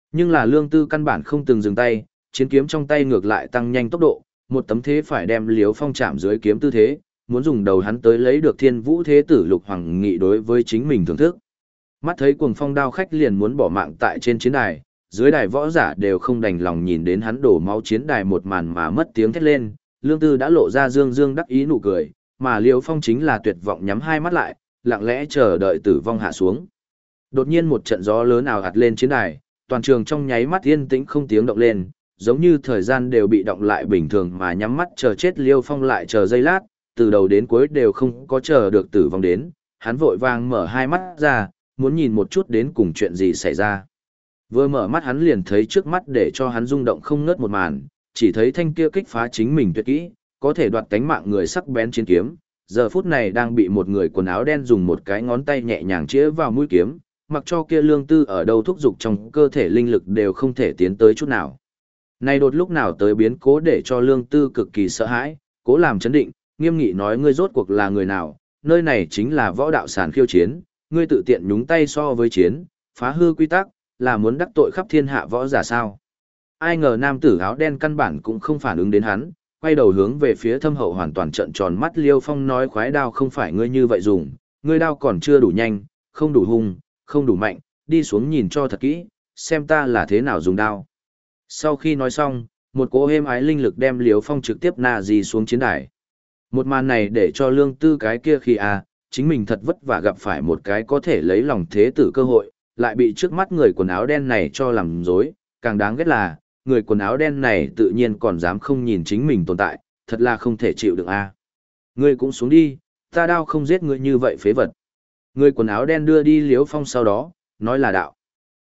Speaker 1: Nhưng là Lương Tư căn bản không từng dừng tay, chiến kiếm trong tay ngược lại tăng nhanh tốc độ, một tấm thế phải đem Liếu Phong chạm dưới kiếm tư thế, muốn dùng đầu hắn tới lấy được Thiên Vũ Thế Tử Lục Hoàng Nghị đối với chính mình thưởng thức. Mắt thấy cuồng phong đao khách liền muốn bỏ mạng tại trên chiến đài, dưới đài võ giả đều không đành lòng nhìn đến hắn đổ máu chiến đài một màn mà mất tiếng thét lên, Lương Tư đã lộ ra dương dương đắc ý nụ cười, mà Liêu Phong chính là tuyệt vọng nhắm hai mắt lại, lặng lẽ chờ đợi tử vong hạ xuống. Đột nhiên một trận gió lớn ào ạt lên chiến đài, toàn trường trong nháy mắt yên tĩnh không tiếng động lên, giống như thời gian đều bị động lại bình thường mà nhắm mắt chờ chết Liêu Phong lại chờ giây lát, từ đầu đến cuối đều không có chờ được tử vong đến, hắn vội vàng mở hai mắt ra, muốn nhìn một chút đến cùng chuyện gì xảy ra. Vừa mở mắt hắn liền thấy trước mắt để cho hắn rung động không ngớt một màn, chỉ thấy thanh kia kích phá chính mình tuyệt kỹ, có thể đoạt tánh mạng người sắc bén chiến kiếm, giờ phút này đang bị một người quần áo đen dùng một cái ngón tay nhẹ nhàng chĩa vào mũi kiếm, mặc cho kia Lương Tư ở đâu thúc dục trong cơ thể linh lực đều không thể tiến tới chút nào. Này đột lúc nào tới biến cố để cho Lương Tư cực kỳ sợ hãi, cố làm chấn định, nghiêm nghị nói ngươi rốt cuộc là người nào, nơi này chính là võ đạo sàn khiêu chiến, ngươi tự tiện nhúng tay so với chiến, phá hư quy tắc, là muốn đắc tội khắp thiên hạ võ giả sao. Ai ngờ nam tử áo đen căn bản cũng không phản ứng đến hắn, quay đầu hướng về phía thâm hậu hoàn toàn trợn tròn mắt Liêu Phong nói khoái đao không phải ngươi như vậy dùng, ngươi đao còn chưa đủ nhanh, không đủ hung, không đủ mạnh, đi xuống nhìn cho thật kỹ, xem ta là thế nào dùng đao. Sau khi nói xong, một cỗ êm ái linh lực đem Liêu Phong trực tiếp nà dì xuống chiến đài. Một màn này để cho Lương Tư cái kia khi chính mình thật vất vả gặp phải một cái có thể lấy lòng thế tử cơ hội, lại bị trước mắt người quần áo đen này cho làm dối, càng đáng ghét là, người quần áo đen này tự nhiên còn dám không nhìn chính mình tồn tại, thật là không thể chịu được Ngươi cũng xuống đi, ta đao không giết ngươi như vậy phế vật. Người quần áo đen đưa đi Liếu Phong sau đó, nói là đạo.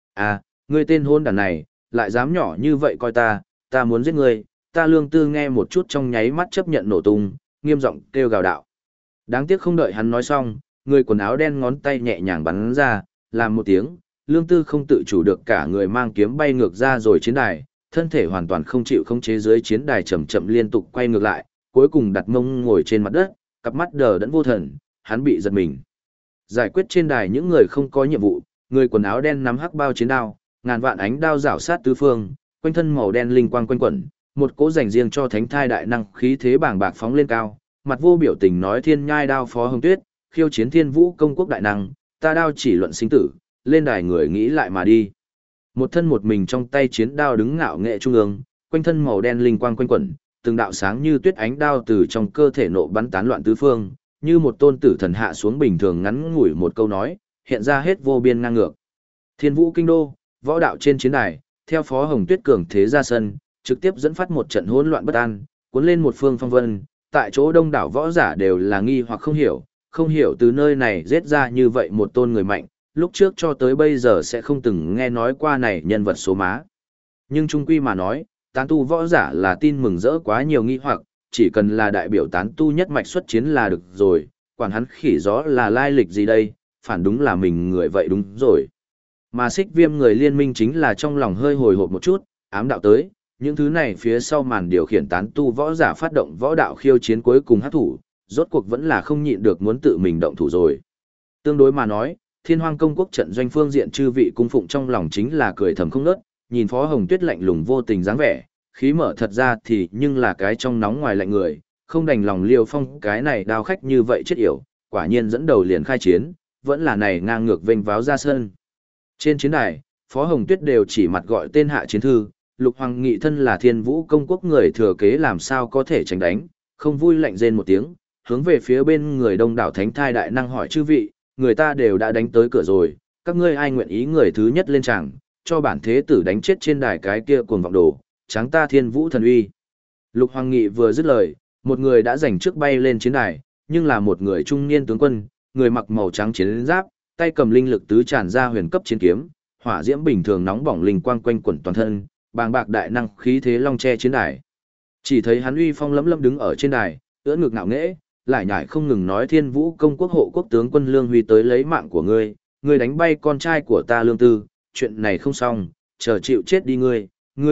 Speaker 1: Ngươi tên hôn đàn này, lại dám nhỏ như vậy coi ta muốn giết ngươi, ta Lương Tư nghe một chút trong nháy mắt chấp nhận nổ tung, nghiêm giọng kêu gào đạo. Đáng tiếc không đợi hắn nói xong, người quần áo đen ngón tay nhẹ nhàng bắn ra, làm một tiếng, Lương Tư không tự chủ được cả người mang kiếm bay ngược ra rồi chiến đài, thân thể hoàn toàn không chịu khống chế dưới chiến đài chậm chậm liên tục quay ngược lại, cuối cùng đặt mông ngồi trên mặt đất, cặp mắt đờ đẫn vô thần, hắn bị giật mình. Giải quyết trên đài những người không có nhiệm vụ, người quần áo đen nắm hắc bao chiến đao, ngàn vạn ánh đao rảo sát tứ phương, quanh thân màu đen linh quang quanh quẩn, một cỗ dành riêng cho thánh thai đại năng khí thế bàng bạc phóng lên cao, mặt vô biểu tình nói thiên nhai đao phó hồng tuyết, khiêu chiến thiên vũ công quốc đại năng, ta đao chỉ luận sinh tử, lên đài người nghĩ lại mà đi. Một thân một mình trong tay chiến đao đứng ngạo nghệ trung ương, quanh thân màu đen linh quang quanh quẩn, từng đạo sáng như tuyết ánh đao từ trong cơ thể nộ bắn tán loạn tứ phương, như một tôn tử thần hạ xuống bình thường ngắn ngủi một câu nói, hiện ra hết vô biên ngang ngược. Thiên vũ kinh đô, võ đạo trên chiến đài, theo phó hồng tuyết cường thế ra sân, trực tiếp dẫn phát một trận hỗn loạn bất an, cuốn lên một phương phong vân, tại chỗ đông đảo võ giả đều là nghi hoặc không hiểu từ nơi này giết ra như vậy một tôn người mạnh, lúc trước cho tới bây giờ sẽ không từng nghe nói qua này nhân vật số má. Nhưng trung quy mà nói, tán tu võ giả là tin mừng rỡ quá nhiều nghi hoặc, chỉ cần là đại biểu tán tu nhất mạch xuất chiến là được rồi, quản hắn khỉ gió là lai lịch gì đây, phản đúng là mình người vậy đúng rồi. Mà Xích Viêm người liên minh chính là trong lòng hơi hồi hộp một chút, ám đạo tới, những thứ này phía sau màn điều khiển tán tu võ giả phát động võ đạo khiêu chiến cuối cùng hát thủ, rốt cuộc vẫn là không nhịn được muốn tự mình động thủ rồi. Tương đối mà nói, Thiên Hoang công quốc trận doanh phương diện chư vị cung phụng trong lòng chính là cười thầm không ngớt, nhìn Phó Hồng Tuyết lạnh lùng vô tình dáng vẻ, khí mở thật ra thì nhưng là cái trong nóng ngoài lạnh người, không đành lòng Liêu Phong cái này đao khách như vậy chết yểu, quả nhiên dẫn đầu liền khai chiến, vẫn là này ngang ngược vênh váo ra sân. Trên chiến đài, Phó Hồng Tuyết đều chỉ mặt gọi tên hạ chiến thư, Lục Hoàng Nghị thân là Thiên Vũ công quốc người thừa kế làm sao có thể tránh đánh, không vui lạnh rên một tiếng, hướng về phía bên người đông đảo thánh thai đại năng hỏi chư vị, người ta đều đã đánh tới cửa rồi, các ngươi ai nguyện ý người thứ nhất lên tràng, cho bản thế tử đánh chết trên đài cái kia cuồng vọng đồ, tráng ta Thiên Vũ thần uy. Lục Hoàng Nghị vừa dứt lời, một người đã giành trước bay lên chiến đài, nhưng là một người trung niên tướng quân, người mặc màu trắng chiến giáp, tay cầm linh lực tứ tràn ra huyền cấp chiến kiếm, hỏa diễm bình thường nóng bỏng linh quang quanh quẩn toàn thân, bàng bạc đại năng khí thế long che chiến đài. Chỉ thấy hắn uy phong lẫm lẫm đứng ở trên đài, ưỡn ngực ngạo nghễ, lại nhải không ngừng nói Thiên Vũ công quốc hộ quốc tướng quân Lương Huy tới lấy mạng của ngươi, ngươi đánh bay con trai của ta Lương Tư, chuyện này không xong, chờ chịu chết đi ngươi.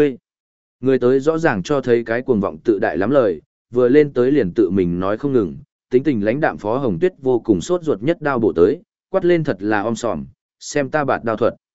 Speaker 1: Người tới rõ ràng cho thấy cái cuồng vọng tự đại lắm lời, vừa lên tới liền tự mình nói không ngừng, tính tình lãnh đạm Phó Hồng Tuyết vô cùng sốt ruột nhất đao bổ tới, quát lên thật là om sòm, xem ta bạt đao thuật.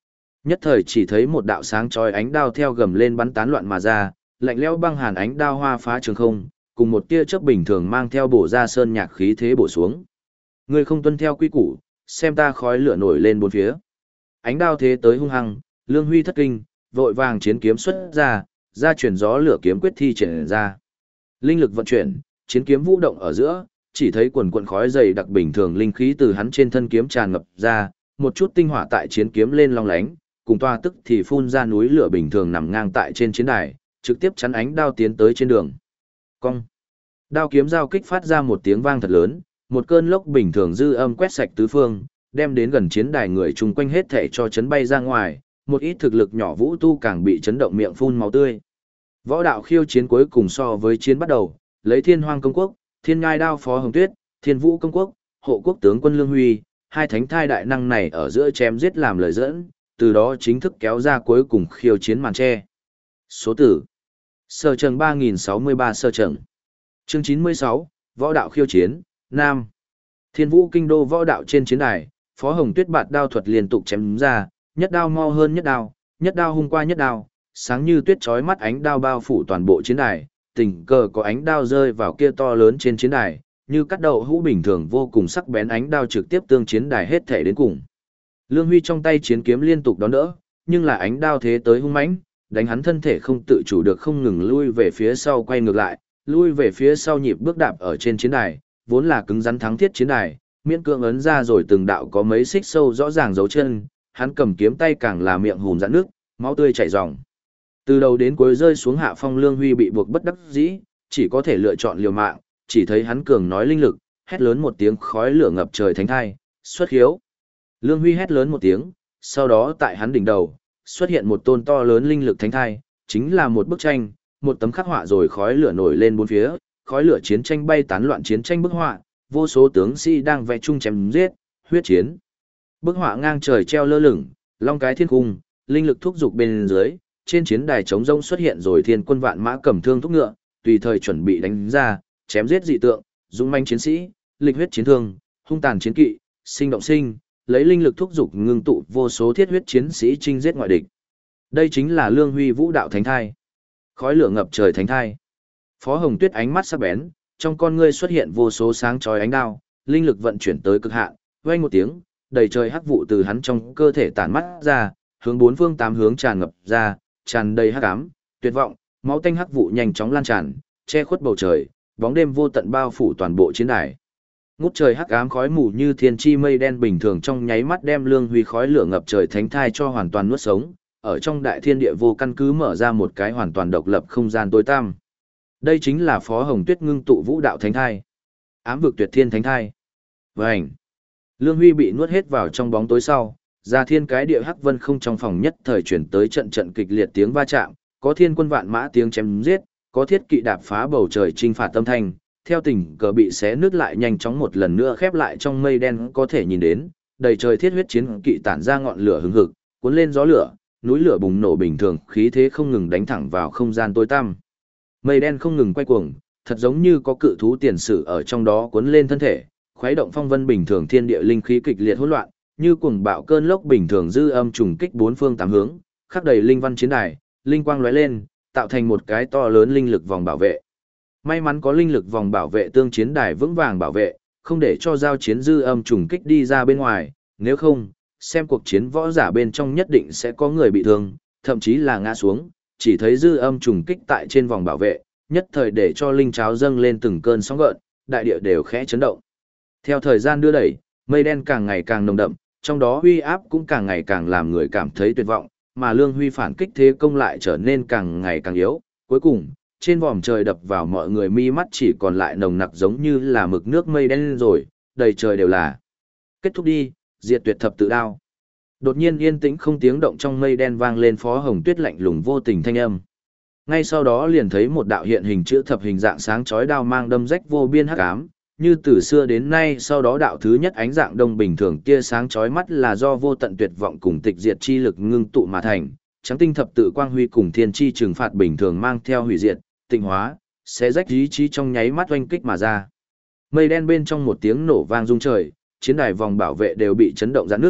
Speaker 1: Nhất thời chỉ thấy một đạo sáng chói ánh đao theo gầm lên bắn tán loạn mà ra, lạnh lẽo băng hàn ánh đao hoa phá trường không, cùng một tia chớp bình thường mang theo bổ ra sơn nhạc khí thế bổ xuống. Ngươi không tuân theo quy củ, xem ta khói lửa nổi lên bốn phía. Ánh đao thế tới hung hăng, Lương Huy thất kinh, vội vàng chiến kiếm xuất ra, ra chuyển gió lửa kiếm quyết thi triển ra. Linh lực vận chuyển, chiến kiếm vũ động ở giữa, chỉ thấy quần quần khói dày đặc bình thường linh khí từ hắn trên thân kiếm tràn ngập ra, một chút tinh hỏa tại chiến kiếm lên long lánh, cùng toa tức thì phun ra núi lửa bình thường nằm ngang tại trên chiến đài, trực tiếp chắn ánh đao tiến tới trên đường. Cong. Đao kiếm giao kích phát ra một tiếng vang thật lớn, một cơn lốc bình thường dư âm quét sạch tứ phương, đem đến gần chiến đài người chung quanh hết thảy cho chấn bay ra ngoài, một ít thực lực nhỏ vũ tu càng bị chấn động miệng phun máu tươi. Võ đạo khiêu chiến cuối cùng so với chiến bắt đầu, lấy Thiên Hoang công quốc, Thiên Ngai đao Phó Hồng Tuyết, Thiên Vũ công quốc, hộ quốc tướng quân Lương Huy, hai thánh thai đại năng này ở giữa chém giết làm lời dẫn, từ đó chính thức kéo ra cuối cùng khiêu chiến màn che. Số tử Sở Trần 3063 Sở Trần Chương 96, Võ đạo khiêu chiến, Nam Thiên Vũ kinh đô võ đạo trên chiến đài, Phó Hồng Tuyết bạt đao thuật liên tục chém ra, nhất đao mau hơn nhất đao hung qua nhất đao, sáng như tuyết chói mắt ánh đao bao phủ toàn bộ chiến đài, tình cờ có ánh đao rơi vào kia to lớn trên chiến đài, như cắt đậu hũ bình thường vô cùng sắc bén ánh đao trực tiếp tương chiến đài hết thể đến cùng. Lương Huy trong tay chiến kiếm liên tục đón đỡ, nhưng là ánh đao thế tới hung mãnh, đánh hắn thân thể không tự chủ được không ngừng lui về phía sau quay ngược lại, lui về phía sau nhịp bước đạp ở trên chiến đài, vốn là cứng rắn thắng thiết chiến đài, miễn cưỡng ấn ra rồi từng đạo có mấy xích sâu rõ ràng dấu chân, hắn cầm kiếm tay càng là miệng hùm rãn nước, máu tươi chảy ròng. Từ đầu đến cuối rơi xuống hạ phong, Lương Huy bị buộc bất đắc dĩ, chỉ có thể lựa chọn liều mạng, chỉ thấy hắn cường nói linh lực, hét lớn một tiếng khói lửa ngập trời thánh thai, xuất khiếu. Lương Huy hét lớn một tiếng, sau đó tại hắn đỉnh đầu, xuất hiện một tôn to lớn linh lực thánh thai, chính là một bức tranh, một tấm khắc họa rồi khói lửa nổi lên bốn phía, khói lửa chiến tranh bay tán loạn chiến tranh bức họa, vô số tướng sĩ đang vẽ chung chém giết, huyết chiến. Bức họa ngang trời treo lơ lửng, long cái thiên cung, linh lực thúc dục bên dưới, trên chiến đài trống rông xuất hiện rồi thiên quân vạn mã cầm thương thúc ngựa, tùy thời chuẩn bị đánh ra, chém giết dị tượng, dũng manh chiến sĩ, lịch huyết chiến thương, hung tàn chiến kỵ, sinh động sinh, lấy linh lực thúc dục ngưng tụ vô số thiết huyết chiến sĩ chinh giết ngoại địch. Đây chính là Lương Huy vũ đạo thánh thai. Khói lửa ngập trời thánh thai. Phó Hồng Tuyết ánh mắt sắc bén, trong con ngươi xuất hiện vô số sáng chói ánh đao, linh lực vận chuyển tới cực hạn, vang một tiếng, đầy trời hắc vụ từ hắn trong cơ thể tản mắt ra, hướng bốn phương tám hướng tràn ngập ra, tràn đầy hắc ám, tuyệt vọng, máu tanh hắc vụ nhanh chóng lan tràn, che khuất bầu trời, bóng đêm vô tận bao phủ toàn bộ chiến đài. Ngút trời hắc ám khói mù như thiên chi mây đen bình thường trong nháy mắt đem Lương Huy khói lửa ngập trời thánh thai cho hoàn toàn nuốt sống, ở trong đại thiên địa vô căn cứ mở ra một cái hoàn toàn độc lập không gian tối tăm. Đây chính là Phó Hồng Tuyết ngưng tụ vũ đạo thánh thai, ám vực tuyệt thiên thánh thai. Vành. Lương Huy bị nuốt hết vào trong bóng tối sau, ra thiên cái địa hắc vân không trong phòng nhất thời chuyển tới trận trận kịch liệt tiếng va chạm, có thiên quân vạn mã tiếng chém giết, có thiết kỵ đạp phá bầu trời chinh phạt tâm thanh, theo tình cờ bị xé nứt lại nhanh chóng một lần nữa khép lại trong mây đen có thể nhìn đến, đầy trời thiết huyết chiến kỵ tản ra ngọn lửa hừng hực, cuốn lên gió lửa, núi lửa bùng nổ bình thường, khí thế không ngừng đánh thẳng vào không gian tối tăm. Mây đen không ngừng quay cuồng, thật giống như có cự thú tiền sử ở trong đó cuốn lên thân thể, khuấy động phong vân bình thường, thiên địa linh khí kịch liệt hỗn loạn, như cuồng bạo cơn lốc bình thường dư âm trùng kích bốn phương tám hướng, khắc đầy linh văn chiến đài, linh quang lóe lên, tạo thành một cái to lớn linh lực vòng bảo vệ. May mắn có linh lực vòng bảo vệ tương chiến đài vững vàng bảo vệ, không để cho giao chiến dư âm trùng kích đi ra bên ngoài, nếu không, xem cuộc chiến võ giả bên trong nhất định sẽ có người bị thương, thậm chí là ngã xuống, chỉ thấy dư âm trùng kích tại trên vòng bảo vệ, nhất thời để cho linh cháo dâng lên từng cơn sóng gợn, đại địa đều khẽ chấn động. Theo thời gian đưa đẩy, mây đen càng ngày càng nồng đậm, trong đó uy áp cũng càng ngày càng làm người cảm thấy tuyệt vọng, mà Lương Huy phản kích thế công lại trở nên càng ngày càng yếu, cuối cùng, trên vòm trời đập vào mọi người mi mắt chỉ còn lại nồng nặc giống như là mực nước mây đen rồi, đầy trời đều là. Kết thúc đi, diệt tuyệt thập tự đao. Đột nhiên yên tĩnh không tiếng động trong mây đen vang lên Phó Hồng Tuyết lạnh lùng vô tình thanh âm. Ngay sau đó liền thấy một đạo hiện hình chữ thập hình dạng sáng chói đao mang đâm rách vô biên hắc ám, như từ xưa đến nay sau đó đạo thứ nhất ánh dạng đông bình thường tia sáng chói mắt là do vô tận tuyệt vọng cùng tịch diệt chi lực ngưng tụ mà thành, trắng tinh thập tự quang huy cùng thiên chi trừng phạt bình thường mang theo hủy diệt, tịnh hóa, sẽ rách ý chí trong nháy mắt oanh kích mà ra. Mây đen bên trong một tiếng nổ vang rung trời, chiến đài vòng bảo vệ đều bị chấn động rạn nước,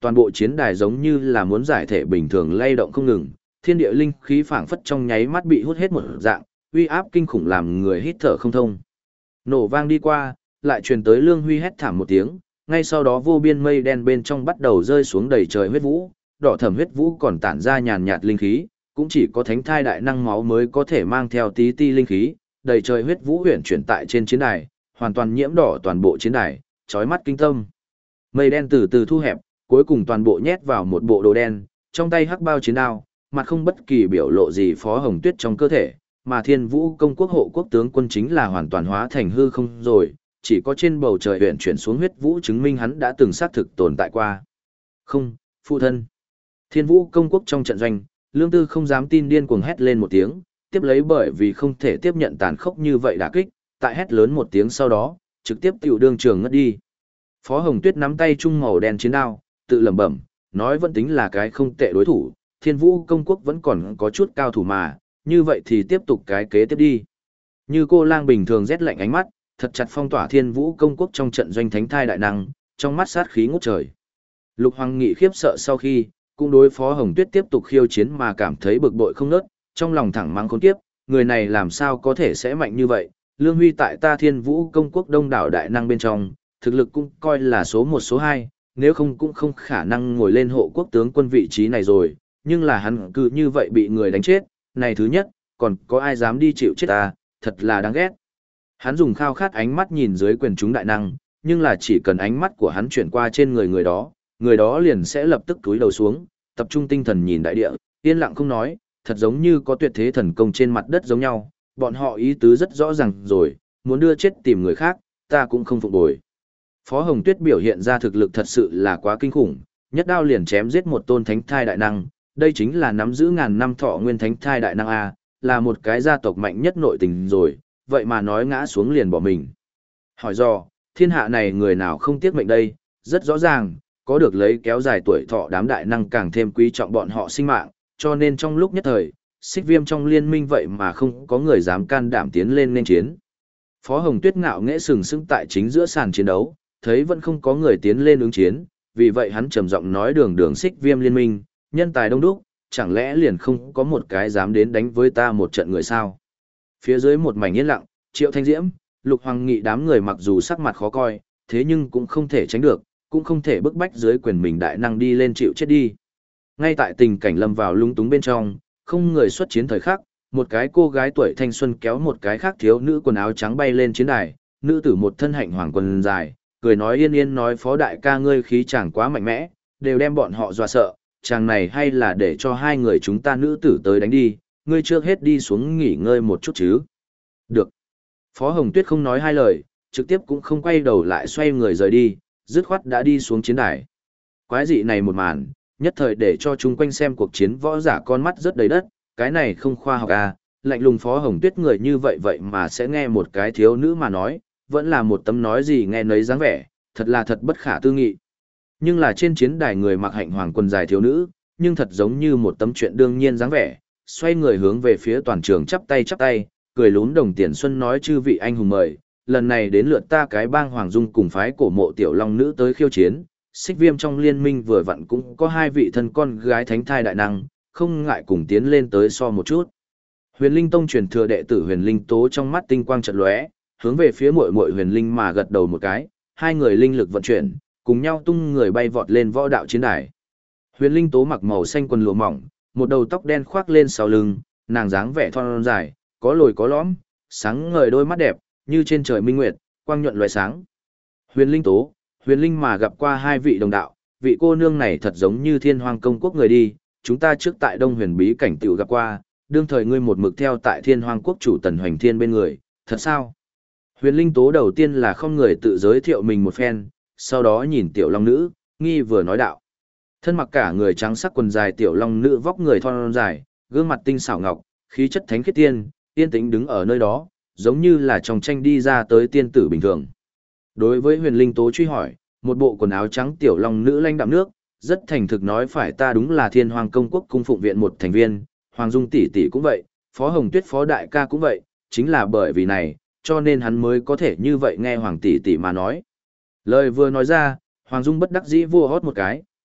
Speaker 1: toàn bộ chiến đài giống như là muốn giải thể bình thường lay động không ngừng, thiên địa linh khí phảng phất trong nháy mắt bị hút hết một dạng, uy áp kinh khủng làm người hít thở không thông. Nổ vang đi qua, lại truyền tới Lương Huy hét thảm một tiếng, ngay sau đó vô biên mây đen bên trong bắt đầu rơi xuống đầy trời huyết vũ, đỏ thẫm huyết vũ còn tản ra nhàn nhạt linh khí, cũng chỉ có thánh thai đại năng máu mới có thể mang theo tí ti linh khí, đầy trời huyết vũ huyền chuyển tại trên chiến đài, hoàn toàn nhiễm đỏ toàn bộ chiến đài, chói mắt kinh tâm. Mây đen từ từ thu hẹp, cuối cùng toàn bộ nhét vào một bộ đồ đen, trong tay hắc bao chiến đao, mặt không bất kỳ biểu lộ gì Phó Hồng Tuyết trong cơ thể, mà Thiên Vũ công quốc hộ quốc tướng quân chính là hoàn toàn hóa thành hư không rồi, chỉ có trên bầu trời huyền chuyển xuống huyết vũ chứng minh hắn đã từng xác thực tồn tại qua. Không, phụ thân. Thiên Vũ công quốc trong trận doanh, Lương Tư không dám tin điên cuồng hét lên một tiếng, tiếp lấy bởi vì không thể tiếp nhận tàn khốc như vậy đả kích, tại hét lớn một tiếng sau đó, trực tiếp tiểu đương trường ngất đi. Phó Hồng Tuyết nắm tay trung màu đen chiến đao, tự lẩm bẩm, nói vẫn tính là cái không tệ đối thủ, Thiên Vũ công quốc vẫn còn có chút cao thủ mà, như vậy thì tiếp tục cái kế tiếp đi. Như cô lang bình thường rét lạnh ánh mắt, thật chặt phong tỏa Thiên Vũ công quốc trong trận doanh thánh thai đại năng, trong mắt sát khí ngút trời. Lục Hoàng Nghị khiếp sợ sau khi, cũng đối Phó Hồng Tuyết tiếp tục khiêu chiến mà cảm thấy bực bội không nớt, trong lòng thẳng mắng khốn kiếp, người này làm sao có thể sẽ mạnh như vậy, Lương Huy tại ta Thiên Vũ công quốc đông đảo đại năng bên trong, thực lực cũng coi là số 1 số 2, nếu không cũng không khả năng ngồi lên hộ quốc tướng quân vị trí này rồi, nhưng là hắn cứ như vậy bị người đánh chết, này thứ nhất, còn có ai dám đi chịu chết ta, thật là đáng ghét. Hắn dùng khao khát ánh mắt nhìn dưới quyền chúng đại năng, nhưng là chỉ cần ánh mắt của hắn chuyển qua trên người đó liền sẽ lập tức cúi đầu xuống, tập trung tinh thần nhìn đại địa, yên lặng không nói, thật giống như có tuyệt thế thần công trên mặt đất giống nhau, bọn họ ý tứ rất rõ ràng rồi, muốn đưa chết tìm người khác, ta cũng không phục bồi. Phó Hồng Tuyết biểu hiện ra thực lực thật sự là quá kinh khủng, nhất đao liền chém giết một tôn thánh thai đại năng, đây chính là nắm giữ ngàn năm thọ nguyên thánh thai đại năng A, là một cái gia tộc mạnh nhất nội tình rồi, vậy mà nói ngã xuống liền bỏ mình. Hỏi do, thiên hạ này người nào không tiếc mệnh đây, rất rõ ràng, có được lấy kéo dài tuổi thọ đám đại năng càng thêm quý trọng bọn họ sinh mạng, cho nên trong lúc nhất thời, Xích Viêm trong liên minh vậy mà không có người dám can đảm tiến lên nên chiến. Phó Hồng Tuyết ngạo nghễ sừng sững tại chính giữa sàn chiến đấu, thấy vẫn không có người tiến lên ứng chiến, vì vậy hắn trầm giọng nói đường đường Xích Viêm liên minh, nhân tài đông đúc, chẳng lẽ liền không có một cái dám đến đánh với ta một trận người sao? Phía dưới một mảnh yên lặng, Triệu Thanh Diễm, Lục Hoàng Nghị đám người mặc dù sắc mặt khó coi, thế nhưng cũng không thể tránh được, cũng không thể bức bách dưới quyền mình đại năng đi lên chịu chết đi. Ngay tại tình cảnh lâm vào lung túng bên trong, không người xuất chiến thời khắc, một cái cô gái tuổi thanh xuân kéo một cái khác thiếu nữ quần áo trắng bay lên chiến đài, nữ tử một thân hạnh hoàng quần dài, cười nói yên yên nói Phó đại ca ngươi khí chàng quá mạnh mẽ, đều đem bọn họ dọa sợ, chàng này hay là để cho hai người chúng ta nữ tử tới đánh đi, ngươi trước hết đi xuống nghỉ ngơi một chút chứ. Được. Phó Hồng Tuyết không nói hai lời, trực tiếp cũng không quay đầu lại xoay người rời đi, dứt khoát đã đi xuống chiến đài. Quái dị này một màn, nhất thời để cho chúng quanh xem cuộc chiến võ giả con mắt rất đầy đất, cái này không khoa học à, lạnh lùng Phó Hồng Tuyết người như vậy vậy mà sẽ nghe một cái thiếu nữ mà nói, vẫn là một tấm nói gì nghe nấy dáng vẻ, thật là thật bất khả tư nghị. Nhưng là trên chiến đài người mặc hạnh hoàng quần dài thiếu nữ, nhưng thật giống như một tấm chuyện đương nhiên dáng vẻ, xoay người hướng về phía toàn trường chắp tay, cười lún đồng tiền xuân nói chư vị anh hùng mời, lần này đến lượt ta cái bang Hoàng Dung cùng phái cổ mộ tiểu long nữ tới khiêu chiến, Xích Viêm trong liên minh vừa vặn cũng có hai vị thân con gái thánh thai đại năng, không ngại cùng tiến lên tới so một chút. Huyền Linh Tông truyền thừa đệ tử Huyền Linh Tố trong mắt tinh quang chợt lóe, hướng về phía muội muội Huyền Linh mà gật đầu một cái, hai người linh lực vận chuyển, cùng nhau tung người bay vọt lên võ đạo chiến đài. Huyền Linh Tố mặc màu xanh quần lụa mỏng, một đầu tóc đen khoác lên sau lưng, nàng dáng vẻ thon dài, có lồi có lõm, sáng ngời đôi mắt đẹp, như trên trời minh nguyệt, quang nhuận loé sáng. Huyền Linh Tố, Huyền Linh mà gặp qua hai vị đồng đạo, vị cô nương này thật giống như Thiên Hoang công quốc người đi, chúng ta trước tại Đông Huyền bí cảnh tiểu gặp qua, đương thời ngươi một mực theo tại Thiên Hoang quốc chủ Tần Hoành Thiên bên người, thật sao? Huyền Linh Tố đầu tiên là không người tự giới thiệu mình một phen, sau đó nhìn tiểu long nữ, nghi vừa nói đạo. Thân mặc cả người trắng sắc quần dài tiểu long nữ vóc người thon dài, gương mặt tinh xảo ngọc, khí chất thánh khiết tiên, yên tĩnh đứng ở nơi đó, giống như là trong tranh đi ra tới tiên tử bình thường. Đối với Huyền Linh Tố truy hỏi, một bộ quần áo trắng tiểu long nữ lanh đạm nước, rất thành thực nói phải ta đúng là Thiên Hoang công quốc cung phụng viện một thành viên, Hoàng Dung tỷ tỷ cũng vậy, Phó Hồng Tuyết phó đại ca cũng vậy, chính là bởi vì này, cho nên hắn mới có thể như vậy nghe Hoàng tỷ tỷ mà nói. Lời vừa nói ra, Hoàng Dung bất đắc dĩ vua hót một cái,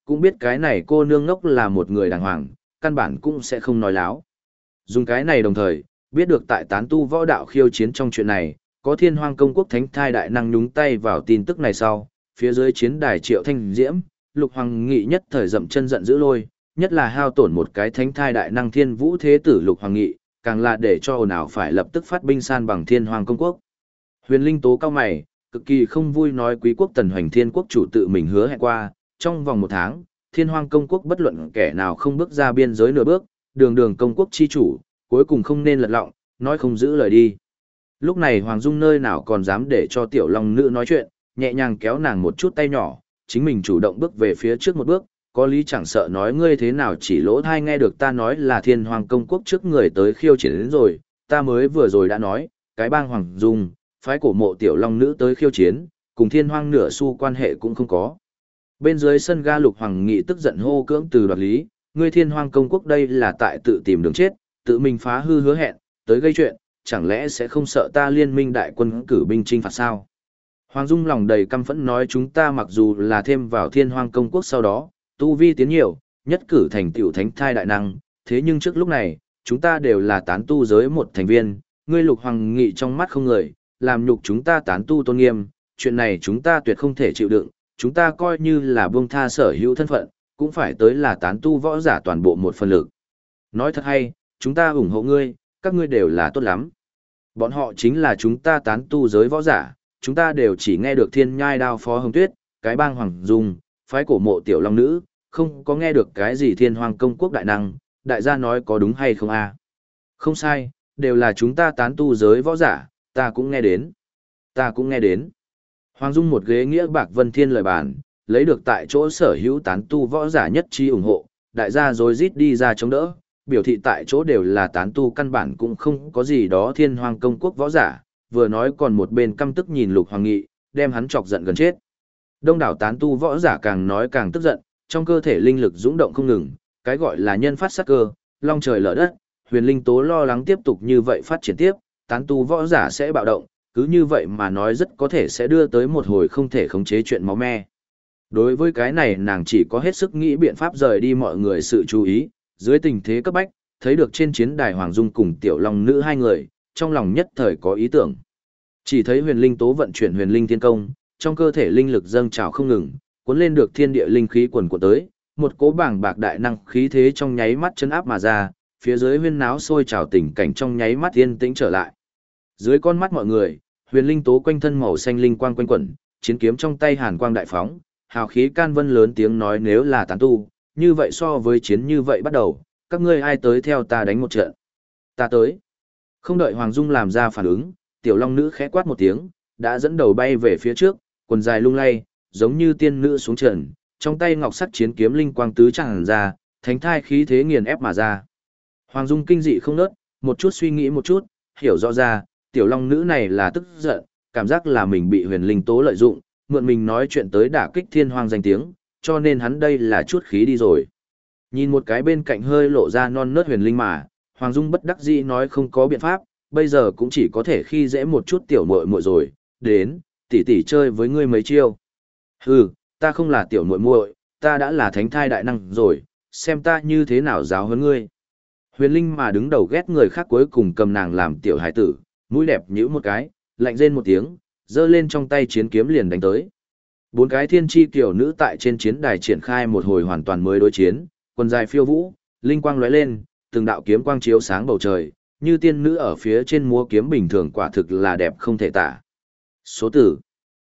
Speaker 1: cũng biết cái này cô nương ngốc là một người đàng hoàng, căn bản cũng sẽ không nói láo. Dùng cái này đồng thời, biết được tại tán tu võ đạo khiêu chiến trong chuyện này, có Thiên Hoang Công Quốc Thánh Thai đại năng nhúng tay vào tin tức này sau, phía dưới chiến đài Triệu Thanh Diễm, Lục Hoàng Nghị nhất thời dậm chân giận dữ lôi, nhất là hao tổn một cái Thánh Thai đại năng Thiên Vũ Thế tử Lục Hoàng Nghị, càng là để cho ồn ào phải lập tức phát binh san bằng Thiên Hoang Công Quốc. Huyền Linh tố cao mày, cực kỳ không vui nói Quý quốc Tần Hoành Thiên Quốc chủ tự mình hứa hẹn qua, trong vòng 1 tháng, Thiên Hoang Công Quốc bất luận kẻ nào không bước ra biên giới nửa bước, đường đường công quốc chi chủ, cuối cùng không nên lật lọng, nói không giữ lời đi. Lúc này Hoàng Dung nơi nào còn dám để cho tiểu long nữ nói chuyện, nhẹ nhàng kéo nàng một chút tay nhỏ, chính mình chủ động bước về phía trước một bước, có lý chẳng sợ nói ngươi thế nào chỉ lỗ thai nghe được ta nói là Thiên Hoàng Công Quốc trước người tới khiêu chiến đến rồi, ta mới vừa rồi đã nói, cái bang Hoàng Dung, phái cổ mộ tiểu long nữ tới khiêu chiến, cùng Thiên Hoàng nửa xu quan hệ cũng không có. Bên dưới sân ga Lục Hoàng Nghị tức giận hô cưỡng từ đoạt lý, ngươi Thiên Hoàng Công Quốc đây là tại tự tìm đường chết, tự mình phá hư hứa hẹn, tới gây chuyện, chẳng lẽ sẽ không sợ ta liên minh đại quân cử binh chinh phạt sao? Hoàng Dung lòng đầy căm phẫn nói chúng ta mặc dù là thêm vào Thiên Hoang Công Quốc sau đó, tu vi tiến nhiều, nhất cử thành tiểu thánh thai đại năng, thế nhưng trước lúc này, chúng ta đều là tán tu giới một thành viên, ngươi Lục Hoàng Nghị trong mắt không người, làm nhục chúng ta tán tu tôn nghiêm, chuyện này chúng ta tuyệt không thể chịu đựng, chúng ta coi như là buông tha sở hữu thân phận, cũng phải tới là tán tu võ giả toàn bộ một phần lực. Nói thật hay, chúng ta ủng hộ ngươi, các ngươi đều là tốt lắm. Bọn họ chính là chúng ta tán tu giới võ giả, chúng ta đều chỉ nghe được Thiên Nhai Đao Phó Hồng Tuyết, cái bang Hoàng Dung, phái cổ mộ tiểu long nữ, không có nghe được cái gì Thiên Hoàng Công Quốc đại năng, đại gia nói có đúng hay không a? Không sai, đều là chúng ta tán tu giới võ giả, ta cũng nghe đến. Ta cũng nghe đến. Hoàng Dung một ghế nghĩa bạc vân thiên lời bàn, lấy được tại chỗ sở hữu tán tu võ giả nhất trí ủng hộ, đại gia rồi rít đi ra chống đỡ, biểu thị tại chỗ đều là tán tu căn bản cũng không có gì đó Thiên Hoàng Công Quốc võ giả, vừa nói còn một bên căm tức nhìn Lục Hoàng Nghị, đem hắn chọc giận gần chết. Đông đảo tán tu võ giả càng nói càng tức giận, trong cơ thể linh lực dũng động không ngừng, cái gọi là nhân phát sát cơ, long trời lở đất, Huyền Linh tố lo lắng tiếp tục như vậy phát triển tiếp, tán tu võ giả sẽ bạo động, cứ như vậy mà nói rất có thể sẽ đưa tới một hồi không thể khống chế chuyện máu me. Đối với cái này nàng chỉ có hết sức nghĩ biện pháp rời đi mọi người sự chú ý, dưới tình thế cấp bách, thấy được trên chiến đài Hoàng Dung cùng Tiểu Long Nữ hai người, trong lòng nhất thời có ý tưởng. Chỉ thấy Huyền Linh tố vận chuyển Huyền Linh Thiên Công, trong cơ thể linh lực dâng trào không ngừng, cuốn lên được thiên địa linh khí quần cuộn tới, một cỗ bảng bạc đại năng khí thế trong nháy mắt chấn áp mà ra, phía dưới huyên náo sôi trào tình cảnh trong nháy mắt yên tĩnh trở lại. Dưới con mắt mọi người, Huyền Linh tố quanh thân màu xanh linh quang quanh quẩn, chiến kiếm trong tay hàn quang đại phóng, hào khí can vân lớn tiếng nói nếu là tán tu, như vậy so với chiến như vậy bắt đầu, các ngươi ai tới theo ta đánh một trận? Ta tới. Không đợi Hoàng Dung làm ra phản ứng, tiểu long nữ khẽ quát một tiếng, đã dẫn đầu bay về phía trước, quần dài lung lay, giống như tiên nữ xuống trần, trong tay ngọc sắc chiến kiếm linh quang tứ tràn ra, thánh thai khí thế nghiền ép mà ra. Hoàng Dung kinh dị không nớt, một chút suy nghĩ một chút, hiểu rõ ra, tiểu long nữ này là tức giận, cảm giác là mình bị Huyền Linh tố lợi dụng, mượn mình nói chuyện tới đả kích Thiên Hoang danh tiếng, cho nên hắn đây là chút khí đi rồi. Nhìn một cái bên cạnh hơi lộ ra non nớt huyền linh mà, Hoàng Dung bất đắc dĩ nói không có biện pháp, bây giờ cũng chỉ có thể khi dễ một chút tiểu muội muội rồi, đến, tỷ tỷ chơi với ngươi mấy chiêu. Hừ, ta không là tiểu muội muội, ta đã là thánh thai đại năng rồi, xem ta như thế nào giáo huấn ngươi. Huyền linh mà đứng đầu ghét người khác cuối cùng cầm nàng làm tiểu hải tử, mũi đẹp nhíu một cái, lạnh rên một tiếng, giơ lên trong tay chiến kiếm liền đánh tới. Bốn cái thiên chi tiểu nữ tại trên chiến đài triển khai một hồi hoàn toàn mới đối chiến, quần dài phiêu vũ, linh quang lóe lên, từng đạo kiếm quang chiếu sáng bầu trời, như tiên nữ ở phía trên múa kiếm bình thường quả thực là đẹp không thể tả. Số tử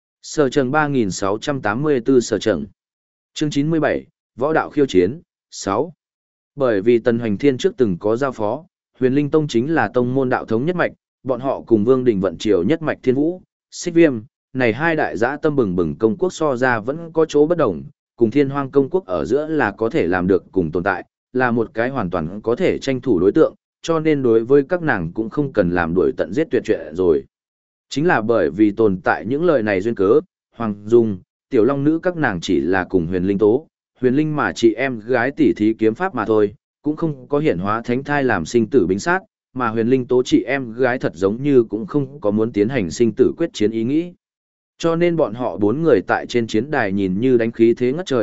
Speaker 1: Sở Trần 3684 Sở Trần Chương 97, Võ đạo khiêu chiến, 6. Bởi vì Tần Hoành Thiên trước từng có giao phó, Huyền Linh Tông chính là tông môn đạo thống nhất mạch, bọn họ cùng Vương Đình vận triều nhất mạch Thiên Vũ, Xích Viêm, này hai đại dã tâm bừng bừng công quốc so ra vẫn có chỗ bất đồng, cùng Thiên Hoang công quốc ở giữa là có thể làm được cùng tồn tại, là một cái hoàn toàn có thể tranh thủ đối tượng, cho nên đối với các nàng cũng không cần làm đuổi tận giết tuyệt chuyện rồi. Chính là bởi vì tồn tại những lời này duyên cớ, Hoàng Dung, Tiểu Long Nữ các nàng chỉ là cùng Huyền Linh tố, Huyền Linh mà chị em gái tỷ thí kiếm pháp mà thôi, cũng không có hiển hóa thánh thai làm sinh tử bính sát, mà Huyền Linh tố chị em gái thật giống như cũng không có muốn tiến hành sinh tử quyết chiến ý nghĩ. Cho nên bọn họ bốn người tại trên chiến đài nhìn như đánh khí thế ngất trời,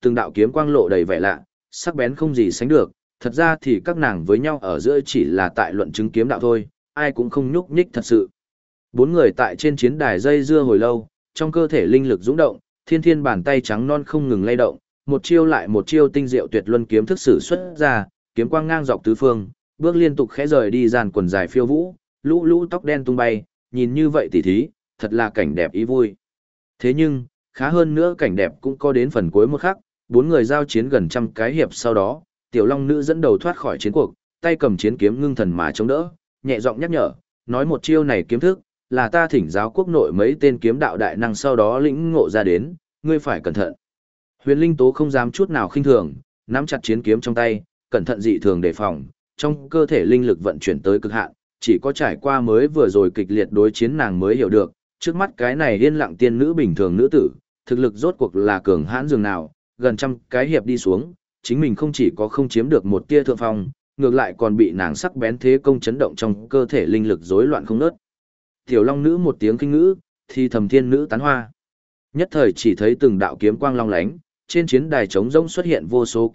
Speaker 1: từng đạo kiếm quang lộ đầy vẻ lạ, sắc bén không gì sánh được, thật ra thì các nàng với nhau ở giữa chỉ là tại luận chứng kiếm đạo thôi, ai cũng không nhúc nhích thật sự. Bốn người tại trên chiến đài dây dưa hồi lâu, trong cơ thể linh lực dũng động, thiên thiên bàn tay trắng non không ngừng lay động, một chiêu lại một chiêu tinh diệu tuyệt luân kiếm thức sử xuất ra, kiếm quang ngang dọc tứ phương, bước liên tục khẽ rời đi dàn quần dài phiêu vũ, lũ lũ tóc đen tung bay, nhìn như vậy tỉ thí, thật là cảnh đẹp ý vui. Thế nhưng, khá hơn nữa cảnh đẹp cũng có đến phần cuối một khắc, bốn người giao chiến gần trăm cái hiệp sau đó, tiểu long nữ dẫn đầu thoát khỏi chiến cuộc, tay cầm chiến kiếm ngưng thần mà chống đỡ, nhẹ giọng nhắc nhở, nói một chiêu này kiếm thức, là ta thỉnh giáo quốc nội mấy tên kiếm đạo đại năng sau đó lĩnh ngộ ra đến, ngươi phải cẩn thận. Huyền Linh Tố không dám chút nào khinh thường, nắm chặt chiến kiếm trong tay, cẩn thận dị thường đề phòng, trong cơ thể linh lực vận chuyển tới cực hạn, chỉ có trải qua mới vừa rồi kịch liệt đối chiến nàng mới hiểu được, trước mắt cái này yên lặng tiên nữ bình thường nữ tử, thực lực rốt cuộc là cường hãn dường nào, gần trăm cái hiệp đi xuống, chính mình không chỉ có không chiếm được một tia thượng phong, ngược lại còn bị nàng sắc bén thế công chấn động trong cơ thể linh lực rối loạn không ngớt. Tiểu Long nữ một tiếng kinh ngữ, thì thầm thiên nữ tán hoa. Nhất thời chỉ thấy từng đạo kiếm quang long lánh, trên chiến đài trống rỗng xuất hiện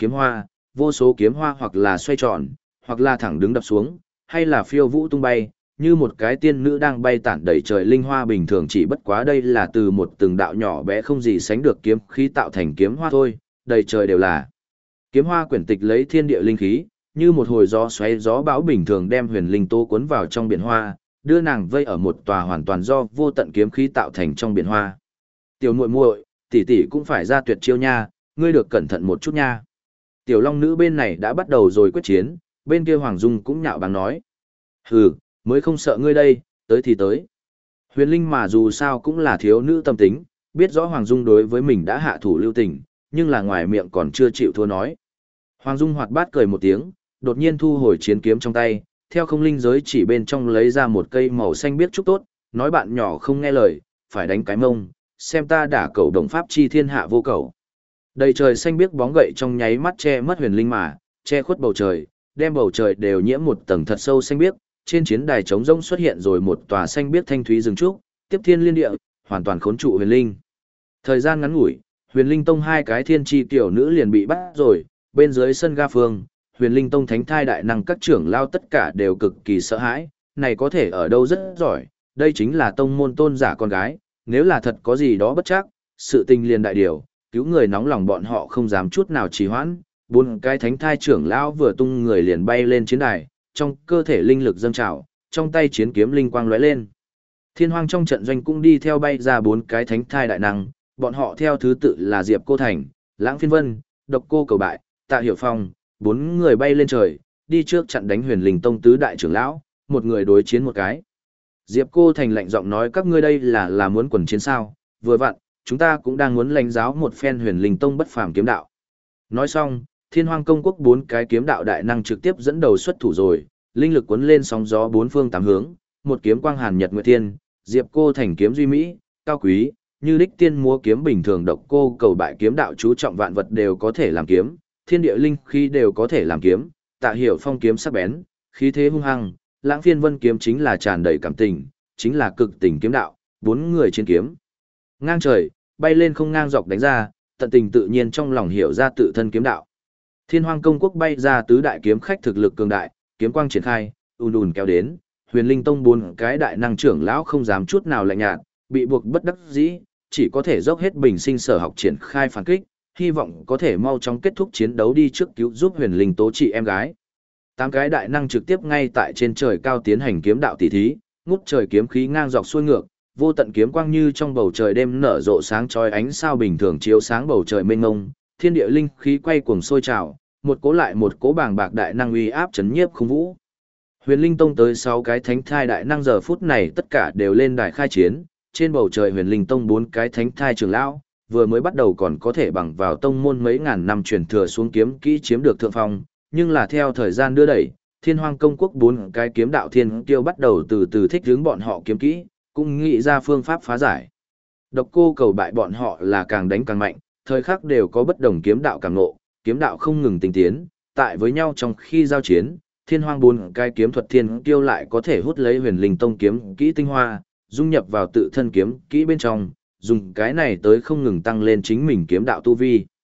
Speaker 1: vô số kiếm hoa hoặc là xoay tròn, hoặc là thẳng đứng đập xuống, hay là phiêu vũ tung bay, như một cái tiên nữ đang bay tản đầy trời linh hoa bình thường, chỉ bất quá đây là từ một từng đạo nhỏ bé không gì sánh được kiếm khí tạo thành kiếm hoa thôi, đầy trời đều là kiếm hoa quyển tịch lấy thiên địa linh khí, như một hồi gió xoáy gió bão bình thường đem Huyền Linh Tố cuốn vào trong biển hoa, đưa nàng vây ở một tòa hoàn toàn do vô tận kiếm khí tạo thành trong biển hoa. Tiểu muội muội, tỷ tỷ cũng phải ra tuyệt chiêu nha, ngươi được cẩn thận một chút nha. Tiểu Long nữ bên này đã bắt đầu rồi quyết chiến, bên kia Hoàng Dung cũng nhạo báng nói. Hừ, mới không sợ ngươi đây, tới thì tới. Huyền Linh mà dù sao cũng là thiếu nữ tâm tính, biết rõ Hoàng Dung đối với mình đã hạ thủ lưu tình, nhưng là ngoài miệng còn chưa chịu thua nói. Hoàng Dung hoạt bát cười một tiếng, đột nhiên thu hồi chiến kiếm trong tay, theo không linh giới chỉ bên trong lấy ra một cây màu xanh biếc trúc tốt, nói bạn nhỏ không nghe lời, phải đánh cái mông, xem ta đả cầu đồng pháp chi thiên hạ vô cầu. Đầy trời xanh biếc bóng gậy trong nháy mắt che mất Huyền Linh mà, che khuất bầu trời, đem bầu trời đều nhiễm một tầng thật sâu xanh biếc, trên chiến đài trống rỗng xuất hiện rồi một tòa xanh biếc thanh thúy rừng trúc, tiếp thiên liên địa, hoàn toàn khốn trụ Huyền Linh. Thời gian ngắn ngủi, Huyền Linh Tông hai cái thiên chi tiểu nữ liền bị bắt rồi, bên dưới sân ga phương, Huyền Linh Tông thánh thai đại năng các trưởng lao tất cả đều cực kỳ sợ hãi, này có thể ở đâu rất giỏi, đây chính là tông môn tôn giả con gái, nếu là thật có gì đó bất chắc, sự tình liền đại điều, cứu người nóng lòng bọn họ không dám chút nào trì hoãn, bốn cái thánh thai trưởng lão vừa tung người liền bay lên chiến đài, trong cơ thể linh lực dâng trào, trong tay chiến kiếm linh quang lóe lên. Thiên Hoang trong trận doanh cũng đi theo bay ra bốn cái thánh thai đại năng, bọn họ theo thứ tự là Diệp Cô Thành, Lãng Phiên Vân, Độc Cô Cầu Bại, Tạ Hiểu Phong, bốn người bay lên trời, đi trước chặn đánh Huyền Linh Tông tứ đại trưởng lão, một người đối chiến một cái. Diệp Cô Thành lạnh giọng nói các ngươi đây là muốn quần chiến sao, vừa vặn, chúng ta cũng đang muốn lãnh giáo một phen Huyền Linh Tông bất phàm kiếm đạo. Nói xong, Thiên Hoang công quốc bốn cái kiếm đạo đại năng trực tiếp dẫn đầu xuất thủ rồi, linh lực cuốn lên sóng gió bốn phương tám hướng, một kiếm quang hàn nhật nguyệt thiên, Diệp Cô Thành kiếm duy mỹ, cao quý, như đích tiên múa kiếm bình thường. Độc Cô Cầu Bại kiếm đạo chú trọng vạn vật đều có thể làm kiếm, thiên địa linh khí đều có thể làm kiếm, Tạ Hiểu Phong kiếm sắc bén, khí thế hung hăng, Lãng Phiên Vân kiếm chính là tràn đầy cảm tình, chính là cực tình kiếm đạo, bốn người trên kiếm ngang trời, bay lên không ngang dọc đánh ra, tận tình tự nhiên trong lòng hiểu ra tự thân kiếm đạo. Thiên Hoang công quốc bay ra tứ đại kiếm khách thực lực cường đại, kiếm quang triển khai, ùn kéo đến, Huyền Linh Tông bốn cái đại năng trưởng lão không dám chút nào lạnh nhạt, bị buộc bất đắc dĩ, chỉ có thể dốc hết bình sinh sở học triển khai phản kích, hy vọng có thể mau chóng kết thúc chiến đấu đi trước cứu giúp Huyền Linh Tố chị em gái. Tám cái đại năng trực tiếp ngay tại trên trời cao tiến hành kiếm đạo tỷ thí, ngút trời kiếm khí ngang dọc xuôi ngược, vô tận kiếm quang như trong bầu trời đêm nở rộ sáng chói ánh sao bình thường chiếu sáng bầu trời mênh mông, thiên địa linh khí quay cuồng sôi trào, một cố lại một cố bàng bạc đại năng uy áp chấn nhiếp không vũ. Huyền Linh Tông tới 6 cái thánh thai đại năng giờ phút này tất cả đều lên đài khai chiến, trên bầu trời Huyền Linh Tông 4 cái thánh thai trưởng lão, vừa mới bắt đầu còn có thể bằng vào tông môn mấy ngàn năm truyền thừa xuống kiếm kỹ chiếm được thượng phong, nhưng là theo thời gian đưa đẩy, Thiên Hoang công quốc 4 cái kiếm đạo thiên kiêu bắt đầu từ từ thích hướng bọn họ kiếm kỹ, cũng nghĩ ra phương pháp phá giải. Độc Cô Cầu Bại bọn họ là càng đánh càng mạnh, thời khắc đều có bất đồng kiếm đạo càng ngộ, kiếm đạo không ngừng tinh tiến, tại với nhau trong khi giao chiến, Thiên Hoang 4 cái kiếm thuật thiên kiêu lại có thể hút lấy Huyền Linh Tông kiếm kỹ tinh hoa, dung nhập vào tự thân kiếm kỹ bên trong, dùng cái này tới không ngừng tăng lên chính mình kiếm đạo tu vi.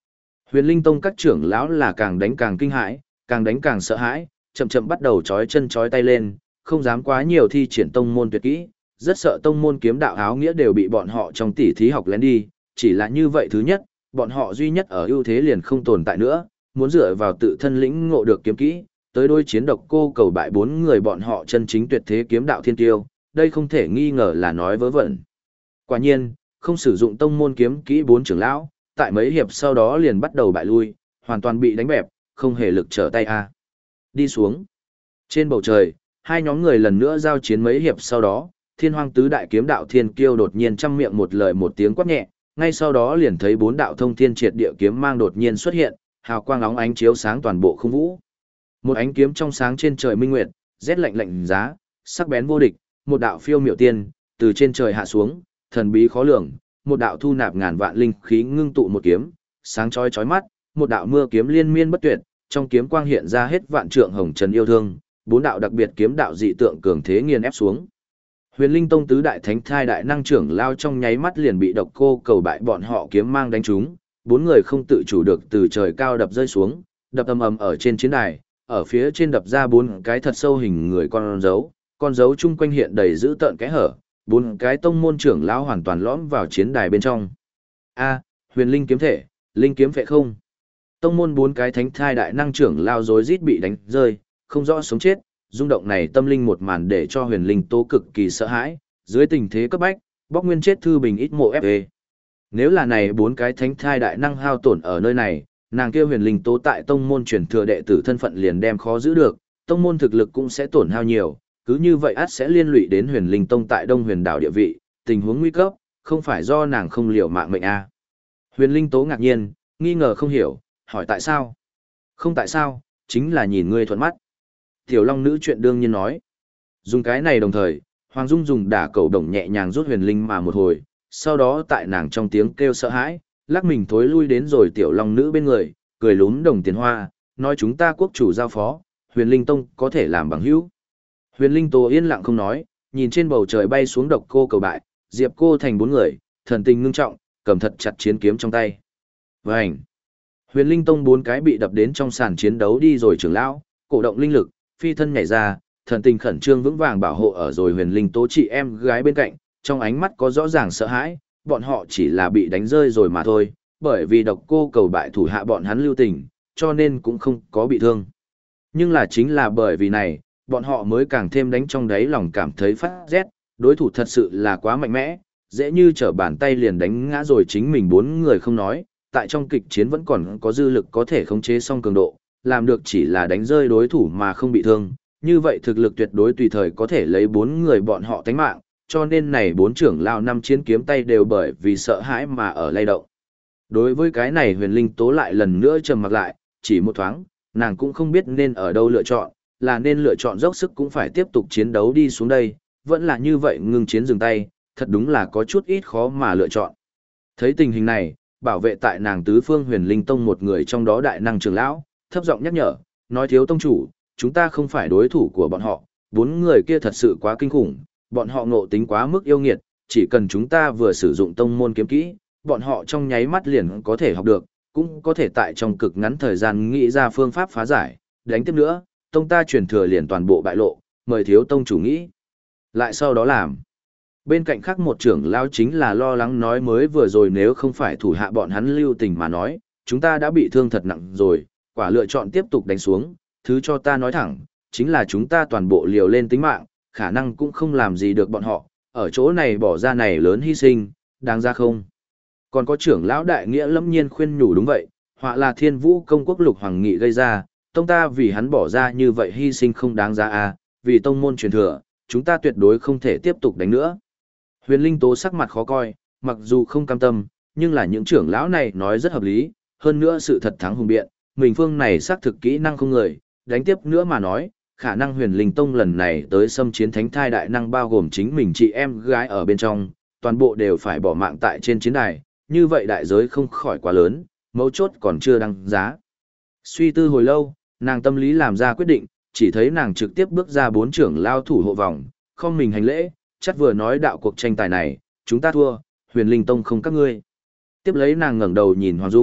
Speaker 1: Huyền Linh Tông các trưởng lão là càng đánh càng kinh hãi, càng đánh càng sợ hãi, chậm chậm bắt đầu chói chân chói tay lên, không dám quá nhiều thi triển tông môn tuyệt kỹ, rất sợ tông môn kiếm đạo áo nghĩa đều bị bọn họ trong tỉ thí học lén đi, chỉ là như vậy thứ nhất, bọn họ duy nhất ở ưu thế liền không tồn tại nữa, muốn dựa vào tự thân lĩnh ngộ được kiếm kỹ, tới đối chiến độc cô cầu bại bốn người bọn họ chân chính tuyệt thế kiếm đạo thiên tiêu, đây không thể nghi ngờ là nói vớ vẩn. Quả nhiên, không sử dụng tông môn kiếm kỹ bốn trưởng lão, tại mấy hiệp sau đó liền bắt đầu bại lui, hoàn toàn bị đánh bẹp, không hề lực trở tay a. Đi xuống. Trên bầu trời, hai nhóm người lần nữa giao chiến mấy hiệp sau đó, Thiên Hoang tứ đại kiếm đạo thiên kiêu đột nhiên trăm miệng một lời một tiếng quát nhẹ, ngay sau đó liền thấy bốn đạo thông thiên triệt địa kiếm mang đột nhiên xuất hiện, hào quang óng ánh chiếu sáng toàn bộ không vũ. Một ánh kiếm trong sáng trên trời minh nguyệt, rét lạnh lạnh giá, sắc bén vô địch, một đạo phiêu miểu tiên, từ trên trời hạ xuống, thần bí khó lường, một đạo thu nạp ngàn vạn linh khí ngưng tụ một kiếm, sáng chói chói mắt, một đạo mưa kiếm liên miên bất tuyệt, trong kiếm quang hiện ra hết vạn trượng hồng trần yêu thương, bốn đạo đặc biệt kiếm đạo dị tượng cường thế nghiền ép xuống. Huyền Linh Tông tứ đại thánh thai đại năng trưởng lao trong nháy mắt liền bị độc cô cầu bại bọn họ kiếm mang đánh trúng, bốn người không tự chủ được từ trời cao đập rơi xuống, đập ầm ầm ở trên chiến đài, ở phía trên đập ra bốn cái thật sâu hình người con dấu chung quanh hiện đầy dữ tợn kẽ hở, bốn cái tông môn trưởng lão hoàn toàn lõm vào chiến đài bên trong. A, Huyền Linh kiếm thể, linh kiếm phệ không. Tông môn bốn cái thánh thai đại năng trưởng lao rối rít bị đánh rơi, không rõ sống chết, rung động này tâm linh một màn để cho Huyền Linh Tố cực kỳ sợ hãi, dưới tình thế cấp bách, bóc nguyên chết thư bình ít mộ FE. Nếu là này bốn cái thánh thai đại năng hao tổn ở nơi này, nàng kia Huyền Linh Tố tại tông môn truyền thừa đệ tử thân phận liền đem khó giữ được, tông môn thực lực cũng sẽ tổn hao nhiều, cứ như vậy ắt sẽ liên lụy đến Huyền Linh Tông tại Đông Huyền đảo địa vị, tình huống nguy cấp, không phải do nàng không liều mạng mệnh a. Huyền Linh Tố ngạc nhiên, nghi ngờ không hiểu, hỏi tại sao? Không tại sao, chính là nhìn ngươi thuận mắt. Tiểu Long nữ chuyện đương nhiên nói. Dùng cái này đồng thời, Hoàng Dung dùng đả cầu đồng nhẹ nhàng rút Huyền Linh mà một hồi, sau đó tại nàng trong tiếng kêu sợ hãi, lắc mình thối lui đến rồi Tiểu Long nữ bên người, cười lún đồng tiền hoa, nói chúng ta quốc chủ giao phó, Huyền Linh Tông có thể làm bằng hữu. Huyền Linh Tố yên lặng không nói, nhìn trên bầu trời bay xuống độc cô cầu bại, Diệp Cô thành bốn người, thần tình ngưng trọng, cầm thật chặt chiến kiếm trong tay. Vành. Huyền Linh Tông bốn cái bị đập đến trong sàn chiến đấu đi rồi trưởng lão, cổ động linh lực, phi thân nhảy ra, thần tình khẩn trương vững vàng bảo hộ ở rồi Huyền Linh Tố chị em gái bên cạnh, trong ánh mắt có rõ ràng sợ hãi, bọn họ chỉ là bị đánh rơi rồi mà thôi, bởi vì độc cô cầu bại thủ hạ bọn hắn lưu tình, cho nên cũng không có bị thương. Nhưng là chính là bởi vì này, bọn họ mới càng thêm đánh trong đáy lòng cảm thấy phát rét, đối thủ thật sự là quá mạnh mẽ, dễ như trở bàn tay liền đánh ngã rồi chính mình bốn người không nói, tại trong kịch chiến vẫn còn có dư lực có thể khống chế xong cường độ, làm được chỉ là đánh rơi đối thủ mà không bị thương, như vậy thực lực tuyệt đối tùy thời có thể lấy bốn người bọn họ tánh mạng, cho nên này bốn trưởng lao năm chiến kiếm tay đều bởi vì sợ hãi mà ở lay động. Đối với cái này Huyền Linh Tố lại lần nữa trầm mặc lại, chỉ một thoáng, nàng cũng không biết nên ở đâu lựa chọn, là nên lựa chọn dốc sức cũng phải tiếp tục chiến đấu đi xuống đây, vẫn là như vậy ngưng chiến dừng tay, thật đúng là có chút ít khó mà lựa chọn. Thấy tình hình này, bảo vệ tại nàng tứ phương Huyền Linh Tông một người trong đó đại năng trưởng lão, thấp giọng nhắc nhở, nói thiếu tông chủ, chúng ta không phải đối thủ của bọn họ, bốn người kia thật sự quá kinh khủng, bọn họ ngộ tính quá mức yêu nghiệt, chỉ cần chúng ta vừa sử dụng tông môn kiếm kỹ, bọn họ trong nháy mắt liền có thể học được, cũng có thể tại trong cực ngắn thời gian nghĩ ra phương pháp phá giải, đánh tiếp nữa, tông ta truyền thừa liền toàn bộ bại lộ, mời thiếu tông chủ nghĩ. Lại sau đó làm. Bên cạnh khác một trưởng lao chính là lo lắng nói mới vừa rồi nếu không phải thủ hạ bọn hắn lưu tình mà nói, chúng ta đã bị thương thật nặng rồi, quả lựa chọn tiếp tục đánh xuống, thứ cho ta nói thẳng, chính là chúng ta toàn bộ liều lên tính mạng, khả năng cũng không làm gì được bọn họ, ở chỗ này bỏ ra này lớn hy sinh, đáng ra không? Còn có trưởng lão đại nghĩa lâm nhiên khuyên nhủ đúng vậy, họa là Thiên Vũ công quốc Lục Hoàng Nghị gây ra, tông ta vì hắn bỏ ra như vậy hy sinh không đáng giá à, vì tông môn truyền thừa, chúng ta tuyệt đối không thể tiếp tục đánh nữa. Huyền Linh Tố sắc mặt khó coi, mặc dù không cam tâm, nhưng là những trưởng lão này nói rất hợp lý, hơn nữa sự thật thắng hùng biện, mình phương này xác thực kỹ năng không người, đánh tiếp nữa mà nói, khả năng Huyền Linh Tông lần này tới xâm chiến thánh thai đại năng bao gồm chính mình chị em gái ở bên trong, toàn bộ đều phải bỏ mạng tại trên chiến đài, như vậy đại giới không khỏi quá lớn, mấu chốt còn chưa đăng giá. Suy tư hồi lâu, nàng tâm lý làm ra quyết định, chỉ thấy nàng trực tiếp bước ra bốn trưởng lao thủ hộ vòng, không mình hành lễ, chắc vừa nói đạo cuộc tranh tài này, chúng ta thua, Huyền Linh Tông không các ngươi. Tiếp lấy nàng ngẩng đầu nhìn Hoàng Dung,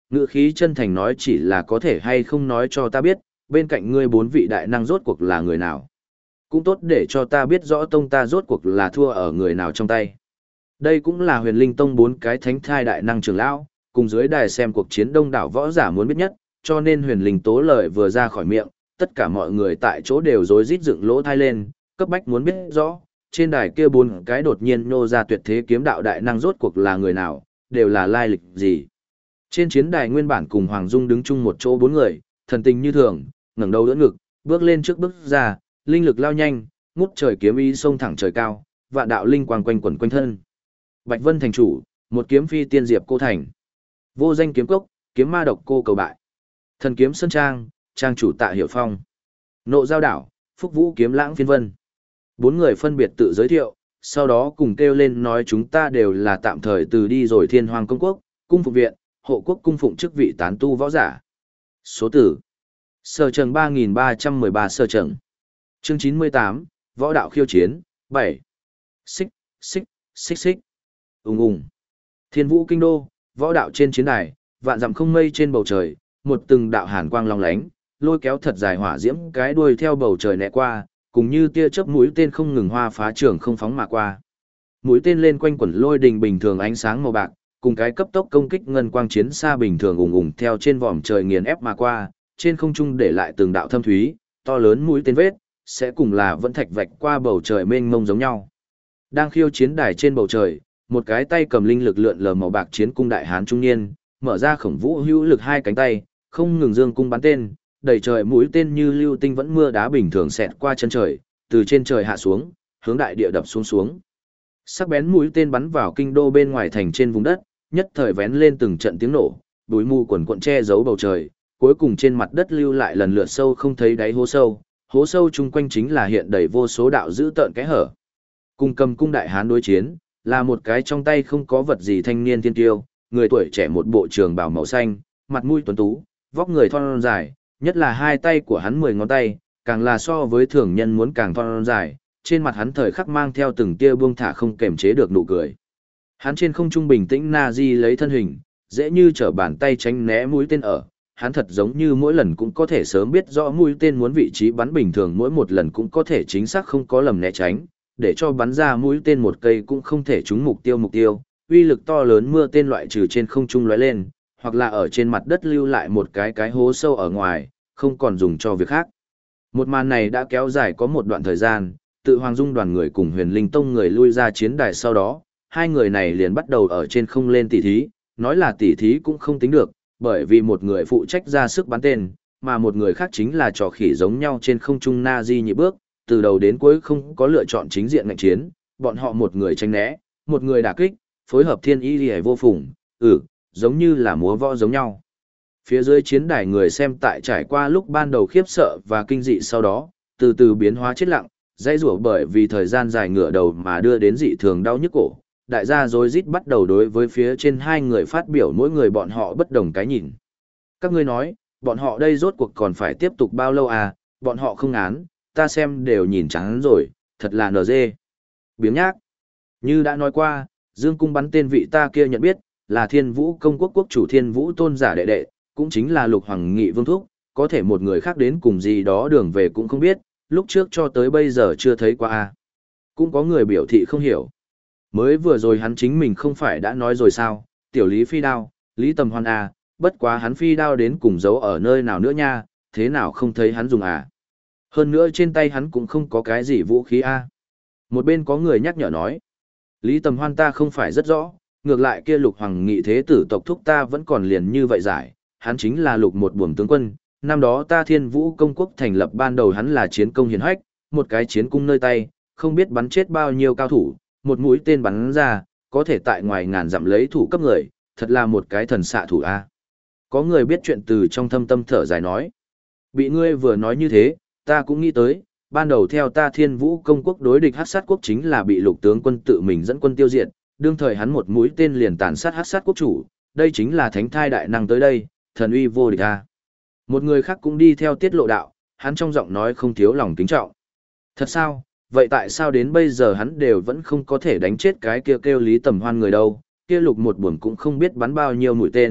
Speaker 1: Ngữ khí chân thành nói chỉ là có thể hay không nói cho ta biết, bên cạnh ngươi 4 vị đại năng rốt cuộc là người nào. Cũng tốt để cho ta biết rõ tông ta rốt cuộc là thua ở người nào trong tay. Đây cũng là huyền linh tông 4 cái thánh thai đại năng trưởng lão, cùng dưới đài xem cuộc chiến đông đảo võ giả muốn biết nhất, cho nên huyền linh tố lời vừa ra khỏi miệng, tất cả mọi người tại chỗ đều rối rít dựng lỗ thai lên, cấp bách muốn biết rõ, trên đài kia 4 cái đột nhiên nhô ra tuyệt thế kiếm đạo đại năng rốt cuộc là người nào, đều là lai lịch gì. Trên chiến đài nguyên bản cùng Hoàng Dung đứng chung một chỗ 4 người, thần tình như thường, ngẩng đầu đỡ ngực, bước lên trước bước ra, linh lực lao nhanh, ngút trời kiếm ý xông thẳng trời cao, vạn đạo linh quang quanh quẩn quanh thân. Bạch Vân thành chủ, một kiếm phi tiên diệp cô thành. Vô danh kiếm cốc, kiếm ma độc cô cầu bại. Thần kiếm sơn trang, trang chủ Tạ Hiểu Phong. Nộ giao đảo, Phúc Vũ kiếm lãng phiên vân. 4 người phân biệt tự giới thiệu, sau đó cùng kêu lên nói chúng ta đều là tạm thời từ đi rồi Thiên Hoàng công quốc, cung phụng viện, hộ quốc cung phụng chức vị tán tu võ giả. Số tử. Sở trường 3313 sở trường. Chương 98, Võ đạo khiêu chiến, 7. Xích, xích, xích xích. Ùng. Thiên vũ kinh đô, võ đạo trên chiến đài, vạn dặm không mây trên bầu trời, một từng đạo hàn quang long lánh, lôi kéo thật dài hỏa diễm cái đuôi theo bầu trời nẹ qua, cùng như tia chớp mũi tên không ngừng hoa phá trường không phóng mà qua. Mũi tên lên quanh quẩn lôi đình bình thường ánh sáng màu bạc, cùng cái cấp tốc công kích ngân quang chiến xa bình thường ùng theo trên vòm trời nghiền ép mà qua, trên không trung để lại từng đạo thâm thúy, to lớn mũi tên vết, sẽ cùng là vẫn thạch vạch qua bầu trời mênh mông giống nhau. Đang khiêu chiến đài trên bầu trời, một cái tay cầm linh lực lượn lờ màu bạc chiến cung đại hán trung niên, mở ra khổng vũ hữu lực hai cánh tay, không ngừng dương cung bắn tên, đầy trời mũi tên như lưu tinh vẫn mưa đá bình thường xẹt qua chân trời, từ trên trời hạ xuống, hướng đại địa đập xuống. Sắc bén mũi tên bắn vào kinh đô bên ngoài thành trên vùng đất, nhất thời vén lên từng trận tiếng nổ, bụi mù quần cuộn che giấu bầu trời, cuối cùng trên mặt đất lưu lại lần lượt sâu không thấy đáy hố sâu chung quanh chính là hiện đầy vô số đạo dữ tợn kẽ hở. Cùng cầm cung đại hán đối chiến, là một cái trong tay không có vật gì thanh niên thiên tiêu, người tuổi trẻ một bộ trường bào màu xanh, mặt mũi tuấn tú, vóc người thon dài, nhất là hai tay của hắn 10 ngón tay, càng là so với thường nhân muốn càng thon dài, trên mặt hắn thời khắc mang theo từng tia buông thả không kềm chế được nụ cười. Hắn trên không trung bình tĩnh na di lấy thân hình, dễ như trở bàn tay tránh né mũi tên ở, hắn thật giống như mỗi lần cũng có thể sớm biết rõ mũi tên muốn vị trí bắn bình thường mỗi một lần cũng có thể chính xác không có lầm né tránh, để cho bắn ra mũi tên một cây cũng không thể trúng mục tiêu, uy lực to lớn mưa tên loại trừ trên không trung lóe lên, hoặc là ở trên mặt đất lưu lại một cái hố sâu ở ngoài, không còn dùng cho việc khác. Một màn này đã kéo dài có một đoạn thời gian, tự Hoàng Dung đoàn người cùng Huyền Linh Tông người lui ra chiến đài sau đó, hai người này liền bắt đầu ở trên không lên tỉ thí, nói là tỉ thí cũng không tính được, bởi vì một người phụ trách ra sức bắn tên, mà một người khác chính là trò khỉ giống nhau trên không trung na di nhị bước, từ đầu đến cuối không có lựa chọn chính diện ngạnh chiến, bọn họ một người tránh né, một người đả kích, phối hợp thiên y liễu vô phùng, giống như là múa võ giống nhau. Phía dưới chiến đài người xem tại trải qua lúc ban đầu khiếp sợ và kinh dị sau đó, từ từ biến hóa chết lặng, dãy rủa bởi vì thời gian dài ngửa đầu mà đưa đến dị thường đau nhức cổ. Đại gia rối rít bắt đầu đối với phía trên hai người phát biểu mỗi người bọn họ bất đồng cái nhìn. Các ngươi nói, bọn họ đây rốt cuộc còn phải tiếp tục bao lâu à, bọn họ không án, ta xem đều nhìn trắng rồi, thật là NG. Biếng nhác. Như đã nói qua, Dương Cung bắn tên vị ta kia nhận biết, là Thiên Vũ công quốc quốc chủ Thiên Vũ tôn giả đệ đệ, cũng chính là Lục Hoàng Nghị Vương Thúc, có thể một người khác đến cùng gì đó đường về cũng không biết, lúc trước cho tới bây giờ chưa thấy qua à. Cũng có người biểu thị không hiểu. Mới vừa rồi hắn chính mình không phải đã nói rồi sao, tiểu Lý phi đao, Lý Tầm Hoan à, bất quá hắn phi đao đến cùng giấu ở nơi nào nữa nha, thế nào không thấy hắn dùng à. Hơn nữa trên tay hắn cũng không có cái gì vũ khí a. Một bên có người nhắc nhở nói, Lý Tầm Hoan ta không phải rất rõ, ngược lại kia Lục Hoàng Nghị thế tử tộc thúc ta vẫn còn liền như vậy giải, hắn chính là Lục một buồm tướng quân, năm đó ta Thiên Vũ công quốc thành lập ban đầu hắn là chiến công hiển hách, một cái chiến cung nơi tay, không biết bắn chết bao nhiêu cao thủ, một mũi tên bắn ra, có thể tại ngoài ngàn dặm lấy thủ cấp người, thật là một cái thần xạ thủ a. Có người biết chuyện từ trong thâm tâm thở dài nói, bị ngươi vừa nói như thế, ta cũng nghĩ tới, ban đầu theo ta Thiên Vũ công quốc đối địch Hắc Sát quốc chính là bị Lục tướng quân tự mình dẫn quân tiêu diệt, đương thời hắn một mũi tên liền tàn sát Hắc Sát quốc chủ, đây chính là thánh thai đại năng tới đây, thần uy vô địch a. Một người khác cũng đi theo tiết lộ đạo, hắn trong giọng nói không thiếu lòng kính trọng. Thật sao, vậy tại sao đến bây giờ hắn đều vẫn không có thể đánh chết cái kia kêu Lý Tầm Hoan người đâu, kia Lục một buồn cũng không biết bắn bao nhiêu mũi tên,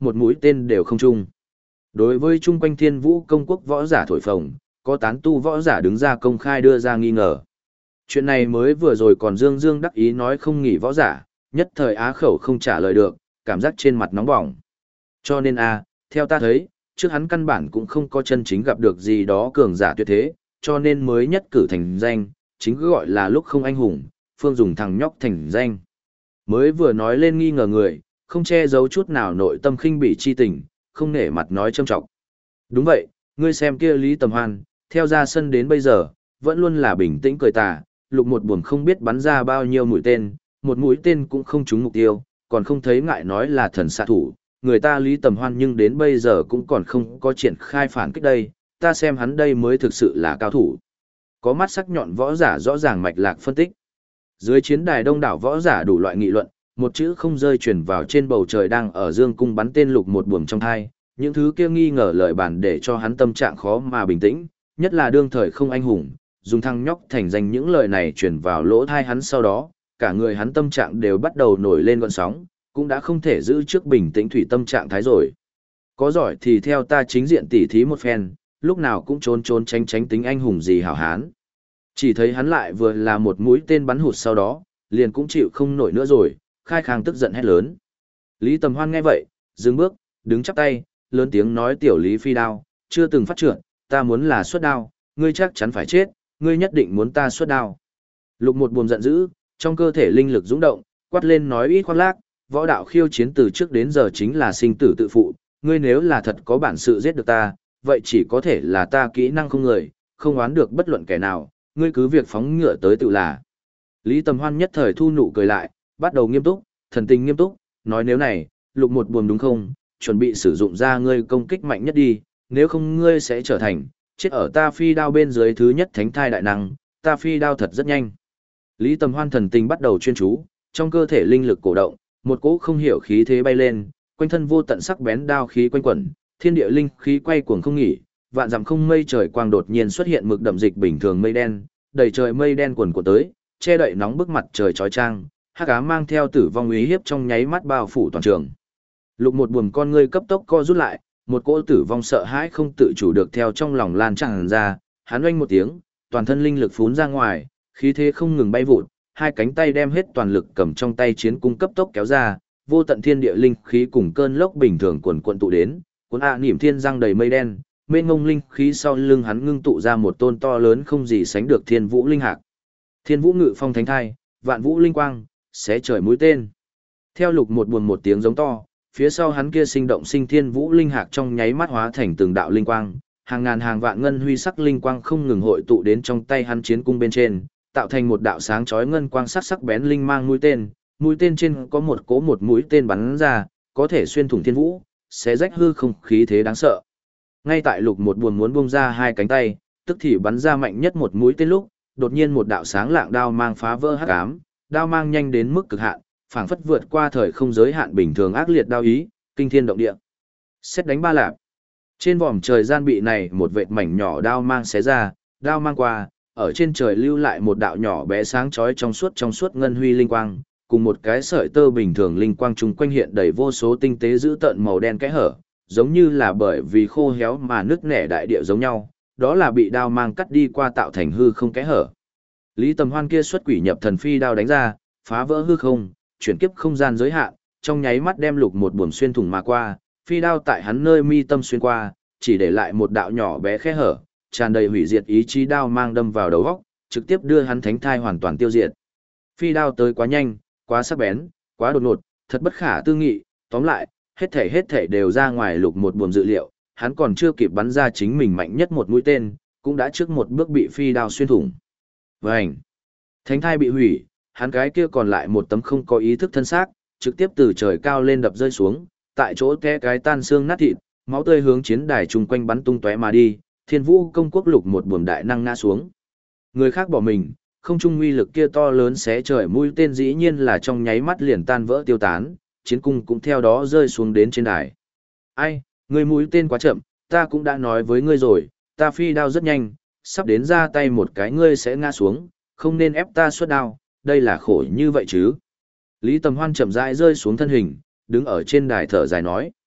Speaker 1: một mũi tên đều không trúng. Đối với chung quanh Thiên Vũ công quốc võ giả thổi phồng, có tán tu võ giả đứng ra công khai đưa ra nghi ngờ. Chuyện này mới vừa rồi còn dương dương đắc ý nói không nghỉ võ giả, nhất thời á khẩu không trả lời được, cảm giác trên mặt nóng bỏng. Cho nên theo ta thấy, trước hắn căn bản cũng không có chân chính gặp được gì đó cường giả tuyệt thế, cho nên mới nhất cử thành danh, chính cứ gọi là lúc không anh hùng, phương dùng thằng nhóc thành danh. Mới vừa nói lên nghi ngờ người, không che giấu chút nào nội tâm khinh bỉ chi tình, không nể mặt nói châm trọng. Đúng vậy, ngươi xem kia Lý Tầm Hoan, theo ra sân đến bây giờ, vẫn luôn là bình tĩnh cười tà, lục một buồm không biết bắn ra bao nhiêu mũi tên, một mũi tên cũng không trúng mục tiêu, còn không thấy ngại nói là thần xạ thủ, người ta Lý Tầm Hoan nhưng đến bây giờ cũng còn không có triển khai phản kích đây, ta xem hắn đây mới thực sự là cao thủ. Có mắt sắc nhọn võ giả rõ ràng mạch lạc phân tích. Dưới chiến đài đông đảo võ giả đủ loại nghị luận, một chữ không rơi truyền vào trên bầu trời đang ở dương cung bắn tên lục một buồm trong thai, những thứ kia nghi ngờ lời bàn để cho hắn tâm trạng khó mà bình tĩnh, nhất là đương thời không anh hùng, dùng thăng nhóc thành danh những lời này truyền vào lỗ thai hắn sau đó, cả người hắn tâm trạng đều bắt đầu nổi lên gợn sóng, cũng đã không thể giữ trước bình tĩnh thủy tâm trạng thái rồi. Có giỏi thì theo ta chính diện tỉ thí một phen, lúc nào cũng trốn trốn tránh tránh tính anh hùng gì hảo hán. Chỉ thấy hắn lại vừa là một mũi tên bắn hụt sau đó, liền cũng chịu không nổi nữa rồi, khai khang tức giận hét lớn. Lý Tầm Hoan nghe vậy, dừng bước, đứng chắp tay, lớn tiếng nói tiểu Lý Phi đao, chưa từng phát trưởng, ta muốn là xuất đao, ngươi chắc chắn phải chết, ngươi nhất định muốn ta xuất đao. Lục một buồm giận dữ, trong cơ thể linh lực dũng động, quát lên nói ít khoác lác, võ đạo khiêu chiến từ trước đến giờ chính là sinh tử tự phụ, ngươi nếu là thật có bản sự giết được ta, vậy chỉ có thể là ta kỹ năng không người, không oán được bất luận kẻ nào, ngươi cứ việc phóng ngựa tới tự là. Lý Tầm Hoan nhất thời thu nụ cười lại, bắt đầu nghiêm túc, thần tình nghiêm túc, nói nếu này, lục một buồm đúng không, chuẩn bị sử dụng ra ngươi công kích mạnh nhất đi, nếu không ngươi sẽ trở thành, chết ở ta phi đao bên dưới thứ nhất thánh thai đại năng, ta phi đao thật rất nhanh. Lý Tầm Hoan thần tình bắt đầu chuyên chú, trong cơ thể linh lực cổ động, một cỗ không hiểu khí thế bay lên, quanh thân vô tận sắc bén đao khí quanh quẩn, thiên địa linh khí quay cuồng không nghỉ, vạn dặm không mây trời quang đột nhiên xuất hiện mực đậm dịch bình thường mây đen, đầy trời mây đen quần của tới, che đậy nóng bức mặt trời chói chang, hắc ám mang theo tử vong uy hiếp trong nháy mắt bao phủ toàn trường. Lục một buồm con ngươi cấp tốc co rút lại, một cỗ tử vong sợ hãi không tự chủ được theo trong lòng lan tràn ra, hắn oanh một tiếng, toàn thân linh lực phún ra ngoài, khí thế không ngừng bay vụt, hai cánh tay đem hết toàn lực cầm trong tay chiến cung cấp tốc kéo ra, vô tận thiên địa linh khí cùng cơn lốc bình thường cuồn cuộn tụ đến, cuốn niệm thiên răng đầy mây đen, mênh mông linh khí sau lưng hắn ngưng tụ ra một tôn to lớn không gì sánh được thiên vũ linh hạc. Thiên vũ ngự phong thánh thai, vạn vũ linh quang, xé trời mũi tên. Theo lục một buồm một tiếng giống to, phía sau hắn kia sinh động sinh thiên vũ linh hạc trong nháy mắt hóa thành từng đạo linh quang, hàng ngàn hàng vạn ngân huy sắc linh quang không ngừng hội tụ đến trong tay hắn chiến cung bên trên, tạo thành một đạo sáng chói ngân quang sắc sắc bén linh mang mũi tên trên có một cỗ một mũi tên bắn ra, có thể xuyên thủng thiên vũ, xé rách hư không khí thế đáng sợ. Ngay tại lục một buồm muốn bung ra hai cánh tay, tức thì bắn ra mạnh nhất một mũi tên lúc, đột nhiên một đạo sáng lạng đao mang phá vỡ hắc ám, đao mang nhanh đến mức cực hạn, phảng phất vượt qua thời không giới hạn bình thường ác liệt đao ý, kinh thiên động địa. Xét đánh ba lạp. Trên vòm trời gian bị này một vệt mảnh nhỏ đao mang xé ra, đao mang qua, ở trên trời lưu lại một đạo nhỏ bé sáng chói trong suốt ngân huy linh quang, cùng một cái sợi tơ bình thường linh quang chung quanh hiện đầy vô số tinh tế giữ tợn màu đen kẽ hở, giống như là bởi vì khô héo mà nứt nẻ đại địa giống nhau, đó là bị đao mang cắt đi qua tạo thành hư không kẽ hở. Lý Tầm Hoan kia xuất quỷ nhập thần phi đao đánh ra, phá vỡ hư không, chuyển kiếp không gian giới hạn, trong nháy mắt đem lục một buồm xuyên thủng mà qua, phi đao tại hắn nơi mi tâm xuyên qua, chỉ để lại một đạo nhỏ bé khe hở, tràn đầy hủy diệt ý chí đao mang đâm vào đầu góc, trực tiếp đưa hắn thánh thai hoàn toàn tiêu diệt. Phi đao tới quá nhanh, quá sắc bén, quá đột ngột, thật bất khả tư nghị, tóm lại, hết thể đều ra ngoài lục một buồm dự liệu, hắn còn chưa kịp bắn ra chính mình mạnh nhất một mũi tên, cũng đã trước một bước bị phi đao xuyên thủng. Vành! Thánh thai bị hủy, hắn cái kia còn lại một tấm không có ý thức thân xác, trực tiếp từ trời cao lên đập rơi xuống, tại chỗ té cái tan xương nát thịt, máu tươi hướng chiến đài chung quanh bắn tung tóe mà đi, Thiên Vũ công quốc lục một buồm đại năng ngã xuống. Người khác bỏ mình, không trung uy lực kia to lớn xé trời mũi tên dĩ nhiên là trong nháy mắt liền tan vỡ tiêu tán, chiến cung cũng theo đó rơi xuống đến trên đài. Ai, người mũi tên quá chậm, ta cũng đã nói với ngươi rồi, ta phi đao rất nhanh, sắp đến ra tay một cái ngươi sẽ ngã xuống, không nên ép ta xuất đao, đây là khổ như vậy chứ. Lý Tầm Hoan chậm rãi rơi xuống thân hình, đứng ở trên đài thở dài nói.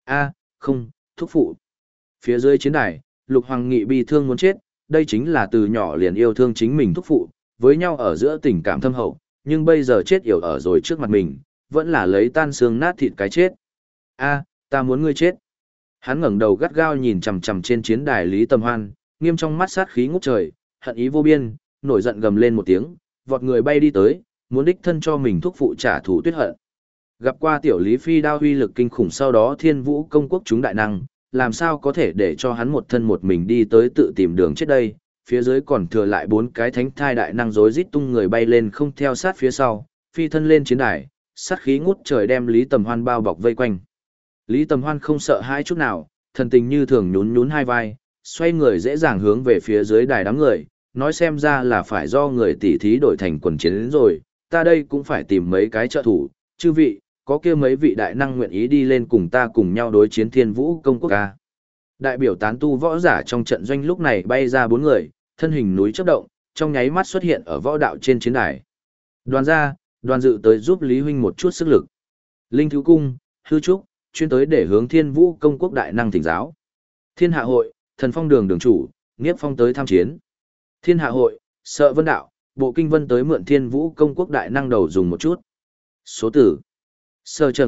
Speaker 1: A, không, thúc phụ. Phía dưới chiến đài, Lục Hoàng Nghị bi thương muốn chết, đây chính là từ nhỏ liền yêu thương chính mình thúc phụ, với nhau ở giữa tình cảm thâm hậu, nhưng bây giờ chết yểu ở rồi trước mặt mình, vẫn là lấy tan xương nát thịt cái chết. A, ta muốn ngươi chết. Hắn ngẩng đầu gắt gao nhìn chằm chằm trên chiến đài Lý Tầm Hoan, nghiêm trong mắt sát khí ngút trời, hận ý vô biên, nổi giận gầm lên một tiếng, vọt người bay đi tới, muốn đích thân cho mình thúc phụ trả thù tuyết hận. Gặp qua tiểu Lý Phi đao huy lực kinh khủng, sau đó Thiên Vũ công quốc chúng đại năng, làm sao có thể để cho hắn một thân một mình đi tới tự tìm đường chết đây, phía dưới còn thừa lại 4 cái thánh thai đại năng rối rít tung người bay lên không theo sát phía sau, phi thân lên chiến đài, sát khí ngút trời đem Lý Tầm Hoan bao bọc vây quanh. Lý Tầm Hoan không sợ hãi chút nào, thần tình như thường nhún nhún hai vai, xoay người dễ dàng hướng về phía dưới đài đám người, nói xem ra là phải do người tỉ thí đổi thành quần chiến đến rồi, ta đây cũng phải tìm mấy cái trợ thủ, chư vị, có kia mấy vị đại năng nguyện ý đi lên cùng ta cùng nhau đối chiến Thiên Vũ công quốc ca. Đại biểu tán tu võ giả trong trận doanh lúc này bay ra 4 người, thân hình núi chớp động, trong nháy mắt xuất hiện ở võ đạo trên chiến đài. Đoàn gia, đoàn dự tới giúp Lý huynh một chút sức lực. Linh Thiếu Cung, Hư Trúc, chuyên tới để hướng Thiên Vũ công quốc đại năng thỉnh giáo. Thiên Hạ hội, Thần Phong đường đường chủ, Niếp Phong tới tham chiến. Thiên Hạ hội, Sợ Vân đạo, Bộ Kinh Vân tới mượn Thiên Vũ công quốc đại năng đầu dùng một chút. Số tử. Sở Trần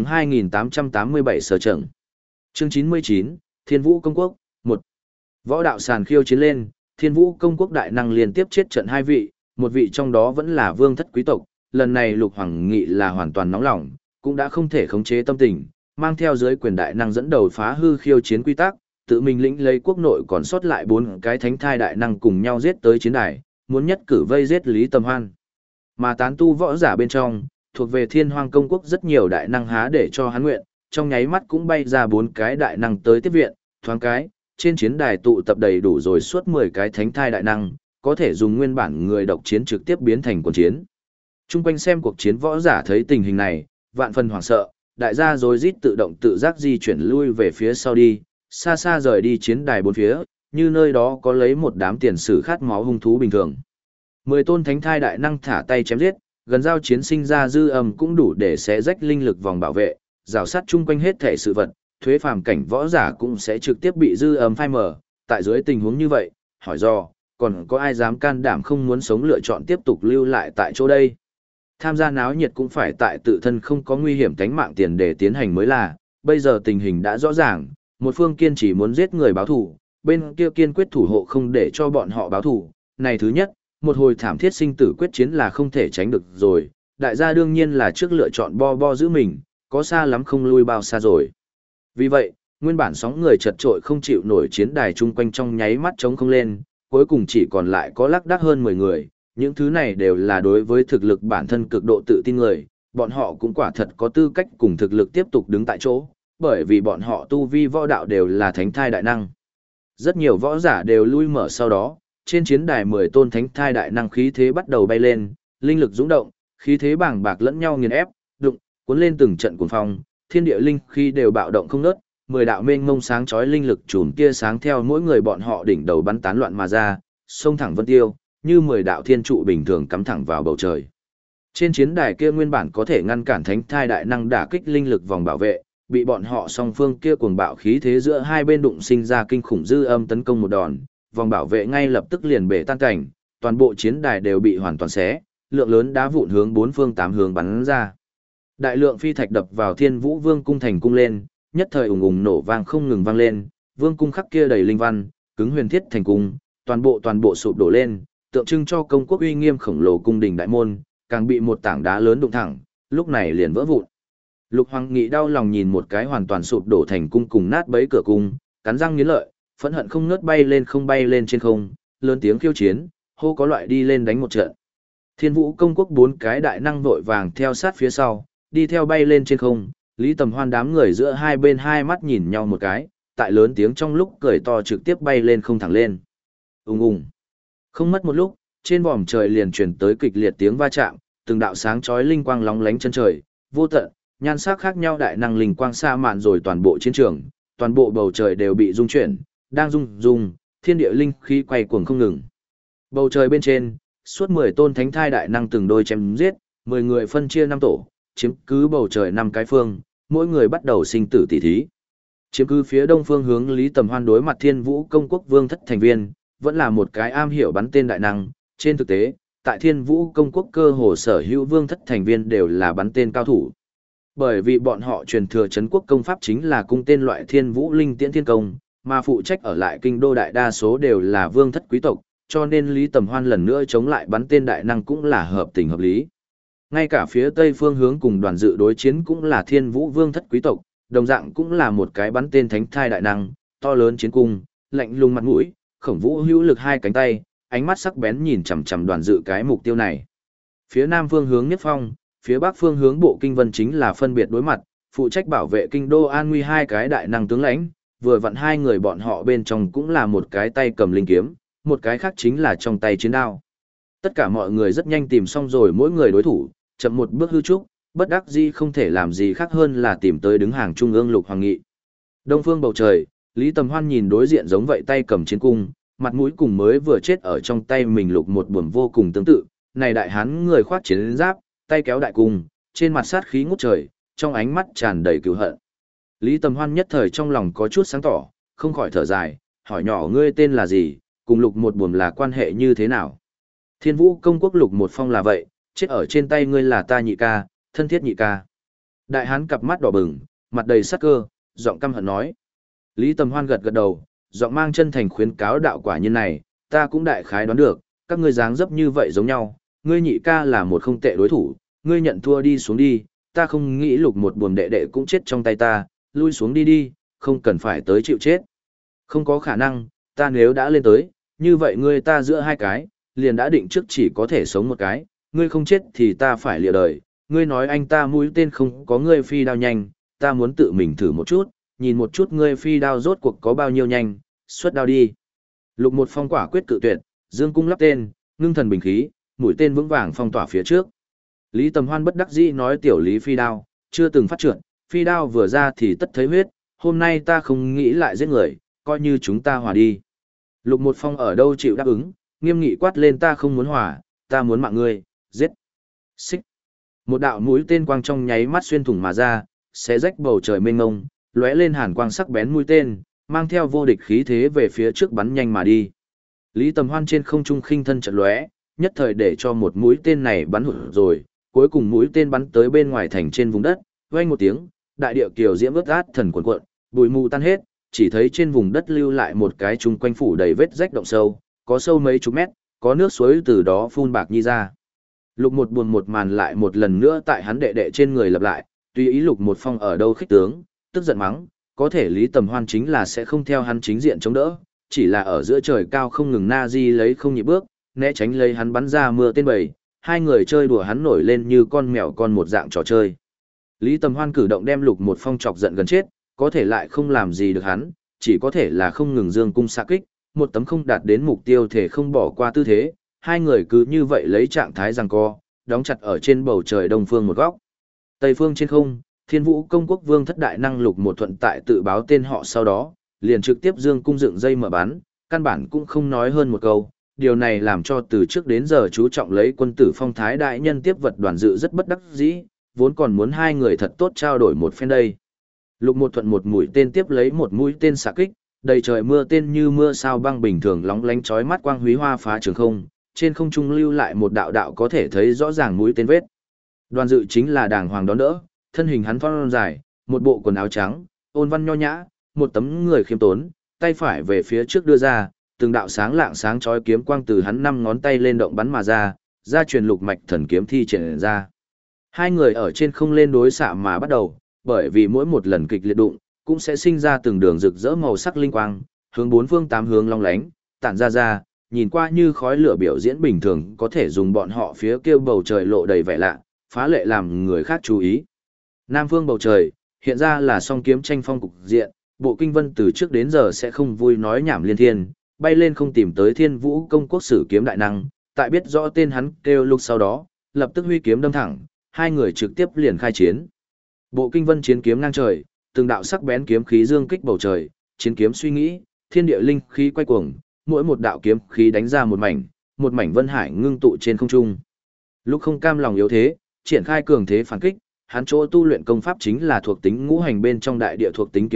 Speaker 1: 2887 Sở Trần. Chương 99, Thiên Vũ công quốc, 1. Võ đạo sàn khiêu chiến lên, Thiên Vũ công quốc đại năng liên tiếp chết trận 2 vị, một vị trong đó vẫn là vương thất quý tộc, lần này Lục Hoàng Nghị là hoàn toàn nóng lòng, cũng đã không thể khống chế tâm tình, mang theo dưới quyền đại năng dẫn đầu phá hư khiêu chiến quy tắc, tự mình lĩnh lấy quốc nội còn sót lại 4 cái thánh thai đại năng cùng nhau giết tới chiến đài, muốn nhất cử vây giết Lý Tầm Hoan. Mà tán tu võ giả bên trong, thuộc về Thiên Hoang công quốc rất nhiều đại năng há để cho hắn nguyện, trong nháy mắt cũng bay ra 4 cái đại năng tới tiếp viện, thoáng cái, trên chiến đài tụ tập đầy đủ rồi suốt 10 cái thánh thai đại năng, có thể dùng nguyên bản người độc chiến trực tiếp biến thành quần chiến. Trung quanh xem cuộc chiến võ giả thấy tình hình này, vạn phần hoảng sợ, đại gia rối rít tự động tự giác di chuyển lui về phía sau đi, xa xa rời đi chiến đài bốn phía, như nơi đó có lấy một đám tiền sử khát máu hung thú bình thường. 10 tôn thánh thai đại năng thả tay chém giết, gần giao chiến sinh ra dư âm cũng đủ để xé rách linh lực vòng bảo vệ, rào sát chung quanh hết thể sự vật, thuế phàm cảnh võ giả cũng sẽ trực tiếp bị dư âm phai mờ. Tại dưới tình huống như vậy, hỏi do, còn có ai dám can đảm không muốn sống lựa chọn tiếp tục lưu lại tại chỗ đây? Tham gia náo nhiệt cũng phải tại tự thân không có nguy hiểm tánh mạng tiền để tiến hành mới là, bây giờ tình hình đã rõ ràng, một phương kiên chỉ muốn giết người báo thù, bên kia kiên quyết thủ hộ không để cho bọn họ báo thù. Này thứ nhất, một hồi thảm thiết sinh tử quyết chiến là không thể tránh được rồi, đại gia đương nhiên là trước lựa chọn bo giữ mình, có xa lắm không lui bao xa rồi. Vì vậy, nguyên bản sóng người chật trội không chịu nổi chiến đài chung quanh trong nháy mắt trống không lên, cuối cùng chỉ còn lại có lác đác hơn 10 người, những thứ này đều là đối với thực lực bản thân cực độ tự tin người, bọn họ cũng quả thật có tư cách cùng thực lực tiếp tục đứng tại chỗ, bởi vì bọn họ tu vi võ đạo đều là thánh thai đại năng. Rất nhiều võ giả đều lui mở sau đó, trên chiến đài 10 tôn thánh thai đại năng khí thế bắt đầu bay lên, linh lực dũng động, khí thế bàng bạc lẫn nhau nghiền ép, đụng, cuốn lên từng trận cuồng phong, thiên địa linh khí đều bạo động không ngớt, 10 đạo mênh mông sáng chói linh lực chùm tia sáng theo mỗi người bọn họ đỉnh đầu bắn tán loạn mà ra, xông thẳng vân tiêu, như 10 đạo thiên trụ bình thường cắm thẳng vào bầu trời. Trên chiến đài kia nguyên bản có thể ngăn cản thánh thai đại năng đả kích linh lực vòng bảo vệ, bị bọn họ song phương kia cuồng bạo khí thế giữa hai bên đụng sinh ra kinh khủng dư âm tấn công một đòn, vòng bảo vệ ngay lập tức liền bể tan cảnh, toàn bộ chiến đài đều bị hoàn toàn xé, lượng lớn đá vụn hướng 4 phương 8 hướng bắn ra. Đại lượng phi thạch đập vào Thiên Vũ Vương cung thành cung lên, nhất thời ùng ùng nổ vang không ngừng vang lên, vương cung khắc kia đầy linh văn, cứng huyền thiết thành cung, toàn bộ sụp đổ lên, tượng trưng cho công quốc uy nghiêm khổng lồ cung đình đại môn, càng bị một tảng đá lớn đụng thẳng, lúc này liền vỡ vụn. Lục Hoàng Nghị đau lòng nhìn một cái hoàn toàn sụp đổ thành cung cùng nát bấy cửa cung, cắn răng nghiến lợi, phẫn hận không ngớt bay lên trên không, lớn tiếng khiêu chiến, hô có loại đi lên đánh một trận. Thiên Vũ công quốc 4 cái đại năng vội vàng theo sát phía sau, đi theo bay lên trên không, Lý Tầm Hoan đám người giữa hai bên hai mắt nhìn nhau một cái, tại lớn tiếng trong lúc cười to trực tiếp bay lên không thẳng lên. Ùng ùng. Không mất một lúc, trên vòm trời liền truyền tới kịch liệt tiếng va chạm, từng đạo sáng chói linh quang lóng lánh chân trời, vô tận, nhan sắc khác nhau đại năng linh quang xa mạn rồi toàn bộ chiến trường, toàn bộ bầu trời đều bị rung chuyển, đang rung, thiên địa linh khí quay cuồng không ngừng. Bầu trời bên trên, suốt 10 tôn thánh thai đại năng từng đôi chém giết, 10 người phân chia 5 tổ, chiếm cứ bầu trời 5 cái phương, mỗi người bắt đầu sinh tử tỷ thí. Chiếm cứ phía đông phương hướng Lý Tầm Hoan đối mặt Thiên Vũ Công Quốc Vương thất thành viên, vẫn là một cái am hiểu bắn tên đại năng, trên thực tế, tại Thiên Vũ Công Quốc cơ hồ sở hữu vương thất thành viên đều là bắn tên cao thủ. Bởi vì bọn họ truyền thừa trấn quốc công pháp chính là cung tên loại Thiên Vũ Linh Tiễn Thiên Công, mà phụ trách ở lại kinh đô đại đa số đều là vương thất quý tộc, cho nên Lý Tầm Hoan lần nữa chống lại bắn tên đại năng cũng là hợp tình hợp lý. Ngay cả phía tây phương hướng cùng đoàn dự đối chiến cũng là Thiên Vũ Vương thất quý tộc, đồng dạng cũng là một cái bắn tên thánh thai đại năng, to lớn chiến cung, lạnh lùng mặt mũi, Khổng Vũ hữu lực hai cánh tay, ánh mắt sắc bén nhìn chằm chằm đoàn dự cái mục tiêu này. Phía nam phương hướng Nhất Phong, phía bắc phương hướng Bộ Kinh Vân chính là phân biệt đối mặt, phụ trách bảo vệ kinh đô an nguy hai cái đại năng tướng lãnh, vừa vặn hai người bọn họ bên trong cũng là một cái tay cầm linh kiếm, một cái khác chính là trong tay chiến đao. Tất cả mọi người rất nhanh tìm xong rồi mỗi người đối thủ, chậm một bước hư trúc, bất đắc dĩ không thể làm gì khác hơn là tìm tới đứng hàng trung ương Lục Hoàng Nghị. Đông phương bầu trời, Lý Tầm Hoan nhìn đối diện giống vậy tay cầm chiến cung, mặt mũi cùng mới vừa chết ở trong tay mình Lục một buồm vô cùng tương tự, này đại hán người khoác chiến giáp, tay kéo đại cung, trên mặt sát khí ngút trời, trong ánh mắt tràn đầy cừu hận. Lý Tầm Hoan nhất thời trong lòng có chút sáng tỏ, không khỏi thở dài, hỏi nhỏ ngươi tên là gì, cùng Lục một buồm là quan hệ như thế nào? Thiên Vũ Công Quốc Lục một phong là vậy, chết ở trên tay ngươi là ta nhị ca, thân thiết nhị ca. Đại hán cặp mắt đỏ bừng, mặt đầy sắc cơ, giọng căm hận nói. Lý Tầm Hoan gật gật đầu, giọng mang chân thành khuyến cáo đạo quả nhân này, ta cũng đại khái đoán được, các ngươi dáng dấp như vậy giống nhau, ngươi nhị ca là một không tệ đối thủ, ngươi nhận thua đi xuống đi, ta không nghĩ Lục một buồm đệ đệ cũng chết trong tay ta, lui xuống đi đi, không cần phải tới chịu chết. Không có khả năng, ta nếu đã lên tới, như vậy ngươi ta giữa hai cái, liền đã định trước chỉ có thể sống một cái, ngươi không chết thì ta phải lìa đời, ngươi nói anh ta mũi tên không có ngươi phi đao nhanh, ta muốn tự mình thử một chút, nhìn một chút ngươi phi đao rốt cuộc có bao nhiêu nhanh, xuất đao đi. Lục một phong quả quyết cự tuyệt, dương cung lắp tên, ngưng thần bình khí, mũi tên vững vàng phong tỏa phía trước. Lý Tầm Hoan bất đắc dĩ nói tiểu Lý phi đao, chưa từng phát trượt, phi đao vừa ra thì tất thấy huyết, hôm nay ta không nghĩ lại giết người, coi như chúng ta hòa đi. Lục một phong ở đâu chịu đáp ứng, nghiêm nghị quát lên ta không muốn hòa, ta muốn mạng ngươi, giết. Xích. Một đạo mũi tên quang trong nháy mắt xuyên thủng mà ra, xé rách bầu trời mênh mông, lóe lên hàn quang sắc bén mũi tên, mang theo vô địch khí thế về phía trước bắn nhanh mà đi. Lý Tầm Hoan trên không trung khinh thân chợt lóe, nhất thời để cho một mũi tên này bắn hụt rồi, cuối cùng mũi tên bắn tới bên ngoài thành trên vùng đất, vang một tiếng, đại địa kiều diễm ướt át thần cuộn cuộn, bụi mù tan hết, chỉ thấy trên vùng đất lưu lại một cái chung quanh phủ đầy vết rách động sâu, có sâu mấy chục mét, có nước suối từ đó phun bạc nhi ra. Lục một buồn một màn lại một lần nữa tại hắn đệ đệ trên người lặp lại, tùy ý Lục một phong ở đâu khích tướng, tức giận mắng, có thể Lý Tầm Hoan chính là sẽ không theo hắn chính diện chống đỡ, chỉ là ở giữa trời cao không ngừng na di lấy không nhịp bước, né tránh lấy hắn bắn ra mưa tên bầy, hai người chơi đùa hắn nổi lên như con mèo con một dạng trò chơi. Lý Tầm Hoan cử động đem Lục một phong chọc giận gần chết, có thể lại không làm gì được hắn, chỉ có thể là không ngừng dương cung xạ kích, một tấm không đạt đến mục tiêu thể không bỏ qua tư thế, hai người cứ như vậy lấy trạng thái giằng co, đóng chặt ở trên bầu trời đông phương một góc. Tây phương trên không, Thiên Vũ Công Quốc Vương thất đại năng Lục một thuận tại tự báo tên họ sau đó, liền trực tiếp dương cung dựng dây mở bắn, căn bản cũng không nói hơn một câu. Điều này làm cho từ trước đến giờ chú trọng lấy quân tử phong thái đại nhân tiếp vật đoàn dự rất bất đắc dĩ, vốn còn muốn hai người thật tốt trao đổi một phen đây. Lục một thuận một mũi tên tiếp lấy một mũi tên xạ kích, đầy trời mưa tên như mưa sao băng bình thường lóng lánh chói mắt quang húy hoa phá trường không, trên không trung lưu lại một đạo đạo có thể thấy rõ ràng mũi tên vết. Đoàn dự chính là đàng hoàng đón đỡ, thân hình hắn thon dài, một bộ quần áo trắng, ôn văn nho nhã, một tấm người khiêm tốn, tay phải về phía trước đưa ra, từng đạo sáng lạng sáng chói kiếm quang từ hắn năm ngón tay lên động bắn mà ra, ra truyền lục mạch thần kiếm thi triển ra. Hai người ở trên không lên đối xạ mà bắt đầu, bởi vì mỗi một lần kịch liệt đụng, cũng sẽ sinh ra từng đường rực rỡ màu sắc linh quang, hướng bốn phương tám hướng long lánh, tản ra, nhìn qua như khói lửa biểu diễn bình thường có thể dùng bọn họ phía kia bầu trời lộ đầy vẻ lạ, phá lệ làm người khác chú ý. Nam phương bầu trời, hiện ra là song kiếm tranh phong cục diện, Bộ Kinh Vân từ trước đến giờ sẽ không vui nói nhảm liên thiên, bay lên không tìm tới Thiên Vũ Công Quốc sử kiếm đại năng, tại biết rõ tên hắn kêu lúc sau đó, lập tức huy kiếm đâm thẳng, hai người trực tiếp liền khai chiến. Bộ Kinh Vân chiến kiếm ngang trời, từng đạo sắc bén kiếm khí dương kích bầu trời, chiến kiếm suy nghĩ, thiên địa linh khí quay cuồng, mỗi một đạo kiếm khí đánh ra một mảnh vân hải ngưng tụ trên không trung. Lúc không cam lòng yếu thế, triển khai cường thế phản kích, hắn chỗ tu luyện công pháp chính là thuộc tính ngũ hành bên trong đại địa thuộc tính kiếm quyết,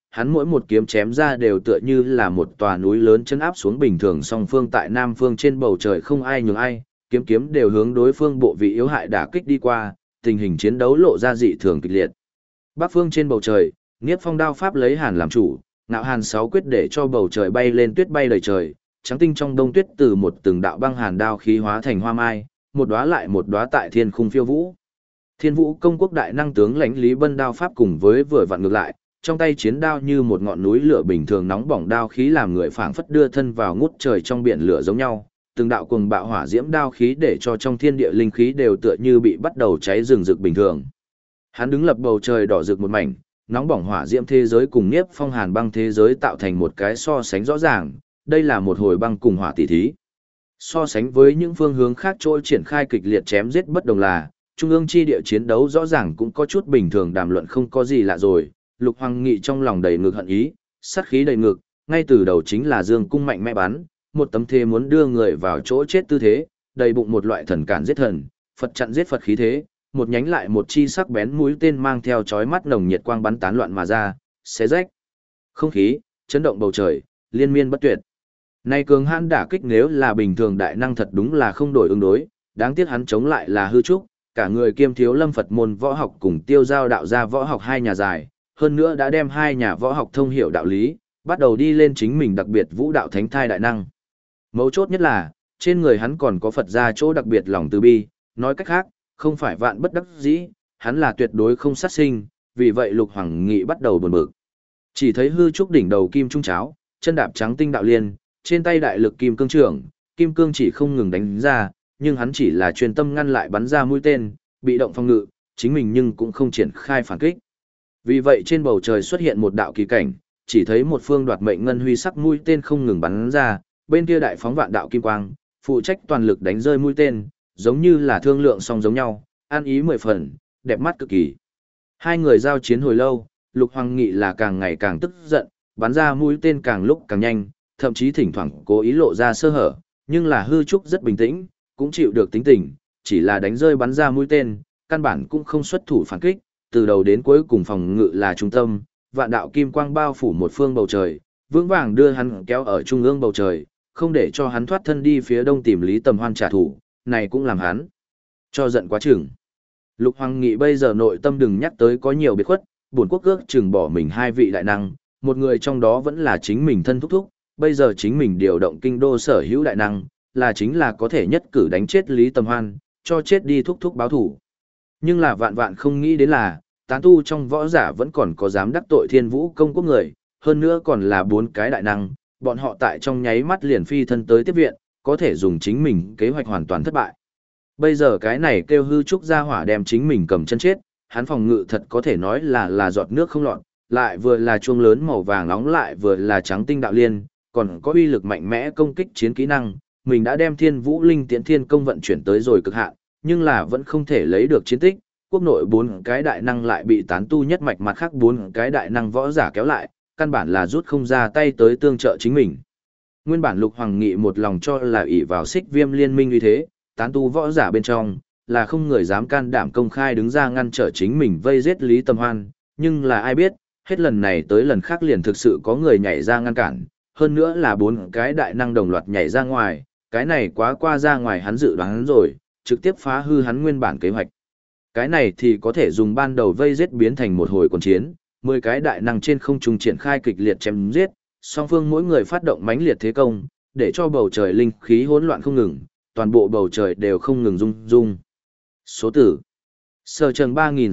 Speaker 1: hắn mỗi một kiếm chém ra đều tựa như là một tòa núi lớn chấn áp xuống bình thường song phương tại nam phương trên bầu trời không ai nhường ai, kiếm kiếm đều hướng đối phương bộ vị yếu hại đả kích đi qua, tình hình chiến đấu lộ ra dị thường kịch liệt. Bắc phương trên bầu trời, Niếp Phong đao pháp lấy hàn làm chủ, ngạo hàn sáu quyết để cho bầu trời bay lên tuyết bay đầy trời, trắng tinh trong đông tuyết từ một từng đạo băng hàn đao khí hóa thành hoa mai, một đóa lại một đóa tại thiên khung phiêu vũ. Thiên Vũ Công Quốc đại năng tướng lãnh Lý Bân đao pháp cùng với vừa vặn ngược lại, trong tay chiến đao như một ngọn núi lửa bình thường nóng bỏng đao khí làm người phảng phất đưa thân vào ngút trời trong biển lửa giống nhau, từng đạo cuồng bạo hỏa diễm đao khí để cho trong thiên địa linh khí đều tựa như bị bắt đầu cháy rừng rực bình thường. Hắn đứng lập bầu trời đỏ rực một mảnh, nóng bỏng hỏa diễm thế giới cùng Niếp Phong hàn băng thế giới tạo thành một cái so sánh rõ ràng, đây là một hồi băng cùng hỏa tỷ thí. So sánh với những phương hướng khác trôi triển khai kịch liệt chém giết bất đồng là, trung ương chi địa chiến đấu rõ ràng cũng có chút bình thường đàm luận không có gì lạ rồi, Lục Hoàng Nghị trong lòng đầy ngực hận ý, sát khí đầy ngực, ngay từ đầu chính là dương cung mạnh mẽ bắn, một tấm thế muốn đưa người vào chỗ chết tư thế, đầy bụng một loại thần cản giết thần, Phật chặn giết Phật khí thế, một nhánh lại một chi sắc bén mũi tên mang theo chói mắt nồng nhiệt quang bắn tán loạn mà ra, xé rách không khí, chấn động bầu trời, liên miên bất tuyệt. Này cường hãn đả kích nếu là bình thường đại năng thật đúng là không đổi ứng đối, đáng tiếc hắn chống lại là hư trúc, cả người kiêm thiếu lâm Phật môn võ học cùng tiêu giao đạo gia võ học hai nhà dài, hơn nữa đã đem hai nhà võ học thông hiểu đạo lý, bắt đầu đi lên chính mình đặc biệt vũ đạo thánh thai đại năng. Mấu chốt nhất là, trên người hắn còn có Phật gia chỗ đặc biệt lòng từ bi, nói cách khác, không phải vạn bất đắc dĩ, hắn là tuyệt đối không sát sinh, vì vậy Lục Hoàng Nghị bắt đầu buồn bực. Chỉ thấy hư trúc đỉnh đầu kim trung cháo, chân đạp trắng tinh đạo liên, trên tay đại lực kim cương trưởng, kim cương chỉ không ngừng đánh ra, nhưng hắn chỉ là chuyên tâm ngăn lại bắn ra mũi tên, bị động phòng ngự, chính mình nhưng cũng không triển khai phản kích. Vì vậy trên bầu trời xuất hiện một đạo kỳ cảnh, chỉ thấy một phương đoạt mệnh ngân huy sắc mũi tên không ngừng bắn ra, bên kia đại phóng vạn đạo kim quang, phụ trách toàn lực đánh rơi mũi tên, giống như là thương lượng song giống nhau, an ý 10 phần, đẹp mắt cực kỳ. Hai người giao chiến hồi lâu, Lục Hoàng Nghị là càng ngày càng tức giận, bắn ra mũi tên càng lúc càng nhanh, thậm chí thỉnh thoảng cố ý lộ ra sơ hở, nhưng là hư trúc rất bình tĩnh, cũng chịu được tính tình, chỉ là đánh rơi bắn ra mũi tên, căn bản cũng không xuất thủ phản kích, từ đầu đến cuối cùng phòng ngự là trung tâm, vạn đạo kim quang bao phủ một phương bầu trời, vững vàng đưa hắn kéo ở trung ương bầu trời, không để cho hắn thoát thân đi phía đông tìm Lý Tầm Hoan trả thù, này cũng làm hắn cho giận quá chừng. Lục Hoàng Nghị bây giờ nội tâm đừng nhắc tới có nhiều biệt khuất, buồn quốc ước chừng bỏ mình hai vị đại năng, một người trong đó vẫn là chính mình thân thúc thúc, bây giờ chính mình điều động kinh đô sở hữu đại năng, là chính là có thể nhất cử đánh chết Lý Tầm Hoan, cho chết đi thúc thúc báo thủ. Nhưng là vạn vạn không nghĩ đến là, tán tu trong võ giả vẫn còn có dám đắc tội Thiên Vũ Công Quốc người, hơn nữa còn là 4 cái đại năng, bọn họ tại trong nháy mắt liền phi thân tới tiếp viện, có thể dùng chính mình kế hoạch hoàn toàn thất bại. Bây giờ cái này kêu hư trúc ra hỏa đem chính mình cầm chân chết, hắn phòng ngự thật có thể nói là giọt nước không lọt, lại vừa là chuông lớn màu vàng nóng lại vừa là trắng tinh đạo liên, còn có uy lực mạnh mẽ công kích chiến kỹ năng, mình đã đem Thiên Vũ Linh Tiễn Thiên Công vận chuyển tới rồi cực hạn, nhưng là vẫn không thể lấy được chiến tích, quốc nội 4 cái đại năng lại bị tán tu nhất mạch mặt khác 4 cái đại năng võ giả kéo lại, căn bản là rút không ra tay tới tương trợ chính mình. Nguyên bản Lục Hoàng Nghị một lòng cho là ỷ vào Xích Viêm liên minh như thế, tán tu võ giả bên trong, là không người dám can đảm công khai đứng ra ngăn trở chính mình vây giết Lý Tầm Hoan, nhưng là ai biết, hết lần này tới lần khác liền thực sự có người nhảy ra ngăn cản, hơn nữa là 4 cái đại năng đồng loạt nhảy ra ngoài, cái này quá qua ra ngoài hắn dự đoán rồi, trực tiếp phá hư hắn nguyên bản kế hoạch. Cái này thì có thể dùng ban đầu vây giết biến thành một hồi quân chiến, 10 cái đại năng trên không trung triển khai kịch liệt chém giết, song phương mỗi người phát động mãnh liệt thế công, để cho bầu trời linh khí hỗn loạn không ngừng, toàn bộ bầu trời đều không ngừng rung rung. Số tử Sở Trần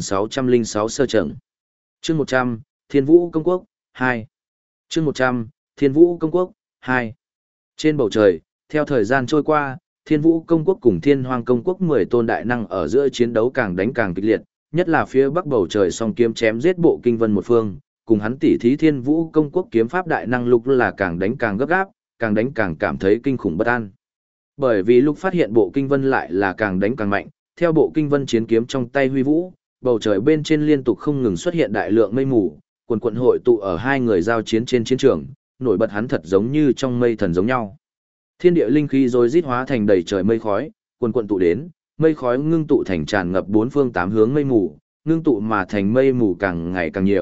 Speaker 1: 3606 Sở Trần. Chương 100, Thiên Vũ Công Quốc 2. Chương 100, Thiên Vũ Công Quốc 2. Trên bầu trời, theo thời gian trôi qua, Thiên Vũ Công Quốc cùng Thiên Hoang Công Quốc 10 tôn đại năng ở giữa chiến đấu càng đánh càng kịch liệt, nhất là phía bắc bầu trời song kiếm chém giết bộ kinh vân một phương, cùng hắn tỉ thí Thiên Vũ Công Quốc kiếm pháp đại năng Lục là càng đánh càng gấp gáp, càng đánh càng cảm thấy kinh khủng bất an. Bởi vì Lục phát hiện bộ kinh vân lại là càng đánh càng mạnh, theo bộ kinh vân chiến kiếm trong tay huy vũ, bầu trời bên trên liên tục không ngừng xuất hiện đại lượng mây mù, quần quần hội tụ ở hai người giao chiến trên chiến trường, nổi bật hắn thật giống như trong mây thần giống nhau. Thiên địa linh khí rồi rít hóa thành đầy trời mây khói, quần quần tụ đến, mây khói ngưng tụ thành tràn ngập 4 phương 8 hướng mây mù, ngưng tụ mà thành mây mù càng ngày càng nhiều,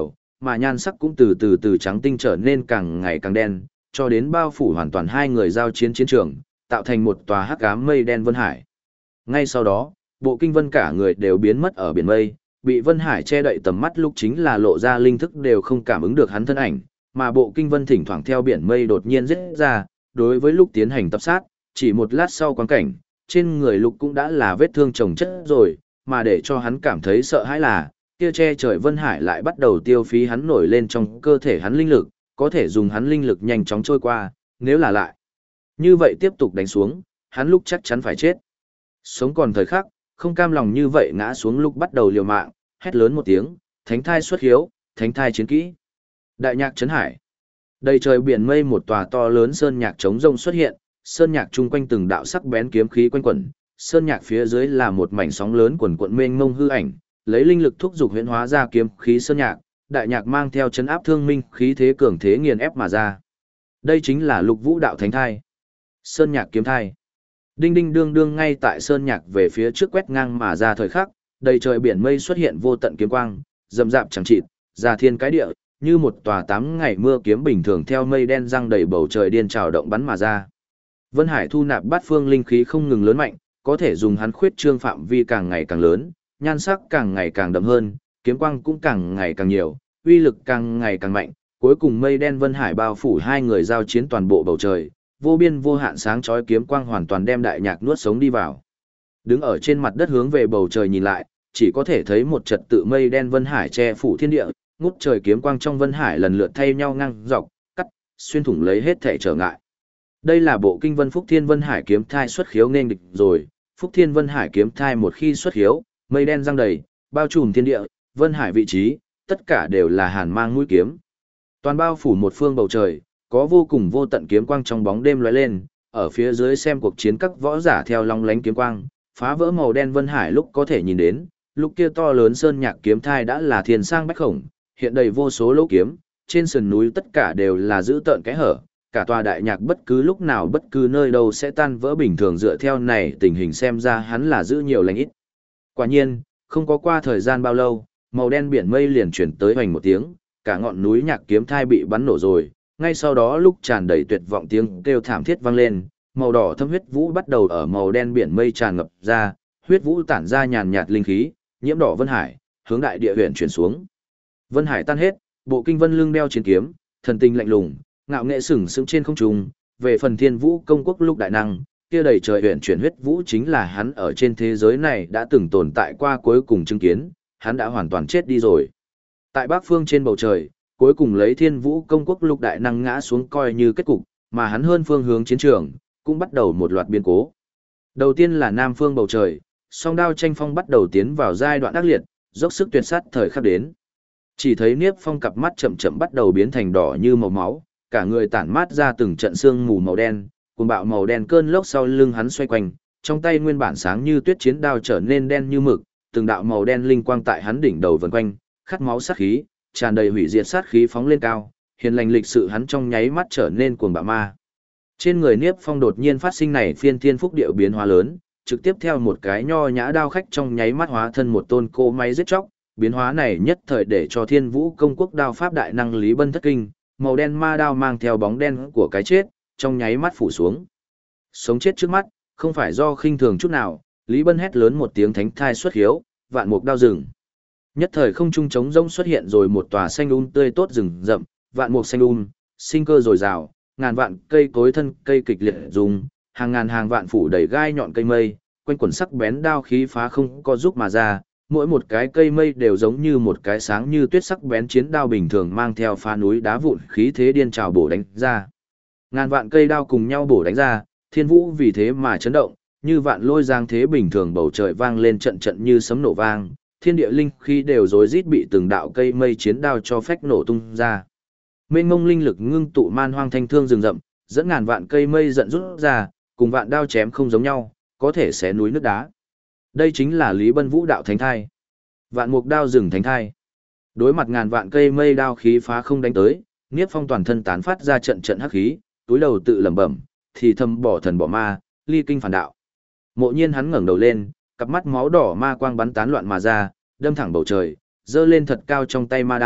Speaker 1: mà nhan sắc cũng từ từ trắng tinh trở nên càng ngày càng đen, cho đến bao phủ hoàn toàn hai người giao chiến chiến trường, tạo thành một tòa hắc ám mây đen vân hải. Ngay sau đó, bộ kinh vân cả người đều biến mất ở biển mây, bị vân hải che đậy tầm mắt lúc chính là lộ ra linh thức đều không cảm ứng được hắn thân ảnh, mà bộ kinh vân thỉnh thoảng theo biển mây đột nhiên giết ra, đối với lúc tiến hành tập sát, chỉ một lát sau quang cảnh, trên người lục cũng đã là vết thương chồng chất rồi, mà để cho hắn cảm thấy sợ hãi là, kia che trời vân hải lại bắt đầu tiêu phí hắn nổi lên trong cơ thể hắn linh lực, có thể dùng hắn linh lực nhanh chóng trôi qua, nếu là lại. Như vậy tiếp tục đánh xuống, hắn lúc chắc chắn phải chết. Sống còn thời khắc, không cam lòng như vậy ngã xuống lúc bắt đầu liều mạng, hét lớn một tiếng, thánh thai xuất hiếu, thánh thai chiến kỹ. Đại nhạc trấn hải. Đầy trời biển mây một tòa to lớn sơn nhạc trống rông xuất hiện, sơn nhạc chung quanh từng đạo sắc bén kiếm khí quanh quẩn, sơn nhạc phía dưới là một mảnh sóng lớn quần quận mênh mông hư ảnh, lấy linh lực thúc dục huyễn hóa ra kiếm khí sơn nhạc, đại nhạc mang theo chấn áp thương minh khí thế cường thế nghiền ép mà ra. Đây chính là Lục Vũ đạo thánh thai. Sơn nhạc kiếm thai. Đinh đinh đương đương ngay tại sơn nhạc về phía trước quét ngang mà ra thời khắc, đầy trời biển mây xuất hiện vô tận kiếm quang, rậm rạp chẳng chịt, ra thiên cái địa, như một tòa 8 ngày mưa kiếm bình thường theo mây đen răng đầy bầu trời điên trào động bắn mà ra. Vân Hải thu nạp bát phương linh khí không ngừng lớn mạnh, có thể dùng hắn khuyết trương phạm vi càng ngày càng lớn, nhan sắc càng ngày càng đậm hơn, kiếm quang cũng càng ngày càng nhiều, uy lực càng ngày càng mạnh, cuối cùng mây đen Vân Hải bao phủ hai người giao chiến toàn bộ bầu trời, vô biên vô hạn sáng chói kiếm quang hoàn toàn đem đại nhạc nuốt sống đi vào. Đứng ở trên mặt đất hướng về bầu trời nhìn lại, chỉ có thể thấy một trật tự mây đen Vân Hải che phủ thiên địa, ngút trời kiếm quang trong Vân Hải lần lượt thay nhau ngang dọc, cắt, xuyên thủng lấy hết thể trở ngại. Đây là bộ kinh Vân Phúc Thiên Vân Hải kiếm thai xuất khiếu nên địch rồi, Phúc Thiên Vân Hải kiếm thai một khi xuất khiếu, mây đen răng đầy, bao trùm thiên địa, Vân Hải vị trí, tất cả đều là hàn mang mũi kiếm. Toàn bao phủ một phương bầu trời, có vô cùng vô tận kiếm quang trong bóng đêm lóe lên, ở phía dưới xem cuộc chiến các võ giả theo long lánh kiếm quang, phá vỡ màu đen Vân Hải lúc có thể nhìn đến, lúc kia to lớn sơn nhạc kiếm thai đã là thiên sang bách khổng, hiện đầy vô số lỗ kiếm, trên sườn núi tất cả đều là giữ tợn cái hở, cả tòa đại nhạc bất cứ lúc nào bất cứ nơi đâu sẽ tan vỡ bình thường dựa theo này tình hình xem ra hắn là giữ nhiều lành ít. Quả nhiên, không có qua thời gian bao lâu, màu đen biển mây liền chuyển tới hoành một tiếng, cả ngọn núi nhạc kiếm thai bị bắn nổ rồi, ngay sau đó lúc tràn đầy tuyệt vọng tiếng kêu thảm thiết vang lên, màu đỏ thâm huyết vũ bắt đầu ở màu đen biển mây tràn ngập ra, huyết vũ tản ra nhàn nhạt linh khí, nhiễm đỏ Vân Hải, hướng đại địa huyện chuyển xuống. Vân Hải tan hết, bộ kinh Vân lưng đeo chiến kiếm, thần tình lạnh lùng, ngạo nghệ sừng sững trên không trung, về phần Thiên Vũ công quốc lúc đại năng, kia đầy trời huyện chuyển huyết vũ chính là hắn ở trên thế giới này đã từng tồn tại qua cuối cùng chứng kiến, hắn đã hoàn toàn chết đi rồi. Tại Bắc phương trên bầu trời, cuối cùng lấy Thiên Vũ công quốc lúc đại năng ngã xuống coi như kết cục, mà hắn hơn phương hướng chiến trường, cũng bắt đầu một loạt biến cố. Đầu tiên là Nam phương bầu trời, song đao tranh phong bắt đầu tiến vào giai đoạn ác liệt, dốc sức tuyệt sát thời khắc đến. Chỉ thấy Niếp Phong cặp mắt chậm chậm bắt đầu biến thành đỏ như màu máu, cả người tản mát ra từng trận sương mù màu đen, cuồng bạo màu đen cơn lốc sau lưng hắn xoay quanh, trong tay nguyên bản sáng như tuyết chiến đao trở nên đen như mực, từng đạo màu đen linh quang tại hắn đỉnh đầu vần quanh, khát máu sát khí, tràn đầy hủy diệt sát khí phóng lên cao, hiền lành lịch sự hắn trong nháy mắt trở nên cuồng bạo ma. Trên người Niếp Phong đột nhiên phát sinh này phiên thiên phúc điệu biến hóa lớn, trực tiếp theo một cái nho nhã đao khách trong nháy mắt hóa thân một tôn cô máy giết chóc, biến hóa này nhất thời để cho Thiên Vũ công quốc đao pháp đại năng Lý Bân thất kinh, màu đen ma đao mang theo bóng đen của cái chết, trong nháy mắt phủ xuống. Sống chết trước mắt, không phải do khinh thường chút nào, Lý Bân hét lớn một tiếng thánh thai xuất hiếu, vạn mục đao rừng. Nhất thời không trung trống rỗng xuất hiện rồi một tòa xanh tươi tốt rừng rậm, vạn mục xanh sinh cơ dồi dào, ngàn vạn cây cối thân cây kịch liệt dùng, hàng ngàn hàng vạn phủ đầy gai nhọn cây mây, quanh quần sắc bén đao khí phá không có giúp mà ra, mỗi một cái cây mây đều giống như một cái sáng như tuyết sắc bén chiến đao bình thường mang theo phá núi đá vụn khí thế điên trào bổ đánh ra. Ngàn vạn cây đao cùng nhau bổ đánh ra, thiên vũ vì thế mà chấn động, như vạn lôi giang thế bình thường bầu trời vang lên trận trận như sấm nổ vang, thiên địa linh khí đều rối rít bị từng đạo cây mây chiến đao cho phách nổ tung ra. Mênh mông linh lực ngưng tụ man hoang thanh thương rừng rậm, dẫn ngàn vạn cây mây giận rút ra, cùng vạn đao chém không giống nhau, có thể xé núi nước đá. Đây chính là Lý Bân Vũ đạo thánh thai. Vạn mục đao rừng thánh thai. Đối mặt ngàn vạn cây mây đao khí phá không đánh tới, Niếp Phong toàn thân tán phát ra trận trận hắc khí, túi đầu tự lẩm bẩm, thì thầm bỏ thần bỏ ma, ly kinh phản đạo. Mộ Nhiên hắn ngẩng đầu lên, cặp mắt máu đỏ ma quang bắn tán loạn mà ra, đâm thẳng bầu trời, giơ lên thật cao trong tay ma đao,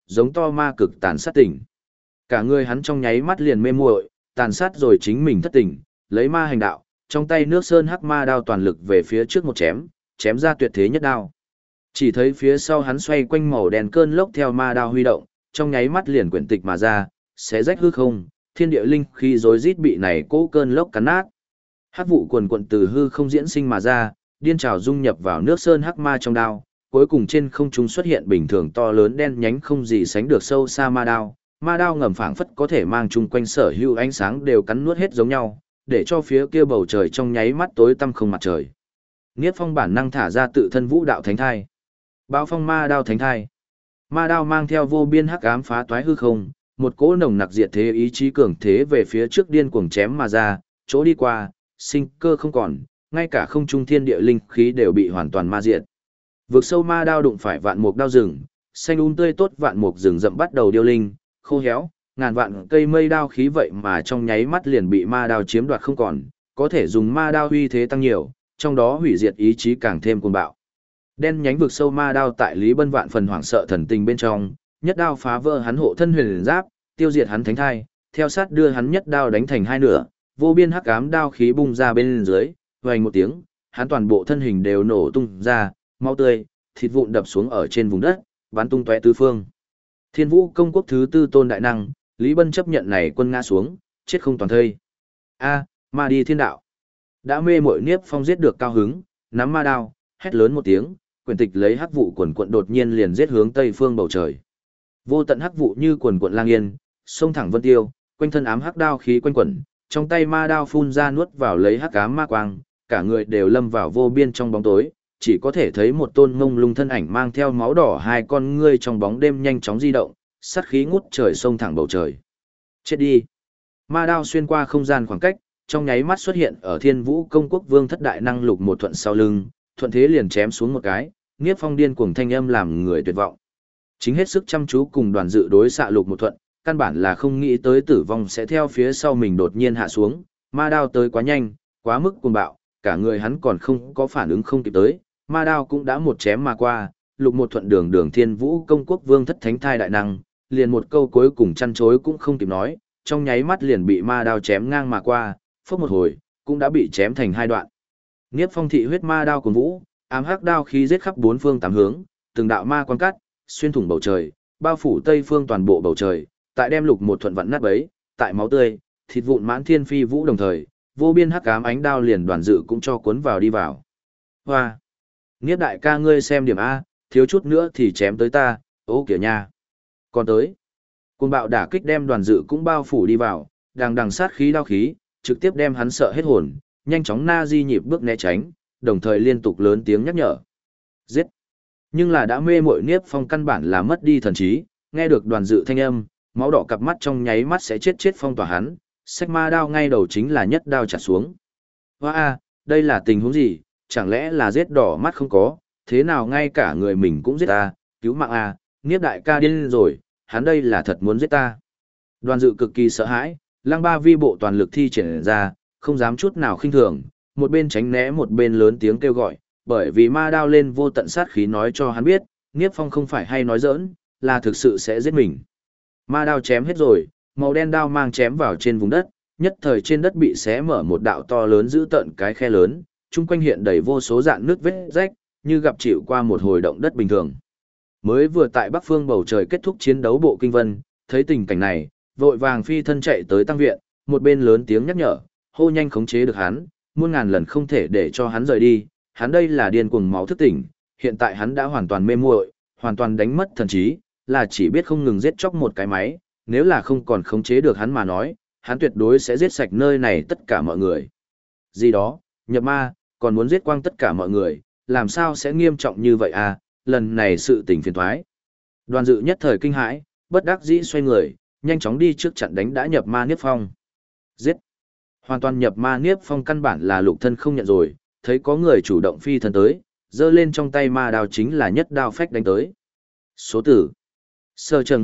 Speaker 1: giống to ma cực tàn sát tỉnh. Cả người hắn trong nháy mắt liền mê muội, tàn sát rồi chính mình thất tỉnh, lấy ma hành đạo, trong tay nước sơn hắc ma đao toàn lực về phía trước một chém, chém ra tuyệt thế nhất đao. Chỉ thấy phía sau hắn xoay quanh màu đen cơn lốc theo ma đao huy động, trong nháy mắt liền quyển tịch mà ra, xé rách hư không, thiên địa linh khí rối rít bị này cố cơn lốc cắn nát. Hắc vụ quần quần từ hư không diễn sinh mà ra, điên trào dung nhập vào nước sơn hắc ma trong đao, cuối cùng trên không trung xuất hiện bình thường to lớn đen nhánh không gì sánh được sâu xa ma đao ngầm phảng phất có thể mang chung quanh sở hữu ánh sáng đều cắn nuốt hết giống nhau, để cho phía kia bầu trời trong nháy mắt tối tăm không mặt trời. Niết Phong bản năng thả ra tự thân vũ đạo thánh thai. Bão phong ma đao thánh thai. Ma đao mang theo vô biên hắc ám phá toái hư không, một cỗ nồng nặc diệt thế ý chí cường thế về phía trước điên cuồng chém mà ra, chỗ đi qua, sinh cơ không còn, ngay cả không trung thiên địa linh khí đều bị hoàn toàn ma diệt. Vực sâu ma đao đụng phải vạn mục đao rừng, xanh tươi tốt vạn mục rừng rậm bắt đầu điêu linh, khô héo, ngàn vạn cây mây đao khí vậy mà trong nháy mắt liền bị ma đao chiếm đoạt không còn, có thể dùng ma đao uy thế tăng nhiều, trong đó hủy diệt ý chí càng thêm cuồng bạo. Đen nhánh vực sâu ma đao tại Lý Bân vạn phần hoảng sợ thần tình bên trong, nhất đao phá vỡ hắn hộ thân huyền giáp, tiêu diệt hắn thánh thai, theo sát đưa hắn nhất đao đánh thành hai nửa, vô biên hắc ám đao khí bung ra bên dưới, vang một tiếng, hắn toàn bộ thân hình đều nổ tung ra, máu tươi, thịt vụn đập xuống ở trên vùng đất, bắn tung tóe tứ phương. Thiên Vũ công quốc thứ tư tôn đại năng, Lý Bân chấp nhận này quân ngã xuống, chết không toàn thây. A, ma đi thiên đạo. Đã mê muội Niếp Phong giết được cao hứng, nắm ma đao, hét lớn một tiếng, quyển tịch lấy hắc vụ quần quận đột nhiên liền giết hướng tây phương bầu trời. Vô tận hắc vụ như quần quận lang yên, xông thẳng vân tiêu, quanh thân ám hắc đao khí quanh quẩn, trong tay ma đao phun ra nuốt vào lấy hắc ám ma quang, cả người đều lâm vào vô biên trong bóng tối, chỉ có thể thấy một tôn ngông lung thân ảnh mang theo máu đỏ hai con ngươi trong bóng đêm nhanh chóng di động, sát khí ngút trời xông thẳng bầu trời. Chết đi! Ma đao xuyên qua không gian khoảng cách, trong nháy mắt xuất hiện ở Thiên Vũ công quốc vương thất đại năng Lục Một Thuận sau lưng, thuận thế liền chém xuống một cái, Niếp Phong điên cuồng thanh âm làm người tuyệt vọng. Chính hết sức chăm chú cùng đoàn dự đối xạ Lục Một Thuận, căn bản là không nghĩ tới tử vong sẽ theo phía sau mình đột nhiên hạ xuống, ma đao tới quá nhanh, quá mức cuồng bạo, cả người hắn còn không có phản ứng không kịp tới, ma đao cũng đã một chém mà qua, Lục Một Thuận đường Thiên Vũ công quốc vương thất thánh thai đại năng, liền một câu cuối cùng chăn chối cũng không kịp nói, trong nháy mắt liền bị ma đao chém ngang mà qua, phốc một hồi, cũng đã bị chém thành hai đoạn. Niếp Phong thị huyết ma đao cuồn vũ, ám hắc đao khí giết khắp bốn phương tám hướng, từng đạo ma quan cắt, xuyên thủng bầu trời, bao phủ tây phương toàn bộ bầu trời, tại đem Lục Một Thuận vặn nát bấy, tại máu tươi, thịt vụn mãn thiên phi vũ đồng thời, vô biên hắc ám ánh đao liền đoàn dự cũng cho cuốn vào đi vào. Hoa! Niếp đại ca ngươi xem điểm A, thiếu chút nữa thì chém tới ta, ô kìa nha. Còn tới, cuồng bạo đả kích đem đoàn dự cũng bao phủ đi vào, đằng sát khí đao khí, trực tiếp đem hắn sợ hết hồn, nhanh chóng na di nhịp bước né tránh, đồng thời liên tục lớn tiếng nhắc nhở. Giết! Nhưng là đã mê muội Niếp Phong căn bản là mất đi thần trí, nghe được đoàn dự thanh âm, máu đỏ cặp mắt trong nháy mắt sẽ chết phong tỏa hắn, xách ma đao ngay đầu chính là nhất đao chặt xuống. Hoa a, đây là tình huống gì, chẳng lẽ là giết đỏ mắt không có, thế nào ngay cả người mình cũng giết ta, cứu mạng a, Niếp đại ca điên rồi, hắn đây là thật muốn giết ta. Đoàn dự cực kỳ sợ hãi, lăng ba vi bộ toàn lực thi triển ra, không dám chút nào khinh thường, một bên tránh né một bên lớn tiếng kêu gọi, bởi vì ma đao lên vô tận sát khí nói cho hắn biết, Niếp Phong không phải hay nói giỡn, là thực sự sẽ giết mình. Ma đao chém hết rồi, màu đen đao mang chém vào trên vùng đất, nhất thời trên đất bị xé mở một đạo to lớn giữ tận cái khe lớn, chung quanh hiện đầy vô số dạn nước vết rách, như gặp chịu qua một hồi động đất bình thường. Mới vừa tại Bắc Phương bầu trời kết thúc chiến đấu bộ kinh vân, thấy tình cảnh này, vội vàng phi thân chạy tới tăng viện, một bên lớn tiếng nhắc nhở, hô nhanh khống chế được hắn, muôn ngàn lần không thể để cho hắn rời đi, hắn đây là điên cuồng máu thức tỉnh, hiện tại hắn đã hoàn toàn mê muội, hoàn toàn đánh mất thần trí, là chỉ biết không ngừng giết chóc một cái máy, nếu là không còn khống chế được hắn mà nói, hắn tuyệt đối sẽ giết sạch nơi này tất cả mọi người. Gì đó, nhập ma, còn muốn giết quang tất cả mọi người, làm sao sẽ nghiêm trọng như vậy à, lần này sự tình phiền thoái. Đoàn dự nhất thời kinh hãi, bất đắc dĩ xoay người, nhanh chóng đi trước chặn đánh đã nhập ma Niếp Phong. Giết! Hoàn toàn nhập ma Niếp Phong căn bản là lục thân không nhận rồi, thấy có người chủ động phi thân tới, giơ lên trong tay ma đao chính là nhất đao phách đánh tới. Số tử Sở Trần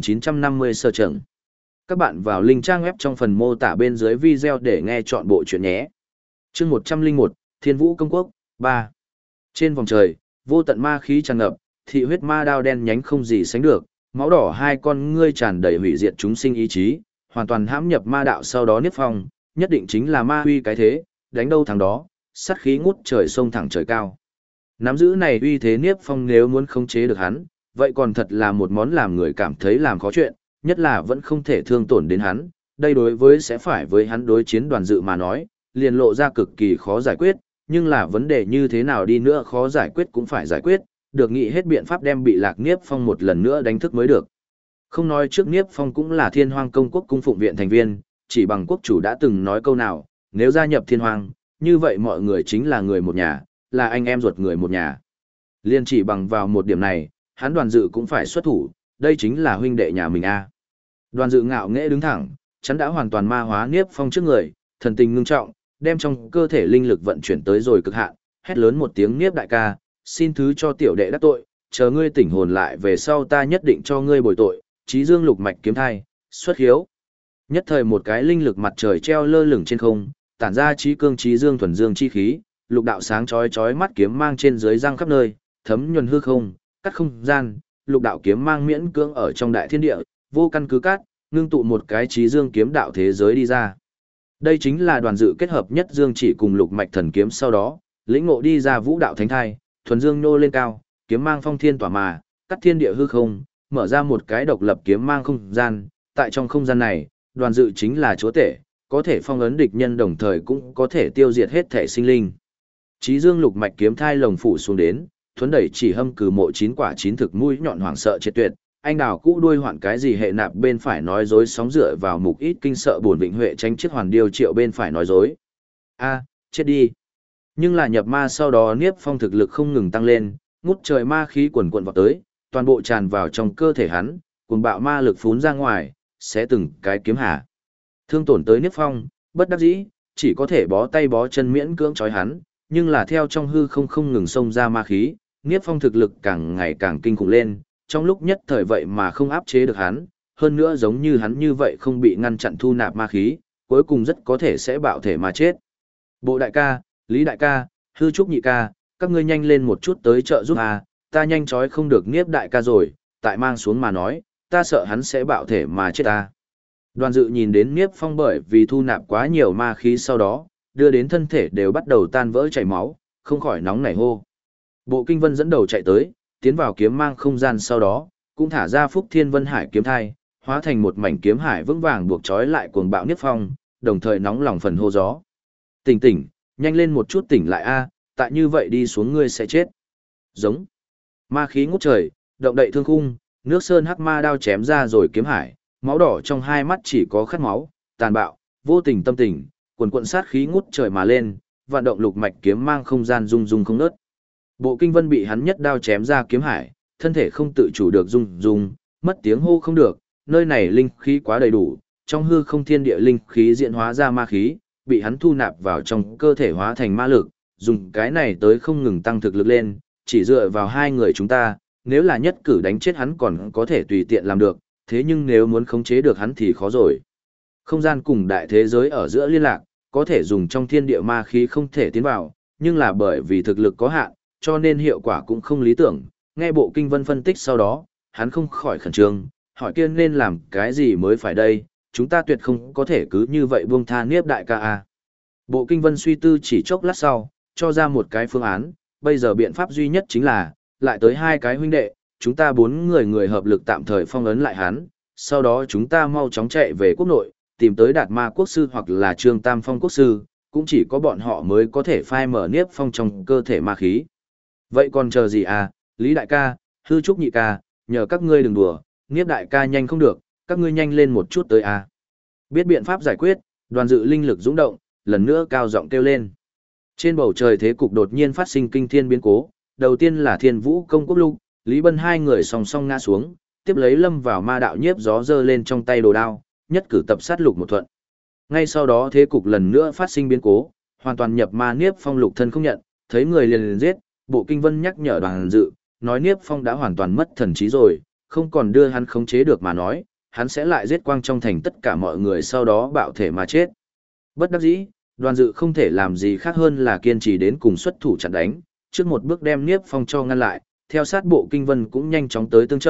Speaker 1: 2950 Sở Trần. Các bạn vào link trang web trong phần mô tả bên dưới video để nghe chọn bộ chuyện nhé. Chương 101, Thiên Vũ Công Quốc, 3. Trên vòng trời, vô tận ma khí tràn ngập, thị huyết ma đao đen nhánh không gì sánh được, máu đỏ hai con ngươi tràn đầy hủy diệt chúng sinh ý chí, hoàn toàn hãm nhập ma đạo sau đó Niếp Phong, nhất định chính là ma huy cái thế, đánh đâu thắng đó, sát khí ngút trời sông thẳng trời cao. Nắm giữ này uy thế Niếp Phong nếu muốn khống chế được hắn, vậy còn thật là một món làm người cảm thấy làm khó chuyện, nhất là vẫn không thể thương tổn đến hắn, đây đối với sẽ phải với hắn đối chiến Đoàn Dự mà nói, liền lộ ra cực kỳ khó giải quyết, nhưng là vấn đề như thế nào đi nữa khó giải quyết cũng phải giải quyết, được nghĩ hết biện pháp đem bị Lạc Niếp Phong một lần nữa đánh thức mới được. Không nói trước Niếp Phong cũng là Thiên Hoang Công Quốc cung phụng viện thành viên, chỉ bằng quốc chủ đã từng nói câu nào, nếu gia nhập Thiên Hoang, như vậy mọi người chính là người một nhà, là anh em ruột người một nhà. Liên chỉ bằng vào một điểm này, hắn Đoàn Dự cũng phải xuất thủ, đây chính là huynh đệ nhà mình a. Đoàn Dự ngạo nghễ đứng thẳng, chắn đã hoàn toàn ma hóa Niếp Phong trước người, thần tình ngưng trọng, đem trong cơ thể linh lực vận chuyển tới rồi cực hạn, hét lớn một tiếng Niếp đại ca, xin thứ cho tiểu đệ đắc tội, chờ ngươi tỉnh hồn lại về sau ta nhất định cho ngươi bồi tội, Chí Dương lục mạch kiếm thai, xuất hiếu. Nhất thời một cái linh lực mặt trời treo lơ lửng trên không, tản ra chí cương chí dương thuần dương chi khí, lục đạo sáng chói chói mắt kiếm mang trên dưới răng khắp nơi, thấm nhuần hư không, cắt không gian, lục đạo kiếm mang miễn cưỡng ở trong đại thiên địa, vô căn cứ cát, ngưng tụ một cái chí dương kiếm đạo thế giới đi ra. Đây chính là Đoàn Dự kết hợp nhất dương chỉ cùng lục mạch thần kiếm sau đó, lĩnh ngộ đi ra vũ đạo thánh thai, thuần dương nô lên cao, kiếm mang phong thiên tỏa mà, cắt thiên địa hư không, mở ra một cái độc lập kiếm mang không gian, tại trong không gian này, Đoàn Dự chính là chúa tể, có thể phong ấn địch nhân đồng thời cũng có thể tiêu diệt hết thể sinh linh. Chí Dương lục mạch kiếm thai lồng phủ xuống đến, thuấn đẩy chỉ hâm cừ mộ 9 quả 9 thực mũi nhọn hoảng sợ triệt tuyệt, anh đào cũ đuôi hoạn cái gì hệ nạp bên phải nói dối sóng dựa vào mục ít kinh sợ buồn vịnh huệ tránh chiếc hoàn điêu triệu bên phải nói dối. A, chết đi. Nhưng là nhập ma sau đó Niếp Phong thực lực không ngừng tăng lên, ngút trời ma khí quần quần vọt tới, toàn bộ tràn vào trong cơ thể hắn, cuồng bạo ma lực phún ra ngoài, sẽ từng cái kiếm hạ. Thương tổn tới Niếp Phong, bất đắc dĩ, chỉ có thể bó tay bó chân miễn cưỡng trói hắn, nhưng là theo trong hư không ngừng xông ra ma khí, Niếp Phong thực lực càng ngày càng kinh khủng lên, trong lúc nhất thời vậy mà không áp chế được hắn, hơn nữa giống như hắn như vậy không bị ngăn chặn thu nạp ma khí, cuối cùng rất có thể sẽ bạo thể mà chết. Bộ đại ca, Lý đại ca, Hư Trúc nhị ca, các ngươi nhanh lên một chút tới trợ giúp à, ta nhanh chói không được Niếp đại ca rồi, tại mang xuống mà nói, ta sợ hắn sẽ bạo thể mà chết ta. Đoàn Dự nhìn đến Niếp Phong bởi vì thu nạp quá nhiều ma khí sau đó, đưa đến thân thể đều bắt đầu tan vỡ chảy máu, không khỏi nóng nảy hô. Bộ Kinh Vân dẫn đầu chạy tới, tiến vào kiếm mang không gian sau đó, cũng thả ra Phúc Thiên Vân Hải kiếm thai, hóa thành một mảnh kiếm hải vững vàng buộc trói lại cuồng bạo Niếp Phong, đồng thời nóng lòng phần hô gió. Tỉnh tỉnh, nhanh lên một chút tỉnh lại a, tại như vậy đi xuống ngươi sẽ chết. Giống. Ma khí ngút trời, động đậy thương khung, nước sơn hắc ma đao chém ra rồi kiếm hải, máu đỏ trong hai mắt chỉ có khát máu, tàn bạo, vô tình tâm tình, quần quận sát khí ngút trời mà lên, vận động lục mạch kiếm mang không gian rung rung không ngớt. Bộ Kinh Vân bị hắn nhất đao chém ra kiếm hải, thân thể không tự chủ được rung rung, mất tiếng hô không được, nơi này linh khí quá đầy đủ, trong hư không thiên địa linh khí diễn hóa ra ma khí, bị hắn thu nạp vào trong cơ thể hóa thành ma lực, dùng cái này tới không ngừng tăng thực lực lên, chỉ dựa vào hai người chúng ta, nếu là nhất cử đánh chết hắn còn có thể tùy tiện làm được, thế nhưng nếu muốn khống chế được hắn thì khó rồi. Không gian cùng đại thế giới ở giữa liên lạc, có thể dùng trong thiên địa ma khí không thể tiến vào, nhưng là bởi vì thực lực có hạn, cho nên hiệu quả cũng không lý tưởng. Nghe Bộ Kinh Vân phân tích sau đó, hắn không khỏi khẩn trương, hỏi kia nên làm cái gì mới phải đây, chúng ta tuyệt không có thể cứ như vậy buông tha Niếp đại ca a. Bộ Kinh Vân suy tư chỉ chốc lát sau, cho ra một cái phương án, bây giờ biện pháp duy nhất chính là, lại tới hai cái huynh đệ, chúng ta 4 người hợp lực tạm thời phong ấn lại hắn, sau đó chúng ta mau chóng chạy về quốc nội, tìm tới Đạt Ma quốc sư hoặc là Trương Tam Phong quốc sư, cũng chỉ có bọn họ mới có thể phai mở Niếp Phong trong cơ thể ma khí. Vậy còn chờ gì à, Lý đại ca, Hư Trúc nhị ca, nhờ các ngươi đừng đùa, Niếp đại ca nhanh không được, các ngươi nhanh lên một chút tới à. Biết biện pháp giải quyết, Đoàn Dự linh lực dũng động, lần nữa cao giọng kêu lên. Trên bầu trời thế cục đột nhiên phát sinh kinh thiên biến cố, đầu tiên là Thiên Vũ Công Quốc Lục, Lý Bân hai người song song ngã xuống, tiếp lấy lâm vào ma đạo nhiếp gió giơ lên trong tay đồ đao, nhất cử tập sát Lục Một Thuận. Ngay sau đó thế cục lần nữa phát sinh biến cố, hoàn toàn nhập ma Niếp Phong Lục thân không nhận, thấy người liền giết, Bộ Kinh Vân nhắc nhở Đoàn Dự, nói Niếp Phong đã hoàn toàn mất thần trí rồi, không còn đưa hắn khống chế được mà nói, hắn sẽ lại giết quang trong thành tất cả mọi người sau đó bạo thể mà chết. Bất đắc dĩ, Đoàn Dự không thể làm gì khác hơn là kiên trì đến cùng xuất thủ chặn đánh, trước một bước đem Niếp Phong cho ngăn lại, theo sát Bộ Kinh Vân cũng nhanh chóng tới tương trợ,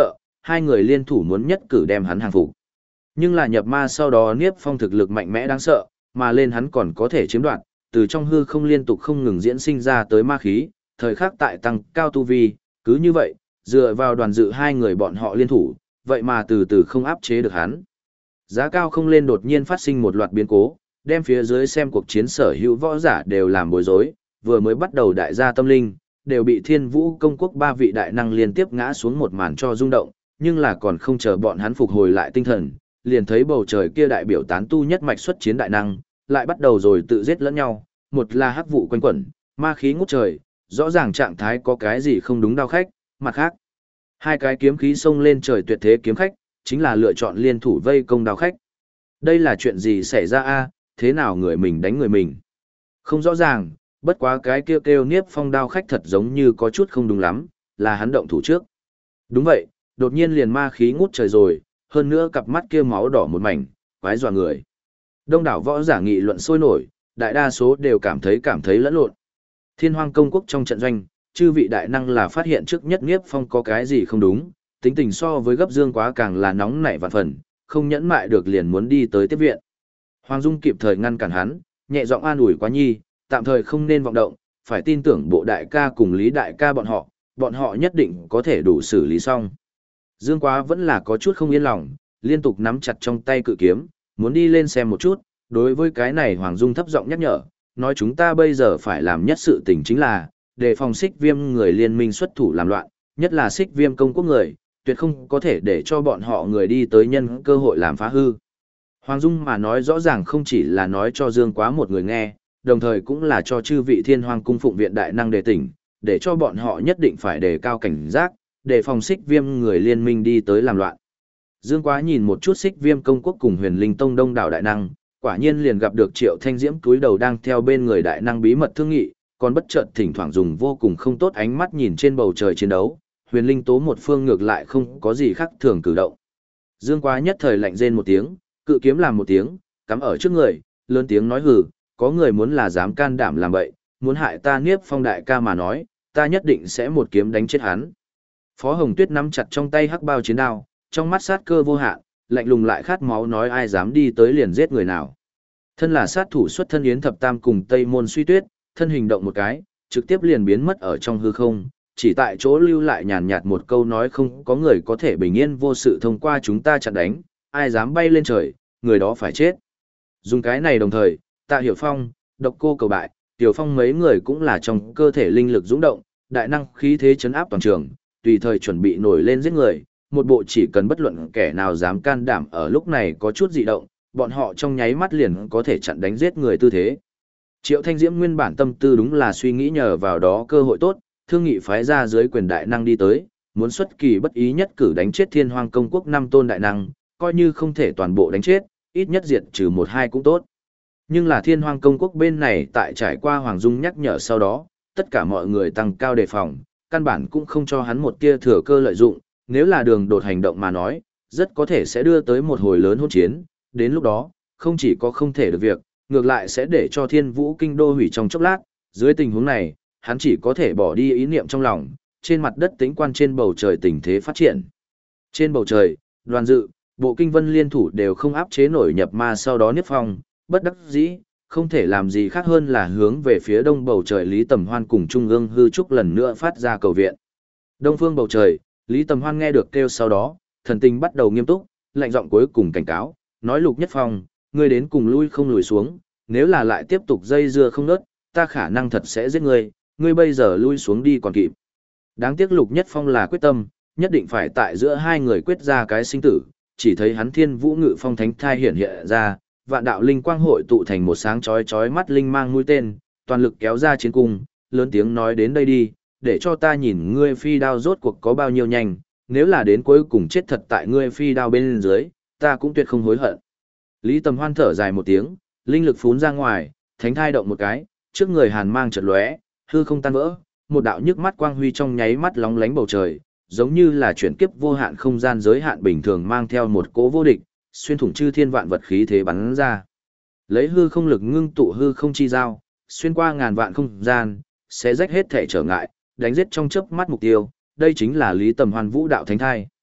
Speaker 1: hai người liên thủ muốn nhất cử đem hắn hàng phục. Nhưng là nhập ma sau đó Niếp Phong thực lực mạnh mẽ đáng sợ, mà lên hắn còn có thể chiếm đoạt, từ trong hư không liên tục không ngừng diễn sinh ra tới ma khí, thời khắc tại tăng cao tu vi, cứ như vậy, dựa vào đoàn dự hai người bọn họ liên thủ, vậy mà từ từ không áp chế được hắn. Giá cao không lên đột nhiên phát sinh một loạt biến cố, đem phía dưới xem cuộc chiến sở hữu võ giả đều làm bối rối, vừa mới bắt đầu đại gia tâm linh, đều bị Thiên Vũ công quốc ba vị đại năng liên tiếp ngã xuống một màn cho rung động, nhưng là còn không chờ bọn hắn phục hồi lại tinh thần, liền thấy bầu trời kia đại biểu tán tu nhất mạch xuất chiến đại năng, lại bắt đầu rồi tự giết lẫn nhau, một là hắc vụ quanh quẩn, ma khí ngút trời, rõ ràng trạng thái có cái gì không đúng đao khách, mặt khác, hai cái kiếm khí xông lên trời tuyệt thế kiếm khách, chính là lựa chọn liên thủ vây công đao khách. Đây là chuyện gì xảy ra a? Thế nào người mình đánh người mình? Không rõ ràng, bất quá cái kêu Niếp Phong đao khách thật giống như có chút không đúng lắm, là hắn động thủ trước. Đúng vậy, đột nhiên liền ma khí ngút trời rồi, hơn nữa cặp mắt kia máu đỏ một mảnh, quái dọa người. Đông đảo võ giả nghị luận sôi nổi, đại đa số đều cảm thấy lẫn lộn. Thiên Hoang công quốc trong trận doanh, chư vị đại năng là phát hiện trước nhất Niếp Phong có cái gì không đúng, tính tình so với gấp dương quá càng là nóng nảy vạn phần, không nhẫn mại được liền muốn đi tới tiếp viện. Hoàng Dung kịp thời ngăn cản hắn, nhẹ giọng an ủi Quá Nhi, tạm thời không nên vọng động, phải tin tưởng bộ đại ca cùng Lý đại ca bọn họ nhất định có thể đủ xử lý xong. Dương Quá vẫn là có chút không yên lòng, liên tục nắm chặt trong tay cự kiếm, muốn đi lên xem một chút, đối với cái này Hoàng Dung thấp giọng nhắc nhở, nói chúng ta bây giờ phải làm nhất sự tình chính là, đề phòng Xích Viêm người liên minh xuất thủ làm loạn, nhất là Xích Viêm công quốc người, tuyệt không có thể để cho bọn họ người đi tới nhân cơ hội làm phá hư. Hoàng Dung mà nói rõ ràng không chỉ là nói cho Dương Quá một người nghe, đồng thời cũng là cho chư vị Thiên Hoang cung phụng viện đại năng đề tỉnh, để cho bọn họ nhất định phải đề cao cảnh giác, để phòng Xích Viêm người liên minh đi tới làm loạn. Dương Quá nhìn một chút Xích Viêm công quốc cùng Huyền Linh tông đông đảo đại năng, quả nhiên liền gặp được Triệu Thanh Diễm cúi đầu đang theo bên người đại năng bí mật thương nghị, còn bất chợt thỉnh thoảng dùng vô cùng không tốt ánh mắt nhìn trên bầu trời chiến đấu, Huyền Linh tố một phương ngược lại không có gì khác thường cử động. Dương Quá nhất thời lạnh rên một tiếng, cự kiếm làm một tiếng, cắm ở trước người, lớn tiếng nói hừ, có người muốn là dám can đảm làm bậy, muốn hại ta Niếp Phong đại ca mà nói, ta nhất định sẽ một kiếm đánh chết hắn. Phó Hồng Tuyết nắm chặt trong tay hắc bao chiến đao, trong mắt sát cơ vô hạn, lạnh lùng lại khát máu nói ai dám đi tới liền giết người nào. Thân là sát thủ xuất thân Yến Thập Tam cùng Tây Môn Suy Tuyết, thân hình động một cái, trực tiếp liền biến mất ở trong hư không, chỉ tại chỗ lưu lại nhàn nhạt một câu nói không có người có thể bình yên vô sự thông qua chúng ta chặn đánh, ai dám bay lên trời, người đó phải chết. Dùng cái này đồng thời, Tạ Hiểu Phong, Độc Cô Cầu Bại, Tiểu Phong mấy người cũng là trong cơ thể linh lực dũng động, đại năng khí thế chấn áp toàn trường, tùy thời chuẩn bị nổi lên giết người, một bộ chỉ cần bất luận kẻ nào dám can đảm ở lúc này có chút dị động, bọn họ trong nháy mắt liền có thể chặn đánh giết người tư thế. Triệu Thanh Diễm nguyên bản tâm tư đúng là suy nghĩ nhờ vào đó cơ hội tốt, thương nghị phái ra dưới quyền đại năng đi tới, muốn xuất kỳ bất ý nhất cử đánh chết Thiên Hoang công quốc 5 tôn đại năng, coi như không thể toàn bộ đánh chết, ít nhất diệt trừ 1-2 cũng tốt. Nhưng là Thiên Hoang công quốc bên này tại trải qua Hoàng Dung nhắc nhở sau đó, tất cả mọi người tăng cao đề phòng, căn bản cũng không cho hắn một tia thừa cơ lợi dụng, nếu là đường đột hành động mà nói, rất có thể sẽ đưa tới một hồi lớn hỗn chiến, đến lúc đó, không chỉ có không thể được việc, ngược lại sẽ để cho Thiên Vũ kinh đô hủy trong chốc lát, dưới tình huống này, hắn chỉ có thể bỏ đi ý niệm trong lòng, trên mặt đất tính quan trên bầu trời tình thế phát triển. Trên bầu trời, Đoàn Dự, Bộ Kinh Vân liên thủ đều không áp chế nổi nhập ma sau đó Niếp Phong, bất đắc dĩ, không thể làm gì khác hơn là hướng về phía đông bầu trời Lý Tầm Hoan cùng Trung ương hư trúc lần nữa phát ra cầu viện. Đông phương bầu trời, Lý Tầm Hoan nghe được kêu sau đó, thần tình bắt đầu nghiêm túc, lạnh giọng cuối cùng cảnh cáo, nói Lục Nhất Phong, ngươi đến cùng lui không lùi xuống, nếu là lại tiếp tục dây dưa không nớt, ta khả năng thật sẽ giết ngươi, ngươi bây giờ lui xuống đi còn kịp. Đáng tiếc Lục Nhất Phong là quyết tâm, nhất định phải tại giữa hai người quyết ra cái sinh tử, chỉ thấy hắn Thiên Vũ Ngự Phong Thánh Thai hiện hiện ra, vạn đạo linh quang hội tụ thành một sáng chói chói mắt linh mang mũi tên, toàn lực kéo ra chiến cung, lớn tiếng nói đến đây đi, để cho ta nhìn ngươi phi đao rốt cuộc có bao nhiêu nhanh, nếu là đến cuối cùng chết thật tại ngươi phi đao bên dưới, ta cũng tuyệt không hối hận. Lý Tầm Hoan thở dài một tiếng, linh lực phún ra ngoài, thánh thai động một cái, trước người hàn mang chợt lóe, hư không tan vỡ, một đạo nhức mắt quang huy trong nháy mắt lóng lánh bầu trời, giống như là chuyển kiếp vô hạn không gian giới hạn bình thường mang theo một cỗ vô địch, xuyên thủng chư thiên vạn vật khí thế bắn ra. Lấy hư không lực ngưng tụ hư không chi giao, xuyên qua ngàn vạn không gian, sẽ rách hết thể trở ngại, đánh giết trong chớp mắt mục tiêu, đây chính là Lý Tầm Hoan Vũ đạo thánh thai.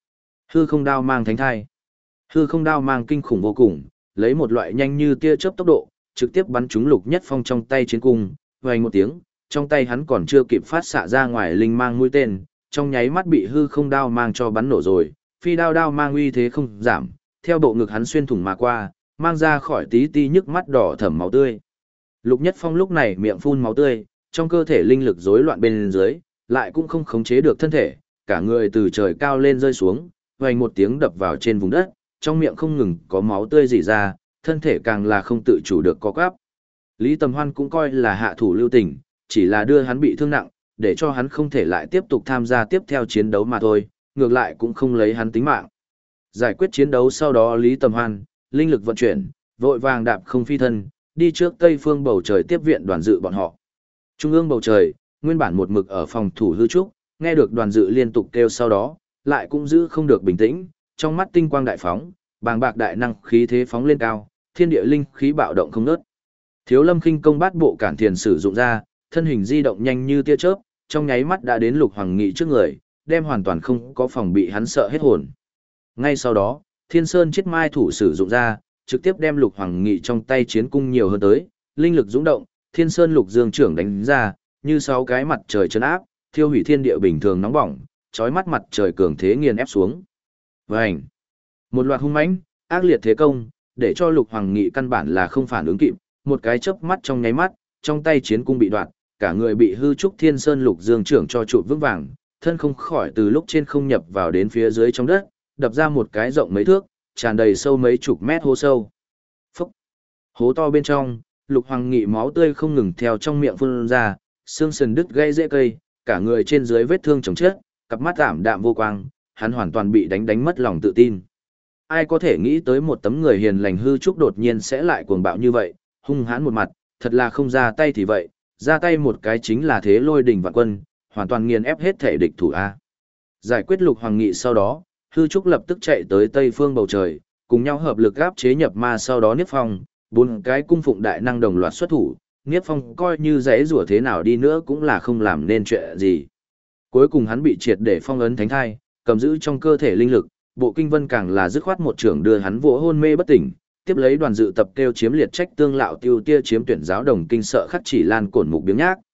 Speaker 1: Hư không đao mang thánh thai. Hư không đao mang kinh khủng vô cùng, lấy một loại nhanh như tia chớp tốc độ, trực tiếp bắn trúng Lục Nhất Phong trong tay chiến cung, vang một tiếng, trong tay hắn còn chưa kịp phát xạ ra ngoài linh mang mũi tên, trong nháy mắt bị hư không đao mang cho bắn nổ rồi, phi đao đao mang uy thế không giảm, theo bộ ngực hắn xuyên thủng mà qua, mang ra khỏi tí ti nhức mắt đỏ thẫm máu tươi. Lục Nhất Phong lúc này miệng phun máu tươi, trong cơ thể linh lực rối loạn bên dưới, lại cũng không khống chế được thân thể, cả người từ trời cao lên rơi xuống, vang một tiếng đập vào trên vùng đất, trong miệng không ngừng có máu tươi rỉ ra, thân thể càng là không tự chủ được co quắp. Lý Tầm Hoan cũng coi là hạ thủ lưu tình, chỉ là đưa hắn bị thương nặng, để cho hắn không thể lại tiếp tục tham gia tiếp theo chiến đấu mà thôi, ngược lại cũng không lấy hắn tính mạng. Giải quyết chiến đấu sau đó Lý Tầm Hoan, linh lực vận chuyển, vội vàng đạp không phi thân, đi trước tây phương bầu trời tiếp viện đoàn dự bọn họ. Trung ương bầu trời, nguyên bản một mực ở phòng thủ hư trúc, nghe được đoàn dự liên tục kêu sau đó, lại cũng giữ không được bình tĩnh, trong mắt tinh quang đại phóng, bàng bạc đại năng khí thế phóng lên cao, thiên địa linh khí bạo động không ngớt. Thiếu Lâm khinh công bát bộ cản thiền sử dụng ra, thân hình di động nhanh như tia chớp, trong nháy mắt đã đến Lục Hoàng Nghị trước người, đem hoàn toàn không có phòng bị hắn sợ hết hồn. Ngay sau đó, Thiên Sơn Chiết Mai thủ sử dụng ra, trực tiếp đem Lục Hoàng Nghị trong tay chiến cung nhiều hơn tới, linh lực dũng động, Thiên Sơn Lục Dương trưởng đánh ra, như sáu cái mặt trời chấn áp, thiêu hủy thiên địa bình thường nóng bỏng, chói mắt mặt trời cường thế nghiền ép xuống. Vành. Một loạt hung mãnh, ác liệt thế công, để cho Lục Hoàng Nghị căn bản là không phản ứng kịp, một cái chớp mắt trong nháy mắt, trong tay chiến cung bị đoạt, cả người bị hư trúc Thiên Sơn Lục Dương trưởng cho trụ vững vàng, thân không khỏi từ lúc trên không nhập vào đến phía dưới trong đất, đập ra một cái rộng mấy thước, tràn đầy sâu mấy chục mét hố sâu. Phốc. Hố to bên trong, Lục Hoàng Nghị máu tươi không ngừng theo trong miệng phun ra, xương sườn đứt gãy rễ cây, cả người trên dưới vết thương chồng chết, cặp mắt ảm đạm vô quang, hắn hoàn toàn bị đánh mất lòng tự tin. Ai có thể nghĩ tới một tấm người hiền lành hư trúc đột nhiên sẽ lại cuồng bạo như vậy, hung hãn một mặt, thật là không ra tay thì vậy, ra tay một cái chính là thế lôi đỉnh vạn quân, hoàn toàn nghiền ép hết thể địch thủ A. Giải quyết Lục Hoàng Nghị sau đó, hư trúc lập tức chạy tới tây phương bầu trời, cùng nhau hợp lực áp chế nhập ma sau đó Niếp Phong, bốn cái cung phụng đại năng đồng loạt xuất thủ, Niếp Phong coi như dễ rủa thế nào đi nữa cũng là không làm nên chuyện gì. Cuối cùng hắn bị triệt để phong ấn thánh thai, cầm giữ trong cơ thể linh lực, Bộ Kinh Vân càng là dứt khoát một trưởng đưa hắn vỗ hôn mê bất tỉnh, tiếp lấy đoàn dự tập kêu chiếm liệt trách tương lạo tiêu tia chiếm tuyển giáo đồng kinh sợ khắc chỉ lan cổn mục biếng nhác.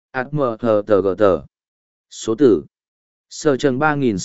Speaker 1: ATMHTGT. Số tử. Sơ trần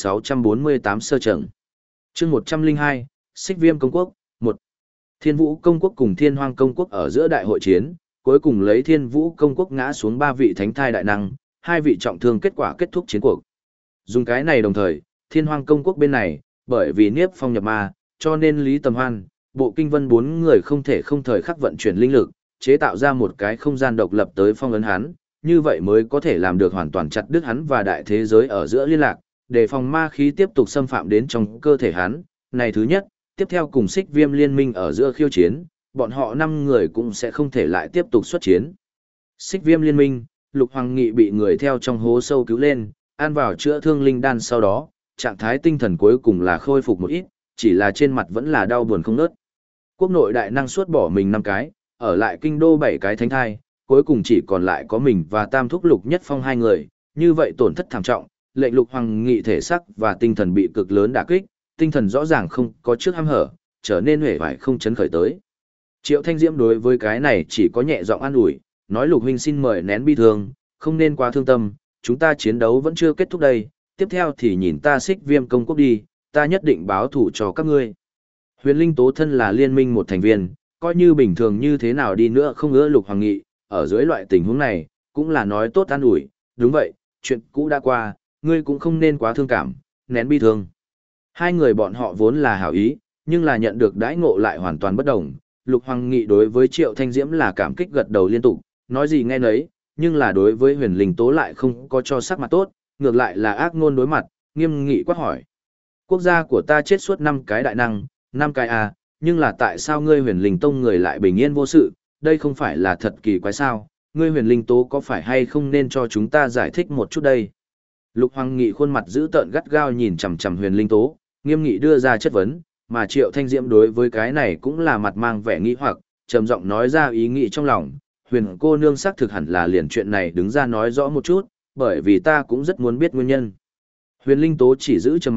Speaker 1: 3648 sơ trần. Chương 102, Xích Viêm Công Quốc, 1. Thiên Vũ Công Quốc cùng Thiên Hoang Công Quốc ở giữa đại hội chiến, cuối cùng lấy Thiên Vũ Công Quốc ngã xuống 3 vị thánh thai đại năng, 2 vị trọng thương kết quả kết thúc chiến cuộc. Dùng cái này đồng thời, Thiên Hoang Công Quốc bên này, bởi vì Niếp Phong nhập ma, cho nên Lý Tầm Hoan, Bộ Kinh Vân 4 người không thể không thời khắc vận chuyển linh lực, chế tạo ra một cái không gian độc lập tới phong ấn hắn, như vậy mới có thể làm được hoàn toàn chặt đứt hắn và đại thế giới ở giữa liên lạc, để phòng ma khí tiếp tục xâm phạm đến trong cơ thể hắn. Này thứ nhất, tiếp theo cùng Xích Viêm liên minh ở giữa khiêu chiến, bọn họ 5 người cũng sẽ không thể lại tiếp tục xuất chiến. Xích Viêm liên minh, Lục Hoàng Nghị bị người theo trong hố sâu cứu lên, ăn vào chữa thương linh đan sau đó, trạng thái tinh thần cuối cùng là khôi phục một ít, chỉ là trên mặt vẫn là đau buồn không ngớt. Quốc nội đại năng suốt bỏ mình 5 cái, ở lại kinh đô 7 cái thánh thai, cuối cùng chỉ còn lại có mình và Tam Thúc Lục Nhất Phong 2 người, như vậy tổn thất thảm trọng, lệnh Lục Hoàng Nghị thể sắc và tinh thần bị cực lớn đả kích, tinh thần rõ ràng không có trước hăm hở, trở nên huệ vải không chấn khởi tới. Triệu Thanh Diễm đối với cái này chỉ có nhẹ giọng an ủi, nói Lục huynh xin mời nén bi thương, không nên quá thương tâm, chúng ta chiến đấu vẫn chưa kết thúc đây, tiếp theo thì nhìn ta Xích Viêm Công Quốc đi, ta nhất định báo thủ cho các ngươi. Huyền Linh Tố thân là liên minh một thành viên, coi như bình thường như thế nào đi nữa không ưa Lục Hoàng Nghị, ở dưới loại tình huống này, cũng là nói tốt an ủi, đúng vậy, chuyện cũ đã qua, ngươi cũng không nên quá thương cảm, nén bi thương. Hai người bọn họ vốn là hảo ý, nhưng là nhận được đãi ngộ lại hoàn toàn bất đồng. Lục Hoàng Nghị đối với Triệu Thanh Diễm là cảm kích gật đầu liên tục, nói gì nghe nấy, nhưng là đối với Huyền Linh Tố lại không có cho sắc mặt tốt, ngược lại là ác ngôn đối mặt, nghiêm nghị quát hỏi. Quốc gia của ta chết suốt 5 cái đại năng, 5 cái à, nhưng là tại sao ngươi Huyền Linh Tông người lại bình yên vô sự, đây không phải là thật kỳ quái sao, ngươi Huyền Linh Tố có phải hay không nên cho chúng ta giải thích một chút đây. Lục Hoàng Nghị khuôn mặt dữ tợn gắt gao nhìn chằm chằm Huyền Linh Tố, nghiêm nghị đưa ra chất vấn, mà Triệu Thanh Diễm đối với cái này cũng là mặt mang vẻ nghi hoặc, trầm giọng nói ra ý nghĩ trong lòng, Huyền cô nương xác thực hẳn là liền chuyện này đứng ra nói rõ một chút, bởi vì ta cũng rất muốn biết nguyên nhân. Huyền Linh Tố chỉ giữ trầm mặc,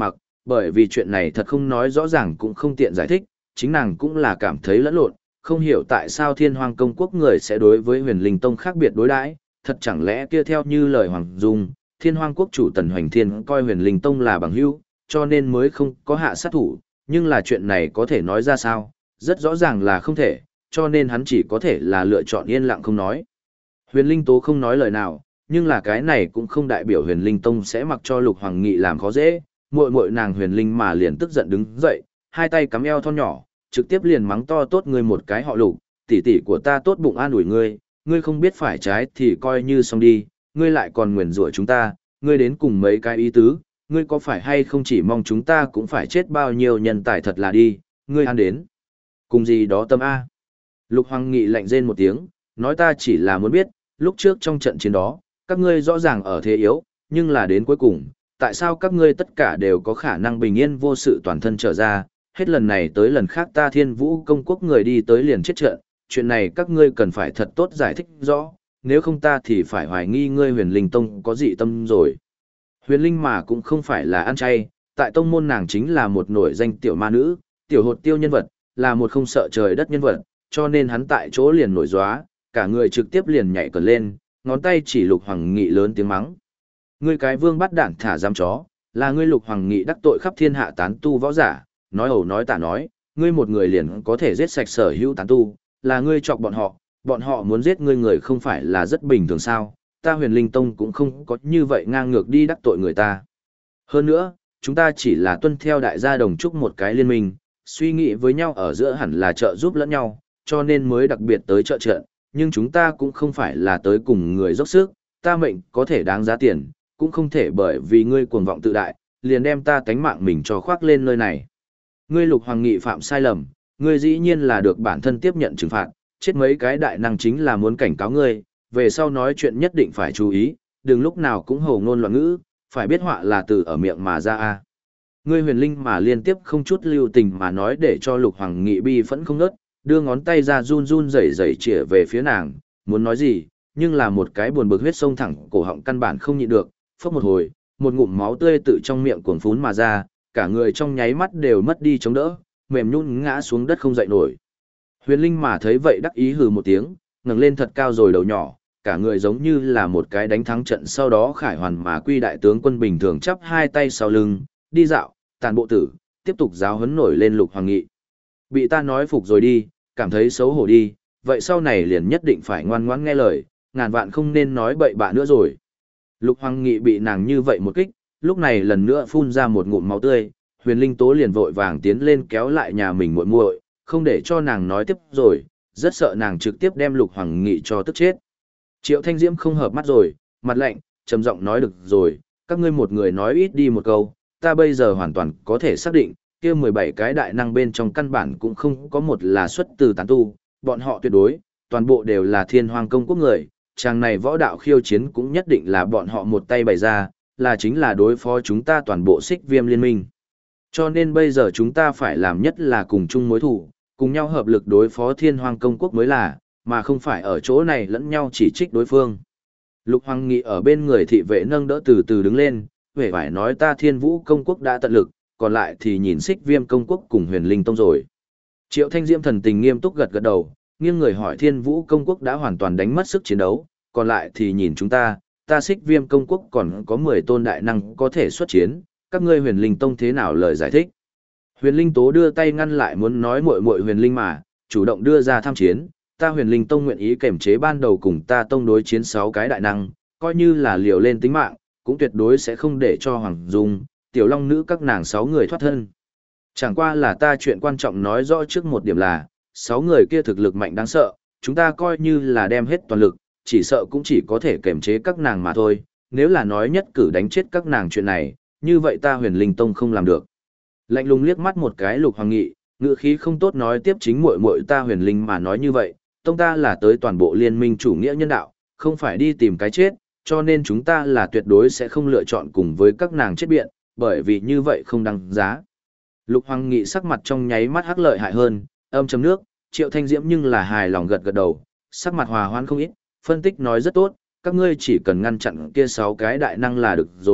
Speaker 1: bởi vì chuyện này thật không nói rõ ràng cũng không tiện giải thích, chính nàng cũng là cảm thấy lẫn lộn, không hiểu tại sao Thiên Hoang công quốc người sẽ đối với Huyền Linh Tông khác biệt đối đãi, thật chẳng lẽ kia theo như lời Hoàng Dung, Thiên Hoang quốc chủ Tần Hoành Thiên coi Huyền Linh Tông là bằng hữu, cho nên mới không có hạ sát thủ, nhưng là chuyện này có thể nói ra sao, rất rõ ràng là không thể, cho nên hắn chỉ có thể là lựa chọn yên lặng không nói. Huyền Linh Tố không nói lời nào, nhưng là cái này cũng không đại biểu Huyền Linh Tông sẽ mặc cho Lục Hoàng Nghị làm khó dễ, muội muội nàng Huyền Linh mà liền tức giận đứng dậy, hai tay cắm eo thon nhỏ, trực tiếp liền mắng to tốt ngươi một cái họ Lục, tỷ tỷ của ta tốt bụng an ủi ngươi, ngươi không biết phải trái thì coi như xong đi, ngươi lại còn nguyền rủa chúng ta, ngươi đến cùng mấy cái ý tứ, ngươi có phải hay không chỉ mong chúng ta cũng phải chết bao nhiêu nhân tài thật là đi, ngươi ăn đến. Cùng gì đó tâm A. Lục Hoàng Nghị lạnh rên một tiếng, nói ta chỉ là muốn biết, lúc trước trong trận chiến đó, các ngươi rõ ràng ở thế yếu, nhưng là đến cuối cùng, tại sao các ngươi tất cả đều có khả năng bình yên vô sự toàn thân trở ra, hết lần này tới lần khác ta Thiên Vũ công quốc người đi tới liền chết trận, chuyện này các ngươi cần phải thật tốt giải thích rõ, nếu không ta thì phải hoài nghi ngươi Huyền Linh Tông có dị tâm rồi. Huyền Linh mà cũng không phải là ăn chay, tại tông môn nàng chính là một nổi danh tiểu ma nữ, tiểu hột tiêu nhân vật, là một không sợ trời đất nhân vật, cho nên hắn tại chỗ liền nổi gióa, cả người trực tiếp liền nhảy cờ lên, ngón tay chỉ Lục Hoàng Nghị lớn tiếng mắng. Ngươi cái vương bắt đản thả giam chó, là ngươi Lục Hoàng Nghị đắc tội khắp thiên hạ tán tu võ giả, nói ẩu nói tả nói, ngươi một người liền có thể giết sạch sở hữu tán tu, là ngươi chọc bọn họ muốn giết ngươi người không phải là rất bình thường sao, ta Huyền Linh Tông cũng không có như vậy ngang ngược đi đắc tội người ta. Hơn nữa, chúng ta chỉ là tuân theo đại gia đồng chúc một cái liên minh, suy nghĩ với nhau ở giữa hẳn là trợ giúp lẫn nhau, cho nên mới đặc biệt tới trợ trận, nhưng chúng ta cũng không phải là tới cùng người dốc sức, ta mệnh có thể đáng giá tiền, cũng không thể bởi vì ngươi cuồng vọng tự đại, liền đem ta tánh mạng mình cho khoác lên nơi này. Ngươi Lục Hoàng Nghị phạm sai lầm, ngươi dĩ nhiên là được bản thân tiếp nhận trừng phạt, chết mấy cái đại năng chính là muốn cảnh cáo ngươi, về sau nói chuyện nhất định phải chú ý, đừng lúc nào cũng hồ ngôn loạn ngữ, phải biết họa là từ ở miệng mà ra a. Ngươi Huyền Linh mà liên tiếp không chút lưu tình mà nói để cho Lục Hoàng Nghị bi phẫn không ngớt, đưa ngón tay ra run run rẩy rẩy chĩa về phía nàng, muốn nói gì, nhưng là một cái buồn bực huyết sông thẳng cổ họng căn bản không nhịn được, phốc một hồi, một ngụm máu tươi tự trong miệng cuồng phún mà ra, cả người trong nháy mắt đều mất đi chống đỡ, mềm nhũn ngã xuống đất không dậy nổi. Huyền Linh mà thấy vậy đắc ý hừ một tiếng, ngẩng lên thật cao rồi đầu nhỏ, cả người giống như là một cái đánh thắng trận sau đó khải hoàn mà quy đại tướng quân bình thường chắp hai tay sau lưng, đi dạo, tàn bộ tử, tiếp tục giáo huấn nổi lên Lục Hoàng Nghị. Bị ta nói phục rồi đi, cảm thấy xấu hổ đi, vậy sau này liền nhất định phải ngoan ngoãn nghe lời, ngàn vạn không nên nói bậy bạ nữa rồi. Lục Hoàng Nghị bị nàng như vậy một kích, lúc này lần nữa phun ra một ngụm máu tươi, Huyền Linh Tố liền vội vàng tiến lên kéo lại nhà mình muội muội, không để cho nàng nói tiếp rồi, rất sợ nàng trực tiếp đem Lục Hoàng Nghị cho tức chết. Triệu Thanh Diễm không hợp mắt rồi, mặt lạnh, trầm giọng nói được rồi, các ngươi một người nói ít đi một câu, ta bây giờ hoàn toàn có thể xác định, kia 17 cái đại năng bên trong căn bản cũng không có một là xuất từ tán tu, bọn họ tuyệt đối, toàn bộ đều là Thiên Hoang công quốc người, chàng này võ đạo khiêu chiến cũng nhất định là bọn họ một tay bày ra, là chính là đối phó chúng ta toàn bộ Xích Viêm liên minh. Cho nên bây giờ chúng ta phải làm nhất là cùng chung mối thù, cùng nhau hợp lực đối phó Thiên Hoang công quốc mới là, mà không phải ở chỗ này lẫn nhau chỉ trích đối phương. Lục Hoàng Nghị ở bên người thị vệ nâng đỡ từ từ đứng lên, vẻ vải nói ta Thiên Vũ công quốc đã tận lực, còn lại thì nhìn Xích Viêm công quốc cùng Huyền Linh tông rồi. Triệu Thanh Diễm thần tình nghiêm túc gật gật đầu, nghiêng người hỏi Thiên Vũ công quốc đã hoàn toàn đánh mất sức chiến đấu, còn lại thì nhìn chúng ta Xích Viêm công quốc còn có 10 tôn đại năng có thể xuất chiến, các ngươi Huyền Linh tông thế nào lời giải thích. Huyền Linh Tố đưa tay ngăn lại muốn nói muội muội Huyền Linh mà, chủ động đưa ra tham chiến, ta Huyền Linh tông nguyện ý kềm chế ban đầu cùng ta tông đối chiến 6 cái đại năng, coi như là liều lên tính mạng, cũng tuyệt đối sẽ không để cho Hoàng Dung, Tiểu Long nữ các nàng 6 người thoát thân. Chẳng qua là ta chuyện quan trọng nói rõ trước một điểm là, 6 người kia thực lực mạnh đáng sợ, chúng ta coi như là đem hết toàn lực, chỉ sợ cũng chỉ có thể kềm chế các nàng mà thôi, nếu là nói nhất cử đánh chết các nàng chuyện này, như vậy ta Huyền Linh tông không làm được. Lạnh lùng liếc mắt một cái Lục Hoàng Nghị, ngữ khí không tốt nói tiếp chính muội muội ta Huyền Linh mà nói như vậy, tông ta là tới toàn bộ liên minh chủ nghĩa nhân đạo, không phải đi tìm cái chết, cho nên chúng ta là tuyệt đối sẽ không lựa chọn cùng với các nàng chết biện, bởi vì như vậy không đáng giá. Lục Hoàng Nghị sắc mặt trong nháy mắt hắc lợi hại hơn, âm chấm nước, Triệu Thanh Diễm nhưng là hài lòng gật gật đầu, sắc mặt hòa hoãn không ít, phân tích nói rất tốt, các ngươi chỉ cần ngăn chặn kia 6 cái đại năng là được rồi,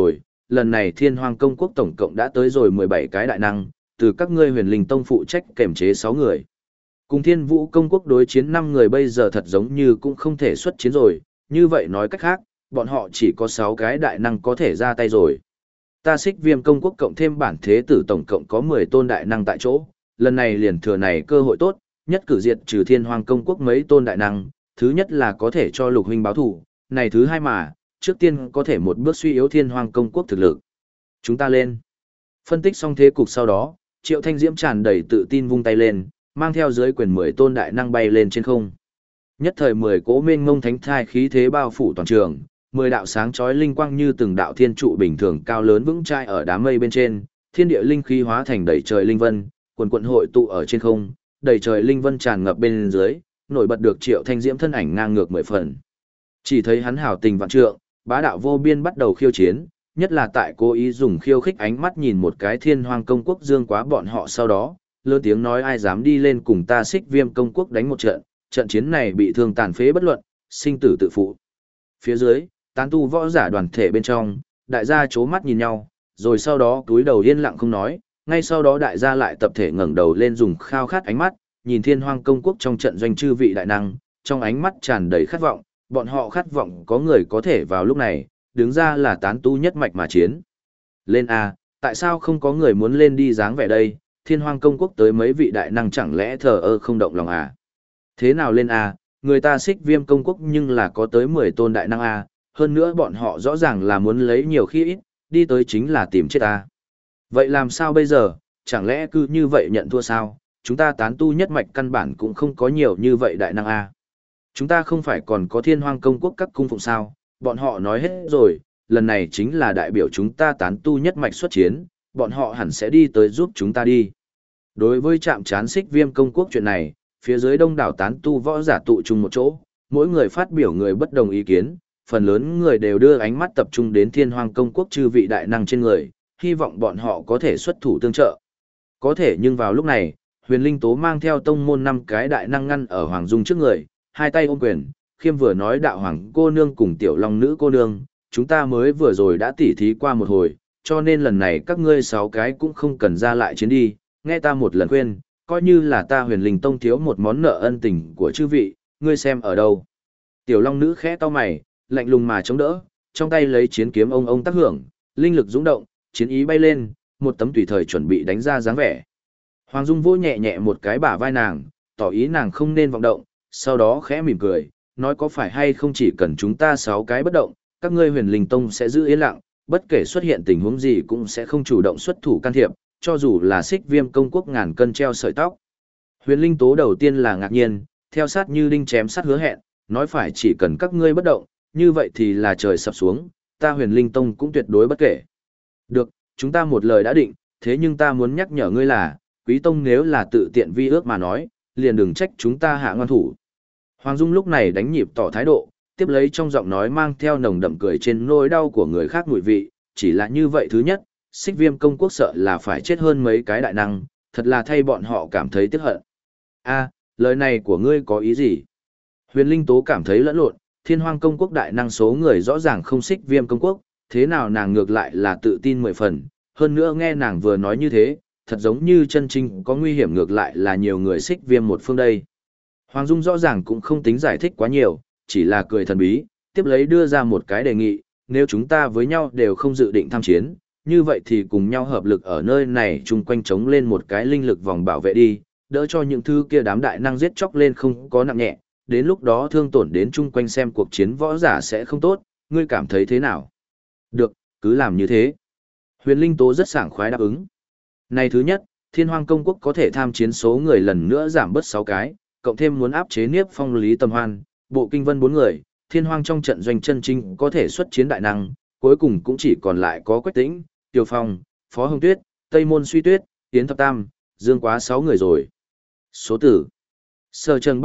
Speaker 1: lần này Thiên Hoang Công Quốc tổng cộng đã tới rồi 17 cái đại năng, từ các ngươi Huyền Linh Tông phụ trách kềm chế 6 người. Cùng Thiên Vũ Công Quốc đối chiến 5 người bây giờ thật giống như cũng không thể xuất chiến rồi, như vậy nói cách khác, bọn họ chỉ có 6 cái đại năng có thể ra tay rồi. Ta Xích Viêm Công Quốc cộng thêm bản thế tử tổng cộng có 10 tôn đại năng tại chỗ, lần này liền thừa này cơ hội tốt, nhất cử diệt trừ Thiên Hoang Công Quốc mấy tôn đại năng, thứ nhất là có thể cho Lục huynh báo thù, này thứ hai mà, trước tiên có thể một bước suy yếu Thiên Hoang Công Quốc thực lực. Chúng ta lên. Phân tích xong thế cục sau đó, Triệu Thanh Diễm tràn đầy tự tin vung tay lên, mang theo dưới quyền 10 tôn đại năng bay lên trên không. Nhất thời 10 cỗ mênh mông thánh thai khí thế bao phủ toàn trường, 10 đạo sáng chói linh quang như từng đạo thiên trụ bình thường cao lớn vững chãi ở đám mây bên trên, thiên địa linh khí hóa thành đầy trời linh vân, quần quần hội tụ ở trên không, đầy trời linh vân tràn ngập bên dưới, nổi bật được Triệu Thanh Diễm thân ảnh ngang ngược 10 phần. Chỉ thấy hắn hào tình vạn trượng, bá đạo vô biên bắt đầu khiêu chiến, nhất là tại cố ý dùng khiêu khích ánh mắt nhìn một cái Thiên Hoang Công Quốc dương quá bọn họ sau đó, lớn tiếng nói ai dám đi lên cùng ta Xích Viêm Công Quốc đánh một trận, trận chiến này bị thương tàn phế bất luận, sinh tử tự phụ. Phía dưới, tán tu võ giả đoàn thể bên trong, đại gia chố mắt nhìn nhau, rồi sau đó túi đầu yên lặng không nói, ngay sau đó đại gia lại tập thể ngẩng đầu lên dùng khao khát ánh mắt, nhìn Thiên Hoang Công Quốc trong trận doanh chư vị đại năng, trong ánh mắt tràn đầy khát vọng, bọn họ khát vọng có người có thể vào lúc này, đứng ra là tán tu nhất mạch mà chiến. Lên A, tại sao không có người muốn lên đi dáng vẻ đây, Thiên Hoang Công Quốc tới mấy vị đại năng chẳng lẽ thờ ơ không động lòng à? Thế nào lên A, người ta Xích Viêm Công Quốc nhưng là có tới 10 tôn đại năng A, hơn nữa bọn họ rõ ràng là muốn lấy nhiều khi ít, đi tới chính là tìm chết A. Vậy làm sao bây giờ, chẳng lẽ cứ như vậy nhận thua sao, chúng ta tán tu nhất mạch căn bản cũng không có nhiều như vậy đại năng A. Chúng ta không phải còn có Thiên Hoang Công Quốc các cung phụng sao, bọn họ nói hết rồi, lần này chính là đại biểu chúng ta tán tu nhất mạch xuất chiến, bọn họ hẳn sẽ đi tới giúp chúng ta đi. Đối với chạm trán Xích Viêm Công Quốc chuyện này, phía dưới đông đảo tán tu võ giả tụ chung một chỗ, mỗi người phát biểu người bất đồng ý kiến, phần lớn người đều đưa ánh mắt tập trung đến Thiên Hoang Công Quốc chư vị đại năng trên người, hy vọng bọn họ có thể xuất thủ tương trợ. Có thể nhưng vào lúc này, Huyền Linh Tố mang theo tông môn 5 cái đại năng ngăn ở Hoàng Dung trước người, hai tay ôm quyền, khiêm vừa nói đạo hoàng cô nương cùng tiểu long nữ cô nương, chúng ta mới vừa rồi đã tỉ thí qua một hồi, cho nên lần này các ngươi 6 cái cũng không cần ra lại chiến đi, nghe ta một lần khuyên, coi như là ta Huyền Linh Tông thiếu một món nợ ân tình của chư vị, ngươi xem ở đâu. Tiểu long nữ khẽ cau mày, lạnh lùng mà chống đỡ, trong tay lấy chiến kiếm ông tác hưởng, linh lực dũng động, chiến ý bay lên, một tấm tùy thời chuẩn bị đánh ra dáng vẻ. Hoàng Dung vỗ nhẹ nhẹ một cái bả vai nàng, tỏ ý nàng không nên vọng động, sau đó khẽ mỉm cười, nói có phải hay không chỉ cần chúng ta 6 cái bất động, các ngươi Huyền Linh Tông sẽ giữ yên lặng, bất kể xuất hiện tình huống gì cũng sẽ không chủ động xuất thủ can thiệp, cho dù là Xích Viêm Công Quốc ngàn cân treo sợi tóc. Huyền Linh Tố đầu tiên là ngạc nhiên, theo sát như đinh chém sắt hứa hẹn, nói phải chỉ cần các ngươi bất động, như vậy thì là trời sập xuống, ta Huyền Linh Tông cũng tuyệt đối bất kể. Được, chúng ta một lời đã định, thế nhưng ta muốn nhắc nhở ngươi là, Quý Tông nếu là tự tiện vi ước mà nói, liền đừng trách chúng ta hạ ngoan thủ. Hoàng Dung lúc này đánh nhịp tỏ thái độ, tiếp lấy trong giọng nói mang theo nồng đậm cười trên nỗi đau của người khác mùi vị, chỉ là như vậy thứ nhất, Xích Viêm Công Quốc sợ là phải chết hơn mấy cái đại năng, thật là thay bọn họ cảm thấy tiếc hận. A, lời này của ngươi có ý gì? Huyền Linh Tố cảm thấy lẫn lộn, Thiên Hoang Công Quốc đại năng số người rõ ràng không Xích Viêm Công Quốc, thế nào nàng ngược lại là tự tin 10 phần, hơn nữa nghe nàng vừa nói như thế, thật giống như chân chính có nguy hiểm ngược lại là nhiều người Xích Viêm một phương đây. Hoàng Dung rõ ràng cũng không tính giải thích quá nhiều, chỉ là cười thần bí, tiếp lấy đưa ra một cái đề nghị, nếu chúng ta với nhau đều không dự định tham chiến, như vậy thì cùng nhau hợp lực ở nơi này chung quanh chống lên một cái linh lực vòng bảo vệ đi, đỡ cho những thứ kia đám đại năng giết chóc lên không có nặng nhẹ, đến lúc đó thương tổn đến chung quanh xem cuộc chiến võ giả sẽ không tốt, ngươi cảm thấy thế nào? Được, cứ làm như thế. Huyền Linh Tố rất sảng khoái đáp ứng. Này thứ nhất, Thiên Hoang Công Quốc có thể tham chiến số người lần nữa giảm bớt 6 cái, cộng thêm muốn áp chế Niếp Phong Lý Tầm Hoan, Bộ Kinh Vân 4 người, Thiên Hoang trong trận doanh chân chính có thể xuất chiến đại năng, cuối cùng cũng chỉ còn lại có Quách Tĩnh, Tiêu Phong, Phó Hồng Tuyết, Tây Môn Suy Tuyết, Yến Thập Tam, Dương Quá 6 người rồi. Số tử. Sở Trần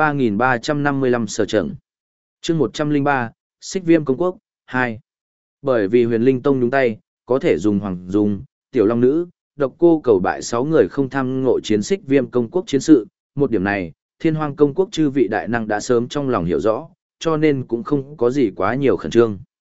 Speaker 1: 3355 Sở Trần. Chương 103, Xích Viêm Công Quốc 2. Bởi vì Huyền Linh Tông nhúng tay, có thể dùng Hoàng Dung, Tiểu Long Nữ, Độc Cô cầu bại 6 người không tham ngộ chiến Xích Viêm Công Quốc chiến sự, một điểm này, Thiên Hoang Công Quốc chư vị đại năng đã sớm trong lòng hiểu rõ, cho nên cũng không có gì quá nhiều khẩn trương.